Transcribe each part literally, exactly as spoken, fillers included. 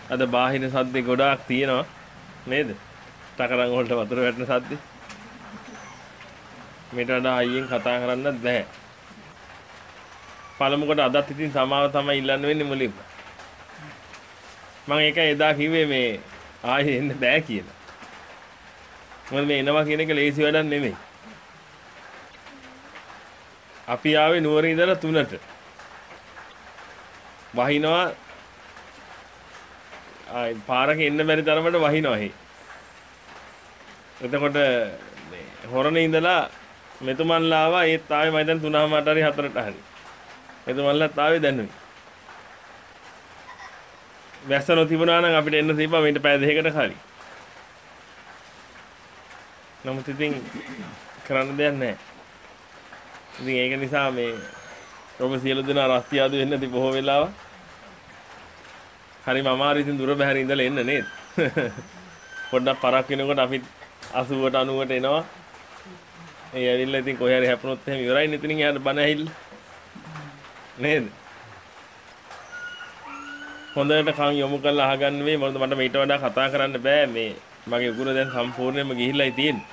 අද බාහිර සද්ද ගොඩාක් තියෙනවා නේද? ටකරන් වලට වතුර වැටෙන සද්ද. මේට වඩා අයියෙන් කතා කරන්නත් බෑ. පළමු කොට අදත් ඉතින් සමාව තමයි ඉල්ලන්න වෙන්නේ මුලින්ම. මම ඒක එදා කිව්වේ මේ ආයේ එන්න බෑ කියලා. මොකද මේ එනවා කියන එක ලේසි වැඩක් නෙමෙයි. අපි ආවේ නුවර ඉඳලා තුනට. වහිනවා ආයි පාරක එන්න බැරි තරමට වහිනවා හේ. එතකොට මේ හොරණේ ඉඳලා මෙතුමන්ලා ආවා ඒත් ආවේ මම දැන් තුනමාරට හරි හතරට හරි. මෙතුමන්ලාත් ආවේ දැනුයි. වැස්ස නොතිබුණා නම් අපිට එන්න තිබ්බා මේට පැය දෙකකට කලින්. නමුත් ඉතින් කරන්න දෙයක් නැහැ. ඉතින් ඒක නිසා මේ ඔබ සියලු දෙනා රස්තියාදු වෙන්න ති බොහෝ වෙලාව. හරිම අමාරු ඉතින් දුර බැහැර ඉඳලා එන්න නේද? පොඩ්ඩක් පරක් වෙනකොට අපි අසූවට අනූවට එනවා. ඒ ඇවිල්ලා ඉතින් කොහේ හරි හැපුණොත් එහෙම ඉවරයි නේ ඉතින් යාට බණ ඇහිල්ල. නේද? හොඳට කන් යොමු කරලා අහගන්න වෙයි. මොකද මට මීට වඩා කතා කරන්න බෑ මේ මගේ උගුර දැන් සම්පූර්ණයෙන්ම ගිහිල්ලායි තියෙන්නේ.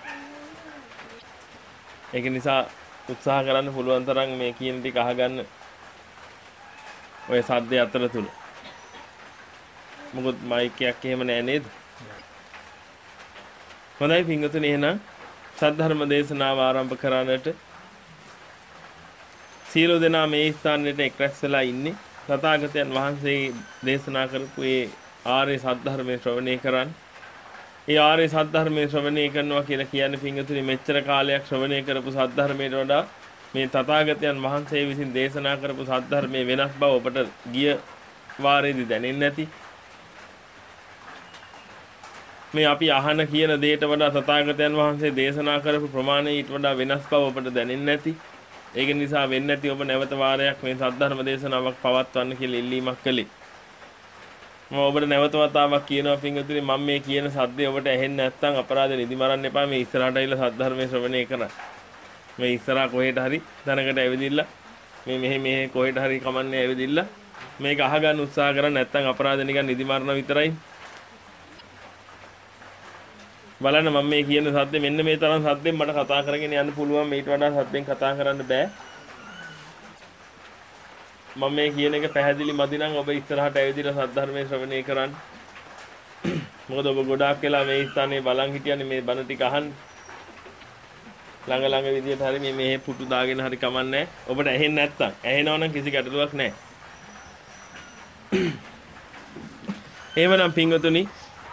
ඒක නිසා උත්සාහ කරන්න පුළුවන් තරම් මේ කියන ටික අහගන්න. ඔය සද්දේ අතරතුර. මොකද මයික් එකක් එහෙම නෑ නේද? හොඳයි පින්වතුනි එහෙනම් සද්ධර්ම දේශනාව ආරම්භ කරන්නට සියලු දෙනා මේ ස්ථානෙට එක්රැස් වෙලා ඉන්නේ. තථාගතයන් වහන්සේ දේශනා කරපු ඒ ආර්ය සද්ධර්මයේ ශ්‍රවණය කරන්න. ඒ ආර්ය සද්ධර්මයේ ශ්‍රවණය කරනවා කියලා කියන්නේ පින්වතුනි මෙච්චර කාලයක් ශ්‍රවණය කරපු සද්ධර්මයට වඩා මේ තථාගතයන් වහන්සේ විසින් දේශනා කරපු සද්ධර්මයේ වෙනස් බව ඔබට ගිය වාරේදී දැනෙන්නේ නැති. මේ අපි අහන කියන දේට වඩා තථාගතයන් වහන්සේ දේශනා කරපු ප්‍රමාණය ඊට වඩා වෙනස් බව ඔබට දැනෙන්නේ නැති. ඒක නිසා වෙන්නේ නැති ඔබ නැවත වාරයක් මේ සද්ධර්ම දේශනාවක් පවත්වන්න කියලා ඉල්ලීමක් කළේ. මම ඔබට නැවත වතාවක් කියනවා පින්වතුනි මම මේ කියන සද්දේ ඔබට ඇහෙන්නේ නැත්නම් අපරාධ නිදි මරන්න එපා. මේ ඉස්සරහට ඇවිල්ලා සද්ධර්මයේ ශ්‍රවණය කරන්න. මේ ඉස්සරහ කොහෙට හරි දනකට ඇවිදින්න මේ මෙහෙ මෙහෙ කොහෙට හරි කමන්නේ ඇවිදින්න මේක අහගන්න උත්සාහ කරන්නේ නැත්නම් අපරාධ නිකන් නිදි මරන විතරයි. බලන්න මම මේ කියන සද්දේ මෙන්න මේ තරම් සද්දෙන් මට කතා කරගෙන යන්න පුළුවන්. මේට වඩා සද්දෙන් කතා කරන්න බෑ. මම මේ කියන එක පැහැදිලි මදි නම් ඔබ ඉස්සරහට ඇවිදලා සද්ධර්මයේ ශ්‍රවණය කරන්න. මොකද ඔබ ගොඩාක් වෙලා මේ ස්ථානේ බලන් හිටියන්නේ මේ බණ ටික අහන්න. ළඟ ළඟ විදියට හරි මේ මෙහෙ පුටු දාගෙන හරි කමන්නේ. ඔබට ඇහෙන්නේ නැත්තම් ඇහෙනවා නම් කිසි ගැටලුවක් නැහැ. එහෙමනම් පින්වතුනි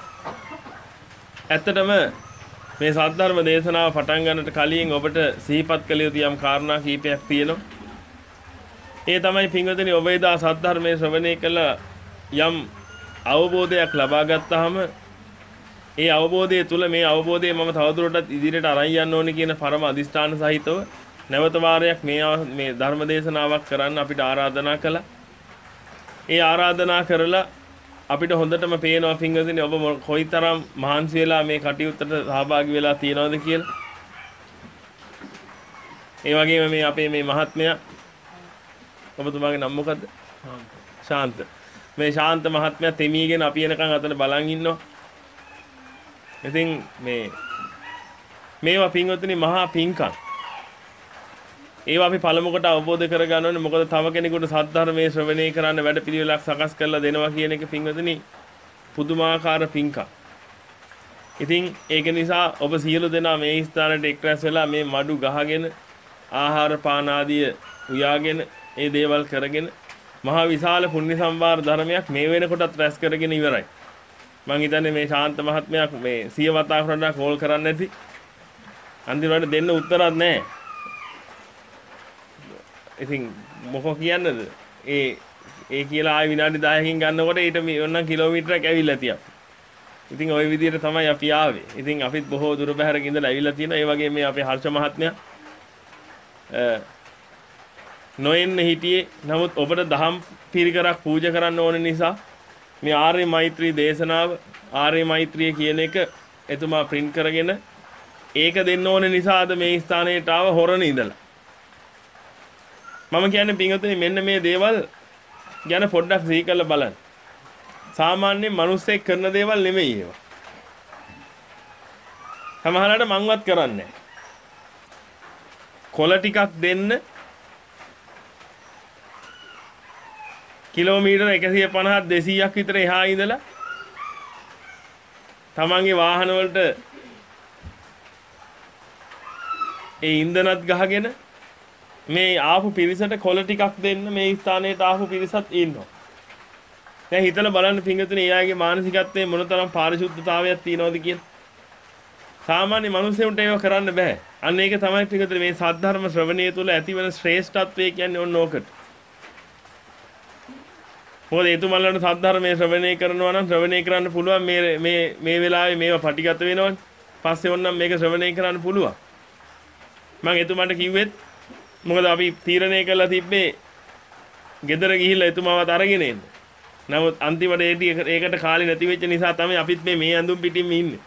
ඇත්තටම මේ සද්ධර්ම දේශනාව පටන් ගන්නට කලින් ඔබට සිහිපත් කළ යුතු යම් කාරණා කීපයක් තියෙනවා. ඒ තමයි පින්වතුනි ඔබ එදා සද්ධර්මයේ ශ්‍රවණය කළ යම් අවබෝධයක් ලබා ගත්තාම ඒ අවබෝධය තුළ මේ අවබෝධය මම තවදුරටත් ඉදිරියට අරන් යන්න ඕනේ කියන පරම අදිෂ්ඨාන සහිතව නැවත වාරයක් මේ මේ ධර්ම දේශනාවක් කරන්න අපිට ආරාධනා කළා. ඒ ආරාධනා කරලා අපිට හොඳටම පේනවා පින්වතුනි ඔබ කොයිතරම් මහන්සි වෙලා මේ කටයුත්තට සහභාගී වෙලා තියෙනවද කියලා. ඒ වගේම මේ අපේ මේ මහත්මයා ඔබතුමාගේ නම මොකද්ද? ශාන්ත. මේ ශාන්ත මහත්මයා තෙමීගෙන අපි එනකන් අතන බලන් ඉන්නවා. ඉතින් මේ මේවා පින්වතුනි මහා පින්කම්. ඒවා අපි පළමු කොට අවබෝධ කරගන්න ඕනේ. මොකද තව කෙනෙකුට සද්ධර්මයේ ශ්‍රවණය කරන්න වැඩපිළිවෙලක් සකස් කරලා දෙනවා කියන එක පින්වතුනි පුදුමාකාර පින්කම්. ඉතින් ඒක නිසා ඔබ සියලු දෙනා මේ ස්ථානට එක්රැස් වෙලා මේ මඩු ගහගෙන ආහාර පාන ආදිය උයාගෙන ඒ දේවල් කරගෙන මහා විශාල පුණ්‍ය සම්භාර ධර්මයක් මේ වෙනකොටත් රැස් කරගෙන ඉවරයි. මං හිතන්නේ මේ ශාන්ත මහත්මයා මේ සිය වතාවකට කෝල් කරන්නේ නැති. අන්තිමට දෙන්න උත්තරයක් නැහැ. ඉතින් මොකෝ කියන්නද? ඒ ඒ කියලා ආය විනාඩි දහයකින් ගන්නකොට ඊට ඕනනම් කිලෝමීටරයක් ඇවිල්ලා තියක්. ඉතින් ওই විදිහට තමයි අපි ආවේ. ඉතින් අපිත් බොහෝ දුර බැහැරක ඉඳලා ඇවිල්ලා තියෙනවා. ඒ වගේ මේ අපේ හර්ෂ මහත්මයා නොඑන්න හිටියේ. නමුත් ඔබට දහම් පිරිකරක් පූජා කරන්න ඕන නිසා මේ ආර්ය මෛත්‍රී දේශනාව ආර්ය මෛත්‍රිය කියන එක එතුමා print කරගෙන ඒක දෙන්න ඕන නිසා අද මේ ස්ථානයට ආව හොරණ ඉඳලා. මම කියන්නේ පින්වතුනි මෙන්න මේ දේවල් ගැන පොඩ්ඩක් සිහි කරලා බලන්න. සාමාන්‍යයෙන් මිනිස්සෙක් කරන දේවල් නෙමෙයි ඒවා. සමහරවිට මංවත් කරන්නේ නැහැ. කොළ ටිකක් දෙන්න කිලෝමීටර එකසිය පනහක් දෙසීයක් විතර එහා ඉඳලා තමන්ගේ වාහන වලට ඒ ඉන්ධනත් ගහගෙන මේ ආපු පිරිසට කොළ ටිකක් දෙන්න මේ ස්ථානයට ආපු පිරිසත් ඉන්නවා. දැන් හිතලා බලන්න පින්වතුනි එයාගේ මානසිකත්වයේ මොනතරම් පාරිශුද්ධතාවයක් තියෙනවද කියලා. සාමාන්‍ය මිනිස්සුන්ට ඒක කරන්න බෑ. අන්න ඒක තමයි පින්වතුනි මේ සද්ධර්ම ශ්‍රවණය තුළ ඇතිවන ශ්‍රේෂ්ඨත්වය කියන්නේ ඔන්න ඕකට. මොකද එතුමන්ලට සද්ධර්මයේ ශ්‍රවණය කරනවා නම් ශ්‍රවණය කරන්න පුළුවන් මේ මේ මේ වෙලාවේ මේවා පටිගත වෙනවනේ. පස්සේ ඕනනම් මේක ශ්‍රවණය කරන්න පුළුවන්. මම එතුමන්ට කිව්වෙත් මොකද අපි තීරණය කළා තිබ්බේ ගෙදර ගිහිල්ලා එතුමාවත් අරගෙන එන්න. නමුත් අන්තිමට ඒකට කාලේ නැති වෙච්ච නිසා තමයි අපිත් මේ මේ ඇඳුම් පිටින්ම ඉන්නේ.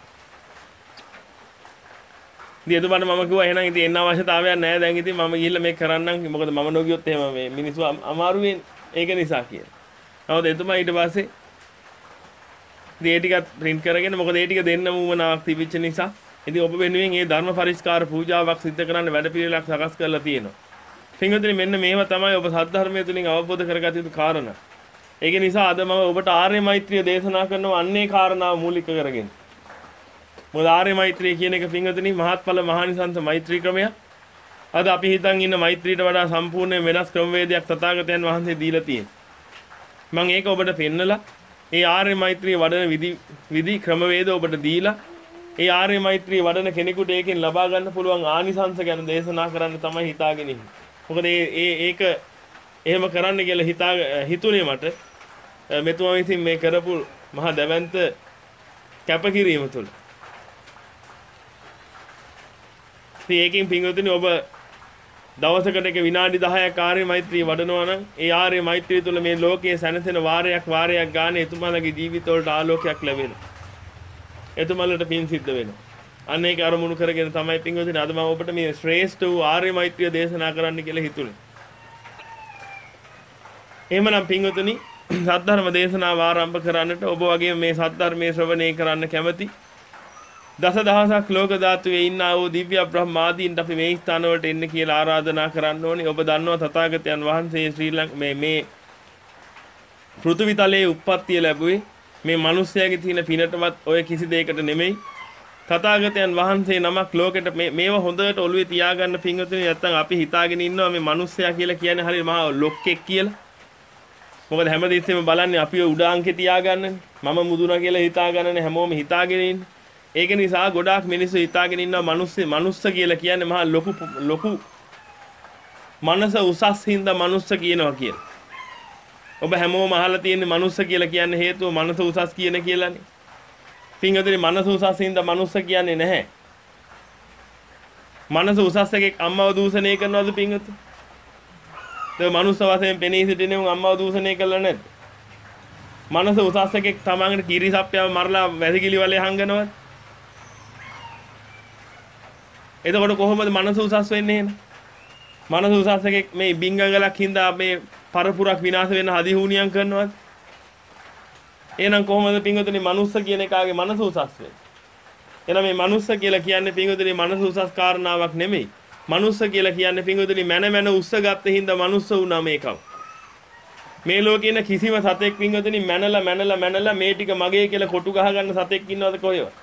ඉතින් එතුමාට මම කිව්වා එහෙනම් ඉතින් එන්න අවශ්‍යතාවයක් නැහැ දැන් ඉතින් මම ගිහිල්ලා මේක කරන්නම් මොකද මම නොගියොත් එහෙම මේ මිනිස්සු අමාරු වෙන්නේ. ඒක නිසා කියලා. නමුත් එතුමා ඊට පස්සේ ඉතින් ඒ ටිකත් print කරගෙන මොකද ඒ ටික දෙන්න මුවමනාවක් තිබිච්ච නිසා ඉතින් ඔබ වෙනුවෙන් මේ ධර්ම පරිස්කාර පූජාවක් සිදු කරන්න වැඩපිළිවෙලක් සකස් කරලා තියෙනවා. පින්වතුනි මෙන්න මේවා තමයි ඔබ සද්ධර්මය තුලින් අවබෝධ කරගත යුතු කාරණා. ඒක නිසා අද මම ඔබට ආර්ය මෛත්‍රිය දේශනා කරනවා අන්නේ කාරණාව මූලික කරගෙන. මොකද ආර්ය මෛත්‍රිය කියන එක පින්වතුනි මහත්ඵල මහානිසංස මෛත්‍රී ක්‍රමයක්. අද අපි හිතන් ඉන්න මෛත්‍රියට වඩා සම්පූර්ණ වෙනස් ක්‍රමවේදයක් තථාගතයන් වහන්සේ දීලා තියෙනවා. මම ඒක ඔබට පෙන්නලා ඒ ආර්ය මෛත්‍රිය වඩන විදි විදි ක්‍රමවේද ඔබට දීලා ඒ ආර්ය මෛත්‍රිය වඩන කෙනෙකුට ඒකෙන් ලබා ගන්න පුළුවන් ආනිසංස ගැන දේශනා කරන්න තමයි හිතාගෙන ඉන්නේ. මොකද ඒ ඒ ඒක එහෙම කරන්න කියලා හිතා හිතුනේ මට මෙතුමා විසින් මේ කරපු මහා දැවැන්ත කැපකිරීම තුළ. ඉතින් ඒකෙන් පින්වතුනි ඔබ දවසකට එක විනාඩි දහයක් ආර්ය මෛත්‍රිය වඩනවා නම් ඒ ආර්ය මෛත්‍රිය තුළ මේ ලෝකයේ සැනසෙන වාරයක් වාරයක් ගානේ එතුමාලගේ ජීවිතවලට ආලෝකයක් ලැබෙනවා. එතුමාලට පින් සිද්ධ වෙනවා. අන්න ඒක අරමුණු කරගෙන තමයි පින්වතුනි අද මම ඔබට මේ ශ්‍රේෂ්ඨ වූ ආර්ය මෛත්‍රිය දේශනා කරන්න කියලා හිතුනේ. එහෙමනම් පින්වතුනි සද්ධර්ම දේශනාව ආරම්භ කරන්නට ඔබ වගේ මේ සද්ධර්මයේ ශ්‍රවණය කරන්න කැමති දසදහසක් ලෝක ධාතුවේ ඉන්නා වූ දිව්‍ය බ්‍රහ්මාදීන්ට අපි මේ ස්ථාන වලට එන්න කියලා ආරාධනා කරන්න ඕනේ. ඔබ දන්නවා තථාගතයන් වහන්සේ ශ්‍රී ලංක මේ මේ පෘථිවි තලයේ උප්පත්තිය ලැබුවේ මේ මිනිස්යාගේ තියෙන පිනටවත් ඔය කිසි දෙයකට නෙමෙයි. තථාගතයන් වහන්සේ නමක් ලෝකෙට මේ මේව හොඳට ඔළුවේ තියාගන්න පින්වතුනි නැත්තම් අපි හිතාගෙන ඉන්නවා මේ මිනිස්යා කියලා කියන්නේ හරිය මහා ලොක්කෙක් කියලා. මොකද හැමදෙස්සෙම බලන්නේ අපිව උඩාංකේ තියාගන්නනේ. මම මුදුනා කියලා හිතාගන්නනේ හැමෝම හිතාගෙන ඉන්නේ. ඒක නිසා ගොඩාක් මිනිස්සු හිතාගෙන ඉන්නවා මිනිස්සු මිනිස්ස කියලා කියන්නේ මහා ලොකු ලොකු මනස උසස් හින්දා මිනිස්ස කියනවා කියලා. ඔබ හැමෝම අහලා තියෙන්නේ මනුස්ස කියලා කියන්නේ හේතුව මනස උසස් කියන කියලානේ. පින්වතුනි මනස උසස් හින්දා මනුස්ස කියන්නේ නැහැ. මනස උසස් එකෙක් අම්මව දූෂණය කරනවද පින්වතුනි? ඒ මනුස්ස වශයෙන් පෙනී සිටිනේ උන් අම්මව දූෂණය කළා නැද්ද? මනස උසස් එකෙක් තමන්ගේ කිරිසප්පයව මරලා වැසිකිලි වලේ හංගනවද? එතකොට කොහොමද මනස උසස් වෙන්නේ එහෙනම්? මනස උසස් එකෙක් මේ බින්ගගලක් හින්දා මේ පරපුරක් විනාශ වෙන හදිහුණියම් කරනවද? එහෙනම් කොහොමද පින්වතුනි මනුස්ස කියන එකාගේ මනස උසස් වෙන්නේ? එහෙනම් මේ මනුස්ස කියලා කියන්නේ පින්වතුනි මනස උසස් කාරණාවක් නෙමෙයි. මනුස්ස කියලා කියන්නේ පින්වතුනි මන මන උස්ස ගත්ත හින්දා මනුස්ස වුණා මේකව. මේ ලෝකේ ඉන්න කිසිම සතෙක් පින්වතුනි මැනලා මැනලා මැනලා මේ ටික මගේ කියලා කොටු ගහ ගන්න සතෙක් ඉන්නවද කොහෙවත්?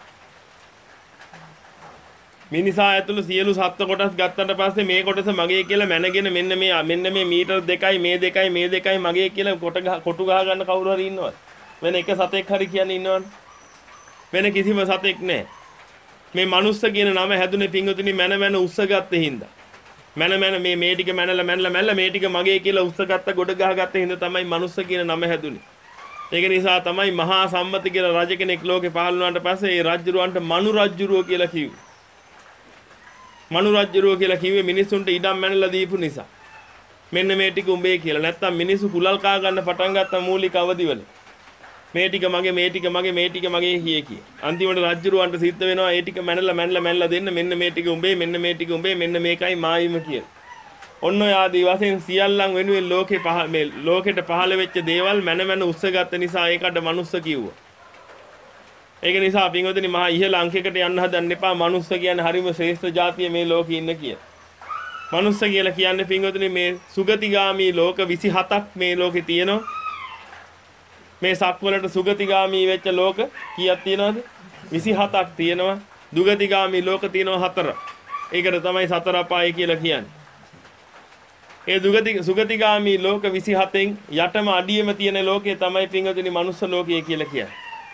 මිනිසා ඇතුළු සියලු සත්ත්ව කොටස් ගත්තට පස්සේ මේ කොටස මගේ කියලා මැනගෙන මෙන්න මේ මෙන්න මේ මීටර දෙකයි මේ දෙකයි මේ දෙකයි මගේ කියලා කොට කොටු ගහ ගන්න කවුරු හරි ඉන්නවද? වෙන එක සතෙක් හරි කියන්නේ ඉන්නවද? වෙන කිසිම සතෙක් නැහැ. මේ මනුස්ස කියන නම හැදුනේ පින්වතුනි මැන මැන උස්ස ගත්තේ හින්දා. මැන මැන මේ මේ ටික මැනලා මැනලා මැනලා මේ ටික මගේ කියලා උස්ස ගත්ත ගොඩ ගහ ගත්ත හින්දා තමයි මනුස්ස කියන නම හැදුනේ. ඒක නිසා තමයි මහා සම්මත කියලා රජ කෙනෙක් ලෝකේ පහළ වුණාට පස්සේ ඒ රජුරවන්ට මනු රජුරෝ කියලා කිව්වේ. මනු රජුරෝ කියලා කිව්වේ මිනිසුන්ට ඉඩම් මැනලා දීපු නිසා. මෙන්න මේ ටික උඹේ කියලා. නැත්තම් මිනිස්සු කුලල් කා ගන්න පටන් ගත්ත මූලික අවදිවල. මේ ටික මගේ මේ ටික මගේ මේ ටික මගේ කියේ කිය. අන්තිමට රජුරවන්ට සිද්ධ වෙනවා ඒ ටික මැනලා මැනලා මැනලා දෙන්න මෙන්න මේ ටික උඹේ මෙන්න මේ ටික උඹේ මෙන්න මේකයි මායිම කියලා. ඔන්න ඔය ආදී වශයෙන් සියල්ලන් වෙනුවෙන් ලෝකේ පහ මේ ලෝකෙට පහළ වෙච්ච දේවල් මන මන උස්සගත්ත නිසා ඒකට මනුස්ස කිව්වා. ඒක නිසා පින්වතුනි මහා ඉහළ අංකයකට යන්න හදන්න එපා. මනුස්ස කියන්නේ හරිම ශ්‍රේෂ්ඨ જાතිය මේ ලෝකේ ඉන්න කියලා. මනුස්ස කියලා කියන්නේ පින්වතුනි මේ සුගතිගාමී ලෝක විසිහතක් මේ ලෝකේ තියෙනවා. මේ සක්වලට සුගතිගාමී වෙච්ච ලෝක කීයක් තියෙනවද? විසිහතක් තියෙනවා. දුගතිගාමී ලෝක තියෙනවා හතර. ඒකට තමයි සතර අපාය කියලා කියන්නේ. ඒ දුගති සුගතිගාමී ලෝක විසිහතෙන් යටම අඩියෙම තියෙන ලෝකය තමයි පින්වතුනි මනුස්ස ලෝකය කියලා කියන්නේ.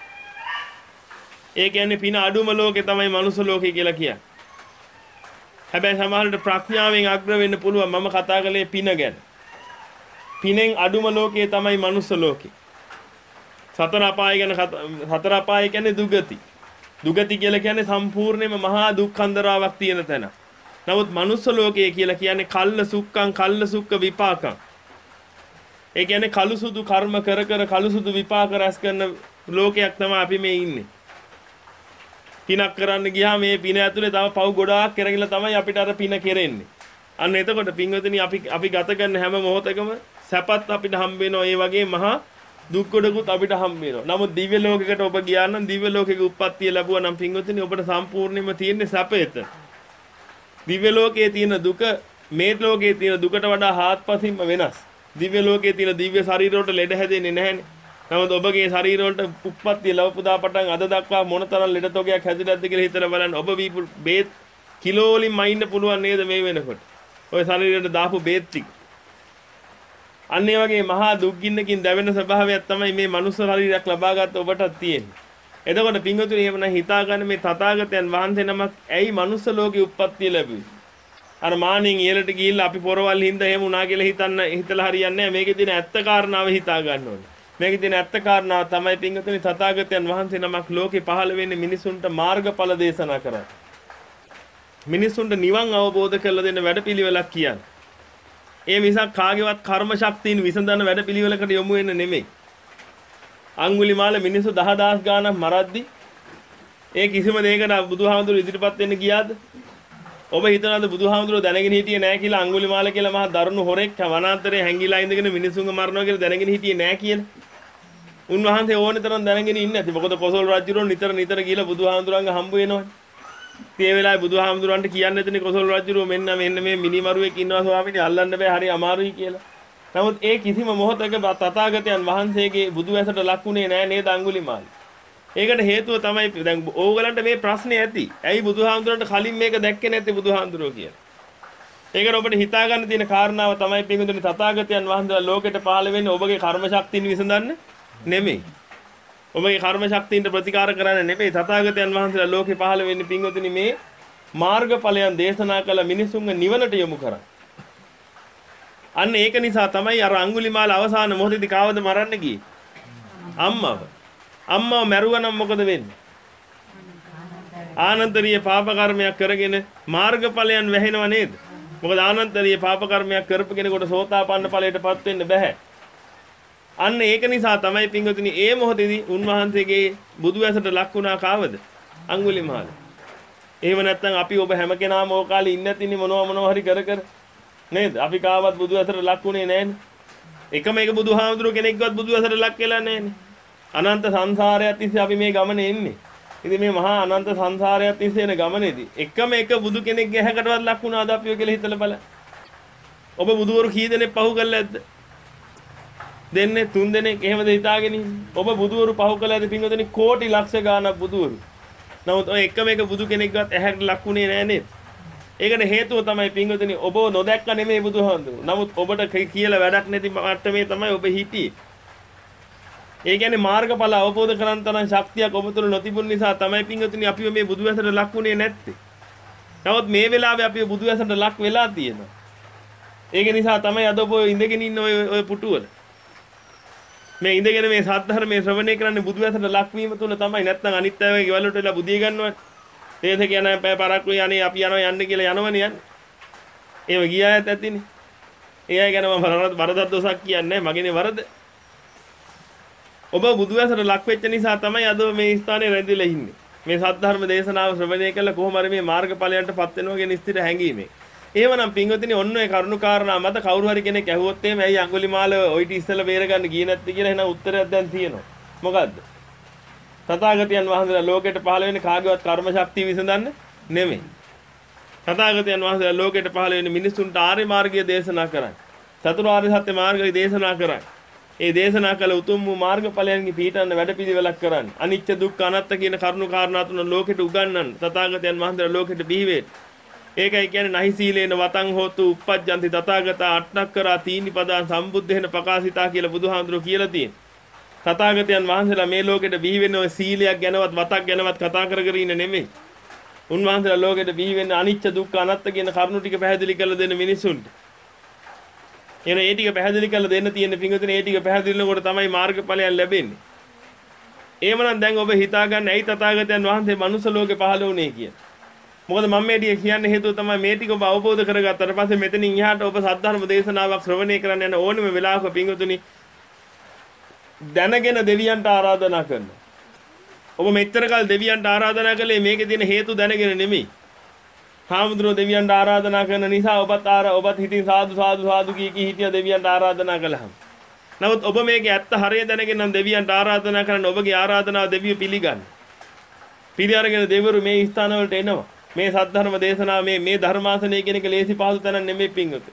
ඒ කියන්නේ පින අඩුම ලෝකේ තමයි මනුස්ස ලෝකය කියලා කියන්නේ. හැබැයි සමහරවිට ප්‍රඥාවෙන් අග්‍ර වෙන්න පුළුවන්. මම කතා කළේ පින ගැන. පිනෙන් අඩුම ලෝකයේ තමයි මනුස්ස ලෝකේ. සතර අපාය ගැන සතර අපාය කියන්නේ දුගති. දුගති කියලා කියන්නේ සම්පූර්ණයෙන්ම මහා දුක්ඛන්දරාවක් තියෙන තැන. නමුත් මනුස්ස ලෝකය කියලා කියන්නේ කල්ල සුක්ඛං කල්ල සුක්ඛ විපාකං. ඒ කියන්නේ කළු සුදු කර්ම කර කර කළු සුදු විපාක රැස් කරන ලෝකයක් තමයි අපි මේ ඉන්නේ. පිනක් කරන්න ගියාම මේ පින ඇතුලේ තව පව් ගොඩාක් කරගිලා තමයි අපිට අර පින කෙරෙන්නේ. අන්න එතකොට පින්වතුනි අපි අපි ගත කරන හැම මොහොතකම සැපත් අපිට හම්බ වෙනවා. ඒ වගේ මහා දුක් ගොඩකුත් අපිට හම්බ වෙනවා. නමුත් දිව්‍ය ලෝකයකට ඔබ ගියා නම් දිව්‍ය ලෝකයක උප්පත්තිය ලැබුවා නම් පින්වතුනි ඔබට සම්පූර්ණයෙන්ම තියෙන්නේ සැපයත. දිව්‍ය ලෝකයේ තියෙන දුක මේ ලෝකයේ තියෙන දුකට වඩා හාත්පසින්ම වෙනස්. දිව්‍ය ලෝකයේ තියෙන දිව්‍ය ශරීරවලට ලෙඩ හැදෙන්නේ නැහැනේ. නමුත් ඔබගේ ශරීරවලට උප්පත්තිය ලැබුදා පටන් අද දක්වා මොනතරම් ලෙඩ තොගයක් හැදිලාද කියලා හිතලා බලන්න. ඔබ වීපු බේත් කිලෝ වලින් මයින්න පුළුවන් නේද මේ වෙනකොට? ඔය ශරීරයට දාපු බේත් ටික. අන්න ඒ වගේ මහා දුක්ගින්නකින් දැවෙන ස්වභාවයක් තමයි මේ මනුස්ස ශරීරයක් ලබාගත් ඔබටත් තියෙන්නේ. එතකොට පින්වතුනි එහෙම නම් හිතා ගන්න මේ තථාගතයන් වහන්සේ නමක් ඇයි මනුස්ස ලෝකේ උප්පත්තිය ලැබුවේ? අර මානින් ඉහළට ගිහිල්ලා අපි පොරවල් හින්දා එහෙම වුණා කියලා හිතන්න හිතලා හරියන්නේ නැහැ. මේකේ තියෙන ඇත්ත කාරණාව හිතා ගන්න ඕනේ. මේකේ තියෙන ඇත්ත කාරණාව තමයි පින්වතුනි තථාගතයන් වහන්සේ නමක් ලෝකේ පහළ වෙන්නේ මිනිසුන්ට මාර්ගඵල දේශනා කරා. මිනිසුන්ට නිවන් අවබෝධ කරලා දෙන්න වැඩපිළිවෙලක් කියන්නේ. ඒ මිසක් කාගේවත් කර්ම ශක්තියින් විසඳන වැඩපිළිවෙලකට යොමු වෙන්න නෙමෙයි. අඟුලිමාල මිනිස්සු දහදාස් ගාණක් මරද්දි ඒ කිසිම දෙයකට බුදුහාමුදුරු ඉදිරිපත් වෙන්න ගියාද? ඔබ හිතනවාද බුදුහාමුදුරුවෝ දැනගෙන හිටියේ නැහැ කියලා අඟුලිමාල කියලා මහා දරුණු හොරෙක් වනාන්තරයේ හැංගිලා ඉඳගෙන මිනිසුන්ව මරනවා කියලා දැනගෙන හිටියේ නැහැ කියලා. උන්වහන්සේ ඕනේ තරම් දැනගෙන ඉන්නේ නැති. මොකද කොසල් රජුරෝ නිතර නිතර ගිහලා බුදුහාමුදුරන්ගේ හම්බ වෙනවනේ. ඉතින් ඒ වෙලාවේ බුදුහාමුදුරන්ට කියන්න නැතිනේ කොසල් රජුරෝ මෙන්න මෙන්න මේ මිනිමරුවෙක් ඉන්නවා ස්වාමීනි අල්ලන්න බෑ හරි අමාරුයි කියලා. නමුත් ඒ කිසිම මොහොතක තථාගතයන් වහන්සේගේ බුදු ඇසට ලක්ුණේ නැහැ නේද අඟුලිමාල. ඒකට හේතුව තමයි දැන් ඕගලන්ට මේ ප්‍රශ්නේ ඇති. ඇයි බුදුහාමුදුරන්ට කලින් මේක දැක්කේ නැත්තේ බුදුහාමුදුරෝ කියලා. ඒකට ඔබට හිතා ගන්න තියෙන කාරණාව තමයි පින්වතුනි තථාගතයන් වහන්සේලා ලෝකෙට පහළ වෙන්නේ ඔබගේ කර්ම ශක්තියින් විසඳන්න නෙමෙයි. ඔබගේ කර්ම ශක්තියින්ට ප්‍රතිකාර කරන්න නෙමෙයි. තථාගතයන් වහන්සේලා ලෝකෙ පහළ වෙන්නේ පින්වතුනි මේ මාර්ගඵලයන් දේශනා කළ මිනිසුන්ව නිවනට යොමු කරා. අන්න ඒක නිසා තමයි අර අඟුලිමාල අවසාන මොහොතේදී කාවද මරන්න ගියේ? අම්මව. අම්මව මැරුවනම් මොකද වෙන්නේ? ආනන්තරීය පාප කර්මයක් කරගෙන මාර්ගඵලයන් වැහෙනව නේද? මොකද ආනන්තරීය පාප කර්මයක් කරපු කෙනෙකුට සෝතාපන්න ඵලයටපත් වෙන්න බෑ. අන්න ඒක නිසා තමයි පින්වතුනි ඒ මොහොතේදී උන්වහන්සේගේ බුදු ඇසට ලක් වුණා කාවද? අඟුලිමාල. එහෙම නැත්නම් අපි ඔබ හැම කෙනාම ඕ කාලේ ඉන්නේ නැතිනේ මොනවා මොනවා හරි කර කර නේද? අපි කාවත් බුදු ඇසට ලක් වුණේ නැහැනේ. එකම එක බුදුහාමුදුරුව කෙනෙක්වත් බුදු ඇසට ලක් වෙලා නැහැනේ. අනන්ත සංසාරයක් තිස්සේ අපි මේ ගමනේ එන්නේ. ඉතින් මේ මහා අනන්ත සංසාරයක් තිස්සේ යන ගමනේදී එකම එක බුදු කෙනෙක්ගේ හැකටවත් ලක් වුණාද අපිව කියලා හිතලා බලන්න. ඔබ බුදුවරු කී දෙනෙක් පහු කළා ඇද්ද? දෙන්නේ තුන් දෙනෙක් එහෙමද හිතාගෙන ඉන්නේ. ඔබ බුදුවරු පහු කළාද පින්වතුනි කෝටි ලක්ෂ ගාණක් බුදුවරු. නමුත් ඔය එකම එක බුදු කෙනෙක්වත් ඇහැට ලක්ුණේ නැහැ නේද? ඒකට හේතුව තමයි පින්වතුනි ඔබ නොදැක්ක නෙමෙයි බුදුහාමුදුරුවෝ. නමුත් ඔබට කියලා වැඩක් නැති මට්ටමේ තමයි ඔබ හිටියේ. ඒ කියන්නේ මාර්ගඵල අවබෝධ කරගන්න තරම් ශක්තියක් ඔබ තුළ නොතිබුණ නිසා තමයි පින්වතුනි අපිව මේ බුදු ඇසට ලක්ුණේ නැත්තේ. නමුත් මේ වෙලාවේ අපිව බුදු ඇසට ලක් වෙලා තියෙනවා. ඒක නිසා තමයි අද ඔබ ඉඳගෙන ඉන්න ඔය ඔය පුටුවල. මේ ඉඳගෙන මේ සද්ධර්මයේ ශ්‍රවණය කරන්නේ බුදු ඇසට ලක්වීම තුල තමයි. නැත්නම් අනිත් අයගේ ගෙවල් වලට වෙලා බුදිය ගන්නවනේ. තේද කියන පැය පරක්කු යන්නේ අපි යනවා යන්න කියලා යනවනේ යන්නේ. ඒව ගියායත් ඇතිනේ. ඒ අය ගැන මම වරදක් දොසක් කියන්නේ නැහැ. මගේනේ වරද. ඔබ බුදු ඇසට ලක් වෙච්ච නිසා තමයි අද මේ ස්ථානයේ රැඳිලා ඉන්නේ. මේ සද්ධර්ම දේශනාව ශ්‍රවණය කළා කොහොම හරි මේ මාර්ගඵලයන්ටපත් වෙනවා කියන ස්ථිර හැඟීමෙන්. එහෙමනම් පින්වතුනි ඔන්න ඔය කරුණු කාරණා මත කවුරු හරි කෙනෙක් ඇහුවොත් එහෙම ඇයි අඟුලිමාල ඔයිට ඉස්සෙල්ලා බේර ගන්න ගියේ නැත්තේ කියලා එහෙනම් උත්තරයක් දැන් තියෙනවා. මොකද්ද? තථාගතයන් වහන්සේලා ලෝකෙට පහළ වෙන්නේ කාගේවත් කර්ම ශක්තිය විසඳන්න නෙමෙයි. තථාගතයන් වහන්සේලා ලෝකෙට පහළ වෙන්නේ මිනිසුන්ට ආර්ය මාර්ගය දේශනා කරන්නේ. චතුරාර්ය සත්‍ය මාර්ගය දේශනා කරන්නේ. ඒ දේශනා කළ උතුම් වූ මාර්ගඵලයන්ගේ පිහිටන්න වැඩපිළිවෙලක් කරන්නේ. අනිත්‍ය දුක්ඛ අනාත්ත කියන කරුණු කාරණා තුන ලෝකෙට උගන්වන්න. තථාගතයන් වහන්සේලා ලෝකෙට බිහි වෙන්නේ. ඒකයි කියන්නේ නහි සීලේන වතං හෝතු uppajjanti තථාගතා අට්ඨක්කරා තීනිපදා සම්බුද්ධේන පකාසිතා කියලා බුදුහාමුදුරුවෝ කියලා තියෙනවා. තථාගතයන් වහන්සේලා මේ ලෝකෙට බිහි වෙන්නේ ඔය සීලයක් ගැනවත් වතක් ගැනවත් කතා කර කර ඉන්න නෙමෙයි. උන්වහන්සේලා ලෝකෙට බිහි වෙන්නේ අනිත්‍ය දුක්ඛ අනාත්ත කියන කරුණු ටික පැහැදිලි කරලා දෙන්න මිනිසුන්ට. එන ඒ ටික පැහැදිලි කරලා දෙන්න තියෙන පිංගුතුනේ ඒ ටික පැහැදිලි කරනකොට තමයි මාර්ගඵලයන් ලැබෙන්නේ. එහෙමනම් දැන් ඔබ හිතා ගන්න ඇයි තථාගතයන් වහන්සේ මනුස්ස ලෝකේ පහළ වුණේ කියලා. මොකද මම මේ ටික කියන්න හේතුව තමයි මේ ටික ඔබ අවබෝධ කරගත්තට පස්සේ මෙතනින් එහාට ඔබ සද්ධර්ම දේශනාවක් ශ්‍රවණය කරන්න යන ඕනෙම වෙලාවක පිංගුතුනි දැනගෙන දෙවියන්ට ආරාධනා කරනවා. ඔබ මෙච්චර කල් දෙවියන්ට ආරාධනා කළේ මේකේ තියෙන හේතු දැනගෙන නෙමෙයි. හාමුදුරුවෝ දෙවියන්ට ආරාධනා කරන නිසා ඔබත් ආර ඔබත් හිතින් සාදු සාදු සාදු කී කී හිටිය දෙවියන්ට ආරාධනා කළාම. නමුත් ඔබ මේකේ ඇත්ත හරිය දැනගෙන නම් දෙවියන්ට ආරාධනා කරන ඔබගේ ආරාධනාව දෙවියෝ පිළිගන්න. පිළි අරගෙන දෙවිවරු මේ ස්ථාන වලට එනවා. මේ සද්ධර්ම දේශනාව මේ මේ ධර්මාසනය කියන එක ලේසි පහසු තැනක් නෙමෙයි පිංගුතු.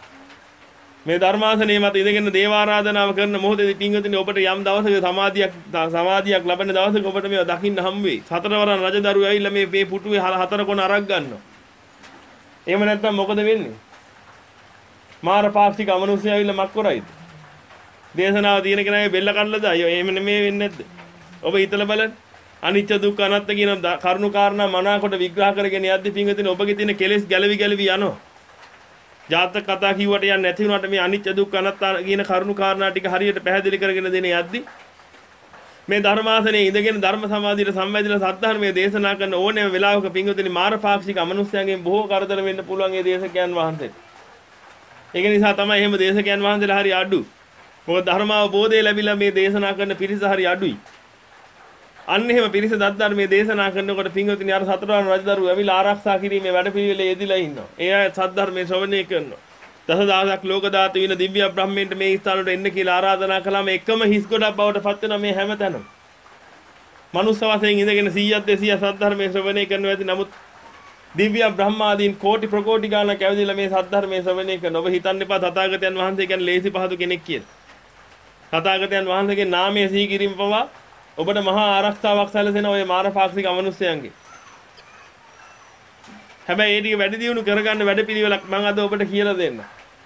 මේ ධර්මාසනයේ මත ඉඳගෙන දේව ආරාධනාව කරන මොහොතේදී පිංගුතුනි ඔබට යම් දවසක සමාධියක් සමාධියක් ලැබෙන දවසක ඔබට මේව දකින්න හම් වෙයි. සතරවරන් රජදරුවෝ ඇවිල්ලා මේ මේ පුටුවේ හතර කොන අරක් ගන්නවා. එහෙම නැත්නම් මොකද වෙන්නේ? මාර පාක්ෂික අමනුෂ්‍යය ඇවිල්ලා මක් කරයිද? දේශනාව තියෙන කෙනාගේ බෙල්ල කඩලාද? අයියෝ එහෙම නෙමෙයි වෙන්නේ නැද්ද? ඔබ හිතලා බලන්න. අනිත්‍ය දුක්ඛ අනාත්ත කියන කරුණු කාරණා මනාකොට විග්‍රහ කරගෙන යද්දී පින්විතින් ඔබගේ තියෙන කෙලෙස් ගැලවි ගැලවි යනවා. ජාතක කතා කිව්වට යන්නේ නැති වුණාට මේ අනිත්‍ය දුක්ඛ අනාත්ත කියන කරුණු කාරණා ටික හරියට පැහැදිලි කරගෙන දෙන යද්දී මේ ධර්මාසනයේ ඉඳගෙන ධර්ම සමාධියට සම්බන්ධලා සද්ධර්මයේ දේශනා කරන ඕනෑම වෙලාවක පින්විතින් මාරපාක්ෂික අමනුෂ්‍යයන්ගෙන් බොහෝ කරදර වෙන්න පුළුවන් මේ දේශකයන් වහන්සේට. ඒක නිසා තමයි එහෙම දේශකයන් වහන්සේලා හරි අඩු. මොකද ධර්ම අවබෝධය ලැබිලා මේ දේශනා කරන පිරිස හරි අඩුයි. අන්න එහෙම පිරිස දත්ධර්මයේ දේශනා කරනකොට පින්වතුනි අර සතරවරන් රජදරුවෝ ඇවිල්ලා ආරක්ෂා කිරීමේ වැඩපිළිවෙලේ යෙදিলা ඉන්නවා. ඒ අය සද්ධර්මයේ ශ්‍රවණය කරනවා. දසදහසක් ලෝක දාතු වින දිව්‍ය බ්‍රහ්මෙන්ට මේ ස්ථානවලට එන්න කියලා ආරාධනා කළාම එකම හිස් ගොඩක් බවට පත් වෙනවා මේ හැමතැනම. මනුස්ස වශයෙන් ඉඳගෙන සීයක් දෙසීයක් සද්ධර්මයේ ශ්‍රවණය කරනවා ඇති. නමුත් දිව්‍ය බ්‍රහ්මාදීන් කෝටි ප්‍රකෝටි ගාණක් ඇවිදලා මේ සද්ධර්මයේ ශ්‍රවණය කරන ඔබ හිතන්න එපා තථාගතයන් වහන්සේ කියන්නේ ලේසි පහසු කෙනෙක් කියලා. තථාගතයන් වහන්සේගේ නාමය සිහි කිරීම පවා ඔබට මහා ආරක්ෂාවක් සැලසෙන ඔය මාරපාක්ෂික අමනුෂ්‍යයන්ගේ. හැබැයි ඒ ටික වැඩි දියුණු කරගන්න වැඩපිළිවෙලක් මම අද ඔබට කියලා දෙන්න.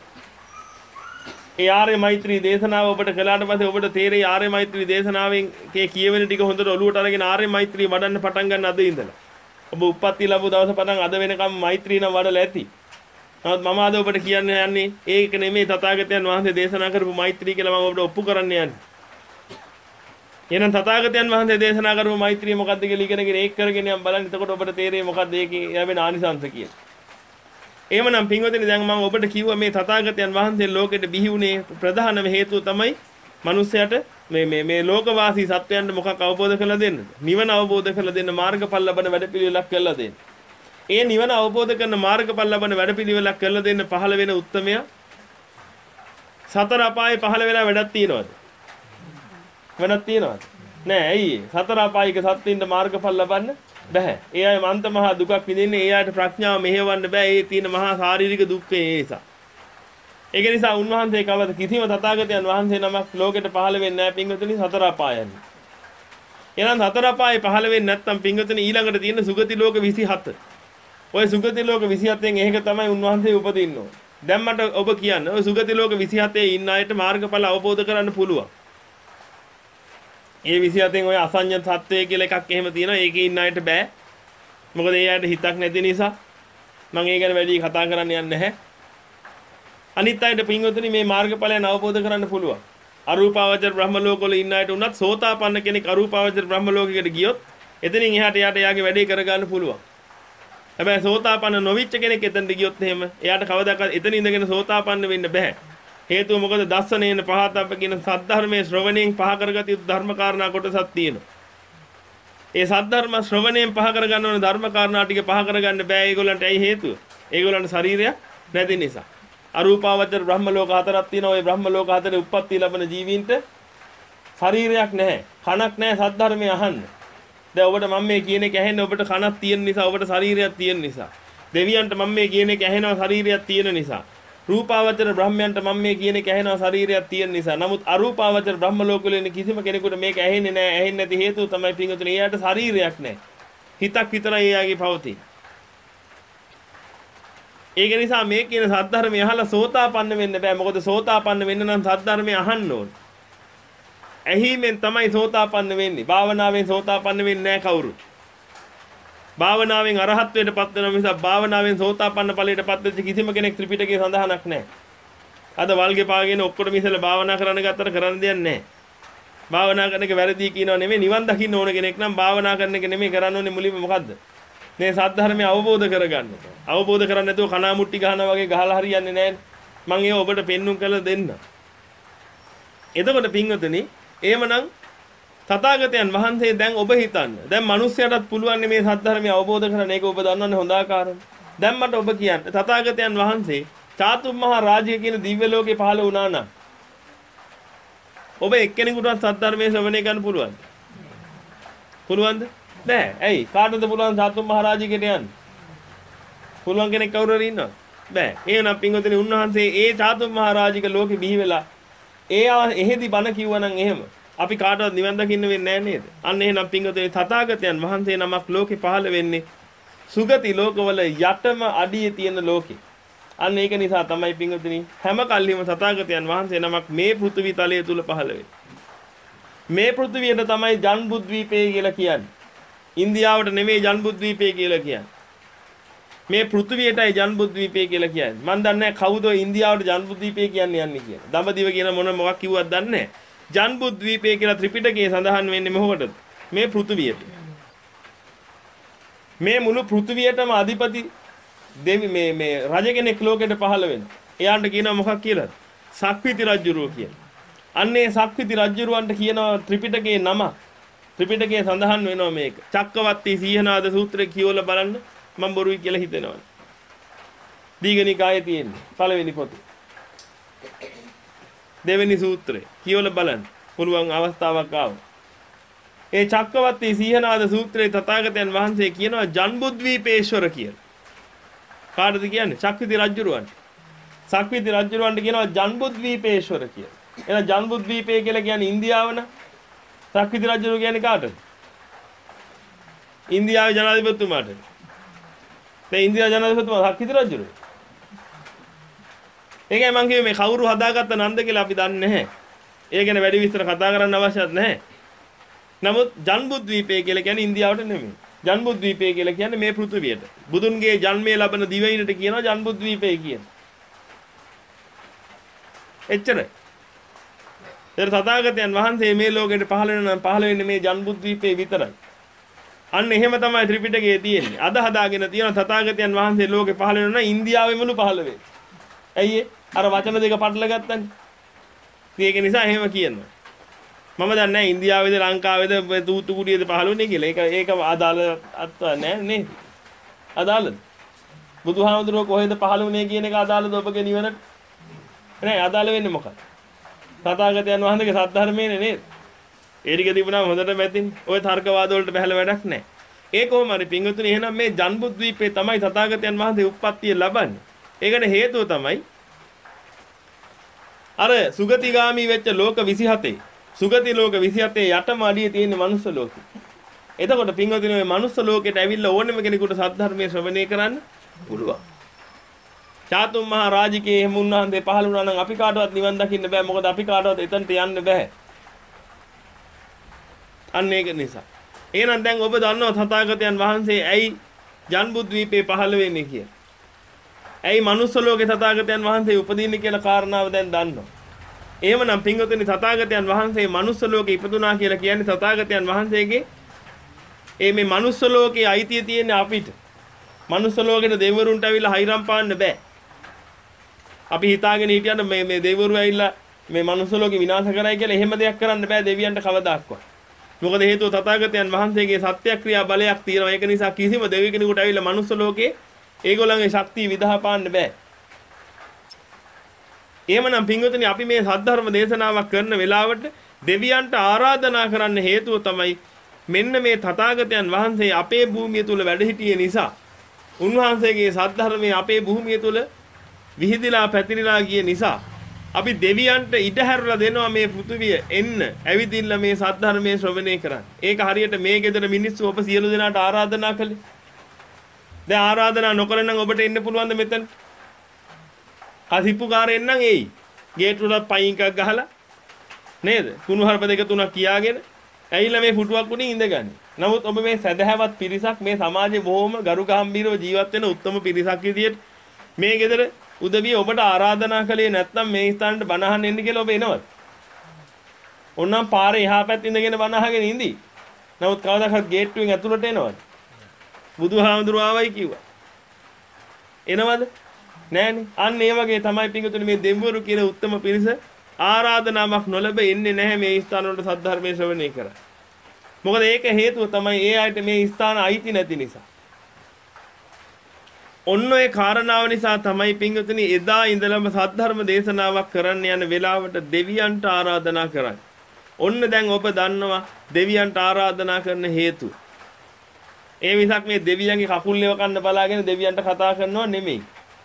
ඒ ආර්ය මෛත්‍රී දේශනාව ඔබට කළාට පස්සේ ඔබට තේරෙයි ආර්ය මෛත්‍රී දේශනාවෙන් කේ කියවෙන ටික හොඳට ඔලුවට අරගෙන ආර්ය මෛත්‍රී වඩන්න පටන් ගන්න අද ඉඳලා. ඔබ උප්පත්ති ලැබු දවස පටන් අද වෙනකම් මෛත්‍රී නම් වඩලා ඇති. නමුත් මම අද ඔබට කියන්න යන්නේ ඒක නෙමෙයි තථාගතයන් වහන්සේ දේශනා කරපු මෛත්‍රී කියලා මම ඔබට ඔප්පු කරන්න යන්නේ. එහෙනම් තථාගතයන් වහන්සේ දේශනා කරපු මෛත්‍රිය මොකක්ද කියලා ඉගෙනගෙන ඒක කරගෙන යම් බලන්න. එතකොට ඔබට තේරෙයි මොකක්ද ඒකේ ලැබෙන ආනිසංස කියලා. එහෙමනම් පින්වතුනි දැන් මම ඔබට කිව්වා මේ තථාගතයන් වහන්සේ ලෝකෙට බිහි වුණේ ප්‍රධානම හේතුව තමයි මිනිස්සයාට මේ මේ මේ ලෝකවාසී සත්වයන්ට මොකක් අවබෝධ කරලා දෙන්නද? නිවන අවබෝධ කරලා දෙන්න මාර්ගඵල ලබන වැඩපිළිවෙලක් කරලා දෙන්න. ඒ නිවන අවබෝධ කරන මාර්ගඵල ලබන වැඩපිළිවෙලක් කරලා දෙන්න පහළ වෙන උත්තමයා සතර අපායේ පහළ වෙලා වැඩක් තියනවද? වෙනත් තියනවද? නෑ. ඇයි? සතර අපායික සත්ත්වින්ට මාර්ගඵල ලබන්න බෑ. ඒ අය මන්ත මහා දුකක් විඳින්නේ. ඒ අයට ප්‍රඥාව මෙහෙවන්න බෑ. ඒ තියෙන මහා ශාරීරික දුක්ඛේ ඒ නිසා. ඒක නිසා උන්වහන්සේ කවද කිසිම තථාගතයන් වහන්සේ නමක් ලෝකෙට පහළ වෙන්නේ නැහැ පින්වතුනි සතර අපායන්. එහෙනම් සතර අපායේ පහළ වෙන්නේ නැත්නම් පින්වතුනි ඊළඟට තියෙන සුගති ලෝක විසිහත. ওই සුගති ලෝක විසිහතෙන් එහෙක තමයි උන්වහන්සේ උපදින්න ඕනේ. දැන් මට ඔබ කියන්න ওই සුගති ලෝක විසිහතේ ඉන්න අයට මාර්ගඵල අවබෝධ කරන්න පුළුවන්. ඒ විසිහතෙන් ඔය අසඤ්ඤ සත්වය කියලා එකක් එහෙම තියෙනවා. ඒකේ ඉන්න අයට බෑ. මොකද ඒ අයට හිතක් නැති නිසා. මම ඒ ගැන වැඩි කතා කරන්න යන්නේ නැහැ. අනිත් අයට පින්වතුනි මේ මාර්ගඵලයන් අවබෝධ කරන්න පුළුවන්. අරූපාවචර බ්‍රහ්ම ලෝකවල ඉන්න අයට උනත් සෝතාපන්න කෙනෙක් අරූපාවචර බ්‍රහ්ම ලෝකයකට ගියොත් එතනින් එහාට යාට යාගේ වැඩේ කරගන්න පුළුවන්. හැබැයි සෝතාපන්න නොවිච්ච කෙනෙක් එතනට ගියොත් එහෙම එයාට කවදාකවත් එතන ඉඳගෙන සෝතාපන්න වෙන්න බෑ. හේතුව මොකද දස්සනේන පහතප්ප කියන සද්ධර්මයේ ශ්‍රවණයෙන් පහ කරගත යුතු ධර්ම කාරණා කොටසක් තියෙනවා. ඒ සද්ධර්ම ශ්‍රවණයෙන් පහ කරගන්න ඕන ධර්ම කාරණා ටික පහ කරගන්න බෑ ඒගොල්ලන්ට. ඇයි හේතුව? ඒගොල්ලන්ට ශරීරයක් නැති නිසා. අරූපාවචර බ්‍රහ්ම ලෝක හතරක් තියෙනවා. ওই බ්‍රහ්ම ලෝක හතරේ උප්පත්ති ලැබෙන ජීවීන්ට ශරීරයක් නැහැ. කනක් නැහැ සද්ධර්මය අහන්න. දැන් ඔබට මම මේ කියන එක ඇහෙන්නේ ඔබට කනක් තියෙන නිසා, ඔබට ශරීරයක් තියෙන නිසා. දෙවියන්ට මම මේ කියන එක ඇහෙනවා ශරීරයක් තියෙන නිසා. රූපාවචර බ්‍රහ්මයන්ට මම මේ කියන එක ඇහෙනවා ශරීරයක් තියෙන නිසා. නමුත් අරූපාවචර බ්‍රහ්ම ලෝකවල ඉන්න කිසිම කෙනෙකුට මේක ඇහෙන්නේ නැහැ. ඇහෙන්නේ නැති හේතුව තමයි පින්වතුනි එයාට ශරීරයක් නැහැ. හිතක් විතරයි එයාගේ පවතින. ඒක නිසා මේ කියන සද්ධර්මය අහලා සෝතාපන්න වෙන්න බෑ. මොකද සෝතාපන්න වෙන්න නම් සද්ධර්මය අහන්න ඕන. ඇහිමෙන් තමයි සෝතාපන්න වෙන්නේ. භාවනාවෙන් සෝතාපන්න වෙන්නේ නැහැ කවුරු. භාවනාවෙන් අරහත්ත්වයට පත් වෙන නිසා භාවනාවෙන් සෝතාපන්න ඵලයට පත් වෙච්ච කිසිම කෙනෙක් ත්‍රිපිටකයේ සඳහනක් නැහැ. අද වල්ගේ පාගෙන ඔක්කොම ඉතල භාවනා කරන්න ගත්තට කරන්න දෙයක් නැහැ. භාවනා කරන එක වැරදි කියනවා නෙමෙයි, නිවන් දකින්න ඕන කෙනෙක් නම් භාවනා කරන එක නෙමෙයි කරන්න ඕනේ මුලින්ම මොකද්ද? මේ සද්ධර්මය අවබෝධ කරගන්න. අවබෝධ කරන්නේ නැතුව කණාමුට්ටි ගහනවා වගේ ගහලා හරියන්නේ නැහැ. මම ඒක ඔබට පෙන්눔 කරලා දෙන්න. එතකොට පින්වතුනි, එහෙමනම් තථාගතයන් වහන්සේ දැන් ඔබ හිතන්න. දැන් මිනිස්සයාටත් පුළුවන් මේ සද්ධර්මය අවබෝධ කරගන්න. ඒක ඔබ දන්නවනේ හොඳ ආකාරයෙන්. දැන් මට ඔබ කියන්න. තථාගතයන් වහන්සේ චාතුම් මහා රාජ්‍ය කියන දිව්‍ය ලෝකේ පහළ වුණා නම් ඔබ එක්කෙනෙකුටවත් සද්ධර්මයේ ශ්‍රවණය කරන්න පුළුවන්ද? පුළුවන්ද? නෑ. ඇයි? කාටද පුළුවන් චාතුම් මහා රාජ්‍යයට යන්න? පුළුවන් කෙනෙක් කවුරු හරි ඉන්නවද? බෑ. එහෙනම් පින්වතුනි උන්වහන්සේ ඒ චාතුම් මහා රාජික ලෝකෙ බිහි වෙලා ඒ එහෙදි බණ කිව්වනම් එහෙම අපි කාටවත් නිවන් දකින්න වෙන්නේ නැහැ නේද? අන්න එහෙනම් පින්වතුනි තථාගතයන් වහන්සේ නමක් ලෝකෙ පහළ වෙන්නේ සුගති ලෝකවල යටම අඩියේ තියෙන ලෝකෙ. අන්න ඒක නිසා තමයි පින්වතුනි හැම කල්හිම තථාගතයන් වහන්සේ නමක් මේ පෘථිවි තලයේ තුල පහළ වෙන්නේ. මේ පෘථිවියට තමයි ජන්බුද්වීපය කියලා කියන්නේ. ඉන්දියාවට නෙමෙයි ජන්බුද්වීපය කියලා කියන්නේ. මේ පෘථිවියටයි ජන්බුද්වීපය කියලා කියන්නේ. මන් දන්නේ නැහැ කවුද ඉන්දියාවට ජන්බුද්වීපය කියන්නේ යන්නේ කියලා. දඹදිව කියන මොන මොකක් කිව්වත් දන්නේ නැහැ. ජන්බුද්වීපය කියලා ත්‍රිපිටකයේ සඳහන් වෙන්නේ මොකටද? මේ පෘථිවියට. මේ මුළු පෘථිවියටම අධිපති දෙවි මේ මේ රජ කෙනෙක් ලෝකෙට පහළ වෙන. එයාට කියනවා මොකක් කියලාද? සක්විති රජුරෝ කියලා. අන්නේ සක්විති රජුරවන්ට කියනවා ත්‍රිපිටකයේ නම. ත්‍රිපිටකයේ සඳහන් වෙනවා මේක. චක්කවර්ති සීහනාද සූත්‍රය කියවලා බලන්න මම බොරුයි කියලා හිතෙනවා. දීඝනිකායේ තියෙන්නේ පළවෙනි පොතේ. දෙවෙනි සූත්‍රය කියවලා බලන්න. පුළුවන් අවස්ථාවක් ආව. ඒ චක්කවර්ති සීහනාද සූත්‍රයේ තථාගතයන් වහන්සේ කියනවා ජන්බුද්වීපේශ්වර කියලා. කාටද කියන්නේ? සක්විති රජුරවන්ට. සක්විති රජුරවන්ට කියනවා ජන්බුද්වීපේශ්වර කියලා. එහෙනම් ජන්බුද්වීපය කියලා කියන්නේ ඉන්දියාවන. සක්විති රජුර කියන්නේ කාටද? ඉන්දියාවේ ජනාධිපතිතුමාට. දැන් ඉන්දියාවේ ජනාධිපතිතුමා සක්විති රජුර. ඒකයි මම කිව්වේ මේ කවුරු හදාගත්ත නන්ද කියලා අපි දන්නේ නැහැ. ඒ ගැන වැඩි විස්තර කතා කරන්න අවශ්‍යත් නැහැ. නමුත් ජන්බුද්වීපය කියලා කියන්නේ ඉන්දියාවට නෙමෙයි. ජන්බුද්වීපය කියලා කියන්නේ මේ පෘථිවියට. බුදුන්ගේ ජන්මය ලබන දිවයිනට කියනවා ජන්බුද්වීපය කියන. එච්චරයි. ඒතර තථාගතයන් වහන්සේ මේ ලෝකෙට පහළ වෙන පහළ වෙන්නේ මේ ජන්බුද්වීපේ විතරයි. අන්න එහෙම තමයි ත්‍රිපිටකයේ තියෙන්නේ. අද හදාගෙන තියෙන තථාගතයන් වහන්සේ ලෝකෙ පහළ වෙනවා ඉන්දියාවෙමලු පහළ වෙන්නේ. ඇයි අර වචන දෙක පටල ගත්තන්නේ. ඒක නිසා එහෙම කියනවා. මම දන්නේ නැහැ ඉන්දියාවේද ලංකාවේද තූතු කුඩියේද පහළ වෙන්නේ කියලා. ඒක ඒක අදාළ අත්ව නැහැ නේ. අදාළද? බුදුහාමුදුරුවෝ කොහෙද පහළ වුණේ කියන එක අදාළද ඔබගේ නිවනට? නෑ අදාළ වෙන්නේ මොකක්ද? තථාගතයන් වහන්සේගේ සද්ධර්මයේනේ නේද? ඒ ටික තිබුණාම හොඳට මැදින් ඔය තර්කවාද වලට බහැල වැඩක් නැහැ. ඒ කොහොම හරි පින්වතුනි එහෙනම් මේ ජන්බුද්වීපේ තමයි තථාගතයන් වහන්සේ උප්පත්තිය ලබන්නේ. ඒකට හේතුව තමයි අර සුගතිගාමි වෙච්ච ලෝක විසිහතේ සුගති ලෝක විසිහතේ යටම අඩියේ තියෙන මනුස්ස ලෝකෙ. එතකොට පින්වතුනි මේ මනුස්ස ලෝකෙට ඇවිල්ලා ඕනෙම කෙනෙකුට සද්ධර්මයේ ශ්‍රවණය කරන්න පුළුවන්. චාතුම් මහා රාජිකේ එහෙම උන්වහන්සේ පහළ වුණා නම් අපි කාටවත් නිවන් දකින්න බෑ. මොකද අපි කාටවත් එතනට යන්න බෑ. අන්න ඒක නිසා. එහෙනම් දැන් ඔබ දන්නවා තථාගතයන් වහන්සේ ඇයි ජන්බුද්වීපේ පහළ වෙන්නේ කියලා. ඇයි මනුස්ස ලෝකේ තථාගතයන් වහන්සේ උපදින්නේ කියලා කාරණාව දැන් දන්නවා. එහෙමනම් පින්වතුනි තථාගතයන් වහන්සේ මනුස්ස ලෝකේ ඉපදුනා කියලා කියන්නේ තථාගතයන් වහන්සේගේ ඒ මේ මනුස්ස ලෝකේ අයිතිය තියෙන අපිට. මනුස්ස ලෝකෙට දෙවිවරුන්ට ඇවිල්ලා හයිරම් පාන්න බෑ. අපි හිතාගෙන හිටියන මේ මේ දෙවිවරු ඇවිල්ලා මේ මනුස්ස ලෝකෙ විනාශ කරයි කියලා එහෙම දෙයක් කරන්න බෑ දෙවියන්ට කවදාක්වත්. මොකද හේතුව තථාගතයන් වහන්සේගේ සත්‍යක්‍රියා බලයක් තියෙනවා. ඒක නිසා කිසිම දෙවි කෙනෙකුට ඇවිල්ලා මනුස්ස ලෝකේ ඒගොල්ලන්ගේ ශක්තිය විදහා පාන්න බෑ. එහෙමනම් පින්වතුනි අපි මේ සද්ධර්ම දේශනාවක් කරන වෙලාවට දෙවියන්ට ආරාධනා කරන්න හේතුව තමයි මෙන්න මේ තථාගතයන් වහන්සේ අපේ භූමිය තුල වැඩ සිටියේ නිසා උන්වහන්සේගේ සද්ධර්මයේ අපේ භූමිය තුල විහිදිලා පැතිරිලා ගිය නිසා අපි දෙවියන්ට ඉඩ හැරලා දෙනවා මේ පෘථිවිය එන්න ඇවිදින්න මේ සද්ධර්මයේ ශ්‍රවණය කරන්න. ඒක හරියට මේ ගෙදර මිනිස්සු ඔබ සියලු දෙනාට ආරාධනා කළේ. දැන් ආරාධනා නොකර නම් ඔබට එන්න පුළුවන්ද මෙතන? කසිප්පුකාරයෙක් නම් එයි. ගේට්ටුවලත් පයින් එකක් ගහලා නේද? කුණුහරුප දෙක තුනක් කියාගෙන ඇවිල්ලා මේ පුටුවක් උඩින් ඉඳගන්නේ. නමුත් ඔබ මේ සදහැවත් පිරිසක් මේ සමාජයේ බොහොම ගරුගාම්භීරව ජීවත් වෙන උත්තම පිරිසක් විදියට මේ ගෙදර උදවිය ඔබට ආරාධනා කළේ නැත්නම් මේ ස්ථානට බණ අහන්න එන්න කියලා ඔබ එනවද? ඕනනම් පාරේ එහා පැත්තේ ඉඳගෙන බණ අහගෙන ඉඳී. නමුත් කවදාවත් ගේට්ටුවෙන් ඇතුළට එනවද? බුදුහාමුදුරුවෝ ආවයි කිව්වා. එනවද? නෑනේ. අන්න ඒ වගේ තමයි පිටුතුනේ මේ දෙවිවරු කියන උත්තම පිරිස ආරාධනාවක් නොලැබ එන්නේ නැහැ මේ ස්ථාන වලට සද්ධර්මයේ ශ්‍රවණය කරා. මොකද ඒක හේතුව තමයි ඒ අයට මේ ස්ථාන අයිති නැති නිසා. ඔන්න ඒ කාරණාව නිසා තමයි පින්වතුනි එදා ඉඳලම සද්ධර්ම දේශනාවක් කරන්න යන වෙලාවට දෙවියන්ට ආරාධනා කරන්නේ. ඔන්න දැන් ඔබ දන්නවා දෙවියන්ට ආරාධනා කරන හේතුව. ඒ විසක් මේ දෙවියන්ගේ කකුල් ලෙව කන්න බලාගෙන දෙවියන්ට කතා කරනව නෙමෙයි.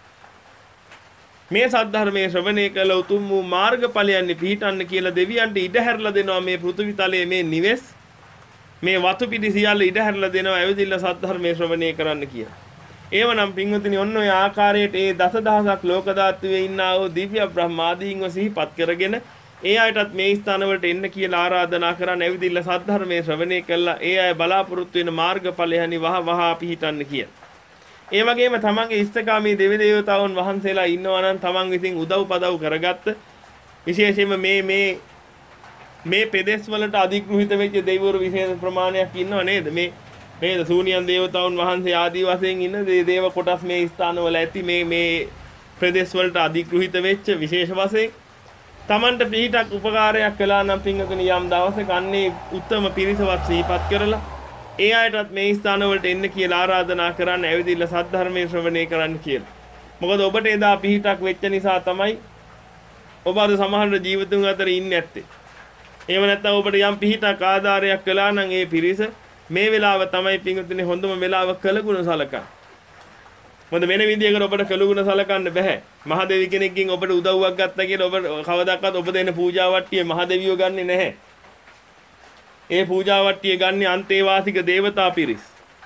මේ සද්ධර්මයේ ශ්‍රවණය කළ උතුම් වූ මාර්ගඵලයන් පිහිටන්න කියලා දෙවියන්ට ඉඩ හැරලා දෙනවා මේ පෘථිවි තලයේ මේ නිවෙස් මේ වතු පිටි සියල්ල ඉඩ හැරලා දෙනවා ඇවිදින්න සද්ධර්මයේ ශ්‍රවණය කරන්න කියලා. ඒවනම් පින්වතුනි ඔන්න ඔය ආකාරයට ඒ දසදහසක් ලෝක ධාතුවේ ඉන්නා වූ දිව්‍ය බ්‍රහ්මාදීන්ව සිහිපත් කරගෙන ඒ අයටත් මේ ස්ථාන වලට එන්න කියලා ආරාධනා කරන් ඇවිදින්න සද්ධර්මයේ ශ්‍රවණය කළා ඒ අය බලාපොරොත්තු වෙන මාර්ගඵලයන්ි වහ වහ පිහිටන්න කියලා. ඒ වගේම තමන්ගේ ඉෂ්ඨකාමී දෙවි දේවතාවුන් වහන්සේලා ඉන්නවා නම් තමන් විසින් උදව් පදව් කරගත්ත විශේෂයෙන්ම මේ මේ මේ පෙදෙස් වලට අධිග්‍රහිත වෙච්ච දෙවිවරු විශේෂ ප්‍රමාණයක් ඉන්නව නේද? මේ මේ සූනියන් දේවතාවුන් වහන්සේ ආදී වශයෙන් ඉන්න දේව කොටස් මේ ස්ථානවල ඇති මේ මේ ප්‍රදේශ වලට අධිග්‍රහිත වෙච්ච විශේෂ වශයෙන් තමන්ට පිහිටක් උපකාරයක් කළා නම් පින්වතුනි යම් දවසක අන්නේ උත්තම පිරිසවත් සිහිපත් කරලා ඒ අයටත් මේ ස්ථාන වලට එන්න කියලා ආරාධනා කරන්න ඇවිදින්න සද්ධර්මයේ ශ්‍රවණය කරන්න කියලා. මොකද ඔබට එදා පිහිටක් වෙච්ච නිසා තමයි ඔබ අද සමහර ජීවිතුන් අතර ඉන්නේ නැත්තේ. එහෙම නැත්නම් ඔබට යම් පිහිටක් ආධාරයක් කළා නම් ඒ පිරිස මේ වෙලාව තමයි පින්වතුනි හොඳම වෙලාව කළගුණ සලකන්න. මොකද වෙන විදියකට ඔබට කළගුණ සලකන්න බෑ. මහදෙවි කෙනෙක්ගෙන් ඔබට උදව්වක් ගත්තා කියලා ඔබ කවදාකවත් ඔබ දෙන පූජා වට්ටිය මහදෙවියෝ ගන්නෙ නැහැ. ඒ පූජා වට්ටිය ගන්නේ අන්තේවාසික දේවතා පිරිස්.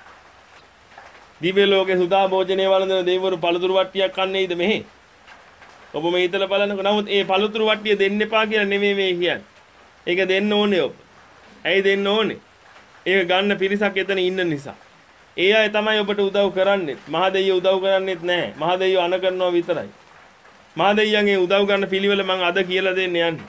දිව්‍ය ලෝකේ සුදා භෝජනේ වළඳන දෙවිවරු පළතුරු වට්ටියක් කන්නේයිද මෙහෙ? ඔබ මේ හිතලා බලනකො නමුත් ඒ පළතුරු වට්ටිය දෙන්න එපා කියලා නෙමෙයි මේ කියන්නේ. ඒක දෙන්න ඕනේ ඔබ. ඇයි දෙන්න ඕනේ? ඒක ගන්න පිරිසක් එතන ඉන්න නිසා. ඒ අය තමයි ඔබට උදව් කරන්නේ. මහදෙයියෝ උදව් කරන්නේත් නැහැ. මහදෙයියෝ අන කරනවා විතරයි. මහදෙයියන්ගේ උදව් ගන්න පිළිවෙල මම අද කියලා දෙන්න යන්නේ.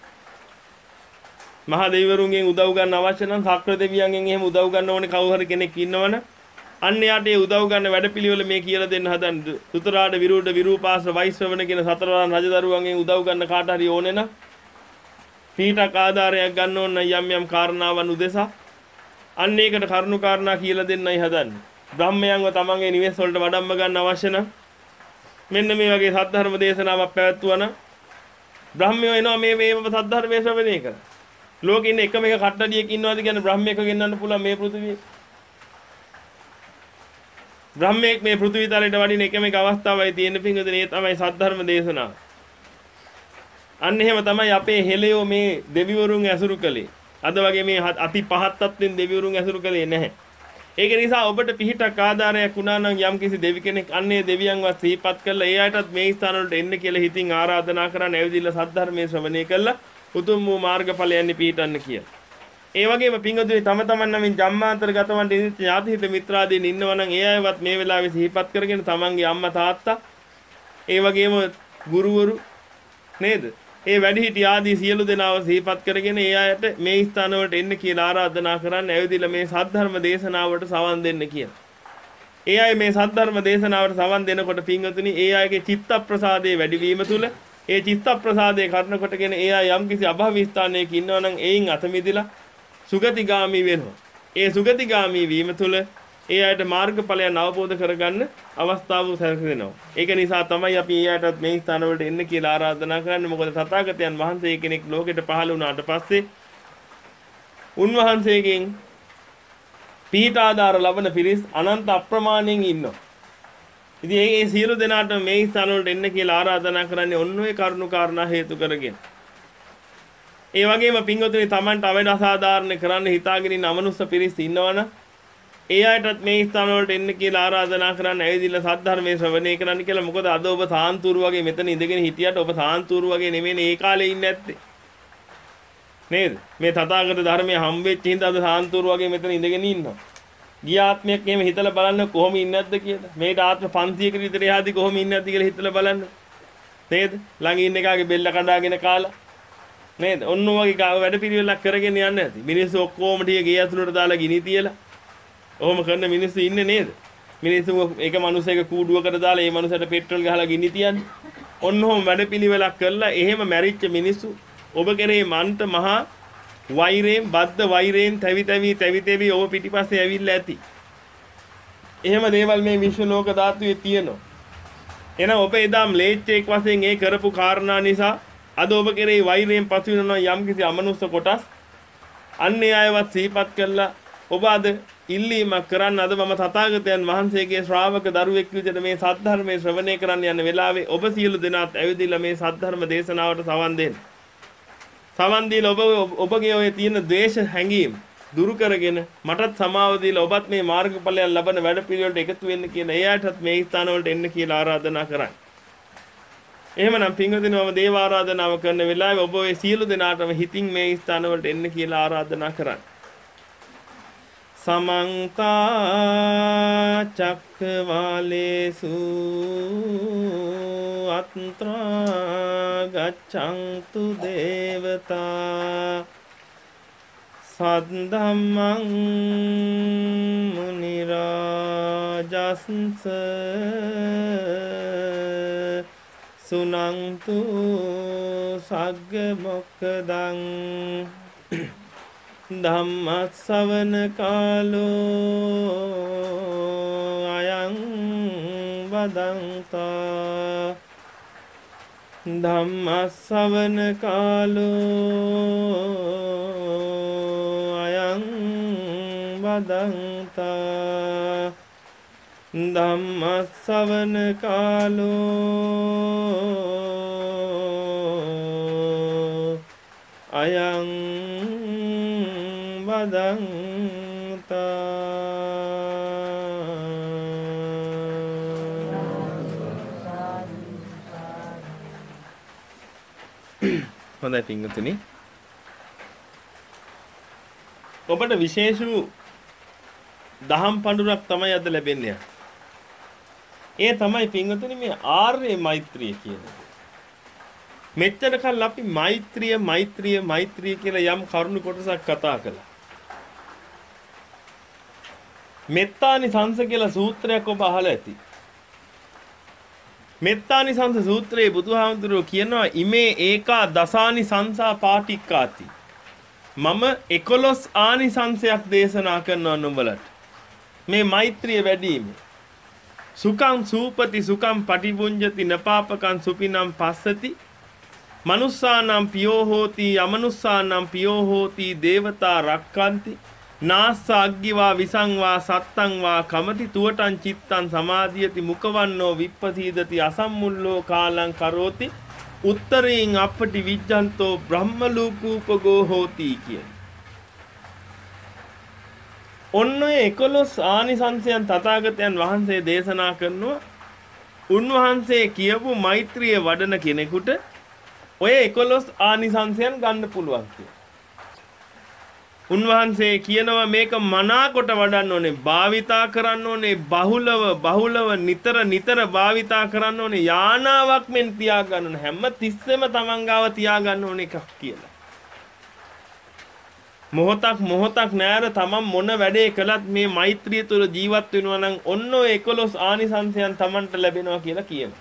මහදෙවිවරුන්ගෙන් උදව් ගන්න අවශ්‍ය නම් සක්‍ර දෙවියන්ගෙන් එහෙම උදව් ගන්න ඕනේ කවුරු හරි කෙනෙක් ඉන්නවනම් අන්න යාට ඒ උදව් ගන්න වැඩපිළිවෙල මේ කියලා දෙන්න හදන්නේ. සුතරාඩ විරුඩ විරූපාශ්‍ර වෛශ්‍රවණ කියන සතරවරන් රජදරුවන්ගෙන් උදව් ගන්න කාට හරි ඕනේ නම් පීඨක් ආධාරයක් ගන්න ඕන යම් යම් කාරණාවන් උදෙසා අන්න ඒකට කරුණු කාරණා කියලා දෙන්නයි හදන්නේ. බ්‍රහ්මයන්ව තමන්ගේ නිවෙස් වලට වඩම්ම ගන්න අවශ්‍ය නම් මෙන්න මේ වගේ සද්ධර්ම දේශනාවක් පැවැත්වුවා නම් බ්‍රහ්මයෝ එනවා මේ මේව සද්ධර්මයේ ශ්‍රවණය කරා. ලෝකෙ ඉන්න එකම එක කට්ටඩියක් ඉන්නවාද කියන්නේ බ්‍රහ්මයෙක් ගෙන්නන්න පුළුවන් මේ පෘථිවියේ. බ්‍රහ්මයෙක් මේ පෘථිවි තලයට වඩින එකම එක අවස්ථාවයි තියෙන පිංගුදේ ඒ තමයි සද්ධර්ම දේශනාව. අන්න එහෙම තමයි අපේ හෙළයෝ මේ දෙවිවරුන් ඇසුරු කළේ. අද වගේ මේ අති පහත් තත්ත්වෙන් දෙවිවරුන් ඇසුරු කළේ නැහැ. ඒක නිසා ඔබට පිහිටක් ආධාරයක් වුණා නම් යම්කිසි දෙවි කෙනෙක් අන්නේ දෙවියන්වත් සිහිපත් කරලා ඒ අයටත් මේ ස්ථාන වලට එන්න කියලා හිතින් ආරාධනා කරන් ඇවිදින්න සද්ධර්මයේ ශ්‍රවණය කළා උතුම් වූ මාර්ගඵලයන්හි පිහිටන්න කියලා. ඒ වගේම පිංගුදුනි තම තමන් නමින් ජම්මාන්තර ගතවන් ඉදිරිච්ච ඥාතිහිත මිත්‍රාදීන් ඉන්නවනම් ඒ අයවත් මේ වෙලාවේ සිහිපත් කරගෙන තමන්ගේ අම්මා තාත්තා ඒ වගේම ගුරුවරු නේද? ඒ වැඩිහිටි ආදී සියලු දෙනාව සිහිපත් කරගෙන ඒ අයට මේ ස්ථාන වලට එන්න කියලා ආරාධනා කරන්න ඇවිදින්න මේ සද්ධර්ම දේශනාවට සවන් දෙන්න කියලා. ඒ අය මේ සද්ධර්ම දේශනාවට සවන් දෙනකොට පිංගුතුනි ඒ අයගේ චිත්ත ප්‍රසාදයේ වැඩිවීම තුල ඒ චිත්ත ප්‍රසාදයේ කරන කොටගෙන ඒ අය යම්කිසි අභවී ස්ථානයක ඉන්නවනම් එයින් අත මිදලා සුගතිගාමි වෙනවා. ඒ සුගතිගාමි වීම තුල ඒ අයට මාර්ගඵලයන් අවබෝධ කරගන්න අවස්ථාව සැලසෙනවා. ඒක නිසා තමයි අපි ඒ අයටත් මේ ස්ථාන වලට එන්න කියලා ආරාධනා කරන්නේ. මොකද තථාගතයන් වහන්සේ කෙනෙක් ලෝකෙට පහළ වුණාට පස්සේ උන්වහන්සේගෙන් පීඨ ආධාර ලබන පිරිස් අනන්ත අප්‍රමාණයෙන් ඉන්නවා. ඉතින් මේ සියලු දෙනාට මේ ස්ථාන වලට එන්න කියලා ආරාධනා කරන්නේ ඔන්න ඔය කරුණු කාරණා හේතු කරගෙන. ඒ වගේම පින්වතුනි Tamanට අවේද අසාධාරණ කරන්න හිතාගෙන ඉන්න අමනුෂ්‍ය පිරිස් ඉන්නවනම් ඒ අයටත් මේ ස්ථාන වලට එන්න කියලා ආරාධනා කරන්න ඇවිදilla සද්ධර්මයේ ශ්‍රවණය කරන්න කියලා. මොකද අද ඔබ සාන්තුරු වගේ මෙතන ඉඳගෙන හිටියට ඔබ සාන්තුරු වගේ නෙමෙයි ඒ කාලේ ඉන්නේ නැත්තේ. නේද? මේ තථාගත ධර්මයේ හම්බෙච්ච හින්දා අද සාන්තුරු වගේ මෙතන ඉඳගෙන ඉන්නවා. ගිය ආත්මයක් එහෙම හිතලා බලන්න කොහොම ඉන්නේ නැද්ද කියලා. මේට ආත්ම පන්සියයකට විතර එහාදී කොහොම ඉන්නේ නැද්ද කියලා හිතලා බලන්න. නේද? ළඟ ඉන්න එකාගේ බෙල්ල කඩාගෙන කාලා. නේද? ඔන්න ඔයගේ වැඩ පිළිවෙලක් කරගෙන යන්නේ නැති. මිනිස්සු ඔක්කොම ටික ගේ ඇතුළට දාලා ගිනි තියලා. ඔහොම කරන මිනිස්සු ඉන්නේ නේද? මිනිස්සු එක මිනිසෙක් කූඩුවකට දාලා ඒ මිනිසට පෙට්‍රල් ගහලා ගිනි තියන්නේ. ඔන්න ඔහොම වැඩ පිළිවෙලක් කරලා එහෙම මැරිච්ච මිනිස්සු ඔබ කරේ මන්ට මහා වෛරයෙන් බද්ධ වෛරයෙන් තැවි තැවි තැවි තැවි ඔබ පිටිපස්සේ ඇවිල්ලා ඇති. එහෙම දේවල් මේ විශ්ව ලෝක ධාතුවේ තියෙනවා. එහෙනම් ඔබ එදාම් ලේච්චෙක් වශයෙන් ඒ කරපු කාරණා නිසා අද ඔබ කරේ වෛරයෙන් පසු වෙනවා යම්කිසි අමනුෂ්‍ය කොටස් අන්නේ අයවත් සිහිපත් කළා ඔබ අද ඉල්ලීමක් කරන්න අද මම තථාගතයන් වහන්සේගේ ශ්‍රාවක දරුවෙක් විදිහට මේ සද්ධර්මයේ ශ්‍රවණය කරන්න යන වෙලාවේ ඔබ සියලු දෙනාත් ඇවිදilla මේ සද්ධර්ම දේශනාවට සවන් දෙන්න. සවන් දීලා ඔබ ඔබගේ ඔය තියෙන ද්වේෂ හැඟීම් දුරු කරගෙන මටත් සමාව දීලා ඔබත් මේ මාර්ගඵලයන් ලබන වැඩ පිළිවෙලට එකතු වෙන්න කියලා එයාටත් මේ ස්ථාන වලට එන්න කියලා ආරාධනා කරන්නේ. එහෙමනම් පින්වතුනි මම දේව ආරාධනාව කරන වෙලාවේ ඔබ ඔය සියලු දෙනාටම හිතින් මේ ස්ථාන වලට එන්න කියලා ආරාධනා කරන්නේ. समन्त चक्रवालेषु अत्रा गच्छन्तु देवता सद्धम्मं मुनिराजस्स सुनन्तु सग्ग मोक्खदं ධම්මස්සවන කාලෝ අයං වදන්තා ධම්මස්සවන කාලෝ අයං වදන්තා ධම්මස්සවන කාලෝ අයං වදන්තා. හොඳයි පින්වතුනි, ඔබට විශේෂ වූ දහම් පඬුරක් තමයි අද ලැබෙන්නේ. ඒ තමයි පින්වතුනි මේ ආර්ය මෛත්‍රිය කියන්නේ. මෙච්චර කල් අපි මෛත්‍රිය මෛත්‍රිය මෛත්‍රිය කියලා යම් කරුණු කොටසක් කතා කළා. මෙත්තානිසංස කියලා සූත්‍රයක් ඔබ අහලා ඇති. මෙත්තානිසංස සූත්‍රයේ බුදුහාමුදුරුවෝ කියනවා ඉමේ ඒකා දසානි සංසා පාටික්කාති. මම එකොළොස් ආනිසංසයක් දේශනා කරනවා නුඹලට. මේ මෛත්‍රිය වැඩිම. සුඛං සූපති සුඛං පටිභුඤ්ජති නපාපකං සුපිනම් පස්සති මනුස්සානම් පියෝ හෝති අමනුස්සානම් පියෝ හෝති දේවතා රක්칸ති නාස්ස අග්ගිවා විසංවා සත්තං වා කමති තුවටං චිත්තං සමාධියති මුකවන්නෝ විප්පසීදති අසම්මුල්ලෝ කාලං කරෝති උත්තරීන් අපටි විජ්ජන්තෝ බ්‍රහ්මලෝකූපගෝ හෝති කියන. ඔන්න ඔය එකොළොස් ආනිසංසයන් තථාගතයන් වහන්සේ දේශනා කරනවා. උන්වහන්සේ කියපු මෛත්‍රිය වඩන කෙනෙකුට ඔය එකොළොස් ආනිසංසයන් ගන්න පුළුවන් කියලා. උන්වහන්සේ කියනවා මේක මනාකොට වඩන්න ඕනේ, භාවිතා කරන්න ඕනේ, බහුලව බහුලව නිතර නිතර භාවිතා කරන්න ඕනේ, යානාවක් මෙන් තියා ගන්න ඕනේ, හැම තිස්සෙම තමන් ගාව තියා ගන්න ඕනේ එකක් කියලා. මොහොතක් මොහොතක් නෑර තමන් මොන වැඩේ කළත් මේ මෛත්‍රිය තුළ ජීවත් වෙනවා නම් ඔන්න ඔය එකොළොස් ආනිසංසයන් තමන්ට ලැබෙනවා කියලා කියනවා.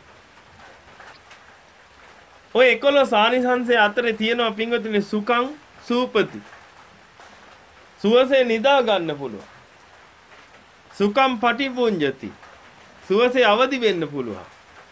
ඔය එකොළොස් ආනිසංසය අතරේ තියෙනවා පින්වතුනි සුඛං සූපති. සුවසේ නිදා ගන්න පුළුවන්. සුකම් පටිපුඤ්ජති. සුවසේ අවදි වෙන්න පුළුවන්.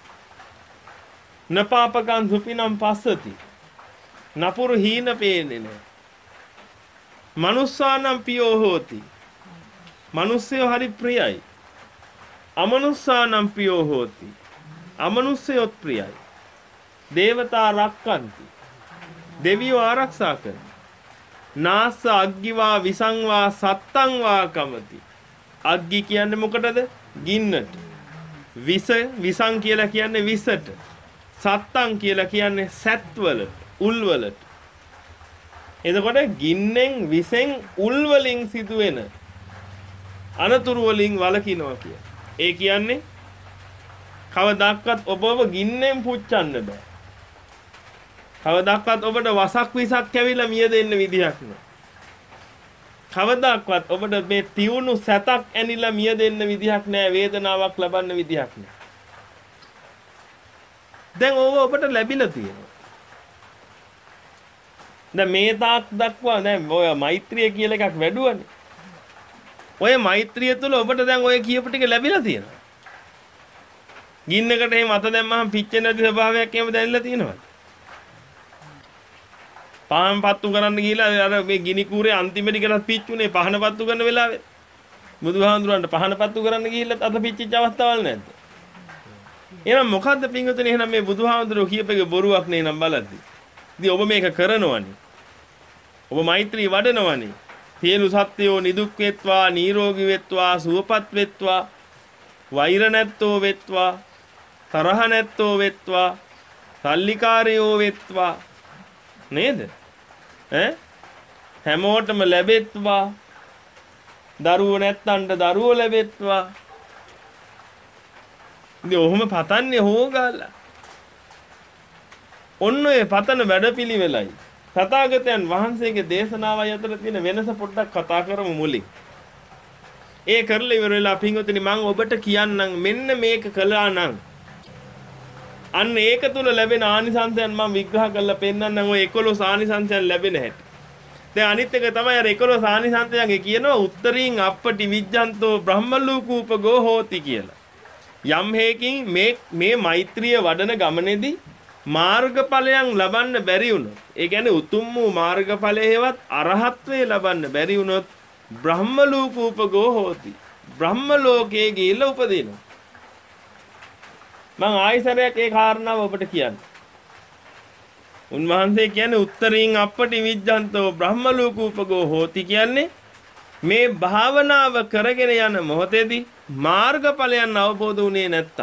නපාපකං සුපිනම් පස්සති. නපුරු හීන පේන්නේ නැහැ. මනුස්සානම් පියෝ හෝති. මනුස්සයෝ හරි ප්‍රියයි. අමනුස්සානම් පියෝ හෝති. අමනුස්සයොත් ප්‍රියයි. දේවතා රක්කන්ති. දෙවියෝ ආරක්ෂා කරනවා. නාස්ස අග්ගිවා විසංවා සත්තං වා කමති. අග්ගි කියන්නේ මොකටද? ගින්නට. විස විසං කියලා කියන්නේ විසට. සත්තං කියලා කියන්නේ සැත්වලට, උල්වලට. එතකොට ගින්නෙන් විසෙන් උල් වලින් සිදුවෙන අනතුරු වලින් වළකිනවා කිය. ඒ කියන්නේ කවදාවත් ඔබව ගින්නෙන් පුච්චන්න බෑ. කවදාවත් ඔබට වසක් විසක් කැවිලා මිය දෙන්න විදියක් නෑ. කවදාවත් ඔබට මේ තියුණු සැතක් ඇනිලා මිය දෙන්න විදියක් නෑ. වේදනාවක් ලබන්න විදියක් නෑ. දැන් ඕව ඔබට ලැබිලා තියෙනවා. දැන් මේ තාක් දක්වා දැන් ඔය මෛත්‍රිය කියලා එකක් වැඩුවනේ. ඔය මෛත්‍රිය තුළ ඔබට දැන් ඔය කියපු ටික ලැබිලා තියෙනවා. ගින්නකට එහෙම අත දැම්මම පිච්චෙන නැති ස්වභාවයක් එහෙම දැනෙලා තියෙනවා. පහන් පත්තු කරන්න ගිහිලා අර මේ ගිනි කූරේ අන්තිමට ගලත් පිච්චුනේ පහන පත්තු කරන වෙලාවේ. බුදුහාඳුරන්ට පහන පත්තු කරන්න ගිහිල්ලා අත පිච්චිච්ච අවස්ථාවල් නැද්ද? එහෙනම් මොකද්ද පින්වතුනි එහෙනම් මේ බුදුහාඳුරෝ කියපේක බොරුවක් නේ නම් බලද්දි. ඉතින් ඔබ මේක කරනවනේ. ඔබ මෛත්‍රී වඩනවනේ. සියලු සත්වයෝ නිදුක් වෙත්වා, නිරෝගී වෙත්වා, සුවපත් වෙත්වා, වෛර නැත්තෝ වෙත්වා, තරහ නැත්තෝ වෙත්වා, සල්ලිකාරයෝ වෙත්වා. නේද? ඈ හැමෝටම ලැබෙත්වා. දරුවෝ නැත්තන්ට දරුවෝ ලැබෙත්වා. ඉතින් ඔහොම පතන්නේ හොගාලා. ඔන්න ඔය පතන වැඩපිළිවෙලයි තථාගතයන් වහන්සේගේ දේශනාවයි අතර තියෙන වෙනස පොඩ්ඩක් කතා කරමු මුලින්. ඒ කරලා ඉවර වෙලා පින්වතුනි මම ඔබට කියන්නම් මෙන්න මේක කළා නම් අන්න ඒක තුල ලැබෙන ආනිසංසයන් මම විග්‍රහ කරලා පෙන්නන්නම් ඔය එකොළොස් ආනිසංසයන් ලැබෙන හැටි. දැන් අනිත් එක තමයි අර එකොළොස් ආනිසංසයන්ගේ කියනවා උත්තරීන් අප්පටි විජ්ජන්තෝ බ්‍රහ්මලෝකූපගෝ හෝති කියලා. යම් හේකින් මේ මේ මෛත්‍රිය වඩන ගමනේදී මාර්ගඵලයන් ලබන්න බැරි වුණොත් ඒ කියන්නේ උතුම් වූ මාර්ගඵලයේවත් අරහත්වේ ලබන්න බැරි වුණොත් බ්‍රහ්ම ලෝකූපගෝ හෝති. බ්‍රහ්ම ලෝකයේ ගිහිල්ලා උපදිනවා. මම ආයිසරයක් ඒ කාරණාව ඔබට කියන්නම්. උන්වහන්සේ කියන්නේ උත්තරීන් අප්පටි විජ්ජන්තෝ බ්‍රහ්ම ලෝකූපගෝ හෝති කියන්නේ මේ භාවනාව කරගෙන යන මොහොතේදී මාර්ගඵලයන් අවබෝධ වුණේ නැත්තම්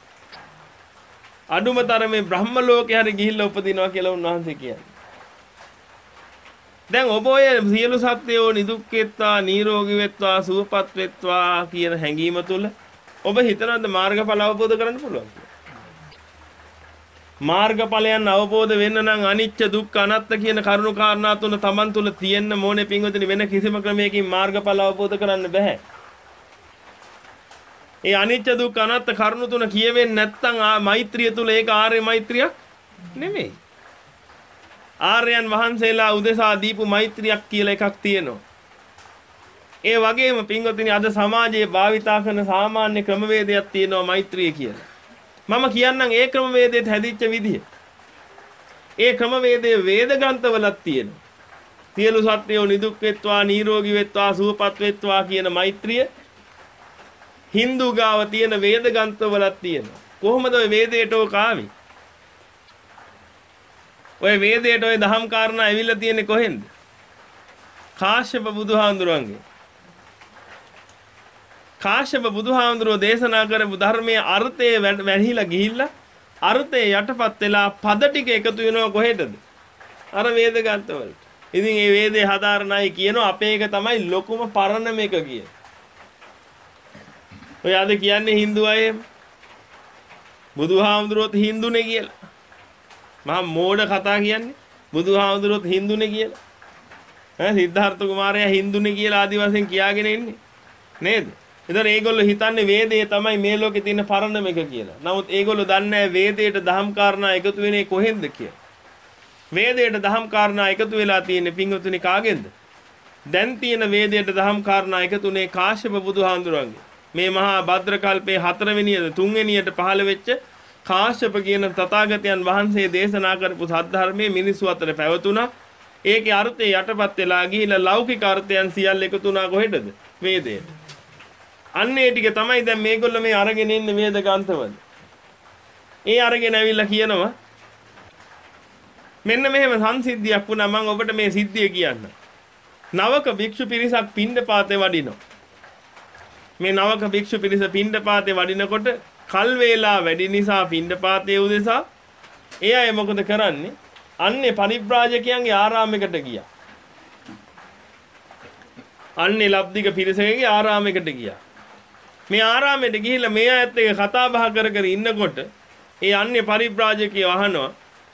අඩුමතරමේ බ්‍රහ්ම ලෝකේ හරි ගිහිල්ලා උපදිනවා කියලා උන්වහන්සේ කියන්නේ. දැන් ඔබ ඔය සියලු සත්වයෝ නිදුක් වෙත්වා, නිරෝගී වෙත්වා, සුවපත් වෙත්වා කියන හැඟීම තුල ඔබ හිතනවද මාර්ගඵල අවබෝධ කරගන්න පුළුවන් කියලා? මාර්ගඵලයන් අවබෝධ වෙන්න නම් අනිච්ච දුක්ඛ අනාත්ම කියන කරුණු කාරණා තුන Taman තුල තියෙන්න ඕනේ පින්වතුනි. වෙන කිසිම ක්‍රමයකින් මාර්ගඵල අවබෝධ කරන්න බෑ. ඒ අනිච්ච දුක්ඛ අනාත්ම කරුණු තුන කියවෙන්නේ නැත්නම් මෛත්‍රිය තුල ඒක ආර්ය මෛත්‍රියක් නෙමෙයි. ආර්යයන් වහන්සේලා උදෙසා දීපු මෛත්‍රියක් කියලා එකක් තියෙනවා. ඒ වගේම පින්වතුනි අද සමාජයේ භාවිතා කරන සාමාන්‍ය ක්‍රමවේදයක් තියෙනවා මෛත්‍රිය කියලා. මම කියන්නම් ඒ ක්‍රමවේදයට හැදිච්ච විදිය. ඒ ක්‍රමවේදයේ වේද ග්‍රන්ථවලක් තියෙනවා. සියලු සත්වයෝ නිදුක් වෙත්වා, නිරෝගී වෙත්වා, සුවපත් වෙත්වා කියන මෛත්‍රිය හින්දු ගාව තියෙන වේද ග්‍රන්ථවලක් තියෙනවා. කොහොමද ඔය වේදයට ඕක ආවේ? ඔය වේදයට ඔය දහම් කාරණා ඇවිල්ලා තියෙන්නේ කොහෙන්ද? කාශ්‍යප බුදුහාඳුරන්ගේ. කාශ්‍යප බුදුහාඳුරෝ දේශනා කරපු ධර්මයේ අර්ථය වැහිලා ගිහිල්ලා අර්ථය යටපත් වෙලා පද ටික එකතු වෙනවා කොහෙටද? අර වේද ග්‍රන්ථවලට. ඉතින් මේ වේදේ හදාරණයි කියනවා අපේ එක තමයි ලොකුම පරණම එක කිය. ඔය අද කියන්නේ Hindu අය බුදුහාමුදුරුවෝත් Hinduනේ කියලා. මහා මෝඩ කතා කියන්නේ බුදුහාමුදුරුවෝත් Hinduනේ කියලා. ඈ සිද්ධාර්ථ කුමාරයා Hinduනේ කියලා ආදි වශයෙන් කියාගෙන ඉන්නේ. නේද? ඒතර ඒගොල්ලෝ හිතන්නේ වේදේ තමයි මේ ලෝකේ තියෙන පරණම එක කියලා. නමුත් ඒගොල්ලෝ දන්නේ නැහැ වේදයට දහම් කාරණා එකතු වෙන්නේ කොහෙන්ද කියලා. වේදයට දහම් කාරණා එකතු වෙලා තියෙන්නේ පින්වතුනි කාගෙන්ද? දැන් තියෙන වේදයට දහම් කාරණා එකතුනේ කාශ්‍යප බුදුහාඳුරන්ගේ මේ මහා භද්‍ර කල්පේ හතරවෙනියද තුන්වෙනියට පහළ වෙච්ච කාශ්‍යප කියන තථාගතයන් වහන්සේ දේශනා කරපු සද්ධර්මයේ මිනිස්සු අතර පැවතුණා. ඒකේ අර්ථය යටපත් වෙලා ගිහිලා ලෞකික අර්ථයන් සියල්ල එකතු වුණා කොහෙටද? වේදයට. අන්න ඒ ටික තමයි දැන් මේගොල්ලෝ මේ අරගෙන ඉන්නේ වේද ග්‍රන්ථවල. ඒ අරගෙන ඇවිල්ලා කියනවා මෙන්න මෙහෙම සංසිද්ධියක් වුණා මම ඔබට මේ සිද්ධිය කියන්න. නවක භික්ෂු පිරිසක් පිණ්ඩපාතේ වඩිනවා. මේ නවක භික්ෂු පිරිස පිණ්ඩපාතේ වඩිනකොට කල් වේලා වැඩි නිසා පිණ්ඩපාතයේ උදෙසා ඒ අය මොකද කරන්නේ? අන්නේ පරිබ්‍රාජකයන්ගේ ආරාමයකට ගියා. අන්නේ ලබ්ධික පිරිසකගේ ආරාමයකට ගියා. මේ ආරාමයට ගිහිල්ලා මේ අයත් එක්ක කතා බහ කර කර ඉන්නකොට ඒ අන්නේ පරිබ්‍රාජකයෝ අහනවා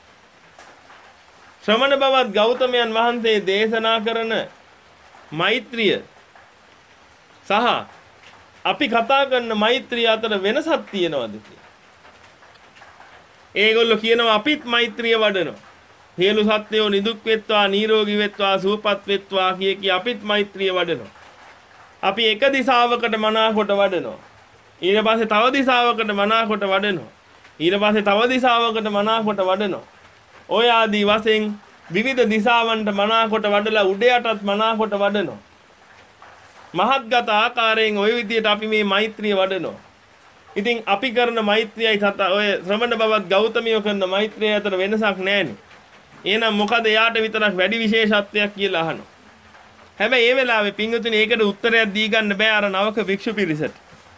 ශ්‍රමණ බවත් ගෞතමයන් වහන්සේ දේශනා කරන මෛත්‍රිය සහ අපි කතා කරන මෛත්‍රිය අතර වෙනසක් තියෙනවද කියලා. ඒගොල්ලෝ කියනවා අපිත් මෛත්‍රිය වඩනවා. සියලු සත්වයෝ නිදුක් වෙත්වා නිරෝගී වෙත්වා සුවපත් වෙත්වා කිය කී අපිත් මෛත්‍රිය වඩනවා. අපි එක දිශාවකට මනාකොට වඩනවා. ඊට පස්සේ තව දිශාවකට මනාකොට වඩනවා. ඊට පස්සේ තව දිශාවකට මනාකොට වඩනවා. ඔය ආදී වශයෙන් විවිධ දිශාවන්ට මනාකොට වඩලා උඩ යටත් මනාකොට වඩනවා. මහත්ගත ආකාරයෙන් ওই විදිහට අපි මේ මෛත්‍රිය වඩනවා. ඉතින් අපි කරන මෛත්‍රියයි තත ඔය ශ්‍රමණ බවත් ගෞතමියෝ කරන මෛත්‍රිය අතර වෙනසක් නැහැනේ. එහෙනම් මොකද යාට විතරක් වැඩි විශේෂත්වයක් කියලා අහනවා. හැබැයි ඒ වෙලාවේ පින්වතුනි ඒකට උත්තරයක් දී ගන්න බෑ අර නවක භික්ෂු පිරිසට.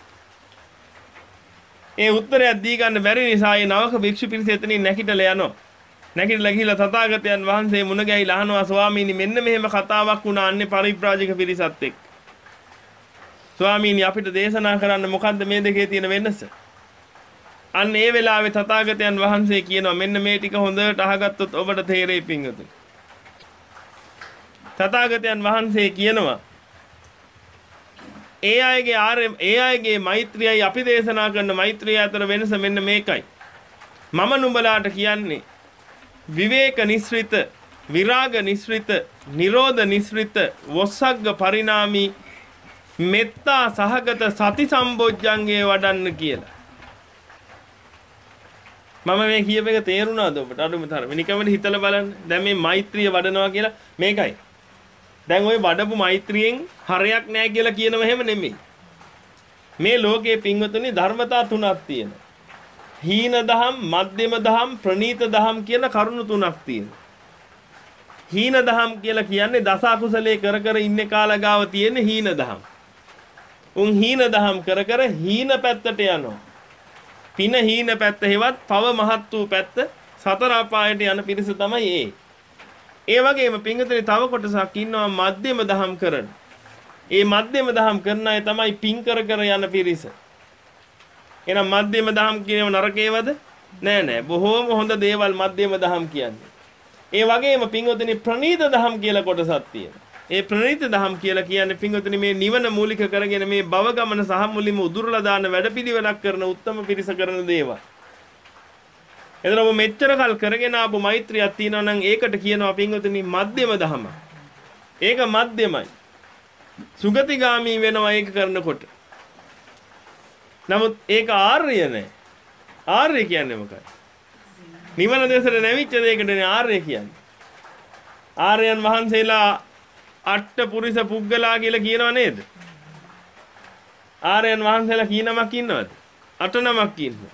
ඒ උත්තරයක් දී ගන්න බැරි නිසා ඒ නවක භික්ෂු පිරිස එතනින් නැගිටලා යනවා. නැගිටලා ගිහිල්ලා තථාගතයන් වහන්සේ මුණ ගැහිලා අහනවා ස්වාමීනි මෙන්න මෙහෙම කතාවක් වුණා අන්නේ පරිබ්‍රාජක පිරිසත් එක්ක. ස්වාමීනි අපිට දේශනා කරන්න මොකද්ද මේ දෙකේ තියෙන වෙනස? අන්න ඒ වෙලාවේ තථාගතයන් වහන්සේ කියනවා මෙන්න මේ ටික හොඳට අහගත්තොත් ඔබට තේරෙයි පින්වතුනි. තථාගතයන් වහන්සේ කියනවා ඒ අයගේ ආර්ය ඒ අයගේ මෛත්‍රියයි අපි දේශනා කරන මෛත්‍රිය අතර වෙනස මෙන්න මේකයි. මම නුඹලාට කියන්නේ විවේක නිස්ෘත, විරාග නිස්ෘත, නිරෝධ නිස්ෘත, වොස්සග්ග පරිණාමී මෙත්තා සහගත සති සම්බොජ්ජංගේ වඩන්න කියලා. මම මේ කියප එක තේරුණාද ඔබට? අඩුම තරමේ නිකම්ම හිතලා බලන්න. දැන් මේ මෛත්‍රිය වඩනවා කියලා මේකයි. දැන් ওই වඩපු මෛත්‍රියෙන් හරයක් නැහැ කියලා කියනව එහෙම නෙමෙයි. මේ ලෝකයේ පින්වතුනි ධර්මතා තුනක් තියෙනවා. හීන දහම්, මධ්‍යම දහම්, ප්‍රනීත දහම් කියන කරුණු තුනක් තියෙනවා. හීන දහම් කියලා කියන්නේ දස අකුසලයේ කර කර ඉන්නේ කාලා ගාව තියෙන හීන දහම්. උන් හීන දහම් කර කර හීන පැත්තට යනවා. පින හීන පැත්ත හේවත් පව මහත් වූ පැත්ත සතර අපායට යන පිරිස තමයි ඒ. ඒ වගේම පින්විතනේ තව කොටසක් ඉන්නවා මධ්‍යම දහම් කරන. ඒ මධ්‍යම දහම් කරන අය තමයි පින් කර කර යන පිරිස. එහෙනම් මධ්‍යම දහම් කියනව නරකේවද? නෑ නෑ. බොහෝම හොඳ දේවල් මධ්‍යම දහම් කියන්නේ. ඒ වගේම පින්විතනේ ප්‍රනීත දහම් කියලා කොටසක් තියෙනවා. ඒ ප්‍රණීත දහම් කියලා කියන්නේ පින්වතුනි මේ නිවන මූලික කරගෙන මේ භව ගමන සහ මුලින්ම උදුරලා දාන වැඩපිළිවෙලක් කරන උත්තම පිරිස කරන දේවල්. එතන ඔබ මෙච්චර කල් කරගෙන ආපු මෛත්‍රියක් තියෙනවා නම් ඒකට කියනවා පින්වතුනි මධ්‍යම දහම. ඒක මධ්‍යමයි. සුගතිගාමී වෙනවා ඒක කරනකොට. නමුත් ඒක ආර්ය නෑ. ආර්ය කියන්නේ මොකක්ද? නිවන දෙසට නැවිච්ච දෙයකටනේ ආර්ය කියන්නේ. ආර්යයන් වහන්සේලා අට්ඨ පුරිස පුද්ගලා කියලා කියනව නේද? ආර්යයන් වහන්සේලා කී නමක් ඉන්නවද? අට නමක් ඉන්නවා.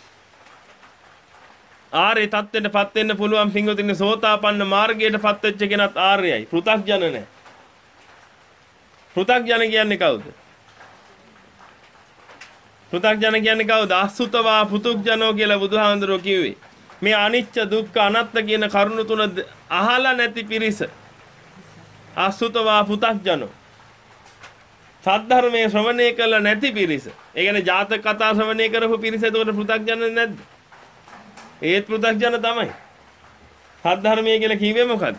ආර්ය තත්ත්වයටපත් වෙන්න පුළුවන් පින්වතුනි සෝතාපන්න මාර්ගයටපත් වෙච්ච කෙනත් ආර්යයි. පෘථග්ජන නැහැ. පෘථග්ජන කියන්නේ කවුද? පෘථග්ජන කියන්නේ කවුද? අසුතවා පුතුග්ජනෝ කියලා බුදුහාඳුරෝ කිව්වේ. මේ අනිච්ච දුක්ඛ අනාත්ම කියන කරුණු තුන අහලා නැති පිරිස. අසුතවා පුතග්ජනෝ. සද්ධර්මයේ ශ්‍රවණය කළ නැති පිරිස. ඒ කියන්නේ ජාතක කතා ශ්‍රවණය කරපු පිරිස එතකොට පුතග්ජන නැද්ද? ඒත් පුතග්ජන තමයි. සද්ධර්මයේ කියලා කිව්වේ මොකද්ද?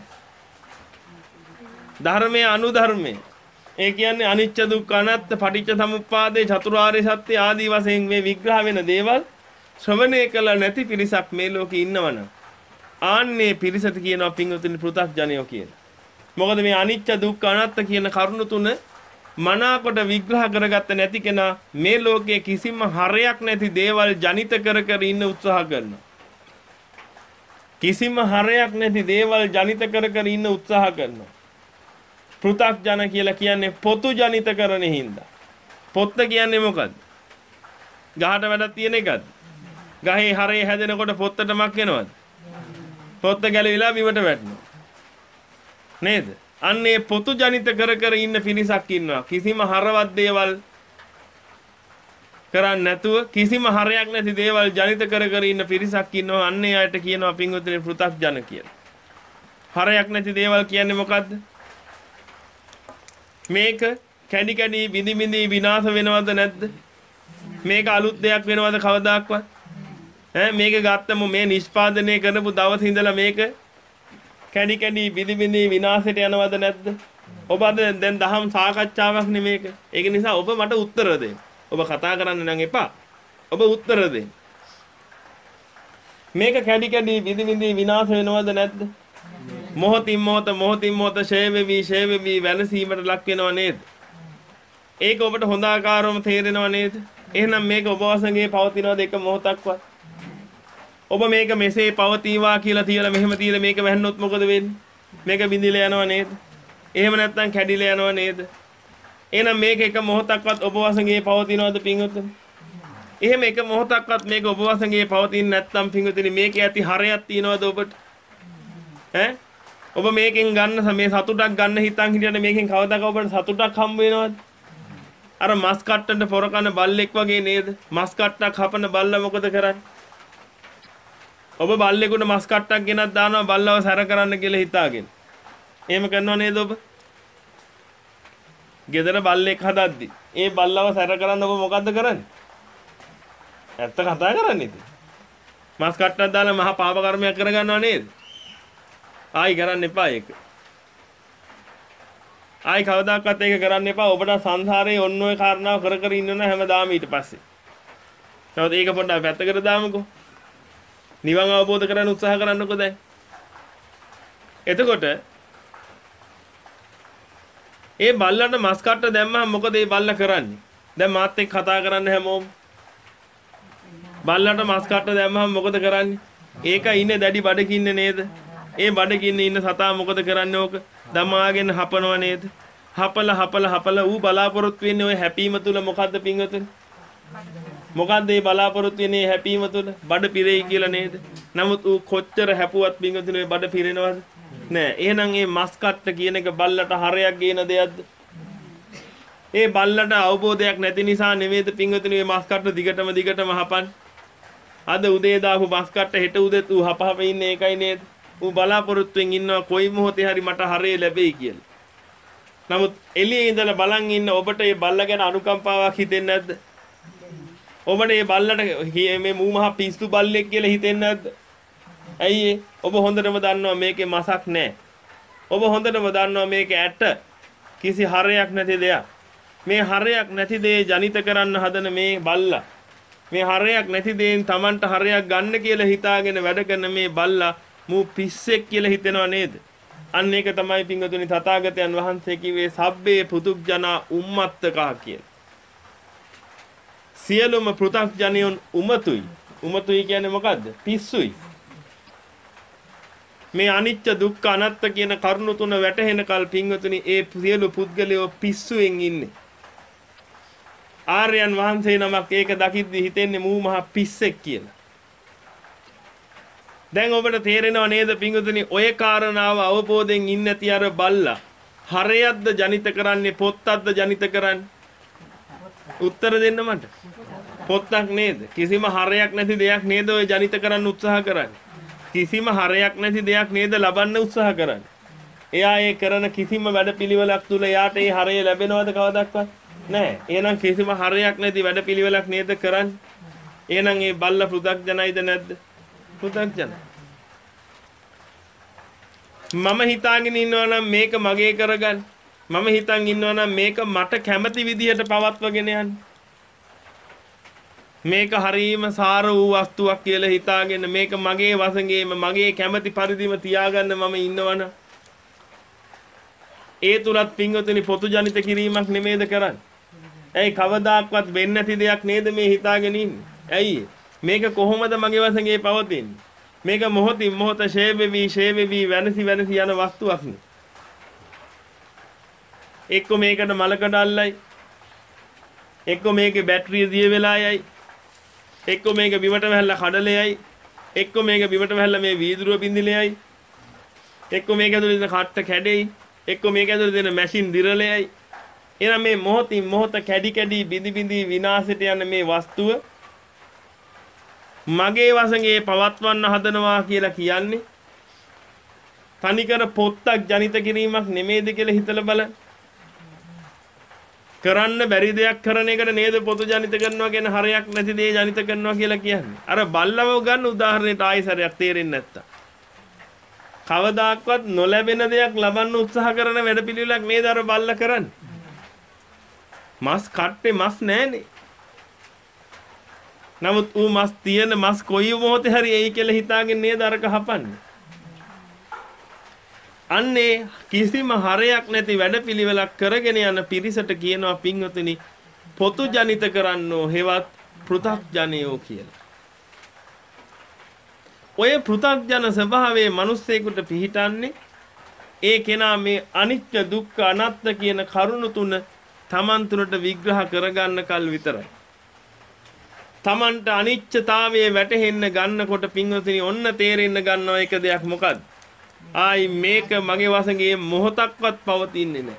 ධර්මයේ අනුධර්මයේ. ඒ කියන්නේ අනිච්ච දුක්ඛ අනාත්ම පටිච්ච සමුප්පාදේ චතුරාර්ය සත්‍ය ආදී වශයෙන් මේ විග්‍රහ වෙන දේවල් ශ්‍රවණය කළ නැති පිරිසක් මේ ලෝකේ ඉන්නවනම් ආන්නේ පිරිසට කියනවා පින්වතුනි පුතග්ජනයෝ කියලා. මොකද මේ අනිච්ච දුක්ඛ අනාත්ම කියන කරුණු තුන මනාකොට විග්‍රහ කරගත්ත නැති කෙනා මේ ලෝකයේ කිසිම හරයක් නැති දේවල් ජනිත කර කර ඉන්න උත්සාහ කරනවා. කිසිම හරයක් නැති දේවල් ජනිත කර කර ඉන්න උත්සාහ කරනවා. පෘථග්ජන කියලා කියන්නේ පොතු ජනිත කරන හින්දා. පොත්ත කියන්නේ මොකද්ද? ගහට වැඩක් තියෙන එකද? ගහේ හරේ හැදෙනකොට පොත්තට මක් වෙනවද? පොත්ත ගැලවිලා බිමට වැටෙනවා. නේද? අන්නේ පොතු ජනිත කර කර ඉන්න පිරිසක් ඉන්නවා. කිසිම හරවත් දේවල් කරන්නේ නැතුව කිසිම හරයක් නැති දේවල් ජනිත කර කර ඉන්න පිරිසක් ඉන්නවා. අන්නේ අයට කියනවා පින්වතුනි පෘථග්ජන කියලා. හරයක් නැති දේවල් කියන්නේ මොකද්ද? මේක කැඩි කැඩි බිඳි බිඳි විනාශ වෙනවද නැද්ද? මේක අලුත් දෙයක් වෙනවද කවදාක්වත්? ඈ මේක ගත්තම මේ නිෂ්පාදනය කරපු දවස් ඉඳලා මේක කැඩි කැඩි බිඳි බිඳි විනාශයට යනවද නැද්ද? ඔබ අද දැන් දහම් සාකච්ඡාවක් නේ මේක. ඒක නිසා ඔබ මට උත්තර දෙන්න. ඔබ කතා කරන්න නම් එපා. ඔබ උත්තර දෙන්න. මේක කැඩි කැඩි බිඳි බිඳි විනාශ වෙනවද නැද්ද? මොහොතින් මොහොත මොහොතින් මොහොත ෂේ වෙවි ෂේ වෙවි වෙනසීමට ලක් වෙනව නේද? ඒක ඔබට හොඳ ආකාරවම තේරෙනව නේද? එහෙනම් මේක ඔබ වශයෙන් පවතිනවද එක මොහොතක්වත්? ඔබ මේක මෙසේ පවතිවා කියලා තියලා මෙහෙම තියලා මේක වැහෙන්නොත් මොකද වෙන්නේ? මේක බිඳිලා යනව නේද? එහෙම නැත්නම් කැඩිලා යනව නේද? එහෙනම් මේක එක මොහොතක්වත් ඔබ වශයෙන් පවතිනවද පින්වතුනි? එහෙම එක මොහොතක්වත් මේක ඔබ වශයෙන් පවතින්නේ නැත්නම් පින්වතුනි මේක ඇති හරයක් තියනවද ඔබට? ඈ ඔබ මේකෙන් ගන්න මේ සතුටක් ගන්න හිතන් හිටියට මේකෙන් කවදාක ඔබට සතුටක් හම්බ වෙනවද? අර මස් කට්ටට පොර කන බල්ලෙක් වගේ නේද? මස් කට්ටක් හපන බල්ලා මොකද කරන්නේ? ඔබ බල්ලෙකුට මස් කට්ටක් ගෙනත් දානවා බල්ලව සැර කරන්න කියලා හිතාගෙන. එහෙම කරනව නේද ඔබ? ගෙදර බල්ලෙක් හදද්දි ඒ බල්ලව සැර කරන්න ඔබ මොකද්ද කරන්නේ? ඇත්ත කතා කරන්නේ ඉතින්. මස් කට්ටක් දාලා මහා පාප කර්මයක් කරගන්නව නේද? ආයි කරන්න එපා ඒක. ආයි කවදාකවත් ඒක කරන්න එපා. ඔබට සංසාරේ ඔන්න ඔය කාරණාව කර කර ඉන්න හැමදාම ඊට පස්සේ. නමුත් ඒක පොඩ්ඩක් පැත්තකට දාමුකෝ. නිවන් අවබෝධ කරගන්න උත්සාහ කරන්නකෝ දැන්. එතකොට ඒ බල්ලන්ට මස් කට්ට දැම්මම මොකද ඒ බල්ලා කරන්නේ? දැන් මාත් එක්ක කතා කරන්න හැමෝම. බල්ලන්ට මස් කට්ට දැම්මම මොකද කරන්නේ? ඒක ඉන්නේ දැඩි බඩකින්නේ නේද? ඒ බඩකින්නේ ඉන්න සතා මොකද කරන්නේ ඕක? දමාගෙන හපනවා නේද? හපල හපල හපල ඌ බලාපොරොත්තු වෙන්නේ ওই හැපීම තුල මොකද්ද පින්වතුනි? මොකද්ද මේ බලාපොරොත්තු වෙන්නේ හැපීම තුල? බඩ පිරෙයි කියලා නේද? නමුත් ඌ කොච්චර හැපුවත් පින්වතුනි ඔය බඩ පිරෙනවද? නෑ. එහෙනම් මේ මස් කට්ට කියන එක බල්ලට හරයක් ගේන දෙයක්ද? ඒ බල්ලට අවබෝධයක් නැති නිසා නෙමෙයිද පින්වතුනි මේ මස් කට්ට දිගටම දිගටම හපන්නේ? අද උදේ දාපු මස් කට්ට හෙට උදේත් ඌ හප හප ඉන්නේ ඒකයි නේද? ඌ බලාපොරොත්තුෙන් ඉන්නවා කොයි මොහොතේ හරි මට හරේ ලැබෙයි කියලා. නමුත් එළියේ ඉඳලා බලන් ඉන්න ඔබට මේ බල්ලා ගැන අනුකම්පාවක් හිතෙන්නේ නැද්ද? ඔබට මේ බල්ලට මේ මූ මහ පිස්සු බල්ලෙක් කියලා හිතෙන්නේ නැද්ද? ඇයි ඒ? ඔබ හොඳටම දන්නවා මේකේ මසක් නැහැ. ඔබ හොඳටම දන්නවා මේකේ ඇට කිසි හරයක් නැති දෙයක්. මේ හරයක් නැති දේ ජනිත කරන්න හදන මේ බල්ලා මේ හරයක් නැති දේෙන් Tamanට හරයක් ගන්න කියලා හිතාගෙන වැඩ කරන මේ බල්ලා මූ පිස්සෙක් කියලා හිතෙනව නේද? අන්න ඒක තමයි පින්වතුනි තථාගතයන් වහන්සේ කිව්වේ සබ්බේ පුදුක්ජනා උම්මත්තකා කියලා. සියලුම පෘථග්ජනයන් උමතුයි. උමතුයි කියන්නේ මොකද්ද? පිස්සුයි. මේ අනිච්ච දුක්ඛ අනාත්ම කියන කරුණු තුන වැටහෙන කල් පින්වතුනි ඒ සියලු පුද්ගලයෝ පිස්සුවෙන් ඉන්නේ. ආර්යයන් වහන්සේ නමක් ඒක දකිද්දි හිතෙන්නේ මූ මහ පිස්සෙක් කියලා. දැන් ඔබට තේරෙනව නේද පිංගුතුනි ඔය කාරණාව අවබෝධයෙන් ඉන්නේ නැති අර බල්ලා හරයක්ද ජනිත කරන්නේ පොත්තක්ද ජනිත කරන්නේ? උත්තර දෙන්න මට. පොත්තක් නේද? කිසිම හරයක් නැති දෙයක් නේද ඔය ජනිත කරන්න උත්සාහ කරන්නේ? කිසිම හරයක් නැති දෙයක් නේද ලබන්න උත්සාහ කරන්නේ? එයා ඒ කරන කිසිම වැඩපිළිවෙලක් තුල එයාට ඒ හරය ලැබෙනවද කවදාවත්? නැහැ. එහෙනම් කිසිම හරයක් නැති වැඩපිළිවෙලක් නේද කරන්නේ? එහෙනම් ඒ බල්ලා පෘථග්ජනයිද නැද්ද? පෘථග්ජනයි. මම හිතාගෙන ඉන්නවා නම් මේක මගේ කරගන්න. මම හිතන් ඉන්නවා නම් මේක මට කැමති විදිහට පවත්වගෙන යන්න. මේක හරීම සාර වූ වස්තුවක් කියලා හිතාගෙන මේක මගේ වශයෙන්ම මගේ කැමති පරිදිම තියාගන්න මම ඉන්නවනම් ඒ තුලත් පින්වතුනි පොතු ජනිත කිරීමක් නෙමෙයිද කරන්නේ? ඇයි කවදාක්වත් වෙන්නේ නැති දෙයක් නේද මේ හිතාගෙන ඉන්නේ? ඇයි මේක කොහොමද මගේ වශයෙන් පවතින්නේ? මේක මොහොතින් මොහොත ෂේ වෙවි ෂේ වෙවි වෙනසි වෙනසි යන වස්තුවක් නේ. එක්ක මේකට මලකඩ අල්ලයි. එක්ක මේකේ බැටරිය දිය වෙලා යයි. එක්ක මේක බිමට වැහැලා කඩලෙයි. එක්ක මේක බිමට වැහැලා මේ වීදුරුව බින්දිලෙයි. එක්ක මේක ඇතුලේ දෙන කට්ට කැඩෙයි. එක්ක මේක ඇතුලේ දෙන මැෂින් දිරලෙයි. එහෙනම් මේ මොහොතින් මොහොත කැඩි කැඩි බිඳි බිඳි විනාශයට යන මේ වස්තුව මගේ වශයෙන් පවත්වන්න හදනවා කියලා කියන්නේ තනිකර පොත්තක් ජනිත කිරීමක් නෙමෙයිද කියලා හිතලා බලන්න. කරන්න බැරි දෙයක් කරන එකට නේද පොතු ජනිත කරනවා කියන හරයක් නැති දේ ජනිත කරනවා කියලා කියන්නේ. අර බල්ලව ගන්න උදාහරණයට ආයිසරයක් තේරෙන්නේ නැත්තම්. කවදාක්වත් නොලැබෙන දෙයක් ලබන්න උත්සාහ කරන වැඩපිළිවෙලක් නේද අර බල්ල කරන්නේ. මස් කට්ටේ මස් නැහනේ. නමුත් ඌ මස් තියෙන මස් කොයි මොහොතේ හරි එයි කියලා හිතාගෙන නේද අරක හපන්නේ. අන්නේ කිසිම හරයක් නැති වැඩපිළිවෙලක් කරගෙන යන පිරිසට කියනවා පින්වතුනි පොතු ජනිත කරන්නෝ හෙවත් පෘථග්ජනයෝ කියලා. ඔය පෘථග්ජන ස්වභාවයේ මිනිස්සෙකුට පිහිටන්නේ ඒ කෙනා මේ අනිත්‍ය දුක්ඛ අනාත්ම කියන කරුණු තුන තමන් තුළට විග්‍රහ කරගන්න කල් විතරයි. තමන්ට අනිත්‍යතාවයේ වැටහෙන්න ගන්නකොට පින්වතුනි ඔන්න තේරෙන්න ගන්නවා එක දෙයක් මොකද්ද? ආයි මේක මගේ වශයෙන් මොහොතක්වත් පවතින්නේ නැහැ.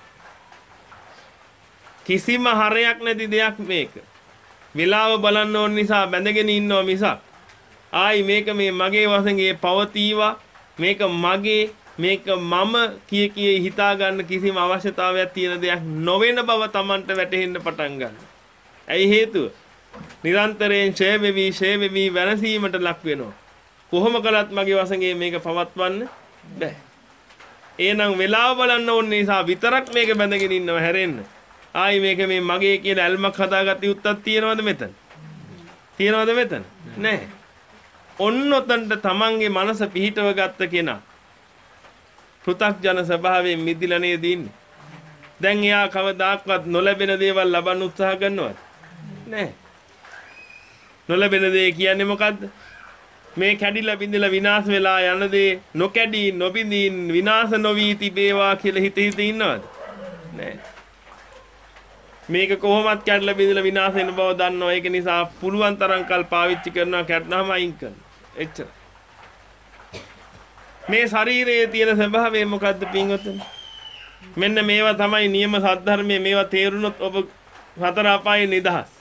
කිසිම හරයක් නැති දෙයක් මේක. විලාව බලන්න ඕන නිසා බැඳගෙන ඉන්නවා මිසක් ආයි මේක මේ මගේ වශයෙන් පවතිවා මේක මගේ මේක මම කිය කිය හිතා ගන්න කිසිම අවශ්‍යතාවයක් තියෙන දෙයක් නොවන බව Tamanට වැටහෙන්න පටන් ගන්නවා. ඇයි හේතුව? නිරන්තරයෙන් ඡය වෙවි ඡය වෙවි වෙනසීමට ලක් වෙනවා. කොහොම කළත් මගේ වශයෙන් මේක පවත්වන්න බෑ. එහෙනම් වෙලාව බලන්න ඕන නිසා විතරක් මේක බැඳගෙන ඉන්නව හැරෙන්න. ආයි මේක මේ මගේ කියලා ඇල්මක් හදාගත්ත යුත්තක් තියනවද මෙතන? තියනවද මෙතන? නැහැ. ඔන්න ඔතනට තමන්ගේ මනස පිහිටව ගත්ත කෙනා පෘථග්ජන ස්වභාවයෙන් මිදිලා නේද ඉන්නේ. දැන් එයා කවදාක්වත් නොලැබෙන දේවල් ලබන්න උත්සාහ කරනවද? නැහැ. නොලැබෙන දේ කියන්නේ මොකද්ද? මේ කැඩිලා බිඳිලා විනාශ වෙලා යන දේ නොකැඩී නොබිඳින් විනාශ නොවි තිබේවා කියලා හිත හිත ඉන්නවද? නැහැ. මේක කොහොමත් කැඩලා බිඳිලා විනාශ වෙන බව දන්නවා. ඒක නිසා පුළුවන් තරම් කල් පාවිච්චි කරනවා, කැඩනවාම අයින් කරනවා. එච්චර. මේ ශරීරයේ තියෙන ස්වභාවය මොකද්ද පින්වතුනි? මෙන්න මේවා තමයි නියම සද්ධර්මයේ. මේවා තේරුනොත් ඔබ සතර අපායේ නිදහස්.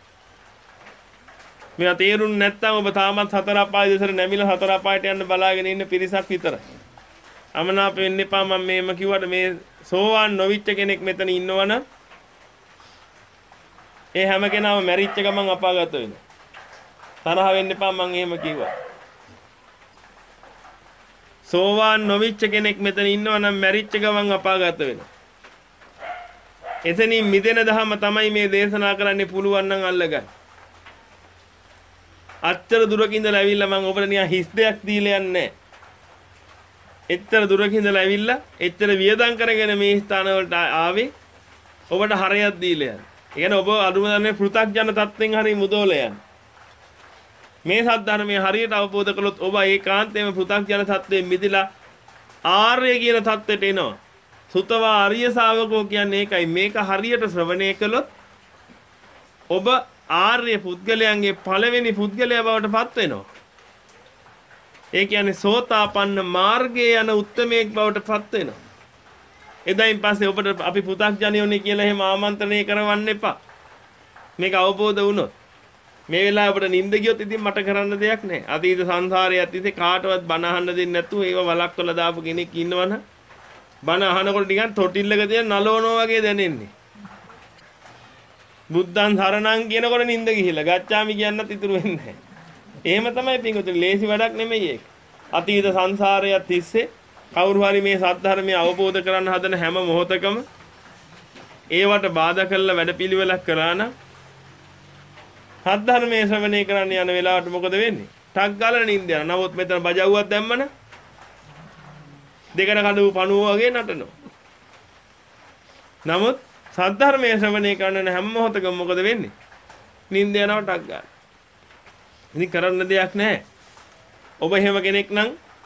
මේවා තේරුම් නැත්නම් ඔබ තාමත් සතර අපායේ දෙසට නැමිලා සතර අපායට යන්න බලාගෙන ඉන්න පිරිසක් විතරයි. අමනාප වෙන්න එපා. මම මේම කිව්වට මේ සෝවාන් නොවිච්ච කෙනෙක් මෙතන ඉන්නවනම් ඒ හැම කෙනාම මැරිච්ච ගමන් අපාගත වෙනවා. තරහ වෙන්න එපා මම එහෙම කිව්වා. සෝවාන් නොවිච්ච කෙනෙක් මෙතන ඉන්නවනම් මැරිච්ච ගමන් අපාගත වෙනවා. එතනින් මිදෙන දහම තමයි මේ දේශනා කරන්නේ. පුළුවන් නම් අල්ලගන්න. අච්චර දුරකින් ඉඳලා ඇවිල්ලා මම ඔබට නිකන් හිස් දෙයක් දීලා යන්නේ නැහැ. එච්චර දුරකින් ඉඳලා ඇවිල්ලා එච්චර වියදම් කරගෙන මේ ස්ථාන වලට ආවේ ඔබට හරයක් දීලා යන්න. ඒ කියන්නේ ඔබ අනුමතන්නේ පෘථග්ජන තත්ත්වෙන් හරිය මුදෝල යන්න. මේ සද්ධර්මයේ හරියට අවබෝධ කළොත් ඔබ ඒකාන්තයෙන්ම පෘථග්ජන තත්ත්වයෙන් මිදලා ආර්ය කියන තත්ත්වයට එනවා. සුතවා ආර්ය ශාවකෝ කියන්නේ ඒකයි. මේක හරියට ශ්‍රවණය කළොත් ඔබ ආර්ය පුද්ගලයන්ගේ පළවෙනි පුද්ගලයා බවට පත් වෙනවා. ඒ කියන්නේ සෝතාපන්න මාර්ගයේ යන උත්තමයෙක් බවට පත් වෙනවා. එදායින් පස්සේ ඔබට අපි පු탁ජනියෝනේ කියලා එහෙම ආමන්ත්‍රණය කරවන්න එපා. මේක අවබෝධ වුණොත් මේ වෙලාවේ ඔබට නිින්ද ගියොත් ඉතින් මට කරන්න දෙයක් නැහැ. අතීත සංසාරයේ ඇතිසේ කාටවත් බණ අහන්න දෙන්නේ නැතුව ඒව වලක්වලා දාපු කෙනෙක් ඉන්නවනම් බණ අහනකොට නිකන් තොටිල්ලක තියන නලවනවා වගේ දැනෙන්නේ. බුද්ධං සරණං කියනකොට නිින්ද ගිහිලා ගච්ඡාමි කියන්නත් ඉතුරු වෙන්නේ නැහැ. එහෙම තමයි පින්වතුනි. ලේසි වැඩක් නෙමෙයි ඒක. අතීත සංසාරයත් තිස්සේ කවුරු හරි මේ සත්‍ය අවබෝධ කරගන්න හදන හැම මොහොතකම ඒවට බාධා කරලා වැඩපිළිවෙලක් කරා නම් සද්ධර්මයේ ශ්‍රවණය කරන්න යන වෙලාවට මොකද වෙන්නේ? ටක් ගාලා නිින්ද යනවා. නමුත් මෙතන බජවුවක් දැම්මම දෙකට කඩුව පණුව වගේ නටනවා. නමුත් සද්ධර්මයේ ශ්‍රවණය කරන හැම මොහොතකම මොකද වෙන්නේ? නිින්ද යනවා ටක් ගන්න. ඉතින් කරන්න දෙයක් නැහැ. ඔබ එහෙම කෙනෙක් නම්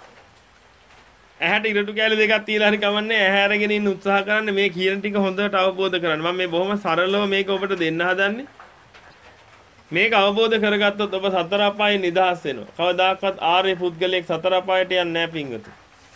ඇහැට ඉරටු කැලි දෙකක් තියලා හරි කමන්නේ ඇහැ අරගෙන ඉන්න උත්සාහ කරන්න මේ කියන ටික හොඳට අවබෝධ කරගන්න. මම මේ බොහොම සරලව මේක ඔබට දෙන්න හදන්නේ. මේක අවබෝධ කරගත්තොත් ඔබ සතර අපායෙන් නිදහස් වෙනවා. කවදාකවත් ආර්ය පුද්ගලයෙක් සතර අපායට යන්නේ නැහැ පින්වතුනි.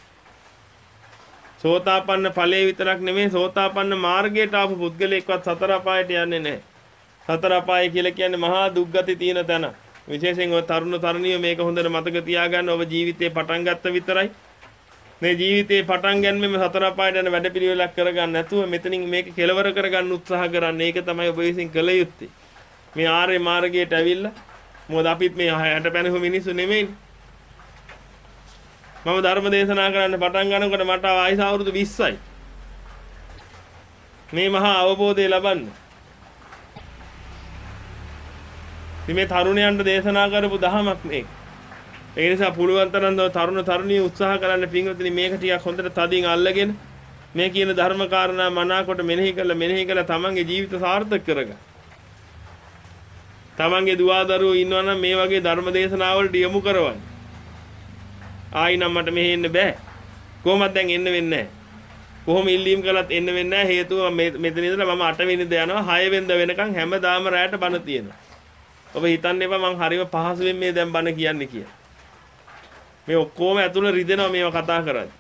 සෝතාපන්න ඵලයේ විතරක් නෙමෙයි සෝතාපන්න මාර්ගයට ආපු පුද්ගලයෙක්වත් සතර අපායට යන්නේ නැහැ. සතර අපාය කියලා කියන්නේ මහා දුක්ගති තියෙන තැන. විශේෂයෙන් ඔය තරුණ තරුණියෝ මේක හොඳට මතක තියාගන්න. ඔබ ජීවිතේ පටන් ගත්ත විතරයි. මේ ජීවිතේ පටන් ගන්නෙම සතර අපායට යන වැඩපිළිවෙලක් කරගන්න නැතුව මෙතනින් මේක කෙලවර කරගන්න උත්සාහ කරන්න. ඒක තමයි ඔබ විසින් කළ යුත්තේ. මේ ආර්ය මාර්ගයට ඇවිල්ලා මොකද අපිත් මේ හැට පැනහු මිනිස්සු නෙමෙයි. මම ධර්ම දේශනා කරන්න පටන් ගන්නකොට මට ආයස අවුරුදු විස්සයි. මේ මහා අවබෝධය ලබන්න. මේ තරුණයන්ට දේශනා කරපු දහමක් මේක. ඒ නිසා පුළුවන් තරම් තරුණ තරුණිය උත්සාහ කරන්න පින්වතුනි මේක ටිකක් හොඳට තදින් අල්ලගෙන මේ කියන ධර්ම කාරණා මනාකොට මෙනෙහි කරලා මෙනෙහි කරලා තමන්ගේ ජීවිත සාර්ථක කරගන්න. තමන්ගේ දුවා දරුවෝ ඉන්නවනම් මේ වගේ ධර්ම දේශනාවලට යොමු කරවන්න. ආයි නම් මට මෙහෙ එන්න බෑ. කොහොමද දැන් එන්න වෙන්නේ නැහැ. කොහොම ඉල්ලීම් කළත් එන්න වෙන්නේ නැහැ. හේතුව මෙතන ඉඳලා මම අට වෙනිද යනවා හය වෙනිද වෙනකන් හැමදාම රැයට බණ තියෙනවා. ඔබ හිතන්න එපා මං හරිම පහසුවෙන් මේ දැන් බණ කියන්නේ කියලා. මේ ඔක්කොම ඇතුළ රිදෙනවා මේවා කතා කරද්දී.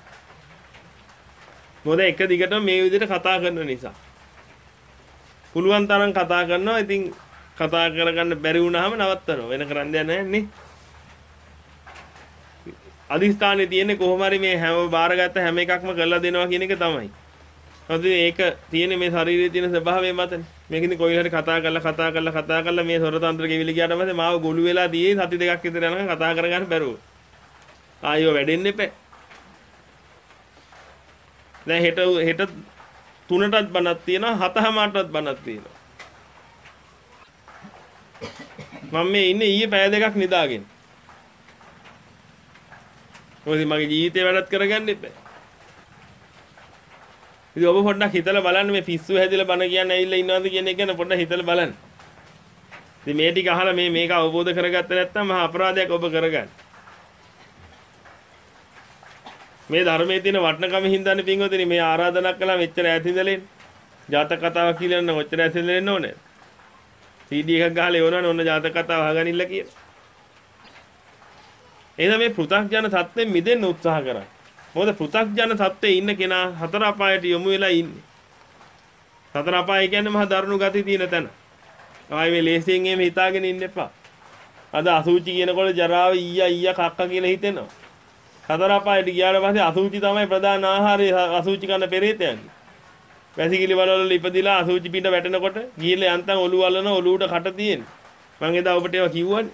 මොකද එක දිගටම මේ විදිහට කතා කරන නිසා. පුළුවන් තරම් කතා කරනවා. ඉතින් කතා කරගන්න බැරි වුණාම නවත්තනවා. වෙන කරන්න දෙයක් නැහැ නේ. අදිස්ථානේ තියෙන්නේ කොහොම හරි මේ හැම බාරගත්ත හැම එකක්ම කරලා දෙනවා කියන එක තමයි. මොකද ඒක තියෙන්නේ මේ ශරීරයේ තියෙන ස්වභාවය මතනේ. මේකෙන් කොයි හරි කතා කරලා කතා කරලා කතා කරලා මේ සොරතන්ත්‍ර ගෙවිලි ගියාට පස්සේ මාව ගොළු වෙලා දියේ සති දෙකක් විතර යනකම් කතා කරගන්න බැරුව. ආයෙ වැඩෙන්න එපා. දැන් හෙට හෙට තුනටත් බණක් තියෙනවා හතමාරටත් බණක් තියෙනවා. මම මේ ඉන්නේ ඊයේ පැය දෙකක් නිදාගෙන. මොකද මගේ ජීවිතේ වැඩත් කරගන්න එපා. ඉතින් ඔබ පොඩ්ඩක් හිතලා බලන්න මේ පිස්සු හැදිලා බණ කියන්න ඇවිල්ලා ඉන්නවද කියන එක ගැන පොඩ්ඩක් හිතලා බලන්න. ඉතින් මේ ටික අහලා මේ මේක අවබෝධ කරගත්තේ නැත්නම් මහා අපරාධයක් ඔබ කරගන්න. මේ ධර්මයේ තියෙන වටිනකම හින්දානේ පින්වතුනි මේ ආරාධනා කළා මෙච්චර ඈත ඉඳලා ජාතක කතාවක් කියලා නම් ඔච්චර ඈත ඉඳලා එන්න ඕනේ. සී ඩී එකක් ගහලා එවනවනේ ඔන්න ජාතක කතාව අහගනින්න කියලා. එහෙනම් මේ පෘථග්ජන තත්ත්වෙන් මිදෙන්න උත්සාහ කරන්න. මොකද පෘථග්ජන තත්ත්වයේ ඉන්න කෙනා හතර අපායට යොමු වෙලා ඉන්නේ. හතර අපාය කියන්නේ මහා දරුණු ගති තියෙන තැන. ආයේ මේ ලේසියෙන් එහෙම හිතාගෙන ඉන්න එපා. අද අසුචි කියනකොට ජරාව ඊයා ඊයා කක්ක කියලා හිතෙනවා. හතර අපායට ගියාට පස්සේ අසුචි තමයි ප්‍රධාන ආහාරය. අසුචි කන පෙරේතයන්. වැසිකිලි වලවල ඉපදිලා අසුචි පිට වැටෙනකොට ගිහිල්ලා යන්තම් ඔලුව අල්ලන ඔලුවට කට තියෙන්නේ. මම එදා ඔබට ඒවා කිව්වනේ.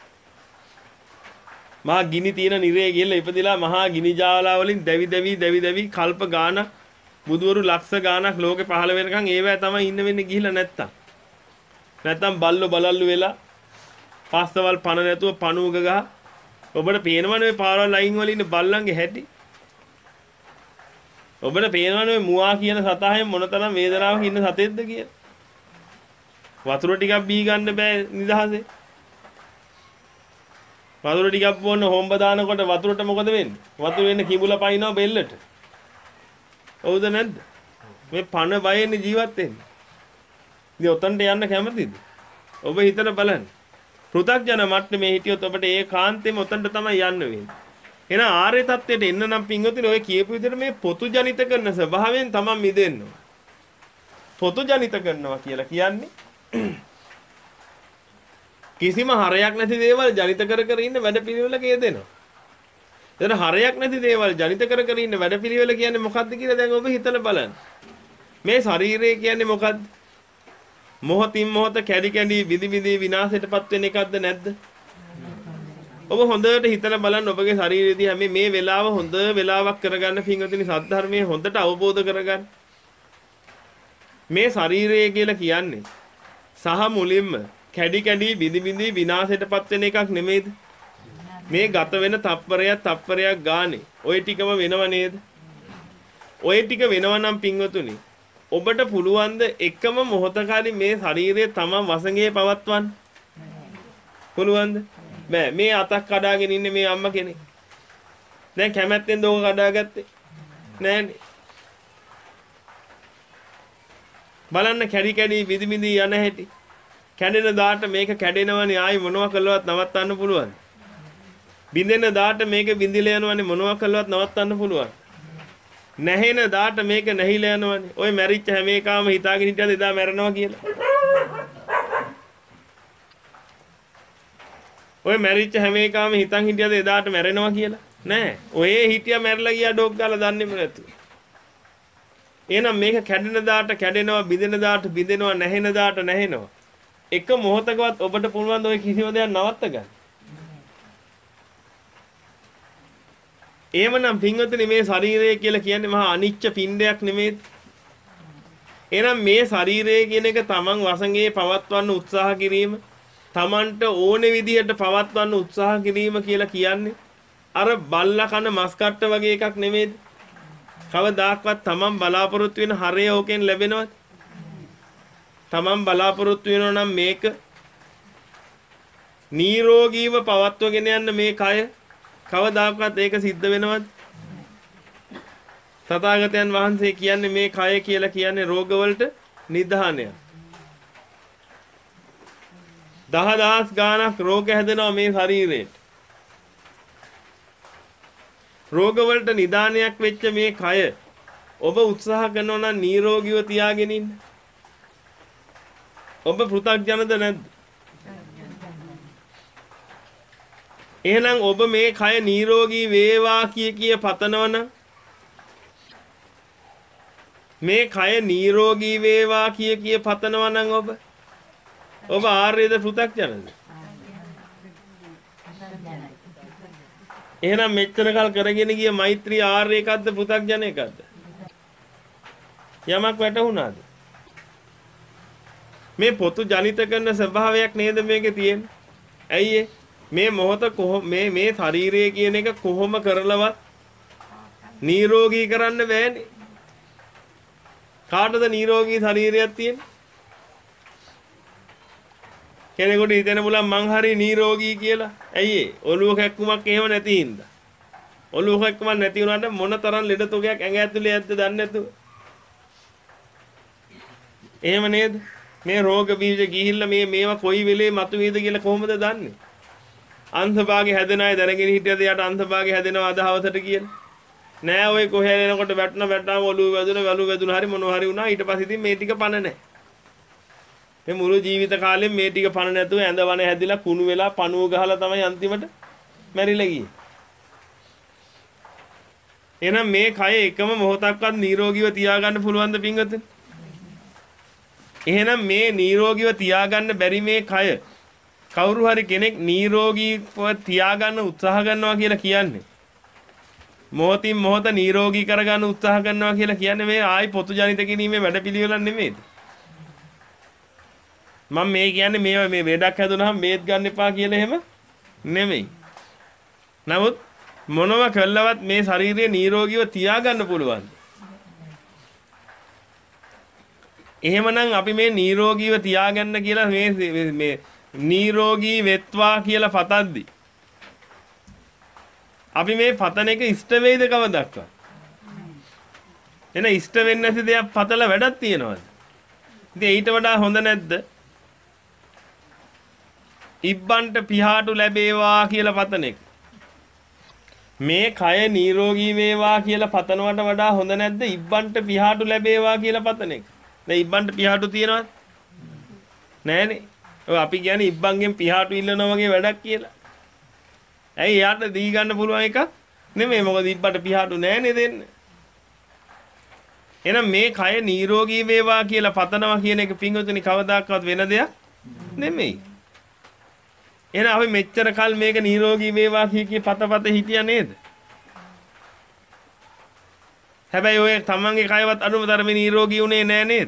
මහා ගිනි තියෙන නිරේ ගිහිල්ලා ඉපදිලා මහා ගිනි ජාලා වලින් දැවි දැවි දැවි දැවි කල්ප ගානක් බුදුවරු ලක්ෂ ගානක් ලෝකේ පහළ වෙනකන් ඒවැ තමයි ඉන්න වෙන්නේ ගිහිල්ලා නැත්තම්. නැත්තම් බල්ලෝ බලල්ලු වෙලා පාස්තවල් පණ නැතුව පණුවක ගහ ඔබට පේනවනේ මේ පාරවල් ලයින් වල ඉන්න බල්ලන්ගේ හැටි. ඔබට පේනවනේ මේ මුවා කියන සතාහෙන් මොනතරම් වේදනාවක් ඉන්න සතෙක්ද කියලා. වතුර ටිකක් බී ගන්න බෑ නිදහසේ. වතුර ටිකක් බොන්න හොම්බ දානකොට වතුරට මොකද වෙන්නේ? වතුර වෙන්නේ කිඹුලා පයින්නවා බෙල්ලට. හවුද නැද්ද? මේ පණ බයෙන් ජීවත් වෙන්නේ. ඉතින් ඔතනට යන්න කැමතිද? ඔබ හිතලා බලන්න. පෘථග්ජන මට්ටමේ හිටියොත් ඔබට ඒ කාන්තේම ඔතනට තමයි යන්න වෙන්නේ. එහෙනම් ආර්ය தත්ත්වයට එන්න නම් පින්වතුනි ඔය කියපු විදිහට මේ පොතු ජනිත කරන ස්වභාවයෙන් තමයි මිදෙන්න ඕන. පොතු ජනිත කරනවා කියලා කියන්නේ කිසිම හරයක් නැති දේවල් ජනිත කර කර ඉන්න වැඩපිළිවෙලක යෙදෙනවා. එතන හරයක් නැති දේවල් ජනිත කර කර ඉන්න වැඩපිළිවෙල කියන්නේ මොකක්ද කියලා දැන් ඔබ හිතලා බලන්න. මේ ශරීරය කියන්නේ මොකක්ද? මොහොතින් මොහොත කැඩි කැඩි විදි විදි විනාශයටපත් වෙන එකක්ද නැද්ද? ඔබ හොඳට හිතලා බලන්න ඔබගේ ශරීරයේදී හැම මේ වෙලාව හොඳ වෙලාවක් කරගන්න පින්වතුනි සද්ධර්මයේ හොඳට අවබෝධ කරගන්න. මේ ශරීරය කියලා කියන්නේ සහ මුලින්ම කැඩි කැඩි විදි විදි විනාශයටපත් වෙන එකක් නෙමෙයිද? මේ ගත වෙන තප්පරයක් තප්පරයක් ගානේ ওই ටිකම වෙනව නේද? ওই ටික වෙනව නම් පින්වතුනි ඔබට පුළුවන් ද එකම මොහොතකදී මේ ශරීරය තමන් වසඟේ පවත්වන්න? පුළුවන්ද? බෑ. මේ අතක් කඩාගෙන ඉන්නේ මේ අම්මා කෙනෙක්. දැන් කැමැත්තෙන් දෝක කඩාගත්තේ නෑනේ. බලන්න කැඩි කැඩි විදි විදි යන හැටි. කැඩෙන දාට මේක කැඩෙනවනේ ආයි මොනවා කළවත් නවත්තන්න පුළුවන්. බින්දෙන දාට මේක බින්දිලා යනවනේ මොනවා කළවත් නවත්තන්න පුළුවන්. නැහෙන දාට මේක නැහිලා යනවනේ. ඔය මැරිච්ච හැම එකම හිතාගෙන හිටියද එදා මැරෙනවා කියලා. ඔය මැරිච්ච හැම එකම හිතන් හිටියද එදාට මැරෙනවා කියලා. නෑ. ඔයේ හිටියා මැරලා ගියා ඩොග් ගාලා දන්නේම නැතුව. එහෙනම් මේක කැඩෙන දාට කැඩෙනවා, බිඳෙන දාට බිඳෙනවා, නැහෙන දාට නැහෙනවා. එක මොහොතකවත් ඔබට පුළුවන් ද ඔය කිසිම දෙයක් නවත්ත ගන්න? එහෙමනම් පින්වතුනි මේ ශරීරය කියලා කියන්නේ මහා අනිච්ච පිණ්ඩයක් නෙමෙයි. එහෙනම් මේ ශරීරය කියන එක තමන් වසඟේ පවත්වන්න උත්සාහ කිරීම, තමන්ට ඕනේ විදිහට පවත්වන්න උත්සාහ කිරීම කියලා කියන්නේ අර බල්ලා කන මස් කට්ට වගේ එකක් නෙමෙයිද? කවදාක්වත් තමන් බලාපොරොත්තු වෙන හරය ඕකෙන් ලැබෙනවද? තමන් බලාපොරොත්තු වෙනවා නම් මේක නිරෝගීව පවත්වගෙන යන්න මේ කය කවදාකවත් ඒක සිද්ධ වෙනවද? තථාගතයන් වහන්සේ කියන්නේ මේ කය කියලා කියන්නේ රෝගවලට නිධානය. දහදහස් ගාණක් රෝග හැදෙනවා මේ ශරීරේට. රෝගවලට නිධානයක් වෙච්ච මේ කය ඔබ උත්සාහ කරනවා නම් නිරෝගීව තියාගෙන ඉන්න. ඔබ පෘථග්ජනද නැද්ද? එහෙනම් ඔබ මේ කය නිරෝගී වේවා කිය කිය පතනවන මේ කය නිරෝගී වේවා කිය කිය පතනවා නම් ඔබ ඔබ ආර්යද පෘථග්ජනද? එහෙනම් මෙච්චර කල් කරගෙන ගිය මෛත්‍රී ආර්ය එකක්ද පෘථග්ජන එකක්ද? යමක් වැටුණාද? මේ පොතු ජනිත කරන ස්වභාවයක් නේද මේකේ තියෙන්නේ? ඇයි මේ මොහොත මේ මේ ශරීරය කියන එක කොහොම කරලවත් නිරෝගී කරන්න බෑනේ. කාටද නිරෝගී ශරීරයක් තියෙන්නේ? කෙනෙකුට හිතෙන බුලන් මං හරි නිරෝගී කියලා. ඇයි ඔළුව කැක්කුමක් එහෙම නැති හින්දා. ඔළුව කැක්කුමක් නැති වුණාට මොන තරම් ලෙඩ තොගයක් ඇඟ ඇතුලේ ඇද්ද දන්නේ නැතුව. එහෙම නේද? මේ රෝග බීජ ගිහිල්ලා මේ මේවා කොයි වෙලේ මතුවේද කියලා කොහොමද දන්නේ? අන්තභාගේ හැදෙන අය දැනගෙන හිටියද යට අන්තභාගේ හැදෙනවා අද හවසට කියලා? නෑ ඔය කොහේ එනකොට වැටුණ වැටාම ඔළුව වැදුන වැලු වැදුන හරි මොනවා හරි වුණා ඊට පස්සේ ඉතින් මේ ටික පණ නැහැ. මේ මුළු ජීවිත කාලෙම මේ ටික පණ නැතුව ඇඳවන හැදිලා කුණු වෙලා පණුව ගහලා තමයි අන්තිමට මැරිලා ගියේ. එහෙනම් මේ කය එකම මොහොතක්වත් නිරෝගීව තියාගන්න පුළුවන්ද පින්වතුනි? එහෙනම් මේ නිරෝගීව තියාගන්න බැරි මේ කය කවුරු හරි කෙනෙක් නිරෝගීව තියාගන්න උත්සාහ කරනවා කියලා කියන්නේ මොහොතින් මොහොත නිරෝගී කරගන්න උත්සාහ කරනවා කියලා කියන්නේ මේ ආයි පොතු ජනිත කිරීමේ වැඩපිළිවෙලක් නෙමෙයිද? මම මේ කියන්නේ මේ මේ වෙඩක් හැදුනහම මේත් ගන්න එපා කියලා එහෙම නෙමෙයි. නමුත් මොනව කළවත් මේ ශරීරය නිරෝගීව තියාගන්න පුළුවන්. එහෙමනම් අපි මේ නිරෝගීව තියාගන්න කියලා මේ මේ නිරෝගී වෙත්වා කියලා පතද්දි අපි මේ පතන එක ඉෂ්ට වෙයිද කවදක්වත්? එන ඉෂ්ට වෙන්නේ නැති දෙයක් පතලා වැඩක් තියනවාද? ඉතින් ඊට වඩා හොඳ නැද්ද? ඉබ්බන්ට පිහාටු ලැබේවා කියලා පතන එක. මේ කය නිරෝගී වේවා කියලා පතනවට වඩා හොඳ නැද්ද ඉබ්බන්ට පිහාටු ලැබේවා කියලා පතන එක? දැන් ඉබ්බන්ට පිහාටු තියනවද? නෑනේ. ඔය අපි කියන්නේ ඉබ්බන්ගෙන් පිහාටු ඉල්ලනවා වගේ වැඩක් කියලා. ඇයි යාට දී ගන්න පුළුවන් එකක් නෙමෙයි. මොකද ඉබ්බට පිහාටු නෑනේ දෙන්න. එහෙනම් මේ කය නිරෝගී වේවා කියලා පතනවා කියන එක පින්වතුනි කවදාකවත් වෙන දෙයක් නෙමෙයි. එහෙනම් අපි මෙච්චර කල් මේක නිරෝගී වේවා කිය කී පත පත හිටියා නේද? හැබැයි ඔය තමන්ගේ කයවත් අනුම ධර්මේ නිරෝගී උනේ නෑ නේද?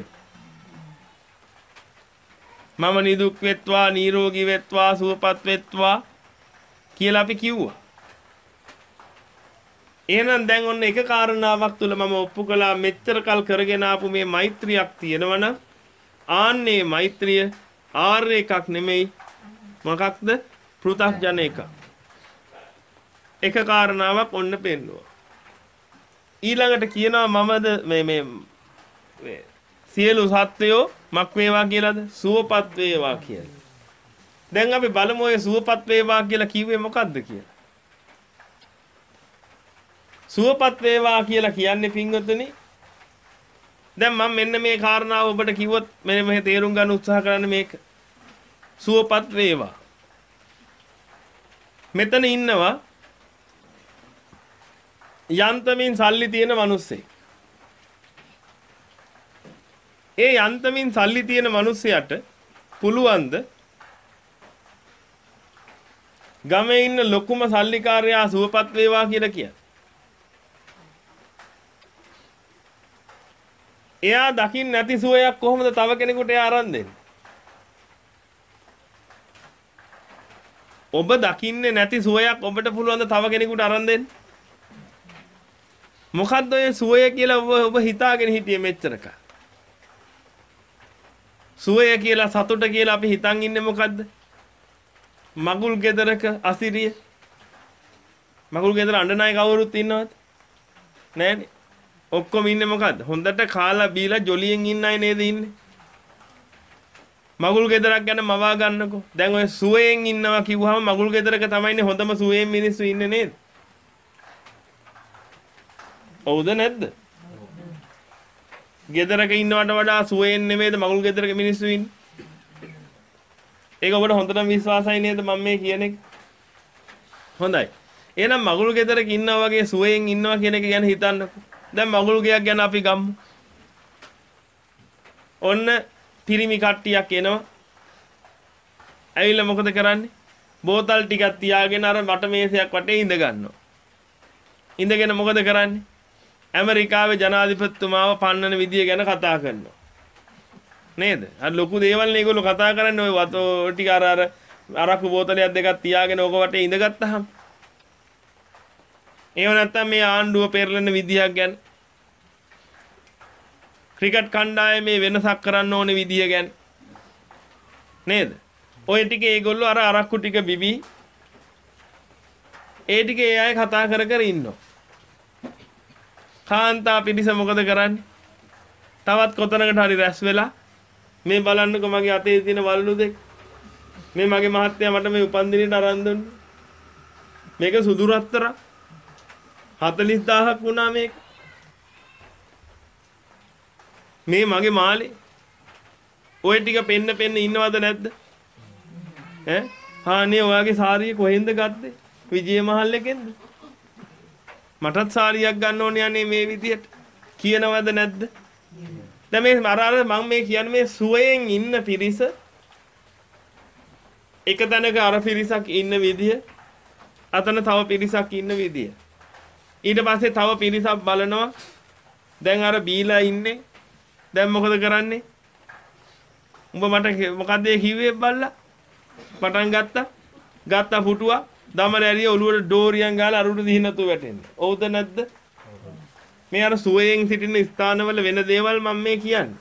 මම නිදුක් වෙත්වා නිරෝගී වෙත්වා සුවපත් වෙත්වා කියලා අපි කිව්වා. එහෙනම් දැන් ඔන්න එක කාරණාවක් තුල මම ඔප්පු කළා මෙච්චර කල් කරගෙන ආපු මේ මෛත්‍රියක් තියෙනවනම් ආන්නේ මෛත්‍රිය ආර්ය එකක් නෙමෙයි මොකක්ද පෘථග්ජන එකක්. එක කාරණාවක් ඔන්න පෙන්නුවා. ඊළඟට කියනවා මමද මේ මේ සියලු සත්වයෝ මක් වේවා කියලාද සුවපත් වේවා කියලා. දැන් අපි බලමු ඔය සුවපත් වේවා කියලා කිව්වේ මොකද්ද කියලා. සුවපත් වේවා කියලා කියන්නේ පින්වතුනි දැන් මම මෙන්න මේ කාරණාව ඔබට කිව්වොත් මෙන්න මේ තේරුම් ගන්න උත්සාහ කරන්න මේක. සුවපත් වේවා. මෙතන ඉන්නවා යන්තමින් සල්ලි තියෙන මිනිස්සෙක්. ඒ යන්තමින් සල්ලි තියෙන මිනිස්සයාට පුළුවන්ද ගමේ ඉන්න ලොකුම සල්ලිකාරයා සුවපත් වේවා කියලා කියන්නේ? එයා දකින්න නැති සුවයක් කොහොමද තව කෙනෙකුට එයා අරන් දෙන්නේ? ඔබ දකින්නේ නැති සුවයක් ඔබට පුළුවන් ද තව කෙනෙකුට අරන් දෙන්න? මොකද්ද ඔය සුවය කියලා ඔබ ඔබ හිතාගෙන හිටියේ මෙච්චරක? සුවය කියලා සතුට කියලා අපි හිතන් ඉන්නේ මොකද්ද? මගුල් ගෙදරක අසිරිය. මගුල් ගෙදර අඬන අය කවුරුත් ඉන්නවද? නෑනේ. ඔක්කොම ඉන්නේ මොකද්ද? හොඳට කාලා බීලා ජොලියෙන් ඉන්න අය නේද ඉන්නේ? මගුල් ගෙදරක් ගැන මවා ගන්නකො. දැන් ඔය සුවයෙන් ඉන්නවා කිව්වහම මගුල් ගෙදරක තමයිනේ හොඳම සුවයෙන් මිනිස්සු ඉන්නේ නේද? ඔව්ද නැද්ද? ගෙදරක ඉන්නවට වඩා සුවයෙන් නෙමෙයිද මගුල් ගෙදරක මිනිස්සු ඉන්නේ? ඒක ඔබට හොඳටම විශ්වාසයි නේද මම මේ කියන එක? හොඳයි. එහෙනම් මගුල් ගෙදරක ඉන්නවා වගේ සුවයෙන් ඉන්නවා කියන එක ගැන හිතන්නකෝ. දැන් මගුල් ගෙයක් ගැන අපි ගමු. ඔන්න පිරිමි කට්ටියක් එනවා. ඇවිල්ලා මොකද කරන්නේ? බෝතල් ටිකක් තියාගෙන අර මට මේසයක් වටේ ඉඳ ගන්නවා. ඉඳගෙන මොකද කරන්නේ? ඇමරිකාවේ ජනාධිපතිතුමාව පන්නන විදිය ගැන කතා කරනවා. නේද? අර ලොකු දේවල් නේ ඒගොල්ලෝ කතා කරන්නේ ඔය වතෝ ටික අර අර අරක්කු බෝතලයක් දෙකක් තියාගෙන ඕක වටේ ඉඳගත්තාම. ඒව නැත්තම් මේ ආණ්ඩුව පෙරලෙන විදියක් ගැන. ක්‍රිකට් කණ්ඩායමේ වෙනසක් කරන්න ඕනේ විදිය ගැන. නේද? ඔය ටික ඒගොල්ලෝ අර අරක්කු ටික බිබි ඒ ටික ඒ අය කතා කර කර ඉන්නවා. කාන්තා පිටිස මොකද කරන්නේ? තවත් කොතනකට හරි රැස් වෙලා මේ බලන්නකො මගේ අතේ තියෙන වලලු දෙක. මේ මගේ මහත්තයා මට මේ උපන්දිනේට අරන් දුන්නේ. මේක සුදු රත්තරන් හතළිස් දාහක් වුණා මේක. මේ මගේ මාලේ. ඔය ටික පෙන්න පෙන්න ඉන්නවද නැද්ද? ඈ? හානේ ඔයාගේ සාරිය කොහෙන්ද ගත්තේ? විජය මහල් එකෙන්ද? මටත් සාරියක් ගන්න ඕනේ යන්නේ මේ විදියට. කියනවද නැද්ද? දැන් මේ අර අර මම මේ කියන්නේ මේ සුවයෙන් ඉන්න පිරිස එක තැනක අර පිරිසක් ඉන්න විදිය අතන තව පිරිසක් ඉන්න විදිය. ඊට පස්සේ තව පිරිසක් බලනවා දැන් අර බීලා ඉන්නේ දැන් මොකද කරන්නේ? උඹ මට මොකද්ද කිව්වේ බල්ලා? පටන් ගත්තා. ගත්තා පුටුවා දමල ඇරිය ඔළුවට ඩෝරියන් ගාලා අරුට දිහිනතු වැටෙන්නේ. ඔව්ද නැද්ද? මේ අර සුවයෙන් සිටින ස්ථානවල වෙන දේවල් මම මේ කියන්නේ.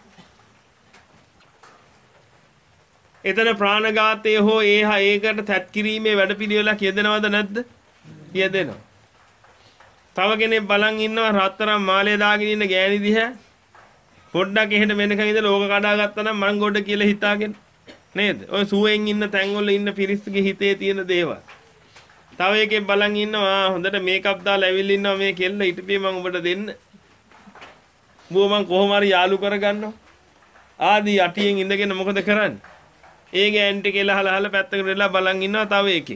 එතන ප්‍රාණඝාතය හෝ ඒහා ඒකට තැත් කිරීමේ වැඩපිළිවෙලක් යෙදෙනවද නැද්ද? යෙදෙනවා. තව කෙනෙක් බලන් ඉන්නවා රත්තරන් මාලේ දාගෙන ඉන්න ගෑණි දිහා. පොඩ්ඩක් එහෙට වෙනකන් ඉඳලා ඕක කඩා ගත්තා නම් මං ගොඩ කියලා හිතාගෙන නේද? ඔය සුවයෙන් ඉන්න තැන්වල ඉන්න පිරිස්ගේ හිතේ තියෙන දේවල්. තව එකෙක් බලන් ඉන්නවා හොඳට මේකප් දාලා ඇවිල්ලා ඉන්නවා මේ කෙල්ල හිටපිය මම ඔබට දෙන්න. බෝ මං කොහොම හරි යාළු කරගන්නවා. ආදී යටියෙන් ඉඳගෙන මොකද කරන්නේ? ඒ ගෑන්ට කියලා හලහල පැත්තකට වෙලා බලන් ඉන්නවා තව එකෙක්.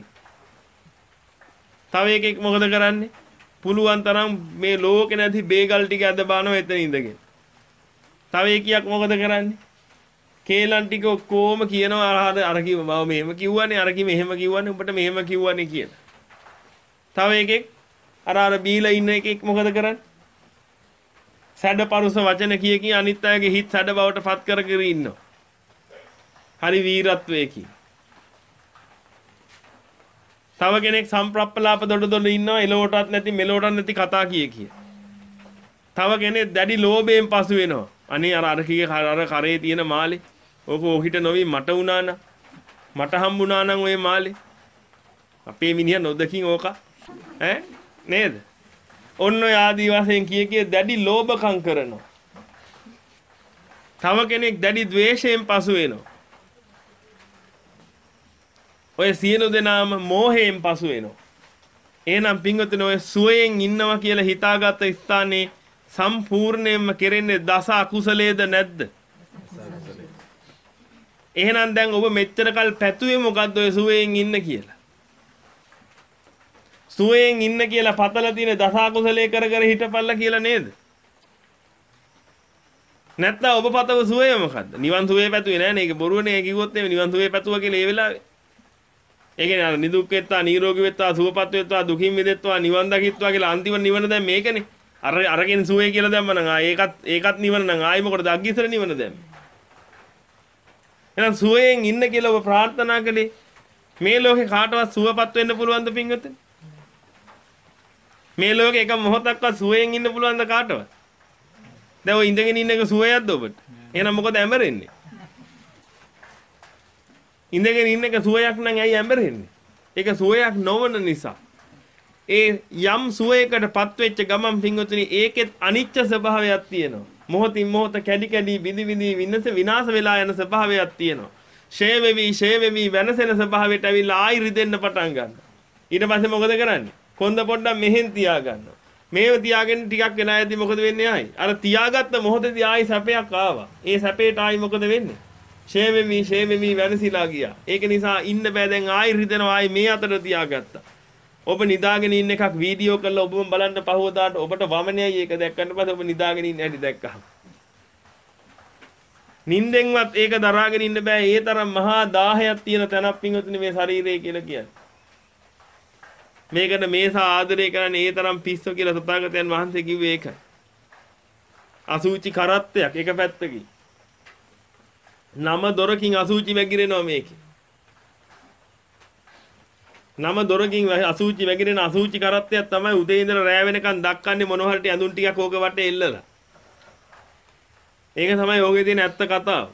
තව එකෙක් මොකද කරන්නේ? පුළුවන් තරම් මේ ලෝකේ නැති බේගල් ටික අද බානවා එතන ඉඳගෙන. තව එකෙක් මොකද කරන්නේ? කේලන් ටික ඔක්කොම කියනවා අර අර කිව්ව මම මෙහෙම කිව්වනේ අර කි මෙහෙම කිව්වනේ උඹට මෙහෙම කිව්වනේ කියලා. තව එකෙක් අර අර බීලා ඉන්න එකෙක් මොකද කරන්නේ? සැඩපරුස වචන කිය කී අනිත් අයගේ හිත සැඩ බවට පත් කර කර ඉන්නවා. හරි වීරත්වයකින්. තව කෙනෙක් සම්ප්‍රප්පලාප දොඩ දොඩ ඉන්නවා එලෝටත් නැති මෙලෝටත් නැති කතා කිය කිය. තව කෙනෙක් දැඩි ලෝභයෙන් පසු වෙනවා. අනේ අර අරකීගේ අර කරේ තියෙන මාලේ ඕක ඔහිට නොවි මට වුණා නම් මට හම්බුණා නම් ওই මාලේ අපේ මිනිහා නොදකින් ඕක ඈ නේද? ඔන්න ඔය ආදි වශයෙන් කිය කිය දැඩි ලෝභකම් කරනවා. තව කෙනෙක් දැඩි ද්වේෂයෙන් පසු වෙනවා. ඔය සියලු දෙනාම මෝහයෙන් පසු වෙනවා. එහෙනම් පින්වතුනි ඔය සුවයෙන් ඉන්නවා කියලා හිතාගත්ත ස්ථානේ සම්පූර්ණයෙන්ම කෙරෙන්නේ දස අකුසලයේද නැද්ද? එහෙනම් දැන් ඔබ මෙච්චර කල් පැතුවේ මොකද්ද ඔය සුවයෙන් ඉන්න කියලා? සුවයෙන් ඉන්න කියලා පතලා තියෙන දස අකුසලයේ කර කර හිටපල්ලා කියලා නේද? නැත්නම් ඔබ පතව සුවය මොකද්ද? නිවන් සුවේ පැතුවේ නෑනේ. ඒක බොරුවනේ කිව්වොත් එimhe නිවන් සුවේ පැතුවා කියලා ඒ වෙලාවේ. ඒ කියන්නේ අර නිදුක් වෙත්තා, නිරෝගී වෙත්තා, සුවපත් වෙත්තා, දුකින් මිදෙත්වා, නිවන් දකිත්වා කියලා අන්තිම නිවන දැන් මේකනේ. අර අරගෙන සුවේ කියලා දැම්ම නම් ආ ඒකත් ඒකත් නිවන නම් ආයි මොකටද අග්ගිසර නිවන දැම්මේ? එහෙනම් සුවයෙන් ඉන්න කියලා ඔබ ප්‍රාර්ථනා කළේ මේ ලෝකේ කාටවත් සුවපත් වෙන්න පුළුවන්ද පින්වත්නි? මේ ලෝකේ එක මොහොතක්වත් සුවයෙන් ඉන්න පුළුවන්ද කාටවත්? දැන් ඔය ඉඳගෙන ඉන්න එක සුවයක්ද ඔබට? එහෙනම් මොකද ඇඹරෙන්නේ? ඉඳගෙන ඉන්න එක සුවයක් නම් ඇයි ඇඹරෙන්නේ? ඒක සුවයක් නොවන නිසා. ඒ යම් සුවයකටපත් වෙච්ච ගමන් පින්වතුනි ඒකෙත් අනිච්ච ස්වභාවයක් තියෙනවා. මොහොතින් මොහොත කැඩි කැඩි විදි විදි විනස විනාශ වෙලා යන ස්වභාවයක් තියෙනවා. ෂේ වෙවි ෂේ වෙවි වෙනසෙන ස්වභාවයට ඇවිල්ලා ආයි රිදෙන්න පටන් ගන්නවා. ඊට පස්සේ මොකද කරන්නේ? කොන්ද පොඩ්ඩක් මෙහෙන් තියා ගන්නවා. මේව තියාගෙන ටිකක් වෙලා යද්දි මොකද වෙන්නේ ආයි? අර තියාගත්ත මොහොතේදී ආයි සැපයක් ආවා. ඒ සැපේට ආයි මොකද වෙන්නේ? ෂේ වෙමි ෂේ වෙමි වෙනසිලා ගියා. ඒක නිසා ඉන්න බෑ දැන් ආයි රිදෙනවා ආයි මේ අතට තියාගත්තා. ඔබ නිදාගෙන ඉන්න එකක් වීඩියෝ කරලා ඔබම බලන්න පහවදාට ඔබට වමනයයි ඒක දැක්කන්න පස්සේ ඔබ නිදාගෙන ඉන්න හැටි දැක්කහම. නිින්දෙන්වත් ඒක දරාගෙන ඉන්න බෑ. ඒ තරම් මහා දාහයක් තියෙන තැනක් පින්වතුනි මේ ශරීරය කියලා කියන්නේ. මේකට මේසා ආදරය කරන්නේ ඒ තරම් පිස්සෝ කියලා තථාගතයන් වහන්සේ කිව්වේ ඒකයි. අසුචි කරත්තයක් එක පැත්තකින්. නම දොරකින් අසුචි වැగిරෙනවා මේකේ. නම දොරකින් අසුචි වැగిරෙන අසුචි කරත්තයක් තමයි උදේ ඉඳලා රෑ වෙනකන් දක්කන්නේ මොනවා හරි ඇඳුම් ටිකක් ඕක වටේ එල්ලලා. ඒක තමයි ඕකේ තියෙන ඇත්ත කතාව.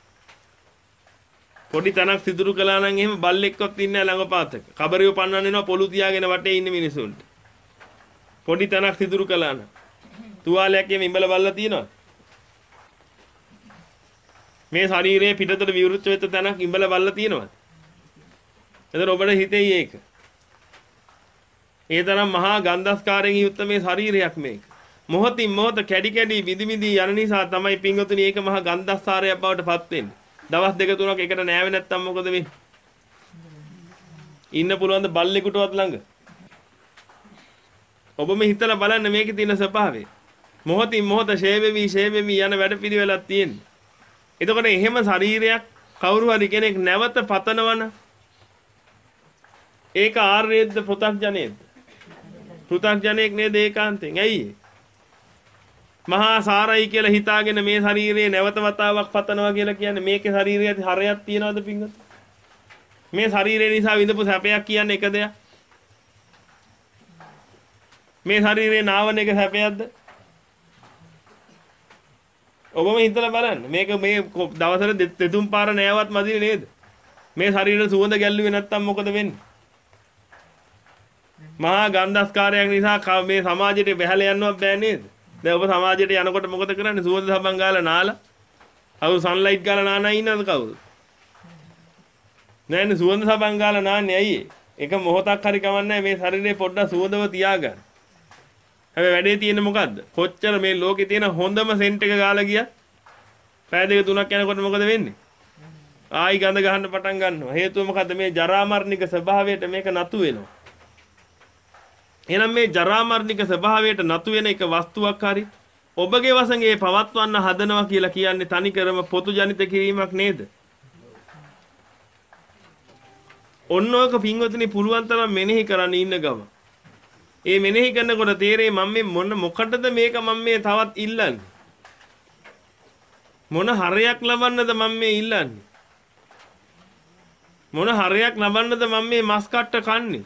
පොඩි තනක් සිදුරු කළා නම් එහෙම බල්ලෙක්වත් ඉන්නේ නැහැ ළඟපාතක. කබරියෝ පන්නන්න එනවා පොළු තියාගෙන වටේ ඉන්න මිනිසුන්ට. පොඩි තනක් සිදුරු කළා නම් තුවාලයක් එමෙ ඉඹල බල්ලා තියනවා. මේ ශරීරයේ පිටතට විවෘත වෙච්ච තැනක් ඉඹල බල්ලා තියනවා. එතන ඔබට හිතෙයි ඒක. ඒ තරම් මහා ගන්ධස්කාරයෙන් යුක්ත මේ ශරීරයක් මේක. මොහොතින් මොහොත කැඩි කැඩි විදි විදි යන නිසා තමයි පින්වතුනි ඒක මහා ගන්ධස්කාරයක් බවට පත් වෙන්නේ. දවස් දෙක තුනක් එකට නෑවෙ නැත්තම් මොකද වෙන්නේ? ඉන්න පුළුවන් ද බල්ලෙකුටවත් ළඟ? ඔබම හිතලා බලන්න මේකේ තියෙන ස්වභාවය. මොහොතින් මොහොත ෂේවෙවි ෂේවෙවි යන වැඩ පිළිවෙලක් තියෙන්නේ. එතකොට එහෙම ශරීරයක් කවුරු හරි කෙනෙක් නැවත පතනවන ඒක ආර්යයේද පෘථග්ජනයේද? පෘථග්ජනයෙක් නේද ඒකාන්තයෙන්. ඇයි? මහා සාරයි කියලා හිතාගෙන මේ ශරීරයේ නැවත වතාවක් පතනවා කියලා කියන්නේ මේකේ ශරීරයේ හරයක් තියනවද පින්වත්? මේ ශරීරය නිසා විඳපු සැපයක් කියන්නේ එක දෙයක්. මේ ශරීරේ නාවන එක සැපයක්ද? ඔබම හිතලා බලන්න. මේක මේ දවසට දෙතුන් පාර නෑවත් මදි නේද? මේ ශරීරේ සුවඳ ගැල්ලුවේ නැත්තම් මොකද වෙන්නේ? මහා ගන්ධස්කාරයක් නිසා මේ සමාජයට බැහැලා යන්නවත් බෑ නේද? දැන් ඔබ සමාජයට යනකොට මොකද කරන්නේ? සුවඳ සබන් ගාලා නාලා. කවුරු සන්ලයිට් ගාලා නානා ඉන්නවද කවුරු? නෑනේ සුවඳ සබන් ගාලා නාන්නේ ඇයි? එක මොහොතක් හරි කවන්නේ මේ ශරීරේ පොඩ්ඩක් සුවඳව තියාගන්න. හැබැයි වැඩේ තියෙන්නේ මොකද්ද? කොච්චර මේ ලෝකේ තියෙන හොඳම සෙන්ට් එක ගාලා ගියා. පැය දෙක තුනක් යනකොට මොකද වෙන්නේ? ආයි ගඳ ගහන්න පටන් ගන්නවා. හේතුව මොකද්ද? මේ ජරා මරණික ස්වභාවයට මේක නතු වෙනවා. එහෙනම් මේ ජරා මරණික ස්වභාවයට නතු වෙන එක වස්තුවක් හරි ඔබගේ වශයෙන් පවත්වන්න හදනවා කියලා කියන්නේ තනිකරම පොතු ජනිත කිරීමක් නේද? ඔන්නෝක පින්වතුනි පුළුවන් තරම් මෙනෙහි කරන්න ඉන්න ගම. ඒ මෙනෙහි කරනකොට තේරෙයි මම මේ මොන මොකටද මේක මම මේ තවත් ඉල්ලන්නේ? මොන හරයක් ලබන්නද මම මේ ඉල්ලන්නේ? මොන හරයක් ලබන්නද මම මේ මස් කට්ට කන්නේ?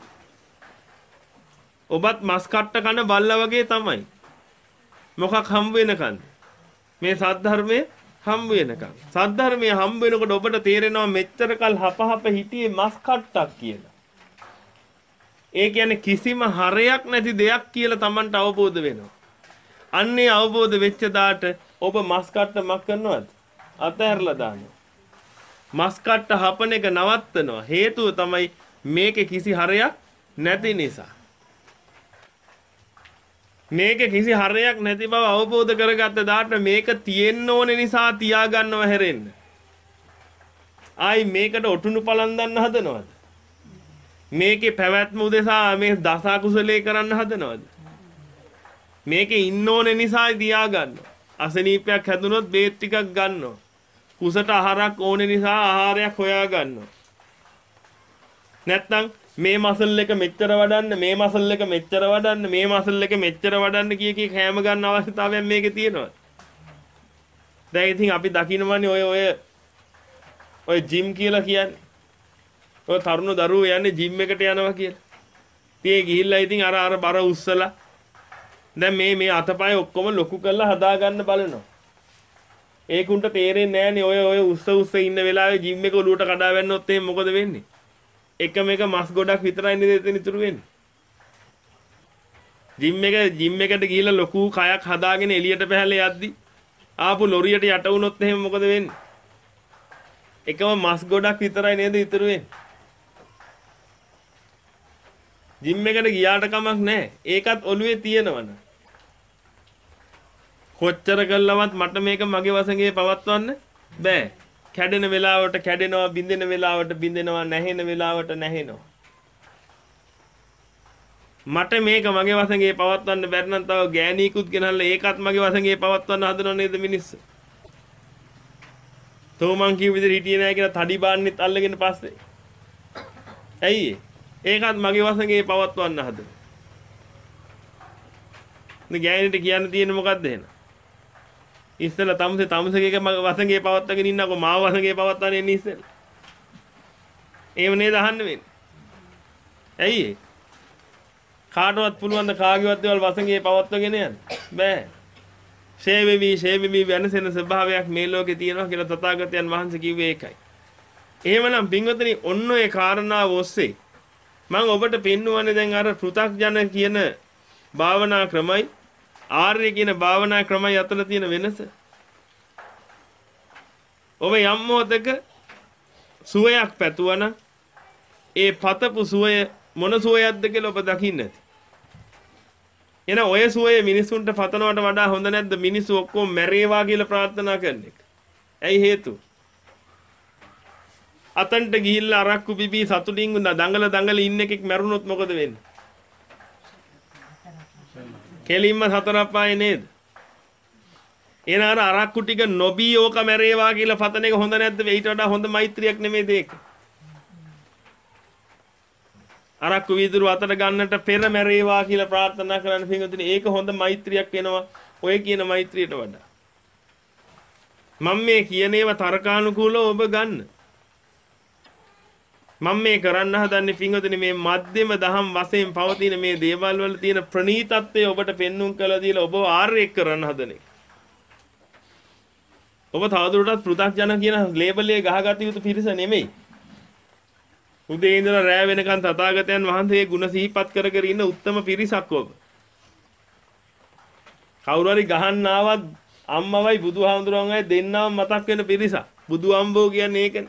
ඔබත් මස් කට්ට කන බල්ලා වගේ තමයි. මොකක් හම්බ වෙනකන්ද? මේ සද්ධර්මයේ හම්බ වෙනකන්. සද්ධර්මයේ හම්බ වෙනකොට ඔබට තේරෙනවා මෙච්චර කල් හපහප හිටියේ මස් කට්ටක් කියලා. ඒ කියන්නේ කිසිම හරයක් නැති දෙයක් කියලා Tamanට අවබෝධ වෙනවා. අන්නේ අවබෝධ වෙච්ච දාට ඔබ මස් කට්ට මක් කරනවද? අතහැරලා දානවා. මස් කට්ට හපන එක නවත්තනවා. හේතුව තමයි මේකේ කිසි හරයක් නැති නිසා. මේකේ කිසි හරයක් නැති බව අවබෝධ කරගත්ත දාට මේක තියෙන්න ඕන නිසා තියාගන්නව හැරෙන්න. ආයි මේකට ඔටුනු පලන්දන්න හදනවද? මේකේ පැවැත්ම උදෙසා මේ දස කුසලයේ කරන්න හදනවද? මේකේ ඉන්න ඕන නිසා තියාගන්නවා. අසනීපයක් හැදුනොත් බේත් ටිකක් ගන්නවා. කුසට ආහාරයක් ඕන නිසා ආහාරයක් හොයා ගන්නවා. නැත්තම් මේ මසල් එක මෙච්චර වඩන්න මේ මසල් එක මෙච්චර වඩන්න මේ මසල් එක මෙච්චර වඩන්න කිය කී කෑම ගන්න අවශ්‍යතාවයක් මේකේ තියෙනවා. දැන් ඉතින් අපි දකින්නවනේ ඔය ඔය ඔය ජිම් කියලා කියන්නේ. ඔය තරුණ දරුවෝ යන්නේ ජිම් එකට යනවා කියලා. ඉතින් ගිහිල්ලා ඉතින් අර අර බර උස්සලා දැන් මේ මේ අතපය ඔක්කොම ලොකු කරලා හදා ගන්න බලනවා. ඒකුන්ට තේරෙන්නේ නැහනේ ඔය ඔය උස්ස උස්ස ඉන්න වෙලාවේ ජිම් එක ඔලුවට කඩා වැන්නොත් එහෙනම් මොකද වෙන්නේ? එකම එක මස් ගොඩක් විතරයි නේද එතන ඉතුරු වෙන්නේ. ජිම් එක ජිම් එකට ගිහිල්ලා ලොකු කයක් හදාගෙන එළියට පැහැලා යද්දි ආපු ලොරියට යට වුණොත් එහෙනම් මොකද වෙන්නේ? එකම මස් ගොඩක් විතරයි නේද ඉතුරු වෙන්නේ. ජිම් එකට ගියාට කමක් නැහැ. ඒකත් ඔළුවේ තියෙනවනේ. කොච්චර කළවත් මට මේක මගේ වසඟේ පවත්වන්න බෑ. කැඩෙන වෙලාවට කැඩෙනවා, බින්දෙන වෙලාවට බින්දෙනවා, නැහෙන වෙලාවට නැහෙනවා. මට මේක මගේ වසඟේ පවත්වන්න බැරි නම් තව ගෑණීකුත් ගෙනල්ලා ඒකත් මගේ වසඟේ පවත්වන්න හදනව නේද මිනිස්සු? තෝමන් කිව් විදිහට හිටියේ නැහැ කියලා තඩි බාන්නෙත් අල්ලගෙන පස්සේ. ඇයි ඒකත් මගේ වසඟේ පවත්වන්න හදන. නේ ගෑණිට කියන්න තියෙන්නේ මොකද්ද එහෙනම්? ඉස්සෙල්ලා තමුසේ තමුසේක වසඟේ පවත්වාගෙන ඉන්නකො මාව වසඟේ පවත්වාගෙන ඉන්නේ ඉස්සෙල්ලා. ඒව නේද අහන්න වෙන්නේ. ඇයි ඒ? කාටවත් පුළුවන් ද කාගේවත් දේවල් වසඟේ පවත්වාගෙන යන්න? බෑ. ෂේවෙවි ෂේවෙවි වෙනසෙන ස්වභාවයක් මේ ලෝකේ තියෙනවා කියලා තථාගතයන් වහන්සේ කිව්වේ ඒකයි. එහෙමනම් පින්වතුනි ඔන්න ඔය කාරණාව ඔස්සේ මම ඔබට පෙන්වන්නේ දැන් අර පෘථග්ජන කියන භාවනා ක්‍රමයි ආර්ය කියන භාවනා ක්‍රමයි අතර තියෙන වෙනස. ඔබ යම් මොහොතක සුවයක් පැතුවනම් ඒ පතපු සුවය මොන සුවයක්ද කියලා ඔබ දකින්නේ නැති. එන ඔය සුවය මිනිසුන්ට පතනවට වඩා හොඳ නැද්ද මිනිස්සු ඔක්කොම මැරේවා කියලා ප්‍රාර්ථනා කරන එක? ඇයි හේතුව? අතන්ට ගිහිල්ලා අරක්කු බිබී සතුටින් දඟල දඟල ඉන්න එකෙක් මැරුණොත් මොකද වෙන්නේ? කෙලින්ම සතර අපායේ නේද? එන අර අරක්කු ටික නොබී ඕක මැරේවා කියලා පතන එක හොඳ නැද්ද? ඊට වඩා හොඳ මෛත්‍රියක් නෙමෙයිද ඒක? අරක්කු වීදුරු අතට ගන්නට පෙර මැරේවා කියලා ප්‍රාර්ථනා කරන්න පින්වතුනි ඒක හොඳ මෛත්‍රියක් වෙනවා ඔය කියන මෛත්‍රියට වඩා. මම මේ කියන ඒවා තර්කානුකූලව ඔබ ගන්න. මම මේ කරන්න හදන්නේ පින්වතුනි මේ මධ්‍යම දහම් වශයෙන් පවතින මේ දේවල් වල තියෙන ප්‍රණීතත්වය ඔබට පෙන්눔 කළා දීලා ඔබ ආර්යයක් කරන්න හදන එක. ඔබ තවදුරටත් පෘථග්ජන කියන ලේබල් එක ගහගත යුතු පිරිස නෙමෙයි. උදේ ඉඳලා රෑ වෙනකන් තථාගතයන් වහන්සේගේ ගුණ සිහිපත් කර කර ඉන්න උත්තම පිරිසක් ඔබ. කවුරු හරි ගහන්න ආවත් අම්මවයි බුදුහාමුදුරන්වයි දෙන්නම මතක් වෙන පිරිසක්. බුදු අම්බෝ කියන්නේ ඒකනේ.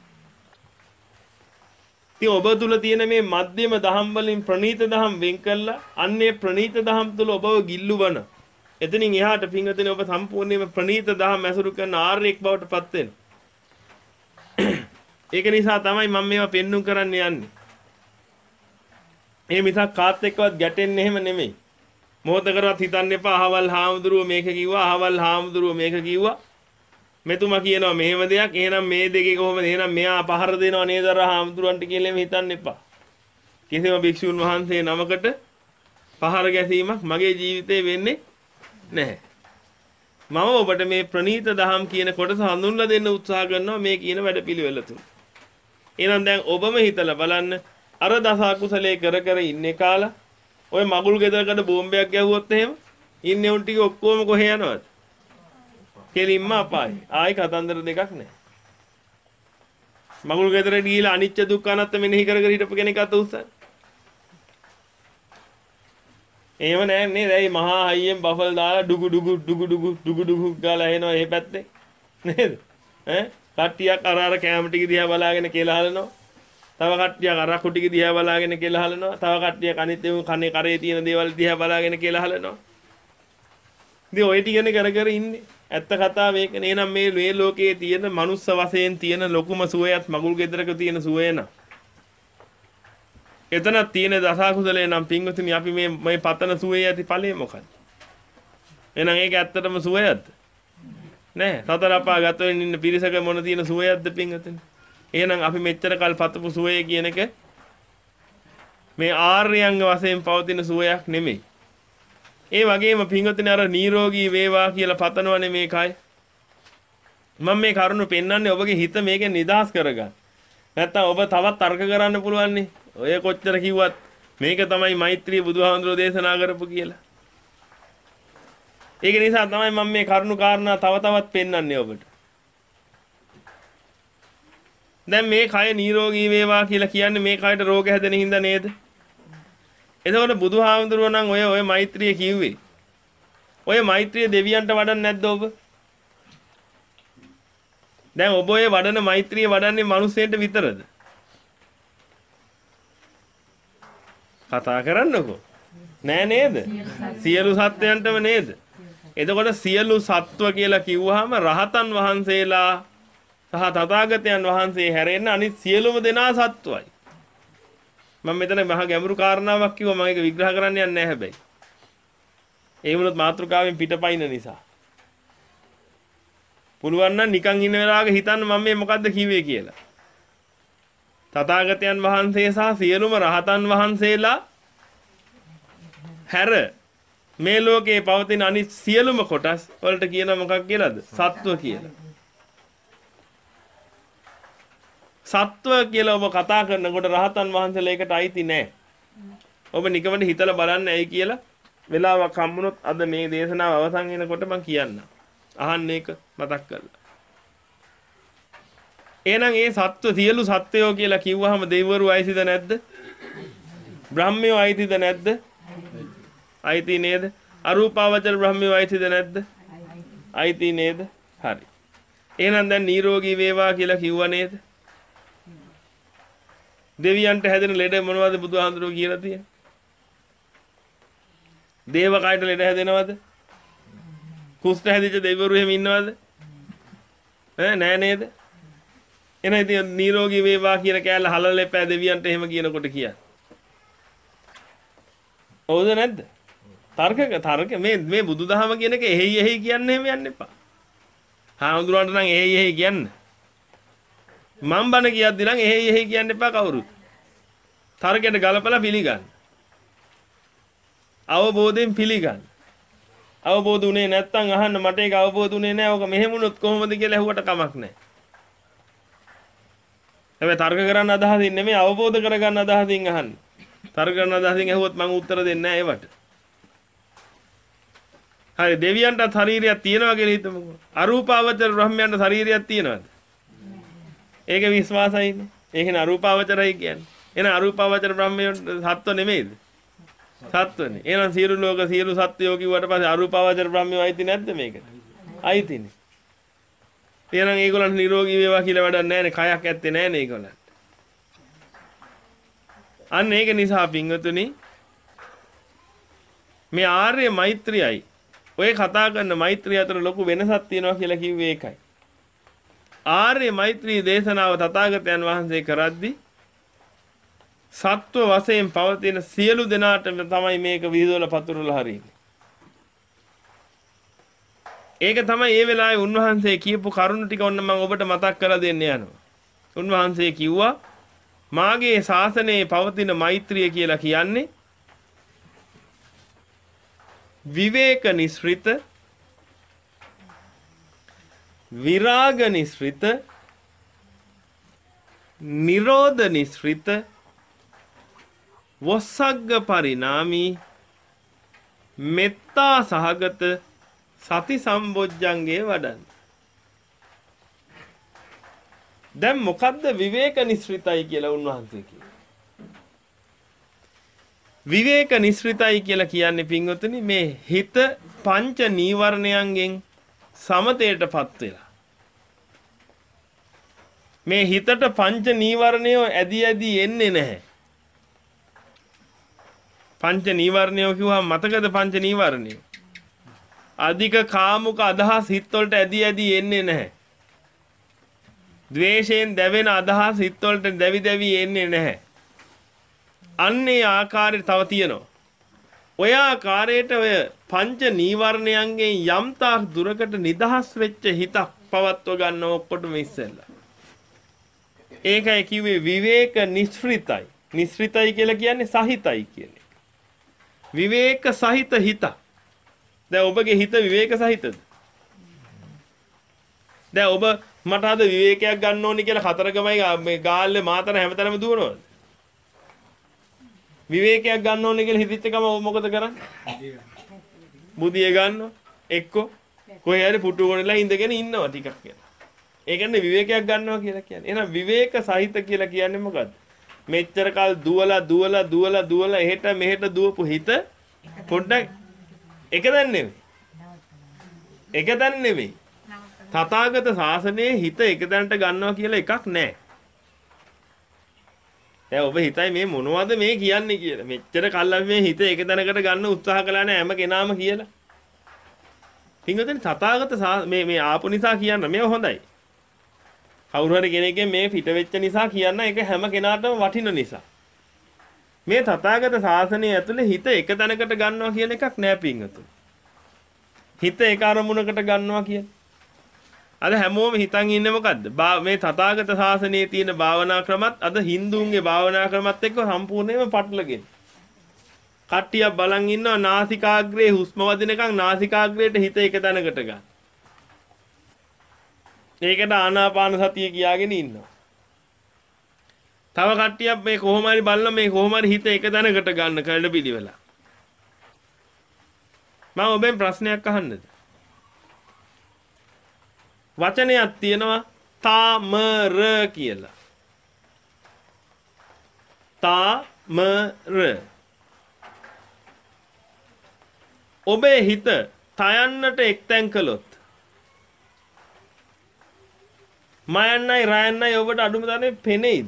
ඉතින් ඔබ තුල තියෙන මේ මධ්‍යම දහම් වලින් ප්‍රණීත දහම් වෙන් කළා අන්නේ ප්‍රණීත දහම් තුල ඔබව ගිල්ලුවන. එතනින් එහාට පින්වතුනි ඔබ සම්පූර්ණයෙන්ම ප්‍රණීත දහම් ඇසුරු කරන ආර්යෙක් බවට පත් වෙනවා. ඒක නිසා තමයි මම මේවා පෙන්눔 කරන්න යන්නේ. මේ මිසක් කාත් එක්කවත් ගැටෙන්නේ එහෙම නෙමෙයි. මොහොතකවත් හිතන්න එපා අහවල් හාමුදුරුවෝ මේක කිව්වා අහවල් හාමුදුරුවෝ මේක කිව්වා. මෙතුමා කියනවා මෙහෙම දෙයක්. එහෙනම් මේ දෙකේ කොහොමද? එහෙනම් මෙයා පහර දෙනව නේද අර හාමුදුරුවන්ට කියලා එමෙ හිතන්න එපා. කිසිම භික්ෂුන් වහන්සේ නමකට පහර ගැසීමක් මගේ ජීවිතේ වෙන්නේ නැහැ. මම ඔබට මේ ප්‍රණීත දහම් කියන කොටස හඳුන්ලා දෙන්න උත්සාහ කරනවා මේ කියන වැඩපිළිවෙල තුල. එහෙනම් දැන් ඔබම හිතලා බලන්න අර දස අකුසලයේ කර කර ඉන්නේ කාලා ඔය මගුල් ගෙදරකට බෝම්බයක් ගැහුවොත් එහෙම ඉන්නේ උන් ටික ඔක්කොම කොහෙ යනවද? කෙලින්ම අපායි. ආයි කතන්දර දෙකක් නැහැ. මගුල් ගෙදර ගිහිලා අනිච්ච දුක්ඛ අනාත්ම මෙනෙහි කර කර හිටපු කෙනෙක් අත උස්සන. එහෙම නෑ නේද? ඒ මහා හයියෙන් බෆල් දාලා ඩුගු ඩුගු ඩුගු ඩුගු ඩුගු ඩුගු ගාලා එනවා මේ පැත්තේ. නේද? ඈ කට්ටියක් අර අර කැම ටික දිහා බලාගෙන කියලා හලනවා. තව කට්ටියක් අර අකු ටික දිහා බලාගෙන කියලා හලනවා. තව කට්ටියක් අනිත් ඒවා කනේ කරේ තියෙන දේවල් දිහා බලාගෙන කියලා හලනවා. ඉතින් ඔය ටිකනේ කර කර ඉන්නේ. ඇත්ත කතාව මේකනේ. එහෙනම් මේ මේ ලෝකයේ තියෙන මනුස්ස වශයෙන් තියෙන ලොකුම සුවයත් මගුල් ගෙදරක තියෙන සුවය න ะ. එතන තියෙන දසකුසලේ නම් පින්වතුනි අපි මේ මේ පතන සුවේ ඇති ඵලය මොකක්ද? එහෙනම් ඒක ඇත්තටම සුවයක්ද? නෑ. සතර අපා ගත වෙන්න ඉන්න පිරිසක මොන තියෙන සුවයක්ද පින්වතුනි? එහෙනම් අපි මෙච්චර කල් පතපු සුවය කියන එක මේ ආර්යයන්ග වශයෙන් පවතින සුවයක් නෙමෙයි. ඒ වගේම පින්වතුනි අර නිරෝගී වේවා කියලා පතනවනේ මේකයි. මම මේ කරුණ පෙන්වන්නේ ඔබගේ හිත මේකෙන් නිදහස් කරගන්න. නැත්තම් ඔබ තවත් තර්ක කරන්න පුළුවන් නේ. ඔය කොච්චර කිව්වත් මේක තමයි මෛත්‍රී බුදුහාමුදුරෝ දේශනා කරපු කියලා. ඒක නිසා තමයි මම මේ කරුණු කාරණා තව තවත් පෙන්වන්නේ ඔබට. දැන් මේ කය නිරෝගී වේවා කියලා කියන්නේ මේ කයට රෝග හැදෙන හින්දා නේද? එතකොට බුදුහාමුදුරුවෝ නම් ඔය ඔය මෛත්‍රිය කිව්වේ. ඔය මෛත්‍රිය දෙවියන්ට වඩන්නේ නැද්ද ඔබ? දැන් ඔබ ඔය වඩන මෛත්‍රිය වඩන්නේ මිනිස්සෙන්ට විතරද? කතා කරන්නකෝ. නෑ නේද? සියලු සත්වයන්ටම නේද? එතකොට සියලු සත්ව කියලා කිව්වහම රහතන් වහන්සේලා සහ තථාගතයන් වහන්සේ හැරෙන්න අනිත් සියලුම දෙනා සත්වයි. මම මෙතන මහ ගැඹුරු කාරණාවක් කිව්වා මම ඒක විග්‍රහ කරන්න යන්නේ නැහැ හැබැයි. ඒ වුණොත් මාතෘකාවෙන් පිටපයින් නිසා. පුළුවන් නම් නිකන් ඉන්න වෙලාවක හිතන්න මම මේ මොකද්ද කිව්වේ කියලා. තථාගතයන් වහන්සේ සහ සියලුම රහතන් වහන්සේලා හැර මේ ලෝකේ පවතින අනිත් සියලුම කොටස් වලට කියන මොකක් කියලාද? සත්ව කියලා. සත්ව කියලා ඔබ කතා කරනකොට රහතන් වහන්සේලා ඒකට අයිති නෑ. ඔබ නිකමට හිතලා බලන්න ඇයි කියලා වෙලාවක් හම්බුනොත් අද මේ දේශනාව අවසන් වෙනකොට මම කියන්නම්. අහන්න ඒක මතක් කරලා. එහෙනම් ඒ සත්ව සියලු සත්වයෝ කියලා කිව්වහම දෙවිවරු අයිතිද නැද්ද? බ්‍රහ්මයෝ අයිතිද නැද්ද? අයිති නේද? අරූපාවචර බ්‍රහ්මයෝ අයිතිද නැද්ද? අයිති නේද? හරි. එහෙනම් දැන් නිරෝගී වේවා කියලා කිව්වා නේද? දෙවියන්ට හැදෙන ලෙඩ මොනවද බුදුහාමුදුරුවෝ කියලා තියෙන්නේ? දේව කයට ලෙඩ හැදෙනවද? කුෂ්ඨ හැදිච්ච දෙවිවරු එහෙම ඉන්නවද? ඈ නෑ නේද? එහෙනම් ඉතින් නිරෝගී වේවා කියන කෑල්ල හලල එපා දෙවියන්ට එහෙම කියනකොට කියන්නේ. හවුද නැද්ද? තර්ක තර්ක මේ මේ බුදුදහම කියන එක එහෙයි එහෙයි කියන්නේ එහෙම යන්න එපා. හාමුදුරන්ට නම් එහෙයි එහෙයි කියන්න. මම බණ කියද්දි නම් එහෙයි එහෙයි කියන්න එපා කවුරුත්. තර්කයට ගලපලා පිළිගන්න. අවබෝධයෙන් පිළිගන්න. අවබෝධ උනේ නැත්තම් අහන්න මට ඒක අවබෝධ උනේ නැහැ. ඔක මෙහෙම වුණොත් කොහොමද කියලා ඇහුවට කමක් නැහැ. හැබැයි තර්ක කරන්න අදහසින් නෙමෙයි අවබෝධ කරගන්න අදහසින් අහන්න. තර්ක කරන අදහසින් ඇහුවොත් මම උත්තර දෙන්නේ නැහැ ඒවට. හරි දෙවියන්ට ශරීරයක් තියෙනවා කියලා හිතමුකෝ. අරූපාවචර බ්‍රහ්මයන්ට ශරීරයක් තියෙනවද? ඒක විශ්වාසයිනේ. ඒකනේ අරූපාවචරයි කියන්නේ. එහෙනම් අරූපාවචර බ්‍රහ්මයෝ සත්ව නෙමෙයිද? සත්වනේ. එහෙනම් සියලු ලෝක සියලු සත්වයෝ කිව්වට පස්සේ අරූපාවචර බ්‍රහ්මයෝ අයිති නැද්ද මේකට? අයිතිනේ. එහෙනම් ඒගොල්ලන් නිරෝගී වේවා කියලා වැඩක් නැහැනේ. කයක් ඇත්තේ නැහැනේ ඒගොල්ලන්ට. අන්න ඒක නිසා පින්වතුනි මේ ආර්ය මෛත්‍රියයි ඔය කතා කරන මෛත්‍රිය අතර ලොකු වෙනසක් තියෙනවා කියලා කිව්වේ ඒකයි. ආර්ය මෛත්‍රී දේශනාව තථාගතයන් වහන්සේ කරද්දී සත්ව වශයෙන් පවතින සියලු දෙනාට තමයි මේක විහිදුවලා පතුරලා හරින්නේ. ඒක තමයි ඒ වෙලාවේ උන්වහන්සේ කියපු කරුණු ටික ඔන්න මම ඔබට මතක් කරලා දෙන්න යනවා. උන්වහන්සේ කිව්වා මාගේ ශාසනයේ පවතින මෛත්‍රිය කියලා කියන්නේ විවේක නිස්ෘත විරාග නිස්ෘත නිරෝධ නිස්ෘත වොස්සග්ග පරිණාමී මෙත්තා සහගත සති සම්බොජ්ජංගේ වඩන්න. දැන් මොකද්ද විවේක නිස්ෘතයි කියලා උන්වහන්සේ කිව්වේ? විවේක නිස්ෘතයි කියලා කියන්නේ පින්වතුනි මේ හිත පංච නීවරණයන්ගෙන් සමතේටපත් වෙලා. මේ හිතට පංච නීවරණය ඇදී ඇදී එන්නේ නැහැ. පංච නීවරණය කිව්වම මතකද පංච නීවරණය? අධික කාමුක අදහස් හිත වලට ඇදී ඇදී එන්නේ නැහැ. ද්වේෂයෙන් දැවෙන අදහස් හිත වලට දැවි දැවි එන්නේ නැහැ. අන්නේ ආකාරයට තව තියෙනවා. ඔය ආකාරයට ඔය පංච නීවරණයන්ගෙන් යම් තාක් දුරකට නිදහස් වෙච්ච හිතක් පවත්ව ගන්න ඔක්කොටම ඉස්සෙල්ලා. ඒකයි කිව්වේ විවේක නිස්ෘතයි. නිස්ෘතයි කියලා කියන්නේ සහිතයි කියන්නේ. විවේක සහිත හිත. දැන් ඔබගේ හිත විවේක සහිතද? දැන් ඔබ මට අද විවේකයක් ගන්න ඕනි කියලා කතරගමයි මේ ගාල්ලේ මාතර හැමතැනම දුවනවද? විවේකයක් ගන්න ඕනි කියලා හිතච්ච ගම ඔබ මොකද කරන්නේ? බුදිය ගන්නවා. එක්ක කොහේ හරි පුටු ගොනලා ඉඳගෙන ඉන්නවා ටිකක් කියලා. ඒ කියන්නේ විවේකයක් ගන්නවා කියලා කියන්නේ. එහෙනම් විවේක සහිත කියලා කියන්නේ මොකද්ද? මෙච්චර කල් දුවලා දුවලා දුවලා දුවලා එහෙට මෙහෙට දුවපු හිත පොඩ්ඩක් එක දැන් නෙවෙයි. එක දැන් නෙවෙයි. තථාගත ශාසනයේ හිත එක දැනට ගන්නවා කියලා එකක් නැහැ. දැන් ඔබ හිතයි මේ මොනවද මේ කියන්නේ කියලා. මෙච්චර කල් අපි මේ හිත එක දැනකට ගන්න උත්සාහ කළා නෑ හැම කෙනාම කියලා. පින්වතුනි තථාගත මේ මේ ආපු නිසා කියන්න මේ හොඳයි. කවුරු හරි කෙනෙක්ගෙන් මේ පිට වෙච්ච නිසා කියන්න ඒක හැම කෙනාටම වටින නිසා. මේ තථාගත ශාසනය ඇතුලේ හිත එක තැනකට ගන්නවා කියන එකක් නෑ පින්වතුනි. හිත එක අරමුණකට ගන්නවා කියන. අද හැමෝම හිතන් ඉන්නේ මොකද්ද? මේ තථාගත ශාසනයේ තියෙන භාවනා ක්‍රමත් අද හින්දුන්ගේ භාවනා ක්‍රමත් එක්ක සම්පූර්ණයෙන්ම පටලගෙන. කට්ටියක් බලන් ඉන්නවා නාසිකාග්‍රේ හුස්ම වදිනකන් නාසිකාග්‍රේට හිත එක තැනකට ගන්න. ඒකට ආනාපාන සතිය කියාගෙන ඉන්නවා. තව කට්ටියක් මේ කොහොම හරි බලලා මේ කොහොම හරි හිත එක තැනකට ගන්න කඩ පිළිවෙල. මම ඔබෙන් ප්‍රශ්නයක් අහන්නද? වචනයක් තියෙනවා තාමර කියලා. තාමර. ඔබේ හිත තයන්නට එක්තැන් කළොත් මයන්නයි රයන්නයි ඔබට අඩුම තරමේ පෙනෙයිද?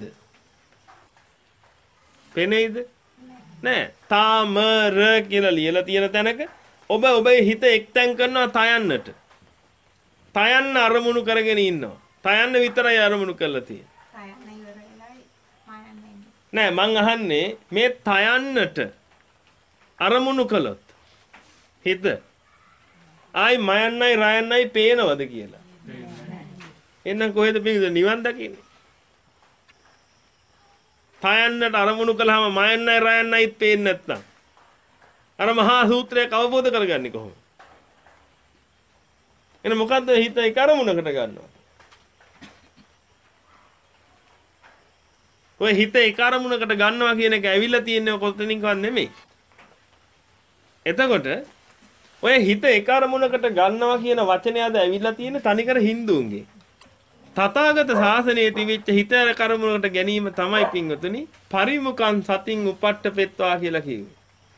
පෙනෙයිද? නෑ. තාමර කියලා ලියලා තියෙන තැනක ඔබ ඔබේ හිත එක්තැන් කරනවා තයන්නට. තයන්න අරමුණු කරගෙන ඉන්නවා. තයන්න විතරයි අරමුණු කරලා තියෙන්නේ. තයන්න ඉවරයි මයන්න නෑ මං අහන්නේ මේ තයන්නට අරමුණු කළොත් හිත ආයි මයන්නයි රයන්නයි පේනවද කියලා. එහෙනම් කොහෙද පිටින්ද නිවන් දකින්නේ? තයන්නට අරමුණු කළාම මයන්නයි රයන්නයි පේන්නේ නැත්නම් අර මහා සූත්‍රයක් අවබෝධ කරගන්නේ කොහොමද? එන මොකද්ද හිත ඒ කරමුණකට ගන්නවා. ඔය හිත ඒ කරමුණකට ගන්නවා කියන එක ඇවිල්ලා තියෙන්නේ කොතනින්කවත් නෙමෙයි. එතකොට ඔය හිත ඒ කරමුණකට ගන්නවා කියන වචනය අද ඇවිල්ලා තියෙන්නේ තනිකර හින්දුන්ගේ. තථාගත ශාසනයේ තිබිච්ච හිත ඒ කරමුණකට ගැනීම තමයි පින්වතුනි පරිමුඛං සතින් උපට්ඨපෙත්වා කියලා කිව්වේ.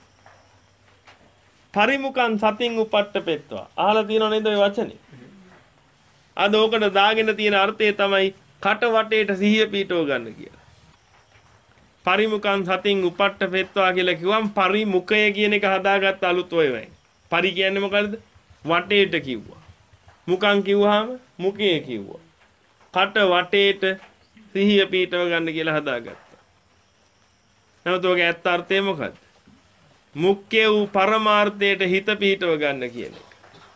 පරිමුඛං සතින් උපට්ඨපෙත්වා. අහලා තියෙනව නේද ඔය වචනේ? අද ඕකට දාගෙන තියෙන අර්ථය තමයි කට වටේට සිහිය පීඨව ගන්න කියලා. පරිමුඛං සතින් උපට්ඨපෙත්වා කියලා කිව්වම පරිමුඛය කියන එක හදාගත්ත අලුත් ඔය වෙයි. පරි කියන්නේ මොකද්ද? වටේට කිව්වා. මුඛං කිව්වහම මුඛය කිව්වා. කට වටේට සිහිය පීඨව ගන්න කියලා හදාගත්තා. නමුත් ඔයගේ ඇත්ත අර්ථය මොකද්ද? මුඛ්‍ය වූ පරමාර්ථයට හිත පිහිටව ගන්න කියන එක.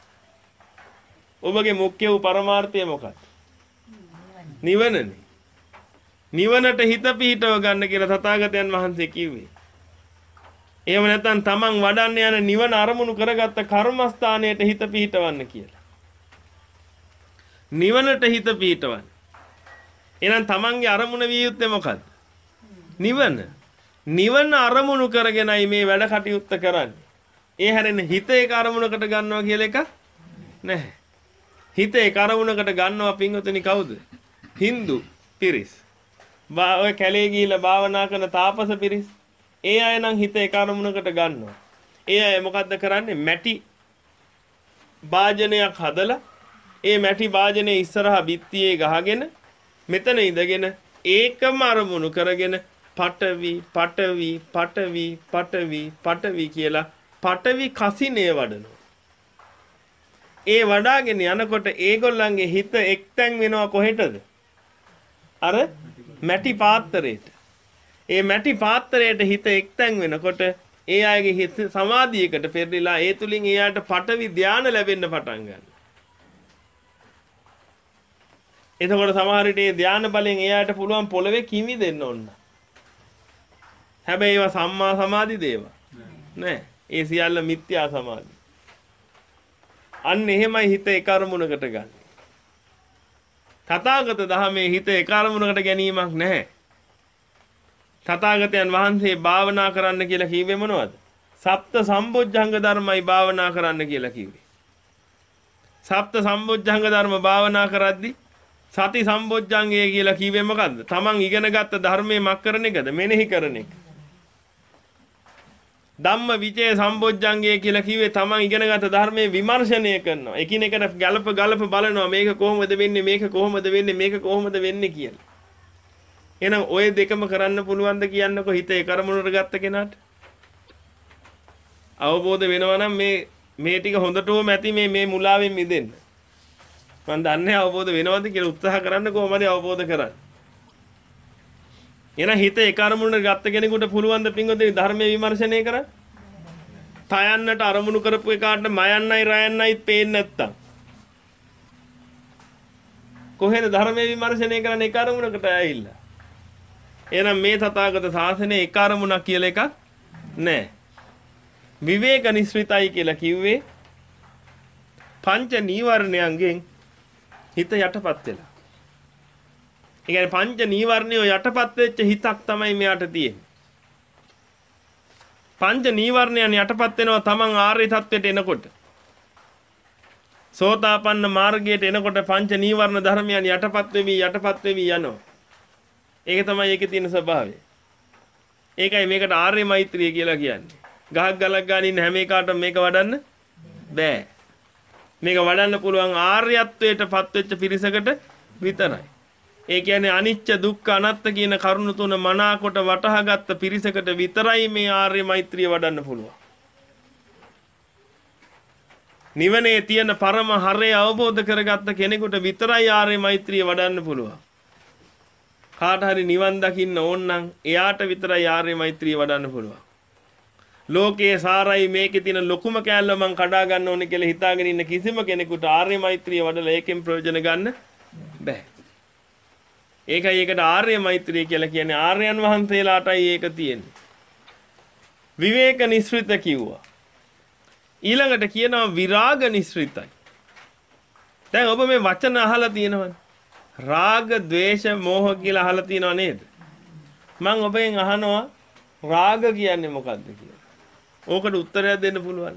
ඔබගේ මුඛ්‍ය වූ පරමාර්ථය මොකක්ද? නිවනනේ. නිවනට හිත පිහිටව ගන්න කියලා තථාගතයන් වහන්සේ කිව්වේ. එහෙම නැත්නම් තමන් වඩන්න යන නිවන අරමුණු කරගත්ත කර්මස්ථානයට හිත පිහිටවන්න කියලා. නිවනට හිත පිහිටවන්න. එහෙනම් තමන්ගේ අරමුණ විය යුත්තේ මොකද්ද? නිවන. නිවන අරමුණු කරගෙනයි මේ වැඩ කටයුත්ත කරන්නේ. ඒ හැරෙන්නේ හිත ඒක අරමුණකට ගන්නවා කියලා එකක් නැහැ. හිත ඒක අරමුණකට ගන්නවා පින්වතුනි කවුද? Hindu පිරිස්. ඔය කැලේ ගිහිල්ලා භාවනා කරන තාපස පිරිස්. ඒ අය නම් හිත ඒක අරමුණකට ගන්නවා. ඒ අය මොකද්ද කරන්නේ? මැටි වාජනයක් හදලා ඒ මැටි වාජනේ ඉස්සරහා බිත්තියේ ගහගෙන මෙතන ඉඳගෙන ඒකම අරමුණු කරගෙන පටවි පටවි පටවි පටවි පටවි කියලා පටවි කසිනේ වඩනවා. ඒ වඩාගෙන යනකොට ඒගොල්ලන්ගේ හිත එක්තැන් වෙනවා කොහෙටද? අර මැටි පාත්‍රයට. ඒ මැටි පාත්‍රයට හිත එක්තැන් වෙනකොට ඒ අයගේ හිත සමාධියකට පෙරලිලා ඒ තුලින් එයාට පටවි ධානය ලැබෙන්න පටන් ගන්නවා. එතකොට සමහර විට මේ ධානය බලෙන් එයාට පුළුවන් පොළවේ කිමි දෙන්න ඕන. හැබැයි ඒවා සම්මා සමාධි දේවා නෑ. ඒ සියල්ල මිත්‍යා සමාධි. අන්න එහෙමයි හිත ඒ කර්මුණකට ගන්න. තථාගත දහමේ හිත ඒ කර්මුණකට ගැනීමක් නැහැ. තථාගතයන් වහන්සේ භාවනා කරන්න කියලා කිව්වේ මොනවද? සප්ත සම්බොජ්ජංග ධර්මයි භාවනා කරන්න කියලා කිව්වේ. සප්ත සම්බොජ්ජංග ධර්ම භාවනා කරද්දී සති සම්බොජ්ජංගය කියලා කිව්වේ මොකද්ද? තමන් ඉගෙනගත්ත ධර්මයේ මක් කරන එකද? මෙනෙහි කරන එක. ධම්ම විචේ සම්බොජ්ජංගය කියලා කිව්වේ තමන් ඉගෙනගත්ත ධර්මයේ විමර්ශනය කරනවා. එකිනෙකට ගලප ගලප බලනවා මේක කොහොමද වෙන්නේ මේක කොහොමද වෙන්නේ මේක කොහොමද වෙන්නේ කියලා. එහෙනම් ওই දෙකම කරන්න පුළුවන්ද කියන්නකෝ හිත ඒ කරමුණට ගත්ත කෙනාට? අවබෝධ වෙනවා නම් මේ මේ ටික හොඳටම ඇති මේ මේ මුලාවෙන් මිදෙන්න. මම දන්නේ අවබෝධ වෙනවද කියලා උත්සාහ කරන්න කොහොමද අවබෝධ කරන්නේ? එහෙනම් හිත ඒ කරමුණට ගත්ත කෙනෙකුට පුළුවන් ද පින්වතුනි ධර්මයේ විමර්ශනය කරන්න? තයන්නට අරමුණු කරපු එකාට මයන්නයි රයන්නයි පේන්නේ නැත්තම් කොහෙද ධර්මයේ විමර්ශනය කරන්න ඒ කරමුණකට ඇවිල්ලා? එහෙනම් මේ තථාගත ශාසනයේ ඒ කරමුණක් කියලා එකක් නැහැ. විවේක නිස්ෘතයි කියලා කිව්වේ පංච නීවරණයන්ගෙන් හිත යටපත් වෙලා. ඒ කියන්නේ පංච නීවරණය යටපත් වෙච්ච හිතක් තමයි මෙයාට තියෙන්නේ. පංච නීවරණයන් යටපත් වෙනවා තමන් ආර්ය තත්වයට එනකොට. සෝතාපන්න මාර්ගයට එනකොට පංච නීවරණ ධර්මයන් යටපත් වෙවි යටපත් වෙවි යනවා. ඒක තමයි ඒකේ තියෙන ස්වභාවය. ඒකයි මේකට ආර්ය මෛත්‍රිය කියලා කියන්නේ. ගහක් ගලක් ගන්න ඉන්න හැම එකකටම මේක වඩන්න බෑ. මේක වඩන්න පුළුවන් ආර්යත්වයට පත්වෙච්ච පිරිසකට විතරයි. ඒ කියන්නේ අනිච්ච දුක්ඛ අනාත්ත කියන කරුණු තුන මනාකොට වටහාගත්ත පිරිසකට විතරයි මේ ආර්ය මෛත්‍රිය වඩන්න පුළුවන්. නිවනේ තියෙන පරම හරය අවබෝධ කරගත්ත කෙනෙකුට විතරයි ආර්ය මෛත්‍රිය වඩන්න පුළුවන්. කාට හරි නිවන් දකින්න ඕන නම් එයාට විතරයි ආර්ය මෛත්‍රිය වඩන්න පුළුවන්. ලෝකයේ සාරයි මේකේ තියෙන ලොකුම කෑල්ල මං කඩා ගන්න ඕනේ කියලා හිතාගෙන ඉන්න කිසිම කෙනෙකුට ආර්ය මෛත්‍රිය වඩලා ඒකෙන් ප්‍රයෝජන ගන්න බෑ. ඒකයි ඒකට ආර්ය මෛත්‍රිය කියලා කියන්නේ. ආර්යයන් වහන්සේලාටයි ඒක තියෙන්නේ. විවේක නිස්ෘත කිව්වා. ඊළඟට කියනවා විරාග නිස්ෘතයි. දැන් ඔබ මේ වචන අහලා තියෙනවනේ. රාග, ద్వේෂ, මෝහ කියලා අහලා තියෙනව නේද? මම ඔබෙන් අහනවා රාග කියන්නේ මොකක්ද කියලා. ඕකට උත්තරයක් දෙන්න පුළුවන්.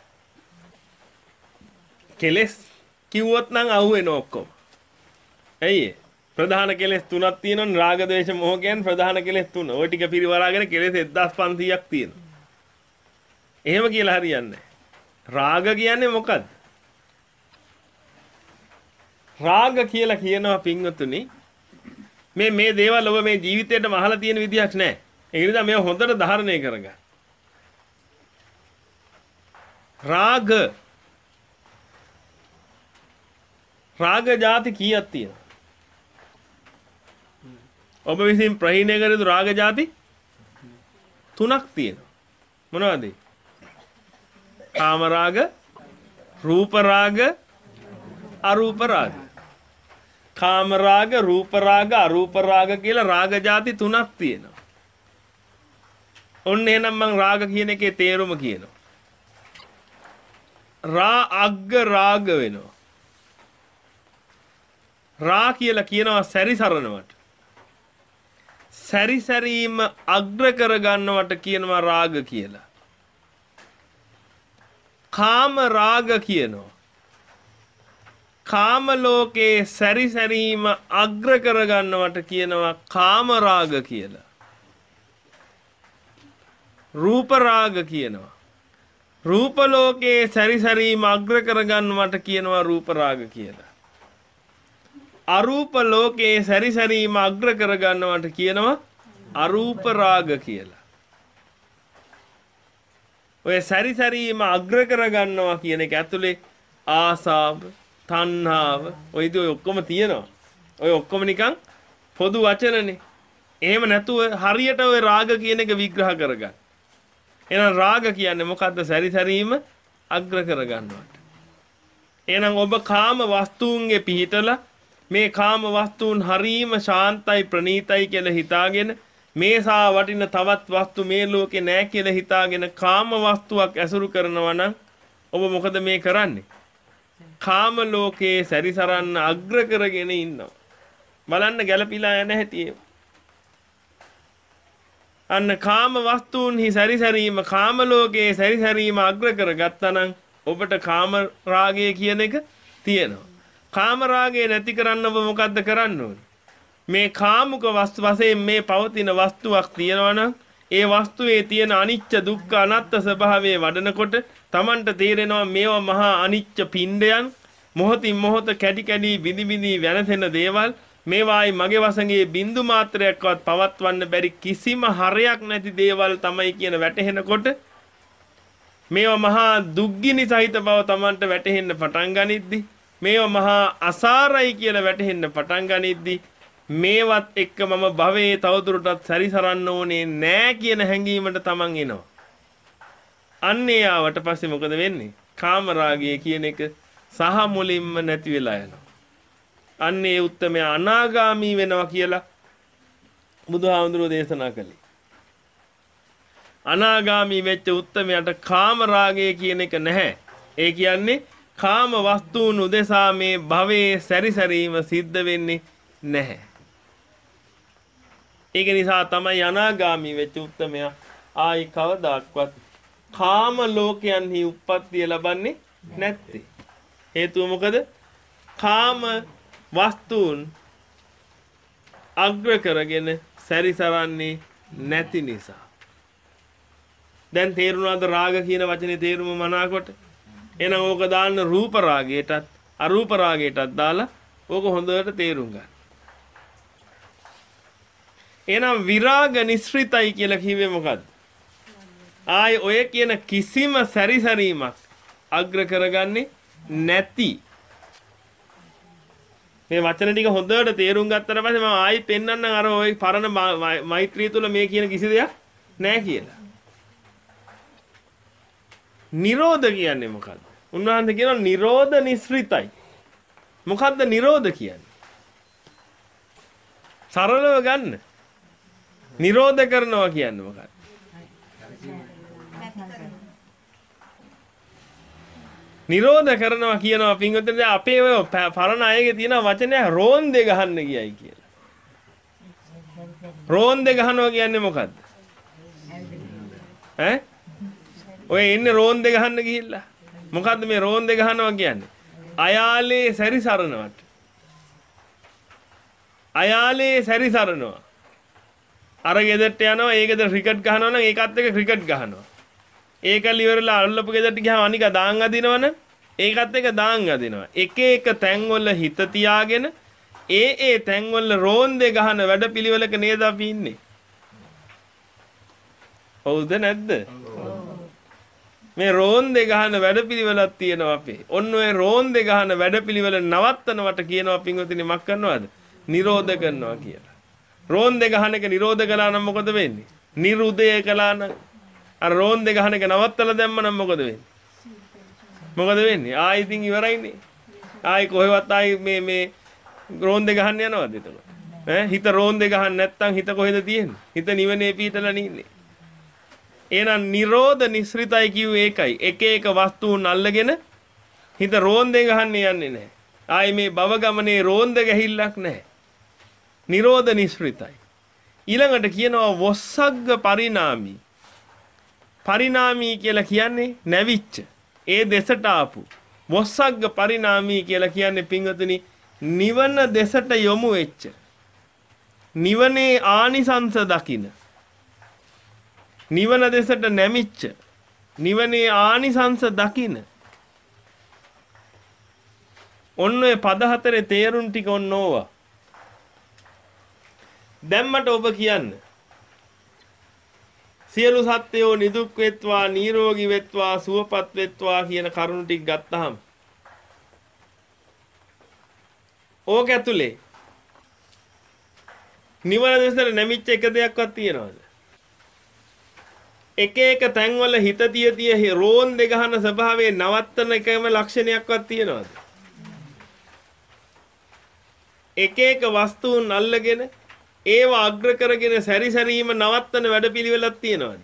කෙලස් කිව්වොත් නම් අහුවෙන ඔක්කොම. ඇයි ප්‍රධාන කෙලස් තුනක් තියෙනවනේ. රාග, ద్వේෂ, මෝහ කියන්නේ ප්‍රධාන කෙලස් තුන. ওই ටික පිරිවරාගෙන කෙලස් එක්දාස් පන්සීයක් තියෙනවා. එහෙම කියලා හරියන්නේ නැහැ. රාග කියන්නේ මොකද්ද? රාග කියලා කියනවා පින්වතුනි මේ මේ දේවල් ඔබ මේ ජීවිතේටම අහලා තියෙන විදියක් නැහැ. ඒ නිසා මේව හොඳට ධාරණය කරගන්න. රාග රාග ಜಾති කීයක් තියෙනවද? ඔබ විසින් ප්‍රහීණය කළ යුතු රාග ಜಾති තුනක් තියෙනවා. මොනවද? කාම රාග, රූප රාග, අරූප රාග. කාම රාග, රූප රාග, අරූප රාග කියලා රාග ಜಾති තුනක් තියෙනවා. ඔන්න එහෙනම් මම රාග කියන එකේ තේරුම කියනවා. රා අග්ග රාග වෙනවා. රා කියලා කියනවා සැරිසරනවට. සැරිසැරීම අග්‍ර කරගන්නවට කියනවා රාග කියලා. කාම රාග කියනවා. කාම ලෝකේ සැරිසැරීම අග්‍ර කරගන්නවට කියනවා කාම රාග කියලා. රූප රාග කියනවා. රූප ලෝකේ සැරිසැරීම අග්‍ර කරගන්නවට කියනවා රූප රාග කියලා. අරූප ලෝකේ සැරිසැරීම අග්‍ර කරගන්නවට කියනවා අරූප රාග කියලා. ඔය සැරිසැරීම අග්‍ර කරගන්නවා කියන එක ඇතුලේ ආසාව, තණ්හාව, ඔය ඉතින් ඔය ඔක්කොම තියෙනවා. ඔය ඔක්කොම නිකන් පොදු වචනනේ. එහෙම නැතුව හරියට ඔය රාග කියන එක විග්‍රහ කරගන්න. එහෙනම් රාග කියන්නේ මොකද්ද? සැරිසැරීම අග්‍ර කරගන්නවට. එහෙනම් ඔබ කාම වස්තුන්ගේ පිහිටලා මේ කාම වස්තුන් හරීම ශාන්තයි ප්‍රණීතයි කියලා හිතාගෙන මේසා වටින තවත් වස්තු මේ ලෝකේ නැහැ කියලා හිතාගෙන කාම වස්තුවක් ඇසුරු කරනවා නම් ඔබ මොකද මේ කරන්නේ? කාම ලෝකේ සැරිසරන්න අග්‍ර කරගෙන ඉන්නවා. බලන්න ගැළපීලා යන හැටි. අන්න කාම වස්තුන්හි සැරිසරීම කාම ලෝකේ සැරිසරීම අග්‍ර කරගත්තා නම් ඔබට කාම රාගය කියන එක තියෙනවා. කාම රාගය නැති කරන්න ඔබ මොකද්ද කරන්න ඕනේ? මේ කාමුක වස්තු වශයෙන් මේ පවතින වස්තුවක් තියෙනවා නම් ඒ වස්තුවේ තියෙන අනිච්ච දුක්ඛ අනාත්ම ස්වභාවයේ වඩනකොට Tamanට තේරෙනවා මේවා මහා අනිච්ච පිණ්ඩයන්, මොහොතින් මොහොත කැඩි කැඩි විදි විදි වෙනසෙන දේවල්, මේවායි මගේ වසඟේ බින්දු මාත්‍රයක්වත් පවත්වන්න බැරි කිසිම හරයක් නැති දේවල් තමයි කියන වැටහෙනකොට මේවා මහා දුක්ගිනි සහිත බව Tamanට වැටහෙන්න පටන් ගනිද්දි, මේවා මහා අසාරයි කියලා වැටහෙන්න පටන් ගනිද්දි මේවත් එක්ක මම භවයේ තවදුරටත් සැරිසරන්න ඕනේ නෑ කියන හැඟීමට Taman එනවා. අන්නේ ආවට පස්සේ මොකද වෙන්නේ? කාම රාගය කියන එක සහ මුලින්ම නැති වෙලා යනවා. අන්නේ උත්තමයා අනාගාමී වෙනවා කියලා බුදුහාමුදුරුවෝ දේශනා කළේ. අනාගාමී වෙච්ච උත්තමයාට කාම රාගය කියන එක නැහැ. ඒ කියන්නේ කාම වස්තුන් උදෙසා මේ භවයේ සැරිසරීම සිද්ධ වෙන්නේ නැහැ. ඒක නිසා තමයි අනාගාමී වෙච්ච උත්තමයා ආයි කවදාක්වත් කාම ලෝකයන්හි උප්පත්තිය ලබන්නේ නැත්තේ. හේතුව මොකද? කාම වස්තුන් අග්‍ර කරගෙන සැරිසරන්නේ නැති නිසා. දැන් තේරුණාද රාග කියන වචනේ තේරුම මනාකොට? එහෙනම් ඕක දාන්න රූප රාගයටත් අරූප රාගයටත් දාලා ඕක හොඳට තේරුම් ගන්න. එහෙනම් විරාග නිස්ෘතයි කියලා කිව්වේ මොකද්ද? ආයි ඔය කියන කිසිම සැරිසරීමක් අග්‍ර කරගන්නේ නැති. මේ වචන ටික හොඳට තේරුම් ගත්තට පස්සේ මම ආයි පෙන්වන්නම් අර ওই පරණ මෛත්‍රිය තුල මේ කියන කිසි දෙයක් නැහැ කියලා. නිරෝධ කියන්නේ මොකද්ද? උන්වහන්සේ කියනවා නිරෝධ නිස්ෘතයි. මොකද්ද නිරෝධ කියන්නේ? සරලව ගන්න. නිරෝධ කරනවා කියන්නේ මොකක්ද? නිරෝධ කරනවා කියනවා පින්වතුනි අපේ ඔය පරණ අයගේ තියෙන වචනය රෝන්දේ ගහන්න ගියයි කියලා. රෝන්දේ ගහනවා කියන්නේ මොකද්ද? ඈ? ඔය ඉන්නේ රෝන්දේ ගහන්න ගිහිල්ලා. මොකද්ද මේ රෝන්දේ ගහනවා කියන්නේ? අයාලේ සැරිසරනවට. අයාලේ සැරිසරනවා. අර ගෙදරට යනවා, ඒ ගෙදර ක්‍රිකට් ගහනවා නම් ඒකත් එක්ක ක්‍රිකට් ගහනවා. ඒකල් ඉවරලා අල්ලපු ගෙදරට ගියාම අනික දාන් අදිනවනම් ඒකත් එක්ක දාන් අදිනවා. එක එක තැන්වල හිත තියාගෙන ඒ ඒ තැන්වල රෝන්දේ ගහන වැඩපිළිවෙලක නේද අපි ඉන්නේ. හවුද නැද්ද? මේ රෝන්දේ ගහන වැඩපිළිවෙලක් තියෙනවා අපේ. ඔන්න ඔය රෝන්දේ ගහන වැඩපිළිවෙල නවත්තනවට කියනවා පින්වතුනි මක් කරනවද? නිරෝධ කරනවා කියලා. රෝන්දේ ගහන එක නිරෝධ කළා නම් මොකද වෙන්නේ? නිරුදය කළා නම් අර රෝන්දේ ගහන එක නවත්තලා දැම්ම නම් මොකද වෙන්නේ? මොකද වෙන්නේ? ආයි ඉතින් ඉවරයිනේ. ආයි කොහෙවත් ආයි මේ මේ රෝන්දේ ගහන්න යනවද එතකොට? ඈ හිත රෝන්දේ ගහන්න නැත්නම් හිත කොහෙද තියෙන්නේ? හිත නිවනේ පිහිටලා නින්නේ. එහෙනම් නිරෝධ නිස්ෘතයි කිව්වේ ඒකයි. එක එක වස්තුන් අල්ලගෙන හිත රෝන්දේ ගහන්න යන්නේ නැහැ. ආයි මේ භව ගමනේ රෝන්ද ගැහිල්ලක් නැහැ. නිරෝධ නිස්ෘතයි. ඊළඟට කියනවා වොස්සග්ග පරිණාමී. පරිණාමී කියලා කියන්නේ නැවිච්ච. ඒ දෙසට ආපු. වොස්සග්ග පරිණාමී කියලා කියන්නේ පින්වතුනි නිවන දෙසට යොමු වෙච්ච. නිවනේ ආනිසංස දකින්න. නිවන දෙසට නැමිච්ච. නිවනේ ආනිසංස දකින්න. ඔන්න ඔය පද හතරේ තේරුම් ටික ඔන්න ඕවා. දැන් මට ඔබ කියන්න. සියලු සත්වයෝ නිදුක් වෙත්වා, නිරෝගී වෙත්වා, සුවපත් වෙත්වා කියන කරුණු ටික ගත්තාම ඕක ඇතුලේ නිවන දෙසට නැමිච්ච එක දෙයක්වත් තියනවද? එක එක තැන්වල හිත තිය තිය රෝන් දෙ ගහන ස්වභාවයේ නවත්තන එකම ලක්ෂණයක්වත් තියනවද? එක එක වස්තුන් අල්ලගෙන ඒව අග්‍ර කරගෙන සැරි සැරීම නවත්තන වැඩපිළිවෙලක් තියනවද?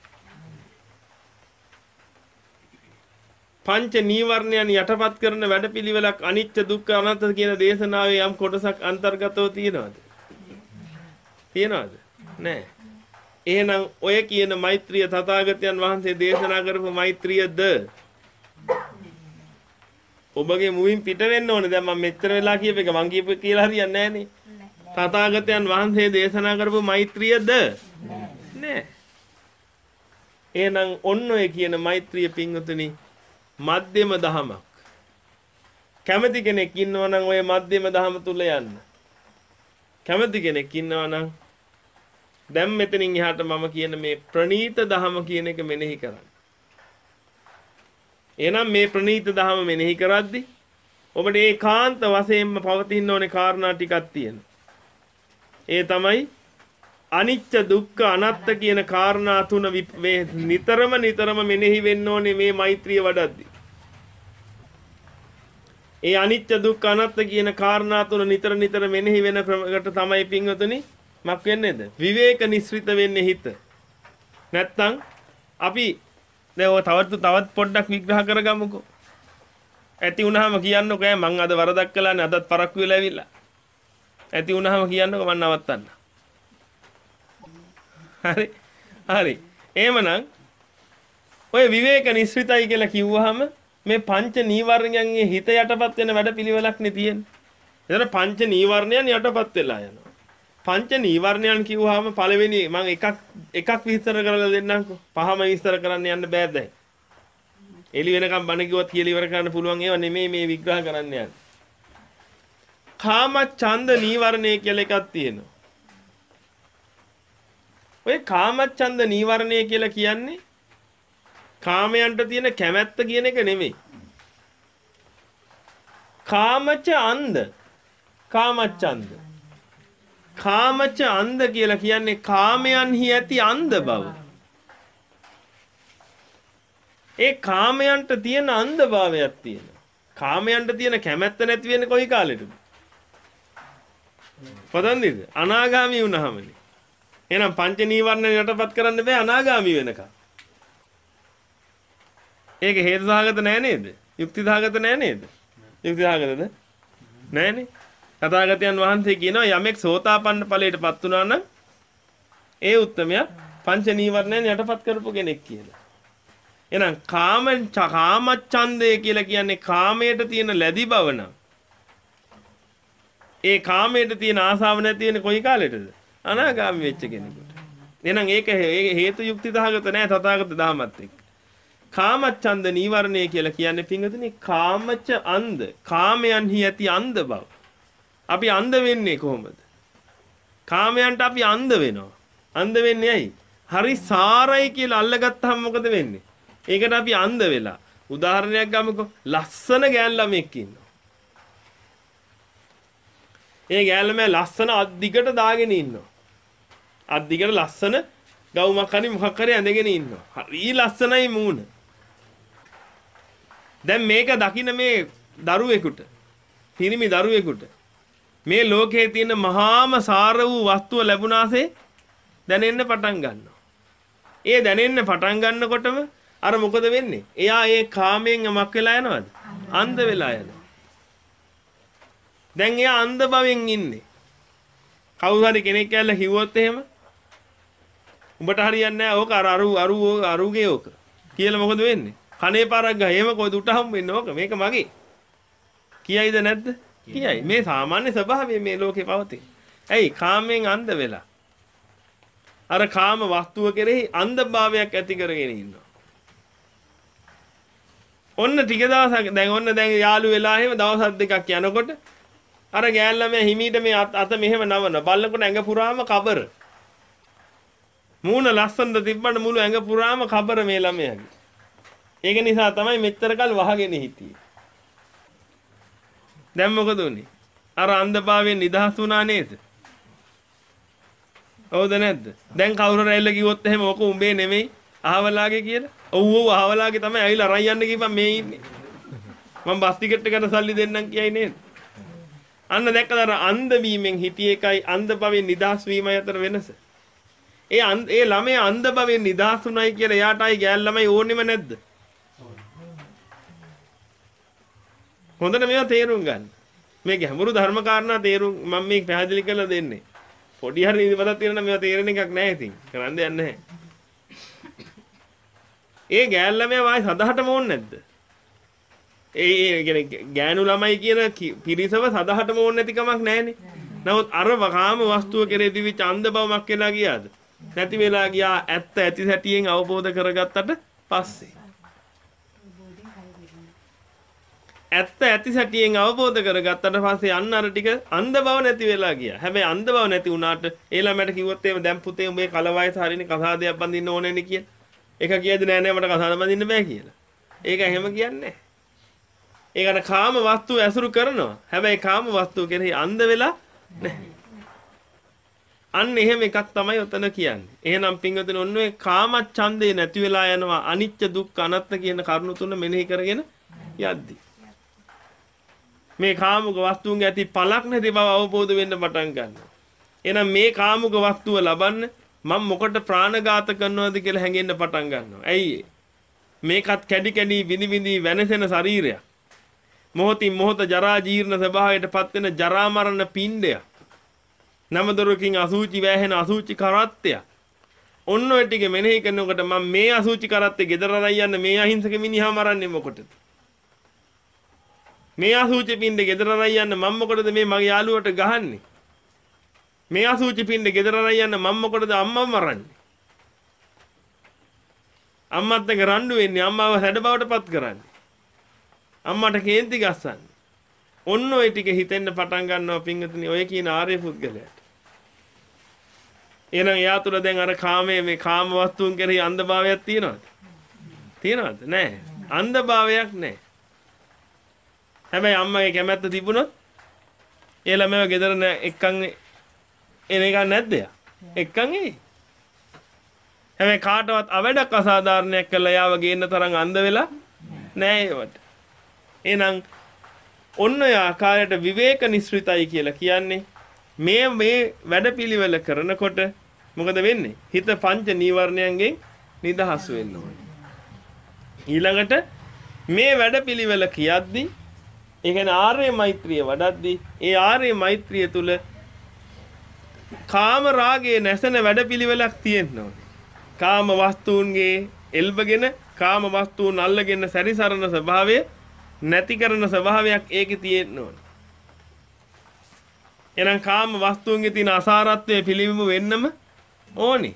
පංච නීවරණයන් යටපත් කරන වැඩපිළිවෙලක් අනිත්‍ය දුක්ඛ අනාත්ම කියන දේශනාවේ යම් කොටසක් අන්තර්ගතව තියනවද? තියනවද? නැහැ. එහෙනම් ඔය කියන මෛත්‍රිය තථාගතයන් වහන්සේ දේශනා කරපු මෛත්‍රියද ඔබගේ මුවින් පිට වෙන්න ඕනේ. දැන් මම මෙච්චර වෙලා කියප එක මං කියපු කියලා හරියන්නේ නැහනේ. තථාගතයන් වහන්සේ දේශනා කරපු මෛත්‍රියද නෑ. එහෙනම් ඔන්න ඔය කියන මෛත්‍රිය පින්වතුනි මධ්‍යම දහමක්. කැමති කෙනෙක් ඉන්නවා නම් ඔය මධ්‍යම දහම තුල යන්න. කැමති කෙනෙක් ඉන්නවා නම් දැන් මෙතනින් එහාට මම කියන මේ ප්‍රණීත දහම කියන එක මෙනෙහි කරන්න. එහෙනම් මේ ප්‍රණීත දහම මෙනෙහි කරද්දී ඔබට ඒකාන්ත වශයෙන්ම පවතින ඕනේ කාරණා ටිකක් තියෙනවා. ඒ තමයි අනිත්‍ය දුක්ඛ අනාත්ම කියන කාරණා තුන නිතරම නිතරම මෙනෙහි වෙන්න ඕනේ මේ මෛත්‍රිය වඩද්දී. ඒ අනිත්‍ය දුක්ඛ අනාත්ම කියන කාරණා තුන නිතර නිතර මෙනෙහි වෙන ක්‍රමයකට තමයි පින්වතුනි මක් වෙන්නේද? විවේක නිස්ෘත වෙන්නේ හිත. නැත්තම් අපි දැන් ඔය තවත් තවත් පොඩ්ඩක් විග්‍රහ කරගමුකෝ. ඇති වුණාම කියන්නකෝ ඈ මං අද වරදක් කළානේ අදත් පරක්කු වෙලා ඇවිල්ලා. ඇති වුණාම කියන්නකෝ මම නවත්තන්න. හරි. හරි. එහෙමනම් ඔය විවේක නිස්ෘතයි කියලා කිව්වහම මේ පංච නීවරණයන්ගේ හිත යටපත් වෙන වැඩපිළිවෙලක් නේ තියෙන්නේ. එතන පංච නීවරණයන් යටපත් වෙලා යනවා. පංච නීවරණයන් කිව්වහම පළවෙනි මම එකක් එකක් විස්තර කරලා දෙන්නම්කෝ. පහම විස්තර කරන්න යන්න බෑ දැන්. එළි වෙනකම් බණ කිව්වත් කියලා ඉවර කරන්න පුළුවන් ඒවා නෙමෙයි මේ විග්‍රහ කරන්න යන්නේ. කාම ඡන්ද නීවරණය කියලා එකක් තියෙනවා. ඔය කාම ඡන්ද නීවරණය කියලා කියන්නේ කාමයන්ට තියෙන කැමැත්ත කියන එක නෙමෙයි. කාමච අන්ධ කාමච්ඡන්ද කාමච අන්ධ කියලා කියන්නේ කාමයන්හි ඇති අන්ධ බව. ඒ කාමයන්ට තියෙන අන්ධ භාවයක් තියෙනවා. කාමයන්ට තියෙන කැමැත්ත නැති වෙන්නේ කොයි කාලෙටද? පදන්දිද? අනාගාමී වුණාමනේ. එහෙනම් පංච නීවරණ යටපත් කරන්න බෑ අනාගාමී වෙනකම්. ඒක හේතු සහගත නෑ නේද? යුක්ති සහගත නෑ නේද? යුක්ති සහගතද? නෑනේ. තථාගතයන් වහන්සේ කියනවා යමෙක් සෝතාපන්න ඵලයටපත් වුණා නම් ඒ උත්තමයා පංච නීවරණයන් යටපත් කරපු කෙනෙක් කියලා. එහෙනම් කාම කාමච්ඡන්දය කියලා කියන්නේ කාමයට තියෙන ලැබි බව නම් ඒ කාමයට තියෙන ආසාව නැති වෙන්නේ කොයි කාලෙටද? අනාගාමී වෙච්ච කෙනෙකුට. එහෙනම් ඒක හේතු යුක්ති සහගත නෑ තථාගත දහමත් එක්ක. කාමච්ඡන්ද නීවරණය කියලා කියන්නේ පින්වතුනි කාමච අන්ධ කාමයන්හි ඇති අන්ධ බව. අපි අන්ධ වෙන්නේ කොහොමද? කාමයන්ට අපි අන්ධ වෙනවා. අන්ධ වෙන්නේ ඇයි? හරි සාරයි කියලා අල්ලගත්තාම මොකද වෙන්නේ? ඒකට අපි අන්ධ වෙලා. උදාහරණයක් ගමුකෝ. ලස්සන ගෑන් ළමෙක් ඉන්නවා. ඒ ගෑන් ළමයා ලස්සන අත් දිගට දාගෙන ඉන්නවා. අත් දිගට ලස්සන ගවුමක් හරි මොකක් හරි ඇඳගෙන ඉන්නවා. හරි ලස්සනයි මූණ. දැන් මේක දකින්න මේ දරුවෙකුට, පිරිමි දරුවෙකුට මේ ලෝකයේ තියෙන මහාම සාර වූ වස්තුව ලැබුණාසේ දැනෙන්න පටන් ගන්නවා. ඒ දැනෙන්න පටන් ගන්නකොටම අර මොකද වෙන්නේ? එයා ඒ කාමයෙන් යමක් වෙලා යනවද? අන්ධ වෙලා යනවා. දැන් එයා අන්ධ භවෙන් ඉන්නේ. කවුරු හරි කෙනෙක් ඇවිල්ලා කිව්වොත් එහෙම උඹට හරියන්නේ නැහැ. ඕක අර අරු අරු අරුගේ ඕක. කියලා මොකද වෙන්නේ? කනේ පාරක් ගහ. එහෙම කොයිද උට හම් වෙන්නේ ඕක. මේක මගේ. කියයිද නැද්ද? කියයි. මේ සාමාන්‍ය ස්වභාවය මේ ලෝකේ පවතී. ඇයි කාමයෙන් අන්ධ වෙලා? අර කාම වස්තුව කෙරෙහි අන්ධභාවයක් ඇති කරගෙන ඉන්නවා. ඔන්න ටික දවසක් දැන් ඔන්න දැන් යාළු වෙලා එහෙම දවස් දෙකක් යනකොට අර ගෑල්ලා මේ හිමීට මේ අත මෙහෙම නවන බල්ලකොට ඇඟ පුරාම කබර. මූණ ලස්සනට තිබ්බට මුළු ඇඟ පුරාම කබර මේ ළමයාගේ. ඒක නිසා තමයි මෙච්චර කල් වහගෙන හිටියේ. දැන් මොකද උනේ? අර අන්ධභාවයෙන් නිදහස් වුණා නේද? ඔව්ද නැද්ද? දැන් කවුරු රැල්ල කිව්වොත් එහෙම ඕක උඹේ නෙමෙයි අහවලාගේ කියලා. ඔව් ඔව් අහවලාගේ තමයි ඇවිල්ලා අරන් යන්න කිව්වම මේ ඉන්නේ. මම බස් ටිකට් එකට සල්ලි දෙන්නම් කියයි නේද? අන්න දැක්කද අර අන්ධ වීමෙන් හිටිය එකයි අන්ධ භවයෙන් නිදහස් වීමයි අතර වෙනස. ඒ ඒ ළමයා අන්ධ භවයෙන් නිදහස් වුණයි කියලා එයාටයි ගෑල් ළමයි ඕනෙම නැද්ද? හොඳට මේවා තේරුම් ගන්න. මේ ගැඹුරු ධර්ම කාරණා තේරුම් මම මේ පැහැදිලි කරලා දෙන්නේ. පොඩි හරි ඉදපතක් තියෙනවා මේවා තේරෙන එකක් නැහැ ඉතින්. කරන්න දෙයක් නැහැ. ඒ ගෑල් ළමයා වායි සදහටම ඕනේ නැද්ද? ඒ ඒ කියන්නේ ගෑනු ළමයි කියන පිරිසව සදහටම ඕනේ නැති කමක් නැහැනේ. නමුත් අර කාම වස්තුව කෙරේ දිවිච්ච අන්ධ බවමක් වෙලා ගියාද? නැති වෙලා ගියා ඇත්ත ඇති සැටියෙන් අවබෝධ කරගත්තට පස්සේ. ඇත්ත ඇති සැටියෙන් අවබෝධ කරගත්තට පස්සේ අන්න අර ටික අන්ධ බව නැති වෙලා ගියා. හැබැයි අන්ධ බව නැති වුණාට ඒ ළමයට කිව්වොත් එහෙම දැන් පුතේ උඹේ කල වයස හරිනේ කසාදයක් බඳින්න ඕනේ නේ කියලා. ඒක කියද නෑ නෑ මට කසාද බඳින්න බෑ කියලා. ඒක එහෙම කියන්නේ නෑ. ඒකට කාම වස්තු ඇසුරු කරනවා. හැබැයි කාම වස්තු කෙරෙහි අන්ධ වෙලා නැහැ. අන්න එහෙම එකක් තමයි ඔතන කියන්නේ. එහෙනම් පින්වතුනි ඔන්න ඔය කාම ඡන්දේ නැති වෙලා යනවා අනිච්ච දුක්ඛ අනාත්ම කියන කරුණු තුන මෙනෙහි කරගෙන යද්දි. මේ කාමුක වස්තුන්ගේ ඇති පළක් නැති බව අවබෝධ වෙන්න පටන් ගන්නවා. එහෙනම් මේ කාමුක වස්තුව ලබන්න මම මොකට ප්‍රාණඝාත කරනවද කියලා හැඟෙන්න පටන් ගන්නවා. ඇයි මේකත් කැඩි කැඩි විනි විනි වෙනසෙන ශරීරයක්. මොහොතින් මොහොත ජරා ජීර්ණ ස්වභාවයට පත් වෙන ජරා මරණ පිණ්ඩයක්. නමදොරකින් අසුචි වැහෙන අසුචි කරත්තය. ඔන්න ඔය ටික මෙනෙහි කරනකොට මම මේ අසුචි කරත්තේ ගෙදර රයි යන්න මේ අහිංසක මිනිහා මරන්නේ මොකටද? මේ අසුචි පිණ්ඩේ ගෙදර රයි යන්න මම මොකටද මේ මගේ යාළුවට ගහන්නේ? මේ අසුචි පිණ්ඩේ ගෙදර රයි යන්න මම මොකටද අම්මව මරන්නේ? අම්මත් එක්ක රණ්ඩු වෙන්නේ අම්මාව හැඩ බවට පත් කරන්නේ. අම්මට කේන්ති ගස්සන්නේ. ඔන්න ඔය ටික හිතෙන්න පටන් ගන්නවා පින්වතුනි ඔය කියන ආර්ය පුද්ගලයාට. එහෙනම් එයා තුල දැන් අර කාමයේ මේ කාම වස්තුන් කෙරෙහි අන්ධභාවයක් තියෙනවද? තියෙනවද? නැහැ. අන්ධභාවයක් නැහැ. හැබැයි අම්මගේ කැමැත්ත තිබුණොත් ඒ ළමයා ගෙදර එක්කන් එන එක නැද්ද? එක්කන් එයි. හැබැයි කාටවත් අවඩක් අසාධාරණයක් කළා යාව ගේන්න තරම් අන්ධ වෙලා නැහැ ඒවට. එහෙනම් ඔන්න ඔය ආකාරයට විවේක නිස්ෘතයි කියලා කියන්නේ මේ මේ වැඩපිළිවෙල කරනකොට මොකද වෙන්නේ? හිත පංච නීවරණයන්ගෙන් නිදහස් වෙන්න ඕනේ. ඊළඟට මේ වැඩපිළිවෙල කියද්දී ඒ කියන්නේ ආර්ය මෛත්‍රිය වඩද්දී ඒ ආර්ය මෛත්‍රිය තුල කාම රාගයේ නැසෙන වැඩපිළිවෙලක් තියෙන්න ඕනේ. කාම වස්තුන්ගේ එල්බගෙන කාම වස්තුන් අල්ලගෙන සැරිසරන ස්වභාවය නැති කරන ස්වභාවයක් ඒකේ තියෙන්න ඕනේ. එහෙනම් කාම වස්තුන්ගේ තියෙන අසාරත්වයේ පිළිබිඹු වෙන්නම ඕනේ.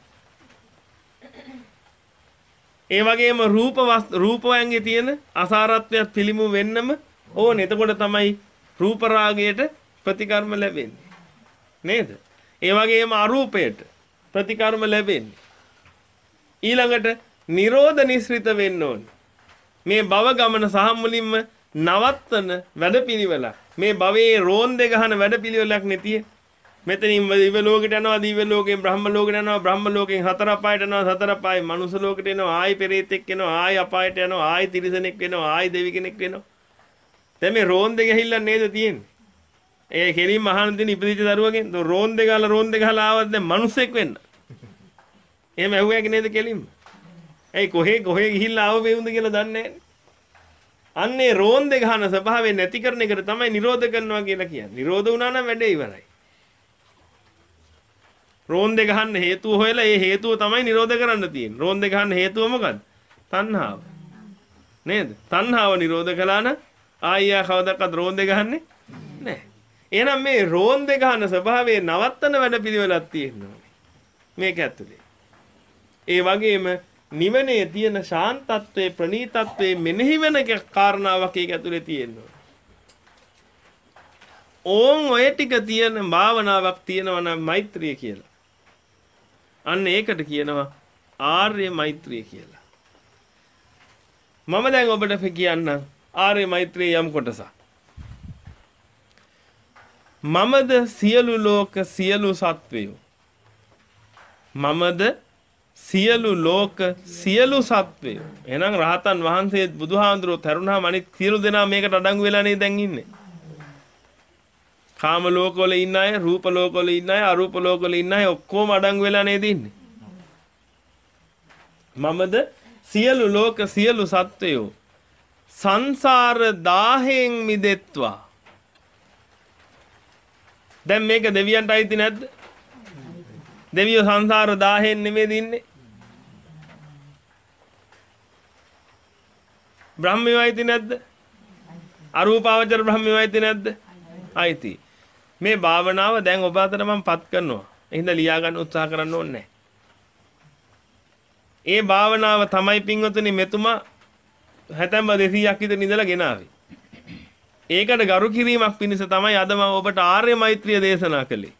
ඒ වගේම රූප රූපයන්ගේ තියෙන අසාරත්වයක් පිළිබිඹු වෙන්නම ඕනේ. එතකොට තමයි රූප රාගයට ප්‍රතිකර්ම ලැබෙන්නේ. නේද? ඒ වගේම අරූපයට ප්‍රතිකර්ම ලැබෙන්නේ. ඊළඟට නිරෝධ නිස්ෘත වෙන්න ඕනේ. මේ භව ගමන සහ මුලින්ම නවත්තන වැඩපිළිවෙලක්. මේ භවයේ රෝන්දේ ගහන වැඩපිළිවෙලක් නෙතිය. මෙතනින් දිව්‍ය ලෝකෙට යනවා, දිව්‍ය ලෝකයෙන් බ්‍රහ්ම ලෝකෙට යනවා, බ්‍රහ්ම ලෝකයෙන් හතර අපායට යනවා, හතර අපායෙන් මනුස්ස ලෝකෙට එනවා, ආයි පෙරේතෙක් වෙනවා, ආයි අපායට යනවා, ආයි තිරිසනෙක් වෙනවා, ආයි දෙවි කෙනෙක් වෙනවා. දැන් මේ රෝන්දේ ගහිල්ල නේද තියෙන්නේ? ඒ කෙලින්ම අහන දෙන ඉපදිච්ච දරුවගෙන් රෝන්දේ ගහලා රෝන්දේ ගහලා ආවත් දැන් මනුස්සෙක් වෙන්න. එහෙම ඇහුවාගේ නේද කෙලින්ම? ඇයි කොහේ කොහේ ගිහිල්ලා ආව වේවුන්ද කියලා දන්නේ නැහැ. අන්නේ රෝන්දේ ගහන ස්වභාවය නැති කරන එකට තමයි නිරෝධ කරනවා කියලා කියන්නේ. නිරෝධ වුණා නම් වැඩේ ඉවරයි. රෝන්දේ ගහන්න හේතුව හොයලා ඒ හේතුව තමයි නිරෝධ කරන්න තියෙන්නේ. රෝන්දේ ගහන්න හේතුව මොකද්ද? තණ්හාව. නේද? තණ්හාව නිරෝධ කළා නම් ආයියා කවදාවත් රෝන්දේ ගහන්නේ නැහැ. එහෙනම් මේ රෝන්දේ ගහන ස්වභාවයේ නවත්තන වැඩ පිළිවෙලක් තියෙනවා. මේක ඇතුලේ. ඒ වගේම නිවනේ තියෙන ශාන්තත්වයේ ප්‍රණීතත්වයේ මෙනෙහි වෙන කාරණාවක් ඒක ඇතුලේ තියෙනවා. ඕන් ඔය ටික තියෙන භාවනාවක් තියෙනවා නම් මෛත්‍රිය කියලා. අන්න ඒකට කියනවා ආර්ය මෛත්‍රිය කියලා. මම දැන් ඔබට කියන්නම් ආර්ය මෛත්‍රිය යම් කොටසක්. මමද සියලු ලෝක සියලු සත්වයෝ. මමද සියලු ලෝක සියලු සත්වයෝ. එහෙනම් රහතන් වහන්සේ බුදුහාඳුරෝ තරුණාම අනිත් සියලු දෙනා මේකට අඩංගු වෙලා නේ දැන් ඉන්නේ. කාම ලෝකවල ඉන්න අය, රූප ලෝකවල ඉන්න අය, අරූප ලෝකවල ඉන්න අය ඔක්කොම අඩංගු වෙලා නේද ඉන්නේ. මමද සියලු ලෝක සියලු සත්වයෝ සංසාර දාහයෙන් මිදෙත්වා. දැන් මේක දෙවියන්ට අයිති නැද්ද? දෙවියෝ සංසාර දාහයෙන් නෙමෙයි ඉන්නේ. බ්‍රහ්මයෝ අයිති නැද්ද? අරූපාවචර බ්‍රහ්මයෝ අයිති නැද්ද? අයිති. මේ භාවනාව දැන් ඔබ අතර මම පත් කරනවා. එහෙනම් ලියා ගන්න උත්සාහ කරන්න ඕනේ නැහැ. ඒ භාවනාව තමයි පින්වතුනි මෙතුමා හැතැම්බ දෙසීයක් විතර ඉඳලා ගෙනාවේ. ඒකට ගරු කිරීමක් පිණිස තමයි අද මම ඔබට ආර්ය මෛත්‍රිය දේශනා කළේ.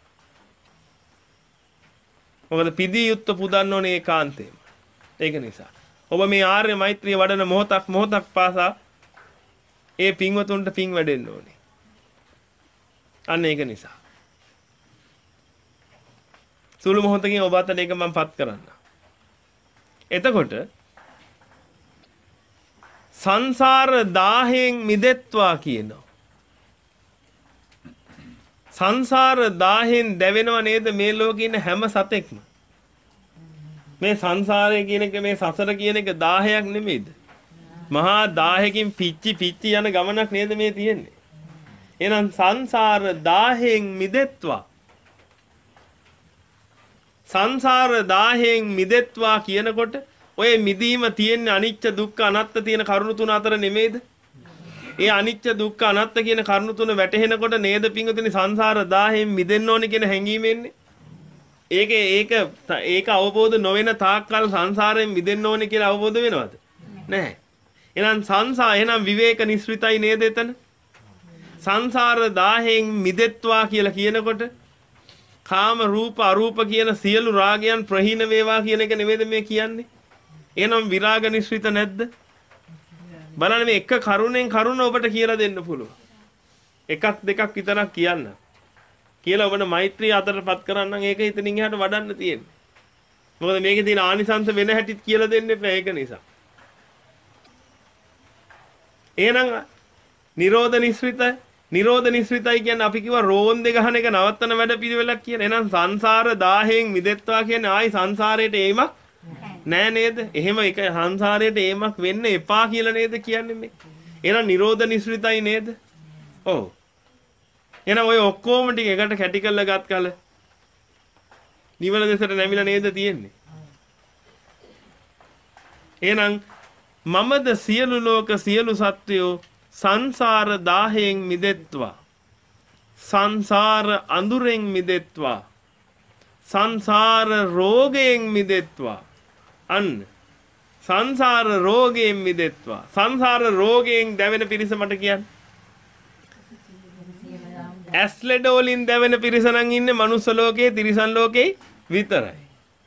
මොකද පිදී යුත්ත පුදන්න ඕනේ ඒකාන්තයෙන්. ඒක නිසා ඔබ මේ ආර්ය මෛත්‍රිය වඩන මොහොතක් මොහොතක් පාසා ඒ පින්වතුන්ට පින් වැඩෙන්න ඕනේ. අන්න ඒක නිසා. සුළු මොහොතකින් ඔබ අතට ඒක මම පත් කරන්න. එතකොට සංසාර දාහයෙන් මිදෙත්වා කියනවා. සංසාර දාහයෙන් දැවෙනව නේද මේ ලෝකේ ඉන්න හැම සතෙක්ම. මේ සංසාරය කියන එක මේ සසර කියන එක දාහයක් නෙමෙයිද? මහා දාහයකින් පිච්චි පිච්චි යන ගමනක් නේද මේ තියෙන්නේ. එහෙනම් සංසාර දාහයෙන් මිදෙත්වා. සංසාර දාහයෙන් මිදෙත්වා කියනකොට ඔය මිදීම තියෙන්නේ අනිච්ච දුක්ඛ අනාත්ත තියෙන කරුණු තුන අතර නෙමෙයිද? ඒ අනිච්ච දුක්ඛ අනාත්ත කියන කරුණු තුන වැටහෙනකොට නේද පිංගුතුනි සංසාර දාහයෙන් මිදෙන්න ඕනේ කියන හැඟීම එන්නේ. ඒක ඒක ඒක අවබෝධ නොවන තාක්කල් සංසාරයෙන් මිදෙන්න ඕනේ කියලා අවබෝධ වෙනවද? නැහැ. එහෙනම් සංසා එහෙනම් විවේක නිස්ෘතයි නේද එතන? සංසාර දාහයෙන් මිදෙත්වා කියලා කියනකොට කාම රූප අරූප කියන සියලු රාගයන් ප්‍රහීන වේවා කියන එක නෙමෙයිද මේ කියන්නේ? එහෙනම් විරාග නිස්ෘත නැද්ද? බලන්න මේ එක කරුණෙන් කරුණ ඔබට කියලා දෙන්න පුළුවන්. එකක් දෙකක් විතරක් කියන්න. කියලා ඔබට මෛත්‍රිය අතරපත් කරන්නම් ඒක ඉතින් එහාට වඩන්න තියෙන්නේ. මොකද මේකේ තියෙන ආනිසංස වෙන හැටිත් කියලා දෙන්න එපා ඒක නිසා. එහෙනම් නිරෝධ නිස්ෘතයි නිරෝධ නිස්ෘතයි කියන්නේ අපි කිව්වා රෝන්දේ ගහන එක නවත්තන වැඩ පිළිවෙලක් කියන. එහෙනම් සංසාර දාහයෙන් මිදෙත්වා කියන්නේ ආයි සංසාරයට ඒමක් නෑ නේද? එහෙම එක සංසාරයට ඒමක් වෙන්න එපා කියලා නේද කියන්නේ මේ. එහෙනම් නිරෝධ නිස්ෘතයි නේද? ඔව්. එහෙනම් ඔය ඔක්කොම ටික එකට කැටි කරලා ගත් කල නිවන දෙසට නැමිලා නේද තියෙන්නේ? එහෙනම් මමද සියලු ලෝක සියලු සත්වයෝ සංසාර දාහයෙන් මිදෙත්වා. සංසාර අඳුරෙන් මිදෙත්වා. සංසාර රෝගයෙන් මිදෙත්වා. අන්න සංසාර රෝගයෙන් මිදෙත්වා. සංසාර රෝගයෙන් දැවෙන පිරිස මට කියන්න. ඇස් ලෙඩ වලින් දැවෙන පිරිස නම් ඉන්නේ මනුස්ස ලෝකේ, තිරිසන් ලෝකේ විතරයි.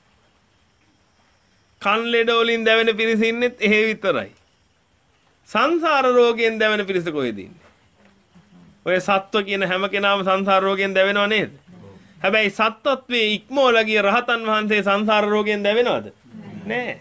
කන් ලෙඩ වලින් දැවෙන පිරිස ඉන්නෙත් එහෙ විතරයි. සංසාර රෝගයෙන් දැවෙන පිරිස කොහෙද ඉන්නේ? ඔය සත්ව කියන හැම කෙනාම සංසාර රෝගයෙන් දැවෙනව නේද? හැබැයි සත්වත්වයේ ඉක්මෝලා ගිය රහතන් වහන්සේ සංසාර රෝගයෙන් දැවෙනවද? නෑ.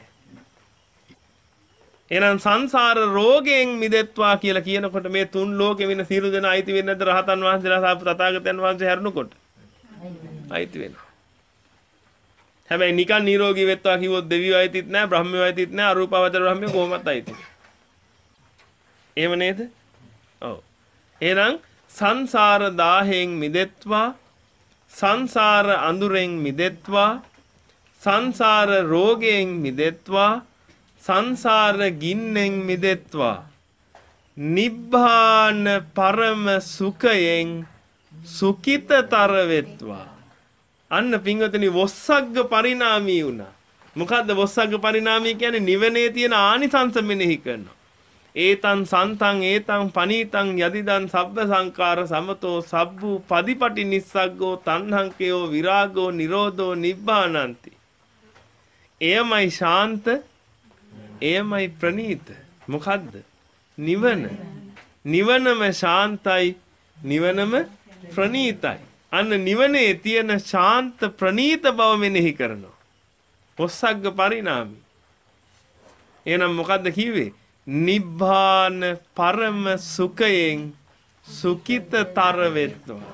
එහෙනම් සංසාර රෝගයෙන් මිදෙත්වා කියලා කියනකොට මේ තුන් ලෝකෙ වෙන සියලු දෙනා අයිති වෙන්නේ නැද්ද රහතන් වහන්සේලා සහ තථාගතයන් වහන්සේ හැරුණකොට? අයිති වෙනවා. හැබැයි නිකන් නිරෝගී වෙත්වා කිව්වොත් දෙවියෝ අයිතිත් නෑ, බ්‍රහ්මයෝ අයිතිත් නෑ, අරූපාවචර බ්‍රහ්මයෝ කොහොමවත් අයිති නෑ. එහෙම නේද? ඔව්. එහෙනම් සංසාර දාහයෙන් මිදෙත්වා සංසාර අඳුරෙන් මිදෙත්වා සංසාර රෝගයෙන් මිදෙත්වා සංසාර ගින්නෙන් මිදෙත්වා නිබ්බාන පරම සුඛයෙන් සුඛිතතර වෙත්වා. අන්න පින්වතුනි වොස්සග්ග පරිණාමී වුණා. මොකද්ද වොස්සග්ග පරිණාමී කියන්නේ? නිවනේ තියෙන ආනිසංස මෙනෙහි කරනවා. ඒතං සන්තං ඒතං පනීතං යදිදං සබ්බ සංකාර සමතෝ සබ්බු පදිපටි නිස්සග්ගෝ තණ්හංකයෝ විරාගෝ නිරෝධෝ නිබ්බානಂತಿ. එයමයි ශාන්ත එයමයි ප්‍රණීත. මොකද්ද? නිවන. නිවනම ශාන්තයි නිවනම ප්‍රණීතයි. අන්න නිවනේ තියෙන ශාන්ත ප්‍රණීත බව මෙනෙහි කරනවා. පොස්සග්ග පරිණාමී. එහෙනම් මොකද්ද කිව්වේ? නිබ්බාන පරම සුඛයෙන් සුඛිතතර වෙත්වා.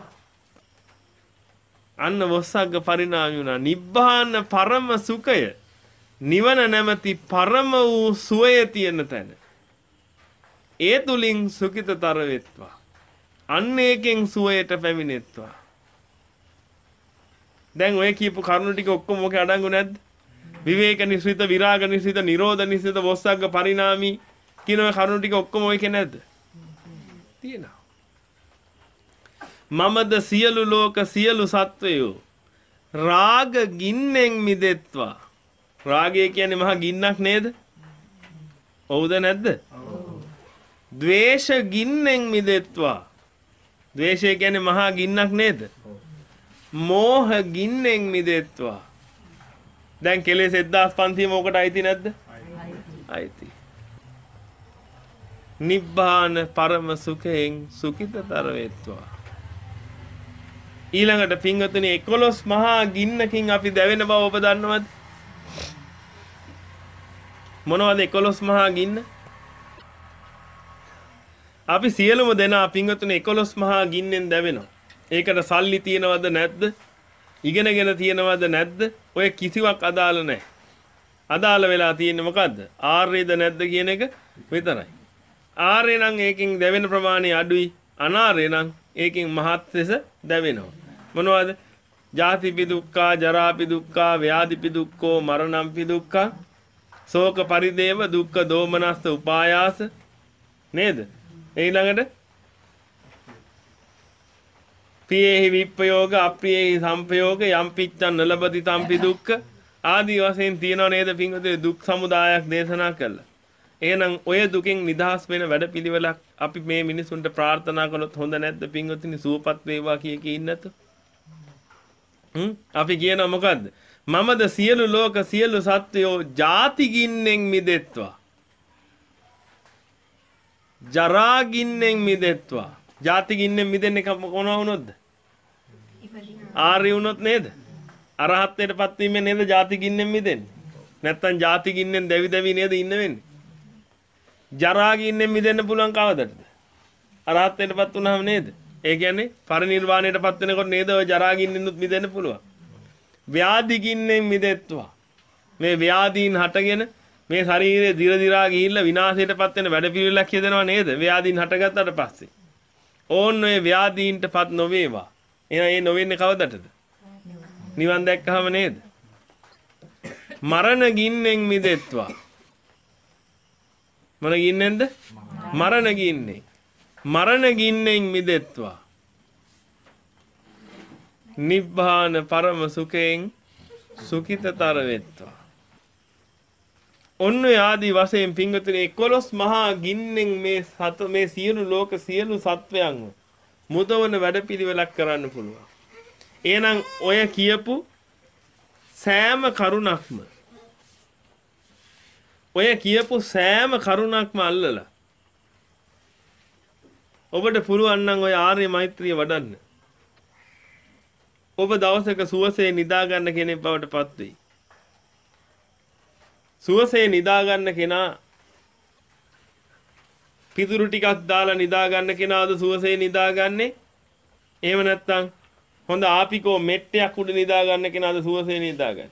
අන්න වොස්සග්ග පරිණාමී වුණා. නිබ්බාන පරම සුඛය නිවන නැමැති පරම වූ සුවය තියෙන තැන. ඒ තුලින් සුඛිතතර වෙත්වා. අන්න ඒකෙන් සුවයට පැමිණෙත්වා. දැන් ඔය කියපු කරුණු ටික ඔක්කොම මොකේ අඩංගු නැද්ද? විවේක නිස්සිත, විරාග නිස්සිත, නිරෝධ නිස්සිත, වොස්සග්ග පරිණාමී කියන ඔය කරුණු ටික ඔක්කොම ඔයකේ නැද්ද? තියෙනවා. මමද සියලු ලෝක සියලු සත්වයෝ රාග ගින්නෙන් මිදෙත්වා. රාගය කියන්නේ මහා ගින්නක් නේද? ඔව්ද නැද්ද? ද්වේෂ ගින්නෙන් මිදෙත්වා. ද්වේෂය කියන්නේ මහා ගින්නක් නේද? මෝහ ගින්නෙන් මිදෙත්වා. දැන් කෙලෙස් එක්දාස් පන්සියයම ඔකට අයිති නැද්ද? අයිති. නිබ්බාන පරම සුඛයෙන් සුඛිතතර වෙත්වා. ඊළඟට පින්වතුනි එකොළොස් මහා ගින්නකින් අපි දැවෙන බව ඔබ දන්නවද? මොනවද එකොළොස් මහා ගින්න? අපි සියලුම දෙනා පින්වතුනි එකොළොස් මහා ගින්නෙන් දැවෙනවා. ඒකට සල්ලි තියනවද නැද්ද? ඉගෙනගෙන තියනවද නැද්ද? ඔය කිසිවක් අදාළ නැහැ. අදාළ වෙලා තියෙන්නේ මොකද්ද? ආර්යද නැද්ද කියන එක විතරයි. ආර්ය නම් ඒකෙන් දැවෙන ප්‍රමාණය අඩුයි. අනාර්ය නම් ඒකෙන් මහත් ලෙස දැවෙනවා. මොනවද? ජාතිපි දුක්ඛා, ජරාපි දුක්ඛා, ව්‍යාධිපි දුක්ඛෝ, මරණම්පි දුක්ඛා, ශෝක පරිදේව දුක්ඛ දෝමනස්ස උපායාස නේද? ඊළඟට පියේහි විප්පයෝග අප්‍රියේහි සම්පයෝග යම් පිච්ඡන් නලබති තම්පි දුක්ඛ ආදී වශයෙන් තියෙනව නේද පින්වතුනි? දුක් සමුදායක් දේශනා කළා. එහෙනම් ඔය දුකෙන් නිදහස් වෙන වැඩපිළිවෙලක් අපි මේ මිනිසුන්ට ප්‍රාර්ථනා කළොත් හොඳ නැද්ද පින්වතුනි? සුවපත් වේවා කිය කී ඉන්නත. හ්ම් අපි කියනවා මොකද්ද? මමද සියලු ලෝක සියලු සත්වයෝ ජාති ගින්නෙන් මිදෙත්වා. ජරා ගින්නෙන් මිදෙත්වා. ජාති ගින්නෙන් මිදෙන්නේ කොනවා වුණොත්ද? ආර්ය වුණොත් නේද? අරහත්ත්වයටපත් වීමෙන් නේද ජාති ගින්නෙන් මිදෙන්නේ? නැත්තම් ජාති ගින්නෙන් දැවි දැවි නේද ඉන්න වෙන්නේ? ජරා ගින්නෙන් මිදෙන්න පුළුවන් කවදටද? අරහත්ත්වයටපත් වුණාම නේද? ඒ කියන්නේ පරිනිර්වාණයටපත් වෙනකොට නේද ඔය ජරා ගින්නෙන්නුත් මිදෙන්න පුළුවන්. ව්‍යාධි ගින්නෙන් මිදෙත්වා. මේ ව්‍යාධීන් හටගෙන මේ ශරීරයේ දිර දිරා ගිහිල්ලා විනාශයටපත් වෙන වැඩපිළිවෙලක් හදනවා නේද? ව්‍යාධීන් හටගත්තට පස්සේ. ඕන් ඔය ව්‍යාධීන්ටපත් නොවේවා. එහෙනම් ඒ නොවෙන්නේ කවදටද? නිවන් දැක්කහම නේද? මරණ ගින්නෙන් මිදෙත්වා. මොන ගින්නෙන්ද? මරණ ගින්නෙන්. මරණ ගින්නෙන් මිදෙත්වා. නිබ්බාන පරම සුඛයෙන් සුඛිතතර වෙත්වා. ඔන්න ආදී වශයෙන් පින්වතුනි එකොළොස් මහා ගින්නෙන් මේ සත මේ සියලු ලෝක සියලු සත්වයන්ව මුදවන වැඩපිළිවෙලක් කරන්න පුළුවන්. එහෙනම් ඔය කියපු සෑම කරුණක්ම ඔය කියපු සෑම කරුණක්ම අල්ලලා ඔබට පුළුවන් නම් ඔය ආර්ය මෛත්‍රිය වඩන්න. ඔබ දවසක සුවසේ නිදා ගන්න කෙනෙක් බවට පත් වෙයි. සුවසේ නිදා ගන්න කෙනා පිදුරු ටිකක් දාලා නිදා ගන්න කෙනාද සුවසේ නිදාගන්නේ? එහෙම නැත්නම් හොඳ ආපිකෝ මෙට්ටයක් උඩ නිදා ගන්න කෙනාද සුවසේ නිදාගන්නේ?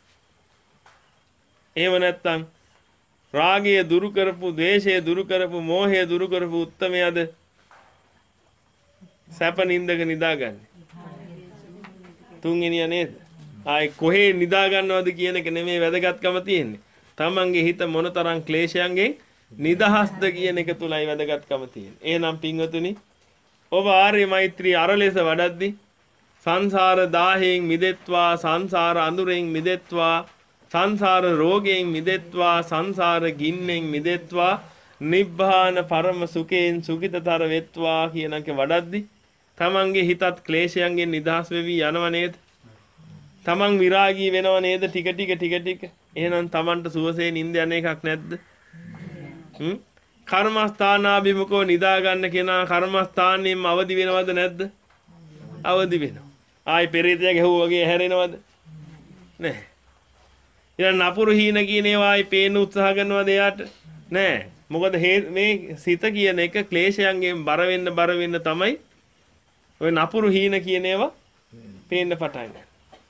එහෙම නැත්නම් රාගය දුරු කරපු, ද්වේෂය දුරු කරපු, මෝහය දුරු කරපු උත්තමයාද සැප නින්දක නිදාගන්නේ? තුන්වෙනිය නේද? ආයි කොහේ නිදා ගන්නවද කියන එක නෙමෙයි වැදගත්කම තියෙන්නේ. තමන්ගේ හිත මොනතරම් ක්ලේශයන්ගෙන් නිදහස්ද කියන එක තුලයි වැදගත්කම තියෙන්නේ. එහෙනම් පින්වතුනි ඔබ ආර්ය මෛත්‍රී අර ලෙස වඩද්දී සංසාර දාහයෙන් මිදෙත්වා, සංසාර අඳුරෙන් මිදෙත්වා, සංසාර රෝගයෙන් මිදෙත්වා, සංසාර ගින්නෙන් මිදෙත්වා, නිබ්බාන පරම සුඛයෙන් සුඛිතතර වෙත්වා කියනක වඩද්දී තමන්ගේ හිතත් ක්ලේශයන්ගෙන් නිදහස් වෙවි යනව නේද? තමන් විරාගී වෙනව නේද? ටික ටික ටික ටික. එහෙනම් තමන්ට සුවසේ නිින්ද යන එකක් නැද්ද? හ්ම්? කර්මස්ථානාභිමුඛව නිදා ගන්න කෙනා කර්මස්ථානයෙන්ම අවදි වෙනවද නැද්ද? අවදි වෙනවා. ආයි පෙරේතය ගැහුවා වගේ හැරෙනවද? නැහැ. ඊළඟ නපුරු හීන කියන ඒවා ආයි පේන්න උත්සාහ කරනවද එයාට? නැහැ. මොකද මේ සිත කියන එක ක්ලේශයන්ගෙන් බර වෙන්න බර වෙන්න තමයි ඔය නපුරු හීන කියන ඒවා පේන්න පටන් ගන්න.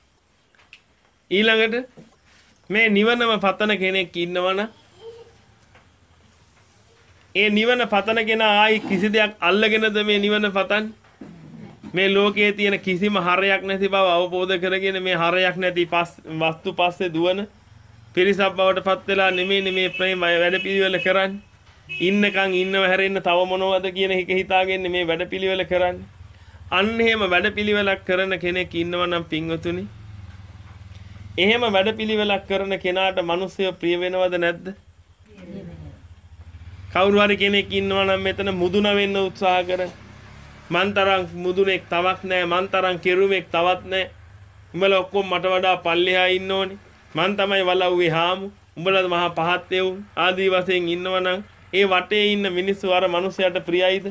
ඊළඟට මේ නිවනම පතන කෙනෙක් ඉන්නවනම් ඒ නිවන පතන කෙනා ආයි කිසි දෙයක් අල්ලගෙනද මේ නිවන පතන්නේ? මේ ලෝකයේ තියෙන කිසිම හරයක් නැති බව අවබෝධ කරගෙන මේ හරයක් නැති වස්තු පස්සේ දුවන පිරිසක් බවට පත් වෙලා නෙමෙයි මේ ප්‍රේම වැඩපිළිවෙල කරන්නේ. ඉන්නකන් ඉන්නව හැරෙන්න තව මොනවද කියන එක හිතාගෙන මේ වැඩපිළිවෙල කරන්නේ. අන්න එහෙම වැඩපිළිවෙලක් කරන කෙනෙක් ඉන්නවනම් පින්වතුනි, එහෙම වැඩපිළිවෙලක් කරන කෙනාට මිනිස්සු ප්‍රිය වෙනවද නැද්ද? කවුරු හරි කෙනෙක් ඉන්නවනම් මෙතන මුදුන වෙන්න උත්සාහ කරන, මන්තරම් මුදුනෙක් තවක් නැහැ, මන්තරම් කෙරුමෙක් තවත් නැහැ, උඹලා ඔක්කොම මට වඩා පල්ලෙහා ඉන්න ඕනේ, මං තමයි වලව්වේ හාමු, උඹලා මහා පහත් වේවුන් ආදී වශයෙන් ඉන්නවනම් ඒ වටේ ඉන්න මිනිස්සු අර මිනිසයාට ප්‍රියයිද?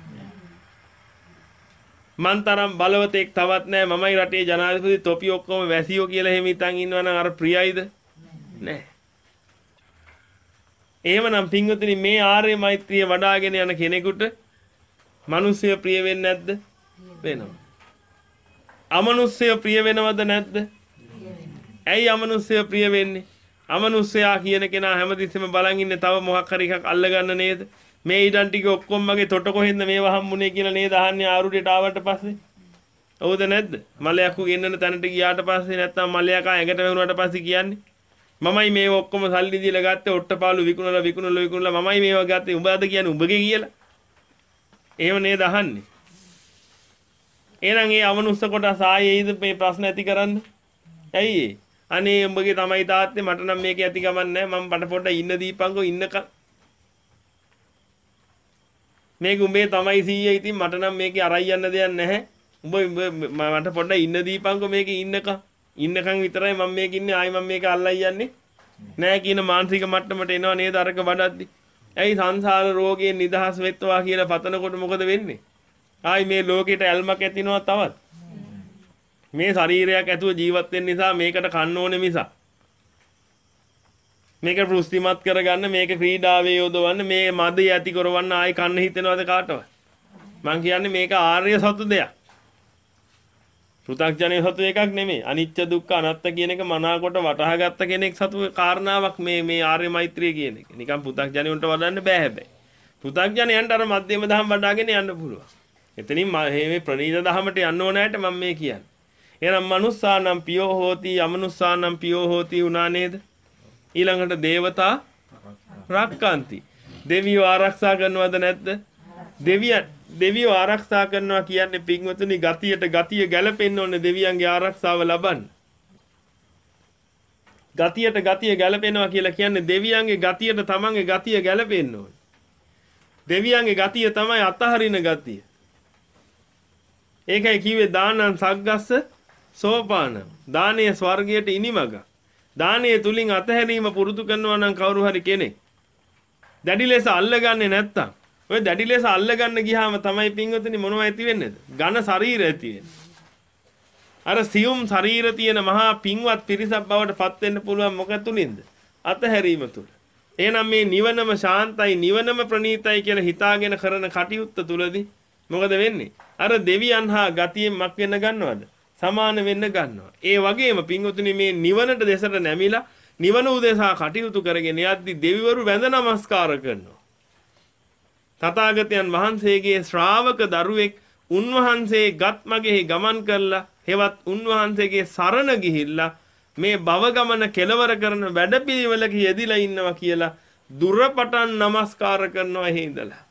මන්තරම් බලවතෙක් තවත් නැහැ, මමයි රටේ ජනාධිපති, තොපි ඔක්කොම වැසියෝ කියලා එහෙම හිතන් ඉන්නවනම් අර ප්‍රියයිද? නැහැ. එහෙමනම් පින්වතුනි මේ ආර්ය මෛත්‍රිය වඩාගෙන යන කෙනෙකුට මිනිස්සු ප්‍රිය වෙන්නේ නැද්ද? වෙනවා. අමනුෂ්‍ය ප්‍රිය වෙනවද නැද්ද? ඇයි අමනුෂ්‍ය ප්‍රිය වෙන්නේ? අමනුෂ්‍යයා කියන කෙනා හැමතිස්සෙම බලන් ඉන්නේ තව මොකක් හරි එකක් අල්ලගන්න නේද? මේ ඉඩම් ටික ඔක්කොම මගේ තොට කොහෙන්ද මේව හම්බුනේ කියලා නේද අහන්නේ ආරුඩේට ආවට පස්සේ? හවුද නැද්ද? මලයක්කු ගෙන්නන තැනට ගියාට පස්සේ නැත්තම් මලයකා ඇඟට වැහුණාට පස්සේ කියන්නේ මමයි මේව ඔක්කොම සල්ලි දීලා ගත්තේ, ඔට්ටපාලු විකුණලා විකුණලා විකුණලා මමයි මේව ගත්තේ, උඹද කියන්නේ උඹගේ කියලා. එහෙම නේද අහන්නේ? එහෙනම් ඒ අමනුෂ්‍ය කොටස ආයේයිද මේ ප්‍රශ්න ඇති කරන්න? ඇයි ඒ? අනේ උඹගේ තමයි තාත්තේ, මට නම් මේක ඇති ගමන් නැහැ, මම බඩ පොඩ්ඩ ඉන්න දීපංකෝ ඉන්නකම්. මේක උඹේ තමයි සීයේ, ඉතින් මට නම් මේකේ අරයි යන්න දෙයක් නැහැ. උඹ මට පොඩ්ඩ ඉන්න දීපංකෝ මේකේ ඉන්නකම්. ඉන්නකම් විතරයි මම මේක ඉන්නේ, ආයි මම මේක අල්ලයි යන්නේ නැහැ කියන මානසික මට්ටමට එනවා නේද අරක වඩද්දි? ඇයි සංසාර රෝගයෙන් නිදහස් වෙත්වා කියලා පතනකොට මොකද වෙන්නේ? ආයි මේ ලෝකෙට ඇල්මක් ඇතිනවා තවත්. මේ ශරීරයක් ඇතුව ජීවත් වෙන්න නිසා මේකට කන්න ඕනේ මිසක්. මේක පුස්තිමත් කරගන්න, මේක ක්‍රීඩාවේ යොදවන්න, මේ මදය ඇති කරවන්න ආයි කන්න හිතෙනවද කාටවත්? මං කියන්නේ මේක ආර්ය සතු දෙයක්. පෘථග්ජනයේ සතු එකක් නෙමෙයි. අනිත්‍ය දුක්ඛ අනාත්ත කියන එක මනාකොට වටහාගත්ත කෙනෙක් සතු කාරණාවක් මේ මේ ආර්ය මෛත්‍රිය කියන එක. නිකන් පෘථග්ජනයන්ට වඩන්න බෑ හැබැයි. පෘථග්ජනයන්ට අර මධ්‍යම දහම් වඩාගෙන යන්න පුළුවන්. එතනින් මේ ප්‍රණීත දහමට යන්න ඕනෑට මම මේ කියන්නේ. එහෙනම් මනුස්සානම් පියෝ හෝති, අමනුස්සානම් පියෝ හෝති උනා නේද? ඊළඟට දේවතා රක්칸ති. දෙවියෝ ආරක්ෂා කරනවද නැද්ද? දෙවියන් දෙවියෝ ආරක්ෂා කරනවා කියන්නේ පින්වතුනි ගතියට ගතිය ගැලපෙන්න ඕනේ දෙවියන්ගේ ආරක්ෂාව ලබන්න. ගතියට ගතිය ගැලපෙනවා කියලා කියන්නේ දෙවියන්ගේ ගතියට තමන්ගේ ගතිය ගැලපෙන්න ඕනේ. දෙවියන්ගේ ගතිය තමයි අතහරින ගතිය. ඒකයි කිව්වේ දානං සග්ගස්ස සෝපාන. දානීය ස්වර්ගයට ඉනිමග. දානීය තුලින් අතහැරීම පුරුදු කරනවා නම් කවුරු හරි කෙනෙක් දැඩි ලෙස අල්ලගන්නේ නැත්තම්, ඔය දැඩි ලෙස අල්ලගන්න ගියාම තමයි පින්වතුනි මොනව ඇති වෙන්නේද? ඝන ශරීර ඇති වෙන්නේ. අර සියුම් ශරීර තියෙන මහා පින්වත් පිරිසක් බවට පත් වෙන්න පුළුවන් මොකක් තුලින්ද? අතහැරීම තුල. එහෙනම් මේ නිවනම ශාන්තයි, නිවනම ප්‍රණීතයි කියලා හිතාගෙන කරන කටයුත්ත තුලදී මොකද වෙන්නේ? අර දෙවියන් හා ගතියෙන් මක් වෙන්න ගන්නවද? සමාන වෙන්න ගන්නවා. ඒ වගේම පින්වතුනි මේ නිවනට දෙසට නැමිලා නිවන උදෙසා කටයුතු කරගෙන යද්දි දෙවිවරු වැඳ නමස්කාර කරනවා. තථාගතයන් වහන්සේගේ ශ්‍රාවක දරුවෙක් උන්වහන්සේ ගත් මගෙහි ගමන් කරලා හෙවත් උන්වහන්සේගේ සරණ ගිහිල්ලා මේ භව ගමන කෙලවර කරන වැඩපිළිවෙලක යෙදිලා ඉන්නවා කියලා දුරපටන් නමස්කාර කරනවා එහි ඉඳලා.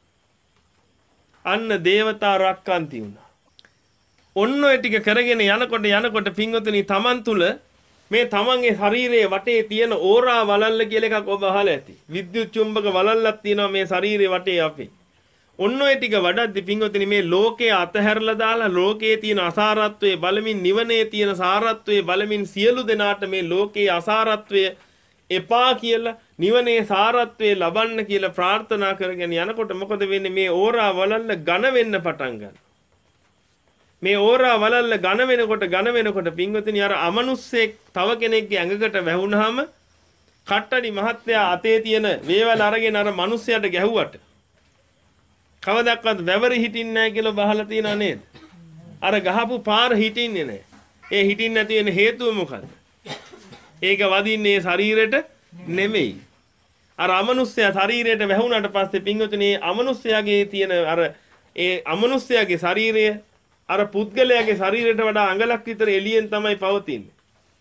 අන්න දේවතා රක්칸ති වුණා. ඔන්න ඔය ටික කරගෙන යනකොට යනකොට පින්වතුනි තමන් තුල මේ තමන්ගේ ශරීරයේ වටේ තියෙන ඕරා වලල්ල කියලා එකක් ඔබ අහලා ඇති. විද්‍යුත් චුම්බක වලල්ලක් තියෙනවා මේ ශරීරයේ වටේ අපේ. ඔන්න ඔය ටික වඩද්දි පින්වතුනි මේ ලෝකයේ අතහැරලා දාලා ලෝකයේ තියෙන අසාරත්වයේ බලමින් නිවනේ තියෙන සාරත්වයේ බලමින් සියලු දෙනාට මේ ලෝකයේ අසාරත්වය එපා කියලා නිවනේ සාරත්වයේ ලබන්න කියලා ප්‍රාර්ථනා කරගෙන යනකොට මොකද වෙන්නේ මේ ඕරා වලල්ල ඝන වෙන්න පටන් ගන්නවා. මේ ඕරා වලල්ල ඝන වෙනකොට ඝන වෙනකොට පින්වතුනි අර අමනුස්සෙක් තව කෙනෙක්ගේ ඇඟකට වැහුනහම කට්ටඩි මහත්තයා අතේ තියෙන වේවල අරගෙන අර මිනිස්සයාට ගැහුවට කවදාවත් වැවරි හිටින්නේ නැහැ කියලා බහලා තියනා නේද? අර ගහපු පාර හිටින්නේ නැහැ. ඒ හිටින්න නැති වෙන හේතුව මොකද්ද? ඒක වදින්නේ ශරීරෙට නෙමෙයි. අර අමනුස්සයා ශරීරයට වැහුණාට පස්සේ පින්වතුනි අමනුස්සයාගේ තියෙන අර ඒ අමනුස්සයාගේ ශරීරය අර පුද්ගලයාගේ ශරීරයට වඩා අඟලක් විතර එළියෙන් තමයි පවතින්නේ.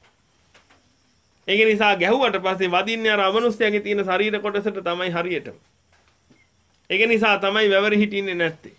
ඒක නිසා ගැහුවට පස්සේ වදින්නේ අර අමනුස්සයාගේ තියෙන ශරීර කොටසට තමයි හරියටම. ඒක නිසා තමයි වැවරි හිටින්නේ නැත්තේ.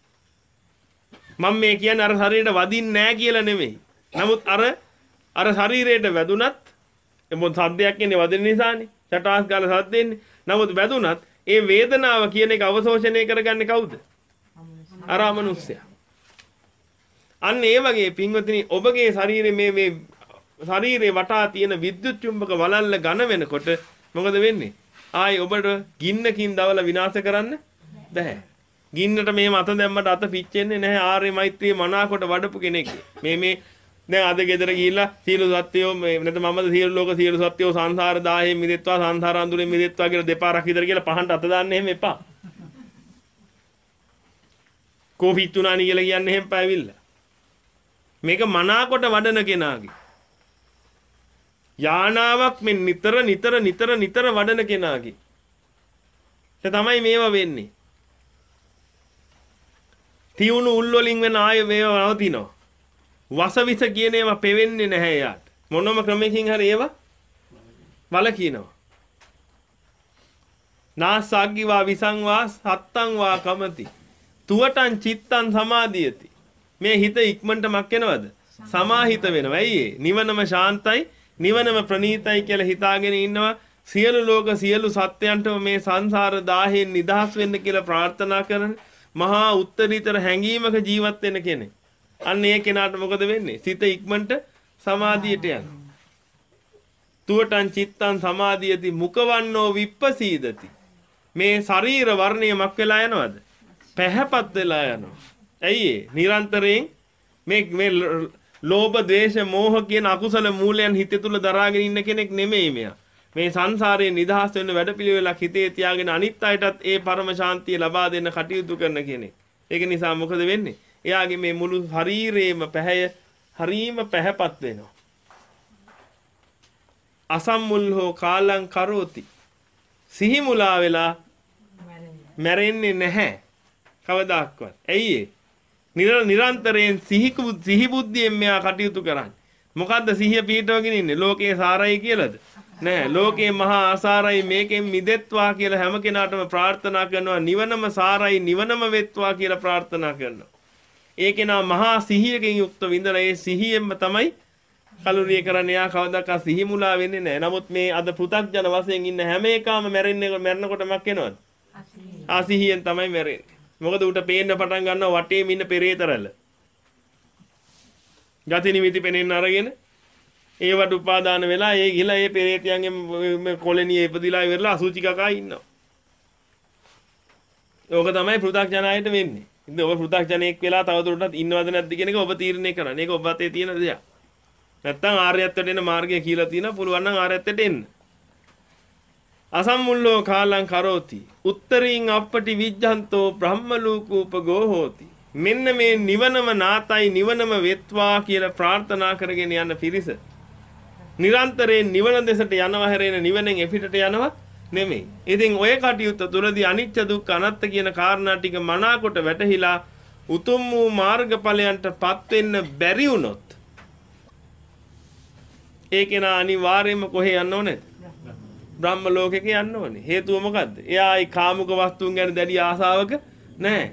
මම මේ කියන්නේ අර ශරීරයට වදින්නේ නැහැ කියලා නෙමෙයි. නමුත් අර අර ශරීරයට වැදුනත් මොකද සද්දයක් එන්නේ වදින නිසානේ. චටාස් ගාලා සද්ද එන්නේ. නමුත් වැදුනත් ඒ වේදනාව කියන එක අවශෝෂණය කරගන්නේ කවුද? අර අමනුස්සයා. අන්න ඒ වගේ පින්වතුනි ඔබගේ ශරීරයේ මේ මේ ශරීරේ වටා තියෙන විද්‍යුත් චුම්බක වලල්ල ඝන වෙනකොට මොකද වෙන්නේ? ආයි ඔබට ගින්නකින් දවල විනාශ කරන්න බෑ. ගින්නට මෙහෙම අත දැම්මට අත පිච්චෙන්නේ නැහැ. ආර්ය මෛත්‍රිය මනාකොට වඩපු කෙනෙක්. මේ මේ දැන් අද ගෙදර ගිහිල්ලා සියලු සත්වයෝ මේ නැත්නම් මමද සියලු ලෝක සියලු සත්වයෝ සංසාර දාහයෙන් මිදෙත්වා සංසාර අඳුරෙන් මිදෙත්වා කියලා දෙපාරක් විතර කියලා පහන්ට අත දාන්න එහෙම එපා. කොපිත් තුනානි කියලා කියන්නේ එහෙම පාවිල්ලා. මේක මනාකොට වඩන කෙනාගේ යානාවක් මෙන් නිතර නිතර නිතර නිතර වඩන කෙනාගේ ඒ තමයි මේවා වෙන්නේ. තියුණු උල් වලින් වෙන ආය මේවා නවතිනවා. වසවිස කියන ඒවා පෙවෙන්නේ නැහැ යාට. මොනම ක්‍රමයකින් හරි ඒවා වලකිනවා. නාසග්ගිවා විසංවා සත්තං වා කමති. තුවටං චිත්තං සමාධියති. මේ හිත ඉක්මනට මක් වෙනවද? සමාහිත වෙනවා. ඇයි ඒ? නිවනම ශාන්තයි නිවනම ප්‍රණීතයි කියලා හිතාගෙන ඉන්නවා. සියලු ලෝක සියලු සත්‍යයන්ට මේ සංසාර දාහයෙන් නිදහස් වෙන්න කියලා ප්‍රාර්ථනා කරන මහා උත්තරීතර හැඟීමක ජීවත් වෙන කෙනෙක්. අන්න ඒ කෙනාට මොකද වෙන්නේ? සිත ඉක්මනට සමාධියට යනවා. තුවටං චිත්තං සමාධියති මුකවන්නෝ විප්පසීදති. මේ ශරීර වර්ණය මක් වෙලා යනවද? පැහැපත් වෙලා යනවා. ඇයි ඒ? නිරන්තරයෙන් මේ මේ ලෝභ, ද්වේෂ, මෝහ කියන අකුසල මූලයන් හිත තුල දරාගෙන ඉන්න කෙනෙක් නෙමෙයි මෙයා. මේ සංසාරයේ නිදහස් වෙන්න වැඩපිළිවෙලක් හිතේ තියාගෙන අනිත් අයටත් ඒ පරම ශාන්තිය ලබා දෙන්න කටයුතු කරන කෙනෙක්. ඒක නිසා මොකද වෙන්නේ? එයාගේ මේ මුළු ශරීරේම පැහැය හරීම පැහැපත් වෙනවා. අසම්මුල්හෝ කාලං කරෝති. සිහි මුලා වෙලා මැරෙන්නේ නැහැ. කවදාක්වත්. ඇයි ඒ? නිරන්තරයෙන් සිහි සිහි බුද්ධියෙන් මෙයා කටයුතු කරන්නේ. මොකද්ද සිහිය පිටවගෙන ඉන්නේ? ලෝකේ සාරයි කියලාද? නෑ. ලෝකේ මහා අසාරයි මේකෙන් මිදෙත්වා කියලා හැම කෙනාටම ප්‍රාර්ථනා කරනවා. නිවනම සාරයි නිවනම වෙත්වා කියලා ප්‍රාර්ථනා කරනවා. ඒ කෙනා මහා සිහියකින් යුක්තව ඉඳලා ඒ සිහියෙන්ම තමයි කලුරිය කරන්නේ. යා කවදාකවත් සිහි මුලා වෙන්නේ නෑ. නමුත් මේ අද පෘථග්ජන වශයෙන් ඉන්න හැම එකම මැරෙන්නේ මැරෙනකොට මක් වෙනවද? අසිහියෙන් තමයි මැරෙන්නේ. මොකද උට පේන්න පටන් ගන්නවා වටේම ඉන්න පෙරේතරල. ගති නිමිති පෙනෙන්න අරගෙන ඒවට උපාදාන වෙලා ඒ ගිහලා ඒ පෙරේතයන්ගේ කොලණියේ ඉපදිලා ඉවරලා අසුචි කකා ඉන්නවා. ඕක තමයි පෘථග්ජනයයට වෙන්නේ. ඉතින් ඔබ පෘථග්ජනෙක් වෙලා තවදුරටත් ඉන්නවද නැද්ද කියන එක ඔබ තීරණය කරන්න. ඒක ඔබ අතේ තියෙන දෙයක්. නැත්තම් ආර්යත්වයට එන මාර්ගය කියලා තියෙනවා. පුළුවන් නම් ආර්යත්වයට එන්න. අසම්මුල්ලෝ කාලං කරෝති උත්තරීන් අප්පටි විජ්ජන්තෝ බ්‍රහ්ම ලෝකෝපගෝ හෝති. මෙන්න මේ නිවනම නාතයි නිවනම වෙත්වා කියලා ප්‍රාර්ථනා කරගෙන යන පිරිස නිරන්තරයෙන් නිවන දෙසට යනවා හැරෙන නිවනෙන් එපිටට යනවා නෙමෙයි. ඉතින් ඔය කටයුත්ත තුළදී අනිත්‍ය දුක්ඛ අනාත්ත කියන කාරණා ටික මනාකොට වැටහිලා උතුම් වූ මාර්ගඵලයන්ටපත් වෙන්න බැරි වුණොත් ඒක නා අනිවාර්යයෙන්ම කොහේ යන්න ඕනේ? බ්‍රහ්ම ලෝකෙක යන්න ඕනේ. හේතුව මොකද්ද? එයා ඒ කාමුක වස්තුන් ගැන දැඩි ආසාවක නැහැ.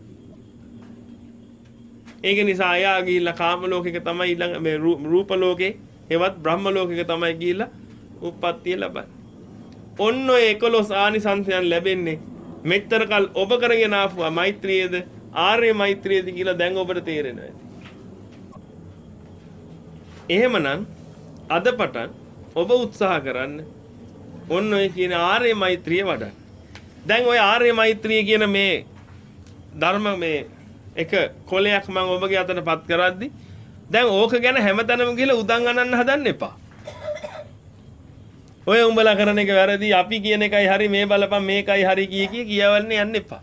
ඒක නිසා එයා ගිහිල්ලා කාම ලෝකෙක තමයි ඊළඟ මේ රූප ලෝකේ එවත් බ්‍රහ්ම ලෝකෙක තමයි ගිහිල්ලා උප්පත්තිය ලබන්නේ. ඔන්න ඔය එකොළොස් ආනිසංසයන් ලැබෙන්නේ මෙච්චර කල් ඔබ කරගෙන ආපුවා මෛත්‍රියේද ආර්ය මෛත්‍රියේද කියලා දැන් ඔබට තේරෙනවා ඇති. එහෙමනම් අද පටන් ඔබ උත්සාහ කරන්න ඔන්න ඔය කියන ආර්ය මෛත්‍රිය වඩන්න. දැන් ඔය ආර්ය මෛත්‍රිය කියන මේ ධර්ම මේ එක කොලයක් මම ඔබගේ අතටපත් කරද්දි දැන් ඕක ගැන හැමතැනම ගිහලා උදන් අනන්න හදන්න එපා. ඔය උඹලා කරන එක වැරදි අපි කියන එකයි හරි මේ බලපන් මේකයි හරි කිය කිය කියවන්නේ යන්න එපා.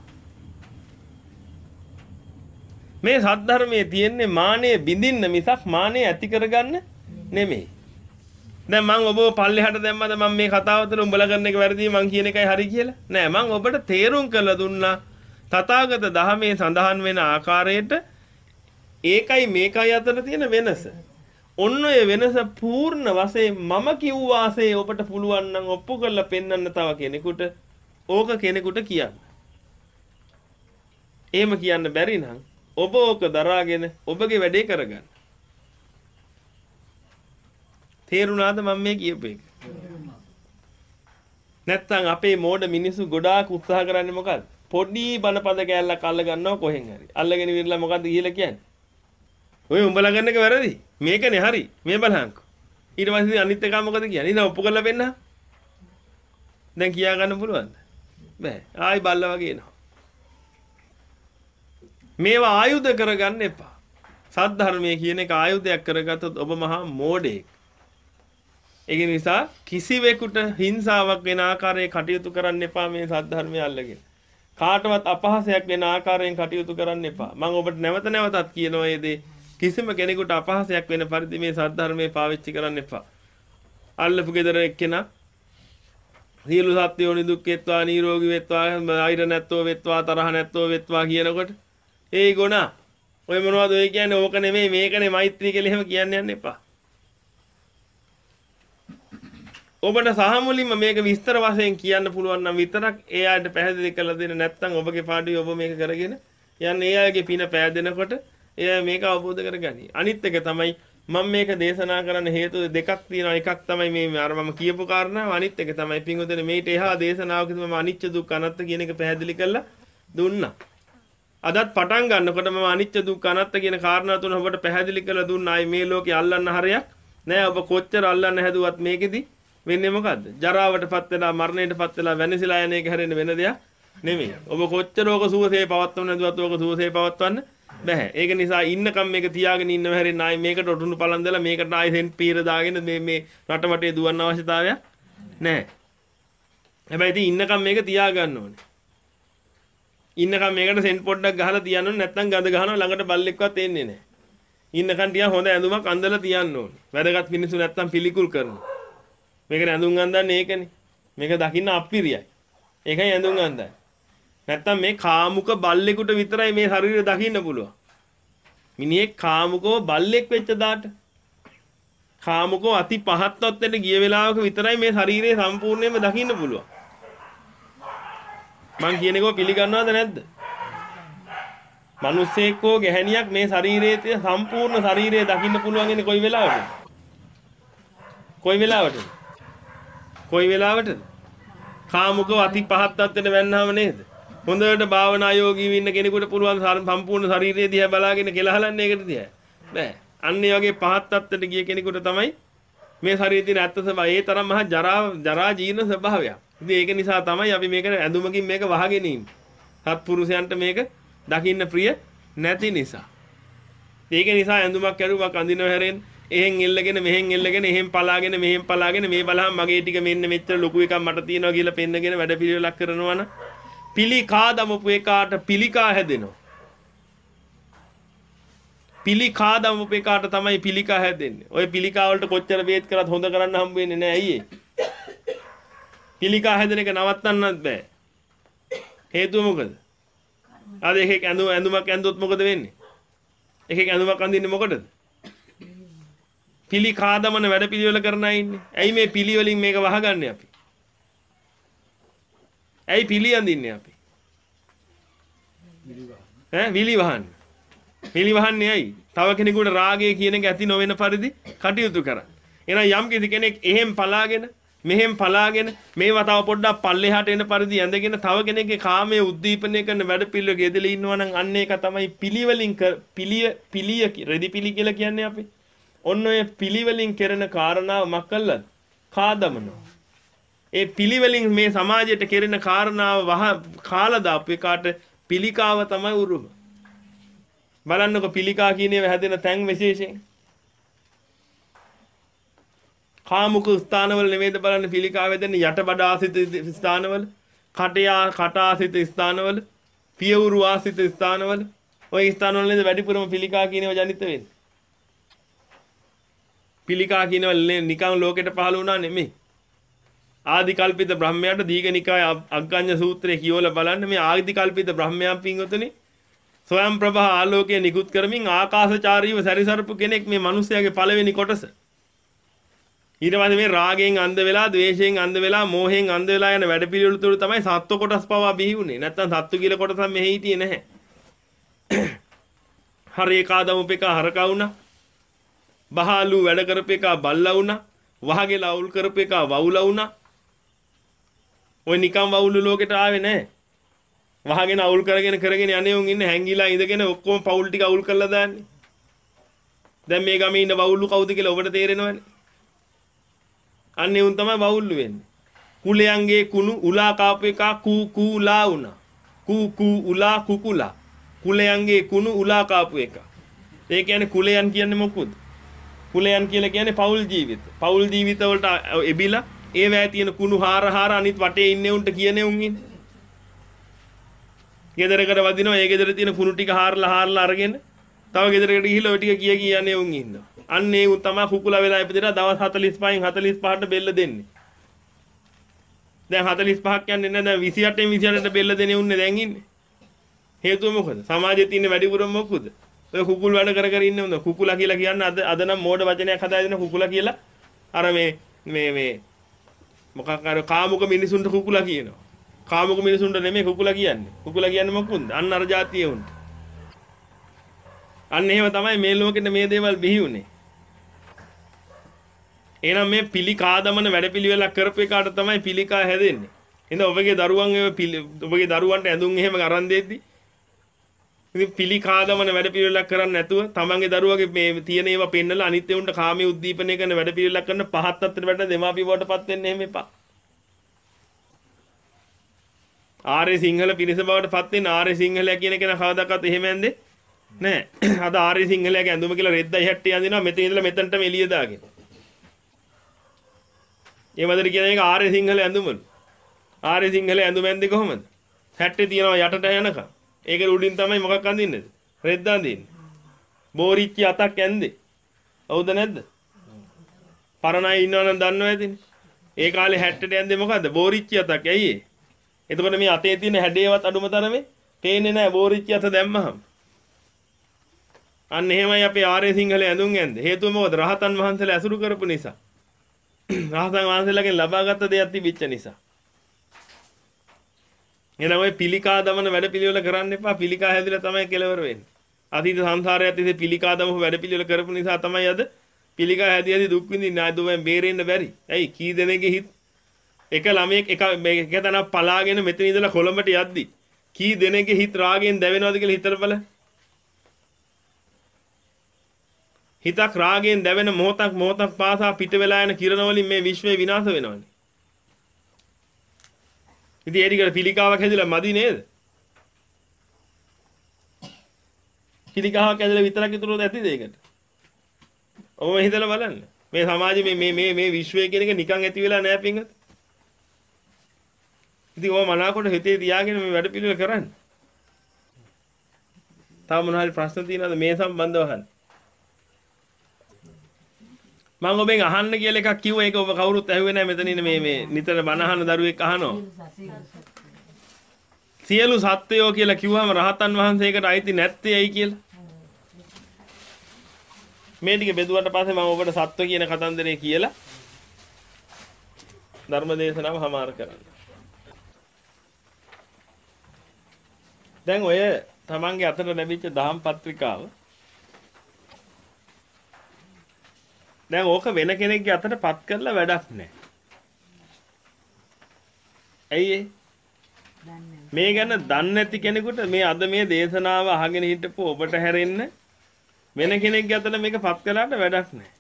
මේ සද්ධර්මයේ තියෙන්නේ මානෙ බිඳින්න මිසක් මානෙ ඇති කරගන්න නෙමෙයි. දැන් මම ඔබව පල්ලෙහාට දැම්මද මම මේ කතාව තුළ උඹලා කරන එක වැරදි මං කියන එකයි හරි කියලා? නෑ මම ඔබට තේරුම් කරලා දුන්නා තථාගත දහමේ සඳහන් වෙන ආකාරයට ඒකයි මේකයි අතර තියෙන වෙනස. ඔන්න ඔය වෙනස පූර්ණ වශයෙන් මම කිව් වාසේ ඔබට පුළුවන් නම් ඔප්පු කරලා පෙන්වන්න තව කෙනෙකුට ඕක කෙනෙකුට කියන්න. එහෙම කියන්න බැරි නම් ඔබ ඕක දරාගෙන ඔබගේ වැඩේ කරගන්න. තේරුණාද මම මේ කියපු එක? නැත්තම් අපේ මෝඩ මිනිස්සු ගොඩාක් උත්සාහ කරන්නේ මොකද්ද? පොඩි බනපද කෑල්ලක් අල්ල ගන්නවා කොහෙන් හරි. අල්ලගෙන ඉවරලා මොකද්ද කියලා කියන්නේ? ඔය උඹලා ගන්න එක වැරදි. මේකනේ හරි. මේ බලහන්කෝ. ඊට පස්සේ අනිත් එක මොකද කියන්නේ? ඉතින් ඔප්පු කරලා පෙන්නහ. දැන් කියා ගන්න පුළුවන්ද? බෑ. ආයි බල්ලා වගේ එනවා. මේවා ආයුධ කරගන්න එපා. සද්ධර්මයේ කියන එක ආයුධයක් කරගත්තොත් ඔබ මහා මෝඩයෙක්. ඒ නිසා කිසිවෙකුට හිංසාවක් වෙන ආකාරයේ කටයුතු කරන්න එපා මේ සද්ධර්මය අල්ලගෙන. කාටවත් අපහාසයක් වෙන ආකාරයෙන් කටයුතු කරන්න එපා. මම ඔබට නැවත නැවතත් කියනවා මේ දේ. කිසිම කෙනෙකුට අපහාසයක් වෙන පරිදි මේ සද්ධර්මයේ පාවිච්චි කරන්න එපා. අල්ලපු ගෙදර එක්කෙනා සියලු සත්ත්වයෝ නිදුක් වෙත්වා නිරෝගී වෙත්වා අයිර නැත්තෝ වෙත්වා තරහ නැත්තෝ වෙත්වා කියනකොට ඒ ගුණා ඔය මොනවද ඔය කියන්නේ ඕක නෙමෙයි මේකනේ මෛත්‍රී කියලා එහෙම කියන්න යන්න එපා. ඔබට සහ මුලින්ම මේක විස්තර වශයෙන් කියන්න පුළුවන් නම් විතරක් ඒ ආයත පැහැදිලි කරලා දෙන්න නැත්නම් ඔබගේ පාඩුවේ ඔබ මේක කරගෙන යන්න ඒ ආයගේ පින පෑදෙනකොට එයා මේක අවබෝධ කරගනි. අනිත් එක තමයි මම මේක දේශනා කරන්න හේතු දෙකක් තියෙනවා. එකක් තමයි මේ අර මම කියපු කාරණාව. අනිත් එක තමයි පින්වතුනි මේට එහා දේශනාවකදී මම අනිච්ච දුක්ඛ අනාත්ත කියන එක පැහැදිලි කරලා දුන්නා. අදත් පටන් ගන්නකොට මම අනිච්ච දුක්ඛ අනාත්ත කියන කාරණා තුන ඔබට පැහැදිලි කරලා දුන්නා. ආයි මේ ලෝකේ අල්ලන්න හරියක් නෑ. ඔබ කොච්චර අල්ලන්න හැදුවත් මේකෙදි වෙන්නේ මොකද්ද? ජරාවටපත් වෙලා මරණයටපත් වෙලා වෙනසිලා යන එක හැරෙන්න වෙන දෙයක් නෙමෙයි. ඔබ කොච්චර ඕක සුවසේ පවත්වන්න නැදුවත් ඕක සුවසේ පවත්වන්න බෑ. ඒක නිසා ඉන්නකම් මේක තියාගෙන ඉන්නව හැරෙන්න ආයි මේකට ඔටුනු පලන් දාලා මේකට ආයි සෙන් පීර දාගෙන මේ මේ රට වටේ දුවන්න අවශ්‍යතාවයක් නැහැ. හැබැයි ඉතින් ඉන්නකම් මේක තියා ගන්න ඕනේ. ඉන්නකම් මේකට සෙන් පොඩ්ඩක් ගහලා තියන්න ඕනේ නැත්නම් ගඳ ගහනවා ළඟට බල්ලෙක්වත් එන්නේ නැහැ. ඉන්නකම් ටික හොඳ ඇඳුමක් අඳලා තියන්න ඕනේ. වැදගත් මිනිස්සු නැත්නම් පිළිකුල් කරනවා. මේකට ඇඳුම් අඳන්නේ ඒකනේ. මේක දකින්න අප්පිරියයි. ඒකයි ඇඳුම් අඳන්නේ. නැත්තම් මේ කාමුක බල්ලෙකුට විතරයි මේ ශරීරය දකින්න පුළුවන්. මිනිහෙක් කාමුකව බල්ලෙක් වෙච්ච දාට කාමුකව අති පහත් තත්ත්වයට ගිය වෙලාවක විතරයි මේ ශරීරය සම්පූර්ණයෙන්ම දකින්න පුළුවන්. මං කියන එක පිළිගන්නවද නැද්ද? මිනිස්සෙක් හෝ ගැහණියක් මේ ශරීරයේ තියෙන සම්පූර්ණ ශරීරය දකින්න පුළුවන් ඉන්නේ කොයි වෙලාවටද? කොයි වෙලාවටද? කොයි වෙලාවටද? කාමුකව අති පහත් තත්ත්වයට වැන්නාම නේද? හොඳට භාවනා යෝගීව ඉන්න කෙනෙකුට පුළුවන් සම්පූර්ණ ශරීරය දිහා බලාගෙන කෙලහලන්නේ ඒකට දිහා. බෑ. අන්න ඒ වගේ පහත් තත්ත්වයට ගිය කෙනෙකුට තමයි මේ ශරීරයේ තියෙන ඇත්ත ස්වභාවය. ඒ තරම් මහා ජරා ජරා ජීර්ණ ස්වභාවයක්. ඉතින් ඒක නිසා තමයි අපි මේක ඇඳුමකින් මේක වහගෙන ඉන්නේ. සත්පුරුෂයන්ට මේක දකින්න ප්‍රිය නැති නිසා. ඒක නිසා ඇඳුමක් ඇරුවක් අඳිනව හැරෙන්න එහෙන් එල්ලගෙන මෙහෙන් එල්ලගෙන එහෙන් පලාගෙන මෙහෙන් පලාගෙන මේ බලහන් මගේ ටික මෙන්න මෙච්චර ලොකු එකක් මට තියෙනවා කියලා පෙන්නගෙන වැඩ පිළිවෙලක් කරනවා නම් පිළිකා දමපු එකාට පිළිකා හැදෙනවා. පිළිකා දමපු එකාට තමයි පිළිකා හැදෙන්නේ. ඔය පිළිකා වලට කොච්චර වේත් කරත් හොඳ කරන්න හම්බ වෙන්නේ නැහැ අයියේ. පිළිකා හැදෙන එක නවත්තන්නත් බෑ. හේතුව මොකද? අද එකෙක් ඇඳුම ඇඳුමක් ඇඳුවොත් මොකද වෙන්නේ? එකෙක් ඇඳුමක් අඳින්නේ මොකටද? පිලි කාදමන වැඩ පිළිවෙල කරන අය ඉන්නේ. ඇයි මේ පිලි වලින් මේක වහගන්නේ අපි? ඇයි පිලි අඳින්නේ අපි? ඈ විලි වහන්න. විලි වහන්නේ ඇයි? තව කෙනෙකුට රාගය කියන එක ඇති නොවන පරිදි කටයුතු කරන්න. එහෙනම් යම් කිසි කෙනෙක් එහෙම් පලාගෙන මෙහෙම් පලාගෙන මේවා තව පොඩ්ඩක් පල්ලෙහාට එන පරිදි ඇඳගෙන තව කෙනෙක්ගේ කාමයේ උද්දීපනය කරන වැඩ පිළිවෙලක යෙදලා ඉන්නවා නම් අන්න ඒක තමයි පිළිවලින් පිළිය පිළිය රෙදි පිළි කියලා කියන්නේ අපි. ඔන්න ඔය පිළිවලින් කරන කාරණාව මක්කල්ලද? කාදමනවා. ඒ පිළිවලින් මේ සමාජයට කෙරෙන කාරණාව වහ කාලා දාපු එකාට පිළිකාව තමයි උරුම. බලන්නකො පිළිකා කියන ඒවා හැදෙන තැන් විශේෂයෙන්. කාමුක ස්ථානවල නෙමෙයිද බලන්න පිළිකා වෙදෙන යටබඩ ආසිත ස්ථානවල, කටයා කට ආසිත ස්ථානවල, පියවුරු ආසිත ස්ථානවල. ওই ස්ථානවල නේද වැඩිපුරම පිළිකා කියන ඒවා ජනිත වෙන්නේ. පිළිකා කියනවා නිකන් ලෝකෙට පහළ වුණා නෙමෙයි. ආදි කල්පිත බ්‍රහ්මයාට දීඝනිකාය අග්ගඤ්ඤ සූත්‍රයේ කියවලා බලන්න මේ ආදි කල්පිත බ්‍රහ්මයන් පින්වතුනි ස්වයං ප්‍රභා ආලෝකය නිකුත් කරමින් ආකාශචාරීව සැරිසරපු කෙනෙක් මේ මිනිස්යාගේ පළවෙනි කොටස. ඊට පස්සේ මේ රාගයෙන් අන්ධ වෙලා, ද්වේෂයෙන් අන්ධ වෙලා, මෝහයෙන් අන්ධ වෙලා යන වැඩපිළිවෙල තුළ තමයි සත්ව කොටස් පවා බිහි වුනේ. නැත්තම් සත්තු කියලා කොටසක් මෙහි හිටියේ නැහැ. හරේ කාදමුපේක හරකා වුණා. බහාලු වැඩ කරපේක බල්ලා වුණා. වහගෙන අවුල් කරපේක වවුලා වුණා. ඔය නිකම් වවුලු ලෝකෙට ආවේ නැහැ. වහගෙන අවුල් කරගෙන කරගෙන යන්නේ උන් ඉන්නේ හැංගිලා ඉඳගෙන ඔක්කොම පවුල් ටික අවුල් කරලා දාන්නේ. දැන් මේ ගමේ ඉන්න වවුලු කවුද කියලා ඔබට තේරෙනවනේ. අන්නේ උන් තමයි වවුල්ලු වෙන්නේ. කුලයන්ගේ කුණු උලා කාපු එක කූ කූලා වුණා. කූ කූ උලා කුකුලා. කුලයන්ගේ කුණු උලා කාපු එක. ඒ කියන්නේ කුලයන් කියන්නේ මොකද? කුලයන් කියලා කියන්නේ පෞල් ජීවිත. පෞල් ජීවිත වලට එබිලා ඒවැය තියෙන කුණු හාර හාර අනිත් වටේ ඉන්නේ උන්ට කියන්නේ උන් ඉන්නේ. ගෙදරකට වදිනවා ඒ ගෙදර තියෙන කුණු ටික හාරලා හාරලා අරගෙන තව ගෙදරකට ගිහිල්ලා ඔය ටික කිය කියන්නේ උන් ඉන්නවා. අන්න ඒ උන් තමයි කුකුලා වෙලා ඉපදිලා දවස් හතළිස් පහෙන් හතළිස් පහට බෙල්ල දෙන්නේ. දැන් හතළිස් පහක් කියන්නේ නැහැ දැන් විසි අටෙන් විසි අටට බෙල්ල දෙන්නේ උන්නේ දැන් ඉන්නේ. හේතුව මොකද? සමාජයේ තියෙන වැඩිපුරම මොකද? ඔය කුකුල් වැඩ කර කර ඉන්නේ උන්. කුකුලා කියලා කියන්නේ අද අද නම් මෝඩ වචනයක් හදාගෙන දෙන කුකුලා කියලා අර මේ මේ මේ මොකක් අර කාමුක මිනිසුන්ට කුකුලා කියනවා. කාමුක මිනිසුන්ට නෙමෙයි කුකුලා කියන්නේ. කුකුලා කියන්නේ මොකුන්ද? අන්න අර જાතියේ උන්ට. අන්න එහෙම තමයි මේ ලෝකෙට මේ දේවල් බිහි වුනේ. එහෙනම් මේ පිළිකාදමන වැඩපිළිවෙලක් කරපු එකාට තමයි පිළිකා හැදෙන්නේ. එහෙනම් ඔබගේ දරුවන් ඔබගේ දරුවන්ට ඇඳුම් එහෙම අරන් දෙද්දි ඉතින් පිළිකාදමන වැඩපිළිවෙලක් කරන්නේ නැතුව තමන්ගේ දරුවගේ මේ තියෙන ඒවා පෙන්නලා අනිත් ඒවුන්ට කාමයේ උද්දීපනය කරන වැඩපිළිවෙලක් කරන පහත් අත්තර වැඩ දෙමාපිය බවටපත් වෙන්න එහෙම එපා. ආර්ය සිංහල පිරිස බවටපත් වෙන්න ආර්ය සිංහලයා කියන කෙනා කවදාකවත් එහෙම ඇඳේ නෑ. අද ආර්ය සිංහලයාගේ ඇඳුම කියලා රෙද්දයි හැට්ටේ අඳිනවා මෙතන ඉඳලා මෙතනටම එළිය දාගෙන. ඒ වදට කියන එක ආර්ය සිංහල ඇඳුමලු. ආර්ය සිංහල ඇඳුම ඇඳේ කොහමද? හැට්ටේ තියනවා යටට යනකම්. ඒක උඩින් තමයි මොකක් අඳින්නේද? රෙද්ද අඳින්නේ. බෝරිච්චි අතක් ඇඳේ. හවුද නැද්ද? පරණයි ඉන්නවනම් දන්නව ඇතිනේ. ඒ කාලේ හැට්ටට ඇඳේ මොකද්ද? බෝරිච්චි අතක්. ඇයි ඒ? එතකොට මේ අතේ තියෙන හැඩේවත් අඩුම තරමේ පේන්නේ නැහැ බෝරිච්චි අත දැම්මහම. අන්න එහෙමයි අපේ ආර්ය සිංහල ඇඳුම් ඇඳේ. හේතුව මොකද? රහතන් වහන්සේලා ඇසුරු කරපු නිසා. රහතන් වහන්සේලාගෙන් ලබාගත් දෙයක් තිබිච්ච නිසා. එහෙනම් ඔය පිළිකා දමන වැඩ පිළිවෙල කරන්න එපා. පිළිකා හැදිලා තමයි කෙලවර වෙන්නේ. අතීත සංසාරයත් ඉතින් පිළිකා දමපු වැඩ පිළිවෙල කරපු නිසා තමයි අද පිළිකා හැදී හැදී දුක් විඳින්නේ. ආ දුවෙන් බේරෙන්න බැරි. ඇයි? කී දෙනෙක්ගේ හිත එක ළමයෙක් එක එක තැනක් පලාගෙන මෙතන ඉඳලා කොළඹට යද්දි කී දෙනෙක්ගේ හිත රාගයෙන් දැවෙනවද කියලා හිතලා බලන්න. හිතක් රාගයෙන් දැවෙන මොහොතක් මොහොතක් පාසා පිට වෙලා යන කිරණ වලින් මේ විශ්වය විනාශ වෙනවනේ. ඉතින් ඒකට පිළිකාවක් හැදිලා මදි නේද? පිළිකාවක් හැදලා විතරක් ඉතුරුද ඇතිද ඒකට? ඔබ හිතලා බලන්න. මේ සමාජයේ මේ මේ මේ මේ විශ්වය කියන එක නිකන් ඇති වෙලා නෑ පින්වත්. ඉතින් ඔය මනාකොට හිතේ තියාගෙන මේ වැඩ පිළිවෙල කරන්න. තාම මොනවා හරි ප්‍රශ්න තියෙනවද මේ සම්බන්ධව අහන්න? මම ඔබෙන් අහන්න කියලා එකක් කිව්වා ඒක ඔබ කවුරුත් ඇහුවේ නැහැ මෙතන ඉන්න මේ මේ නිතර බණ අහන දරුවෙක් අහනවා. සියලු සත්වයෝ කියලා කිව්වම රහතන් වහන්සේකට අයිති නැත්තේ ඇයි කියලා. මේ ටික බෙදුවට පස්සේ මම ඔබට සත්ව කියන කතන්දරේ කියලා ධර්ම දේශනාව හමාර කරන්න. දැන් ඔය තමන්ගේ අතට ලැබිච්ච දහම් පත්‍රිකාව දැන් ඕක වෙන කෙනෙක්ගේ අතට පත් කරලා වැඩක් නැහැ. ඇයි මේ ගැන දන්නේ නැති කෙනෙකුට මේ අද මේ දේශනාව අහගෙන හිටපු ඔබට හැරෙන්න වෙන කෙනෙක්ගේ අතට මේක පත් කළාට වැඩක් නැහැ.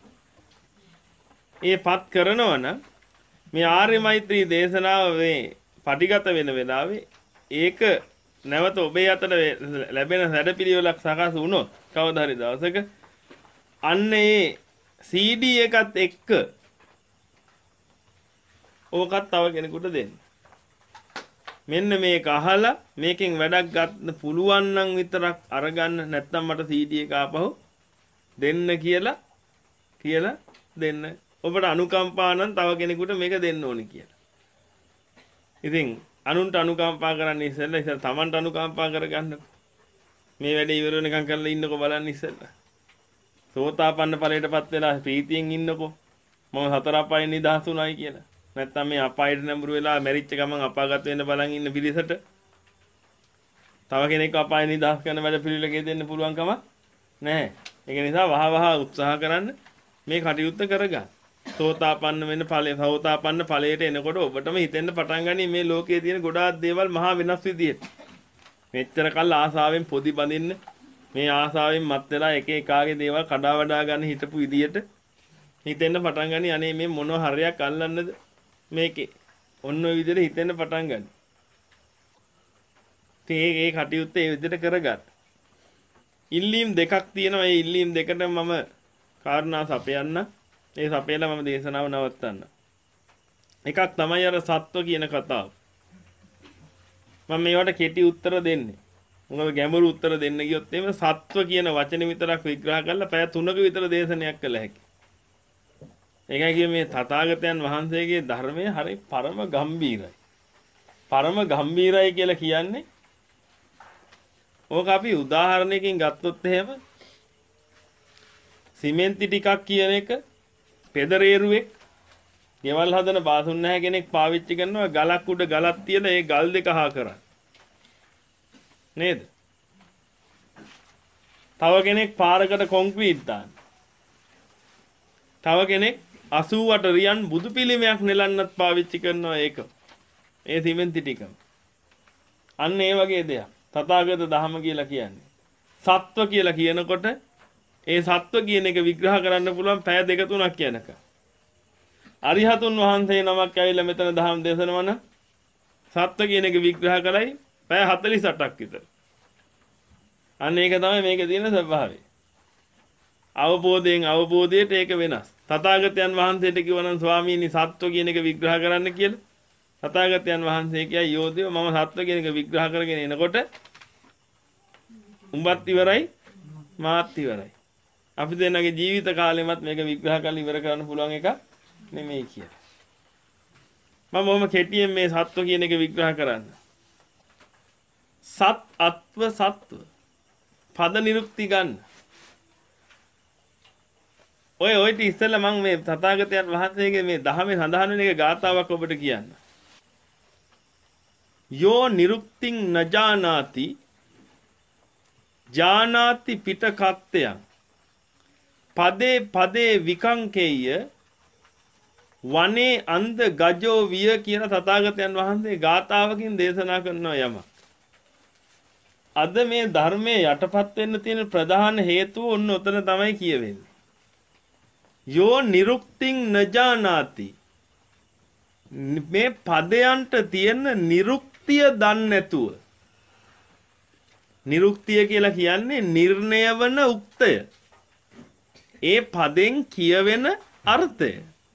ඒ පත් කරනවා නම් මේ ආර්ය මෛත්‍රී දේශනාව මේ පටිගත වෙන වෙලාවේ ඒක නැවත ඔබේ අතට ලැබෙන වැඩපිළිවෙලක් සකස් වුණොත් කවදා හරි දවසක අන්න ඒ සී ඩී එකත් එක්ක ඕකත් තව කෙනෙකුට දෙන්න. මෙන්න මේක අහලා මේකෙන් වැඩක් ගන්න පුළුවන් නම් විතරක් අරගන්න, නැත්නම් මට සී ඩී එක ආපහු දෙන්න කියලා කියලා දෙන්න. ඔබට අනුකම්පා නම් තව කෙනෙකුට මේක දෙන්න ඕනේ කියලා. ඉතින් අනුන්ට අනුකම්පා කරන්න ඉස්සෙල්ලා ඉතින් තමන්ට අනුකම්පා කරගන්නකො. මේ වැඩේ ඉවර වෙනකන් කරලා ඉන්නකො බලන්න ඉස්සෙල්ලා. සෝතාපන්න ඵලයටපත් වෙලා ප්‍රීතියෙන් ඉන්නකො. මම හතර අපායෙන් නිදහස් වුණායි කියලා. නැත්තම් මේ අපායට නැඹුරු වෙලා මැරිච්ච ගමන් අපාගත වෙන්න බලන් ඉන්න පිරිසට තව කෙනෙක් අපායෙන් නිදහස් කරන වැඩ පිළිවෙලක දෙන්න පුළුවන් කමක් නැහැ. ඒක නිසා වහ වහ උත්සාහ කරන්න මේ කටයුත්ත කරගන්න. සෝතාපන්න වෙන්න ඵලයේ සෝතාපන්න ඵලයට එනකොට ඔබටම හිතෙන්න පටන් ගනී මේ ලෝකයේ තියෙන ගොඩාක් දේවල් මහා වෙනස් විදියට. මෙච්චර කල් ආසාවෙන් පොදි බඳින්න මේ ආසාවෙන් මත් වෙලා එක එකාගේ දේවල් කඩා වඩා ගන්න හිටපු විදියට හිතෙන්න පටන් ගනී අනේ මේ මොන හරයක් අල්ලන්නද මේකේ. ඔන්න ඔය විදිහට හිතෙන්න පටන් ගන්න. ඉතින් ඒ ඒ කටයුත්ත ඒ විදිහට කරගන්න. ඉල්ලීම් දෙකක් තියෙනවා. ඒ ඉල්ලීම් දෙකට මම කාරණා සපයන්න. ඒ සපයලා මම දේශනාව නවත්තන්න. එකක් තමයි අර සත්ව කියන කතාව. මම මේවට කෙටි උත්තර දෙන්නේ. මොකද ගැඹුරු උත්තර දෙන්න ගියොත් එහෙම සත්ව කියන වචනේ විතරක් විග්‍රහ කරලා පැය තුනක විතර දේශනයක් කළ හැකියි. ඒකයි කියේ මේ තථාගතයන් වහන්සේගේ ධර්මය හරි පරම ගම්බීරයි. පරම ගම්බීරයි කියලා කියන්නේ ඕක අපි උදාහරණයකින් ගත්තොත් එහෙම සිමෙන්ති ටිකක් කියන එක පෙදරේරුවෙක් ගෙවල් හදන බාසුන් නැහැ කෙනෙක් පාවිච්චි කරනවා ගලක් උඩ ගලක් තියලා ඒ ගල් දෙක හා කරා. නේද? තව කෙනෙක් පාරකට කොන්ක්‍රීට් දාන. තව කෙනෙක් අසූවට රියන් බුදු පිළිමයක් නෙලන්නත් පාවිච්චි කරනවා ඒක. ඒ සිමෙන්ති ටික. අන්න ඒ වගේ දෙයක්. තථාගත ධහම කියලා කියන්නේ. සත්ව කියලා කියනකොට ඒ සත්ව කියන එක විග්‍රහ කරන්න පුළුවන් පැය දෙක තුනක් යනක. අරිහතුන් වහන්සේ නමක් ඇවිල්ලා මෙතන ධහම් දේශනවන සත්ව කියන එක විග්‍රහ කරයි පැය හතළිස් අටක් විතර. අන්න ඒක තමයි මේකේ තියෙන ස්වභාවය. අවබෝධයෙන් අවබෝධයට ඒක වෙනස්. තථාගතයන් වහන්සේට කිව්වනම් ස්වාමීනි සත්ව කියන එක විග්‍රහ කරන්න කියලා. තථාගතයන් වහන්සේ කියයි යෝධයෝ මම සත්ව කියන එක විග්‍රහ කරගෙන එනකොට උඹත් ඉවරයි මාත් ඉවරයි. අපි දෙන්නගේ ජීවිත කාලෙමත් මේක විග්‍රහ කරලා ඉවර කරන්න පුළුවන් එක නෙමෙයි කියලා. මම මොම කෙටියෙන් මේ සත්ව කියන එක විග්‍රහ කරන්න. සත් අත්ව සත්ව පද නිරුක්ති ගන්න. ඔය ඔය ටි ඉස්සෙල්ලා මම මේ තථාගතයන් වහන්සේගේ මේ ධහමේ සඳහන් වෙන එක ගාතාවක් ඔබට කියන්න. යෝ නිරුක්තිං නජානාති ජානාති පිටකත්තයන් පදේ පදේ විකංකේය වනේ අන්ධ ගජෝ විය කියන තථාගතයන් වහන්සේ ගාතාවකින් දේශනා කරනවා යමක්. අද මේ ධර්මයේ යටපත් වෙන්න තියෙන ප්‍රධාන හේතුව ඔන්න ඔතන තමයි කියවෙන්නේ. යෝ නිරුක්තිං නජානාති මේ පදයන්ට තියෙන නිරුක්තිය දන්නේ නැතුව. නිරුක්තිය කියලා කියන්නේ නිර්ණය වන උක්තය. ඒ පදෙන් කියවෙන අර්ථය.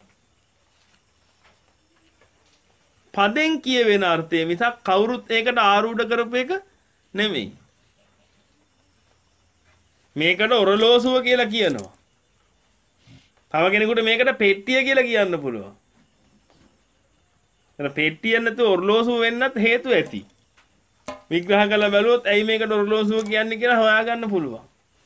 පදෙන් කියවෙන අර්ථය මිසක් කවුරුත් ඒකට ආරූඪ කරපු එක නෙමෙයි. මේකට ඔරලෝසුව කියලා කියනවා. තව කෙනෙකුට මේකට පෙට්ටිය කියලා කියන්න පුළුවන්. එතන පෙට්ටිය නැතුව ඔරලෝසුව වෙන්නත් හේතු ඇති. විග්‍රහ කරලා බැලුවොත් ඇයි මේකට ඔරලෝසුව කියන්නේ කියලා හොයාගන්න පුළුවන්.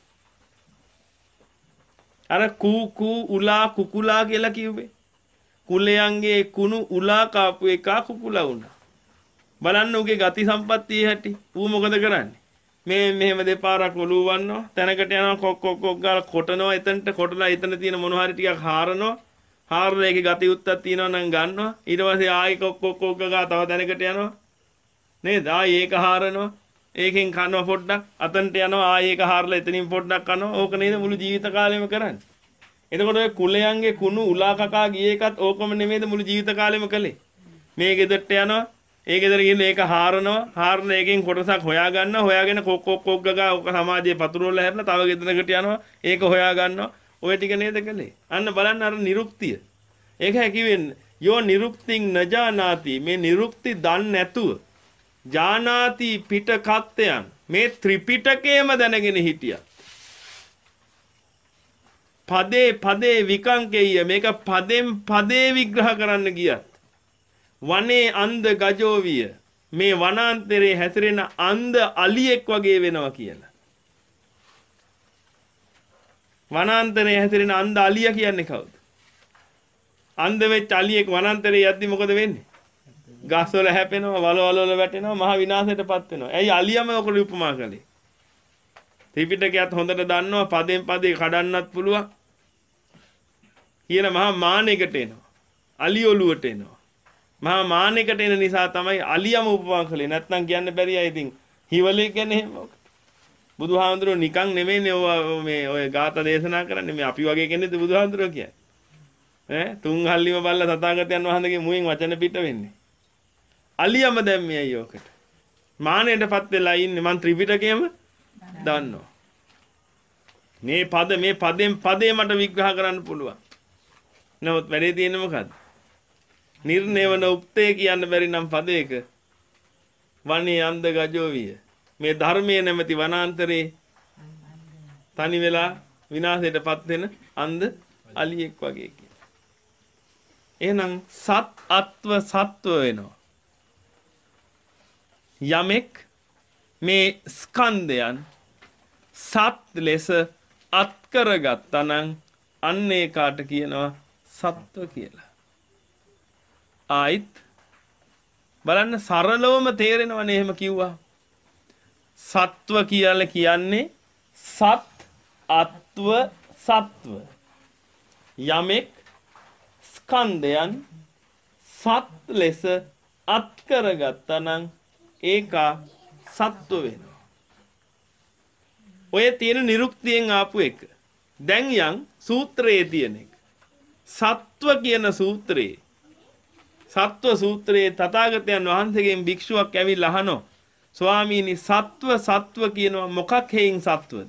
අර කූ කූ උලා කුකුලා කියලා කිව්වේ. කුලයන්ගේ කුණු උලා කාපු එක කුකුලා වුණා. බලන්න උගේ ගති සම්පත්තිය හැටි. ඌ මොකද කරන්නේ? මේ මෙහෙම දෙපාරක් ඔලුව වන්නවා. තැනකට යනවා කොක් කොක් කොක් ගාලා කොටනවා. එතනට කොටලා එතන තියෙන මොන හරි ටිකක් හාරනවා. හාරලා ඒකේ ගති උත්තක් තියෙනවා නම් ගන්නවා. ඊට පස්සේ ආයි කොක් කොක් කොක් ගා තව තැනකට යනවා. නේද? ආයි ඒක හාරනවා. ඒකෙන් කනවා පොඩ්ඩක්. අතනට යනවා ආයි ඒක හාරලා එතනින් පොඩ්ඩක් කනවා. ඕක නේද මුළු ජීවිත කාලෙම කරන්නේ. එතකොට ඔය කුලයන්ගේ කුණු උලා කකා ගියේ එකත් ඕකම නෙමෙයිද මුළු ජීවිත කාලෙම කළේ. මේ ගෙදරට යනවා. ඒ ගෙදර ගිහින් ඒක හාරනවා. හාරන එකෙන් කොටසක් හොයා ගන්නවා. හොයාගෙන කොක් කොක් කොක් ගා ඕක සමාජයේ පතුරවලා හැරලා තව ගෙදරකට යනවා. ඒක හොයා ගන්නවා. ඔය ටික නේද කළේ. අන්න බලන්න අර නිරුක්තිය. ඒක හැකිවෙන්නේ යෝ නිරුක්තිං නජානාති. මේ නිරුක්ති දන්නේ නැතුව ජානාති පිටකත්යන් මේ ත්‍රිපිටකයම දැනගෙන හිටියා. පදේ පදේ විකංකෙය මේක පදෙන් පදේ විග්‍රහ කරන්න ගියත් වනේ අන්ධ ගජෝවිය මේ වනාන්තරයේ හැසිරෙන අන්ධ අලියෙක් වගේ වෙනවා කියලා. වනාන්තරයේ හැසිරෙන අන්ධ අලිය කියන්නේ කවුද? අන්ධ වෙච්ච අලියෙක් වනාන්තරයේ යද්දි මොකද වෙන්නේ? ගස්වල හැපෙනවා, වලවල වල වැටෙනවා, මහ විනාශයටපත් වෙනවා. ඇයි අලියම ඔකට උපමා කළේ? ත්‍රිපිටකයත් හොඳට දන්නවා පදෙන් පදේ කඩන්නත් පුළුවන්. කියන මහා මානෙකට එනවා. අලි ඔලුවට එනවා. මහා මානෙකට එන නිසා තමයි අලියම උපමා කළේ. නැත්නම් කියන්න බැරි අය ඉතින් හිවලේ කියන්නේ එහෙම. බුදුහාමුදුරුවෝ නිකන් නෙමෙයිනේ මේ ඔය ගාථා දේශනා කරන්නේ. මේ අපි වගේ කෙනෙක්ද බුදුහාමුදුරුවෝ කියන්නේ. ඈ තුන් හල්ලිම බල්ලා තථාගතයන් වහන්සේගේ මුවෙන් වචන පිට වෙන්නේ. අලියම දැම්මේ අයියෝ ඔකට. මානෙටපත් වෙලා ඉන්නේ මං ත්‍රිපිටකයම දන්නවා. මේ පද මේ පදෙන් පදේ මට විග්‍රහ කරන්න පුළුවන්. නමුත් වැඩේ තියෙන්නේ මොකද්ද? නිර්නේවන උක්තේ කියන්න බැරි නම් පදයක වනේ අන්ධ ගජෝවිය. මේ ධර්මයේ නැමැති වනාන්තරේ තනි වෙලා විනාශයටපත් වෙන අන්ධ අලියෙක් වගේ කියන. එහෙනම් සත් අත්ව සත්ව වෙනවා. යමෙක් මේ ස්කන්ධයන් සත් ලෙස අත් කරගත්තා නම් අන්න ඒකට කියනවා සත්ව කියලා. ආයිත් බලන්න සරලවම තේරෙනවනේ එහෙම කිව්වා. සත්ව කියලා කියන්නේ සත් අත්ව සත්ව. යමෙක් ස්කන්ධයන් සත් ලෙස අත් කරගත්තා නම් ඒක සත්ව වෙනවා. ඔය තියෙන නිරුක්තියෙන් ආපු එක. දැන් යන් සූත්‍රයේ තියෙන එක. සත්ව කියන සූත්‍රයේ සත්ව සූත්‍රයේ තථාගතයන් වහන්සේගෙන් භික්ෂුවක් ඇවිල්ලා අහනවා ස්වාමීනි සත්ව සත්ව කියනවා මොකක් හේයින් සත්වද?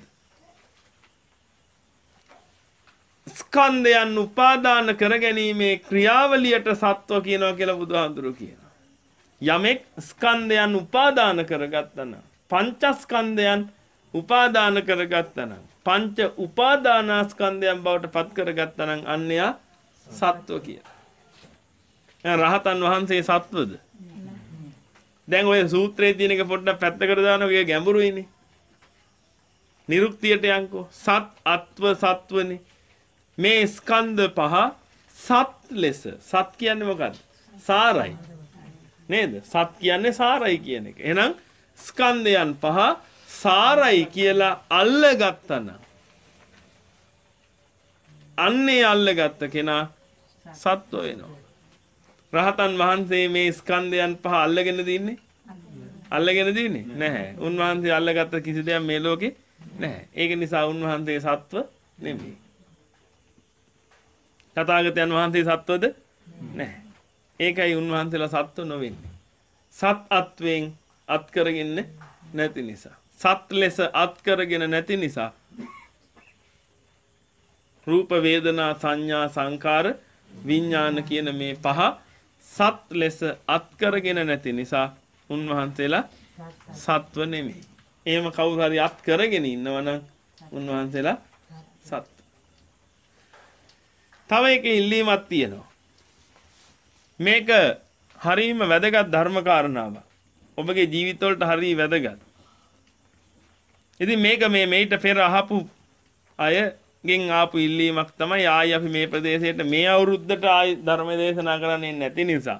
ස්කන්ධයන් උපාදාන කරගැනීමේ ක්‍රියාවලියට සත්ව කියනවා කියලා බුදුහාමුදුරුවෝ කියනවා. යමෙක් ස්කන්ධයන් උපාදාන කරගත්තා නම් පංචස්කන්ධයන් උපාදාන කරගත්තා නම් පංච උපාදානස්කන්ධයන් බවට පත් කරගත්තා නම් අන්‍යයා සත්ව කියලා. රහතන් වහන්සේ සත්වද? දැන් ඔය සූත්‍රයේ තියෙන එක පොඩ්ඩක් පැත්තකට දානවා. ඒක ගැඹුරුයිනේ. නිරුක්තියට යන්කෝ. සත් අත්ව සත්වනේ. මේ ස්කන්ධ පහ සත් ලෙස. සත් කියන්නේ මොකද්ද? සාරයි. නේද? සත් කියන්නේ සාරයි කියන එක. එහෙනම් ස්කන්ධයන් පහ සාරයි කියලා අල්ලගත්තා නම් අන්නේ අල්ලගත්ත කෙනා සත්ව වෙනවා. රහතන් වහන්සේ මේ ස්කන්ධයන් පහ අල්ලගෙන දින්නේ? අල්ලගෙන දින්නේ නැහැ. උන්වහන්සේ අල්ලගත්ත කිසි දෙයක් මේ ලෝකේ නැහැ. ඒක නිසා උන්වහන්සේ සත්ව නෙමෙයි. තථාගතයන් වහන්සේ සත්වද? නැහැ. ඒකයි උන්වහන්සේලා සත්ව නොවෙන්නේ. සත් අත්වෙන් අත් කරගෙන නැති නිසා. සත් ලෙස අත් කරගෙන නැති නිසා රූප වේදනා සංඥා සංකාර විඥාන කියන මේ පහ සත් ලෙස අත් කරගෙන නැති නිසා උන්වහන්සේලා සත්ව නෙමෙයි. එහෙම කවුරු හරි අත් කරගෙන ඉන්නවනම් උන්වහන්සේලා සත්ව. තව එක ඉල්ලීමක් තියෙනවා. මේක හරීම වැදගත් ධර්ම කාරණාවක්. ඔබගේ ජීවිතවලට හරිය වැදගත්. ඉතින් මේක මේ මේිට පෙර අහපු අයගෙන් ආපු ඉල්ලීමක් තමයි ආයි අපි මේ ප්‍රදේශයට මේ අවුරුද්දට ආයි ධර්ම දේශනා කරන්නේ නැති නිසා.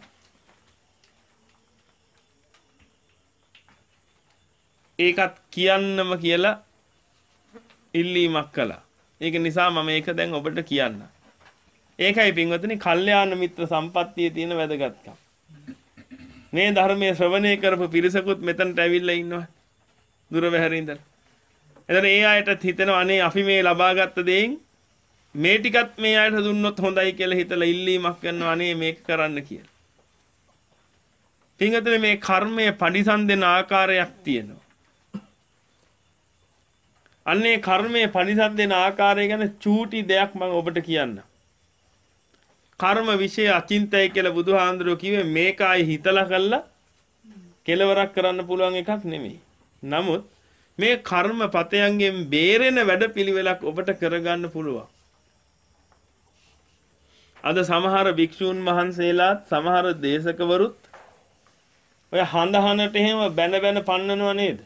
ඒකත් කියන්නම කියලා ඉල්ලීමක් කළා. ඒක නිසා මම ඒක දැන් ඔබට කියන්න. ඒකයි පින්වතුනි කල්යාණ මිත්‍ර සම්පත්තියේ තියෙන වැදගත්කම. මේ ධර්මයේ ශ්‍රවණය කරපු පිරිසකුත් මෙතනට ඇවිල්ලා ඉන්නවා. දුර බැහැර ඉඳලා. එතන ඒ අයටත් හිතෙනවා අනේ අපි මේ ලබාගත් දෙයින් මේ ටිකත් මේ අයට දුන්නොත් හොඳයි කියලා හිතලා ඉල්ලීමක් කරනවා අනේ මේක කරන්න කියලා. පින්වතුනි මේ කර්මය පරිසම් දෙන ආකාරයක් තියෙනවා. අන්නේ කර්මයේ පරිසම් දෙන ආකාරය ගැන චූටි දෙයක් මම ඔබට කියන්නම්. කර්ම විශේෂ අචින්තය කියලා බුදුහාඳුරෝ කිව්වේ මේක ආයි හිතලා කළා කෙලවරක් කරන්න පුළුවන් එකක් නෙමෙයි. නමුත් මේ කර්ම පතයන්ගෙන් බේරෙන වැඩපිළිවෙලක් ඔබට කරගන්න පුළුවන්. අද සමහර භික්ෂූන් වහන්සේලාත් සමහර දේශකවරුත් ඔය හඳහනට එහෙම බැන බැන පන්නනව නේද?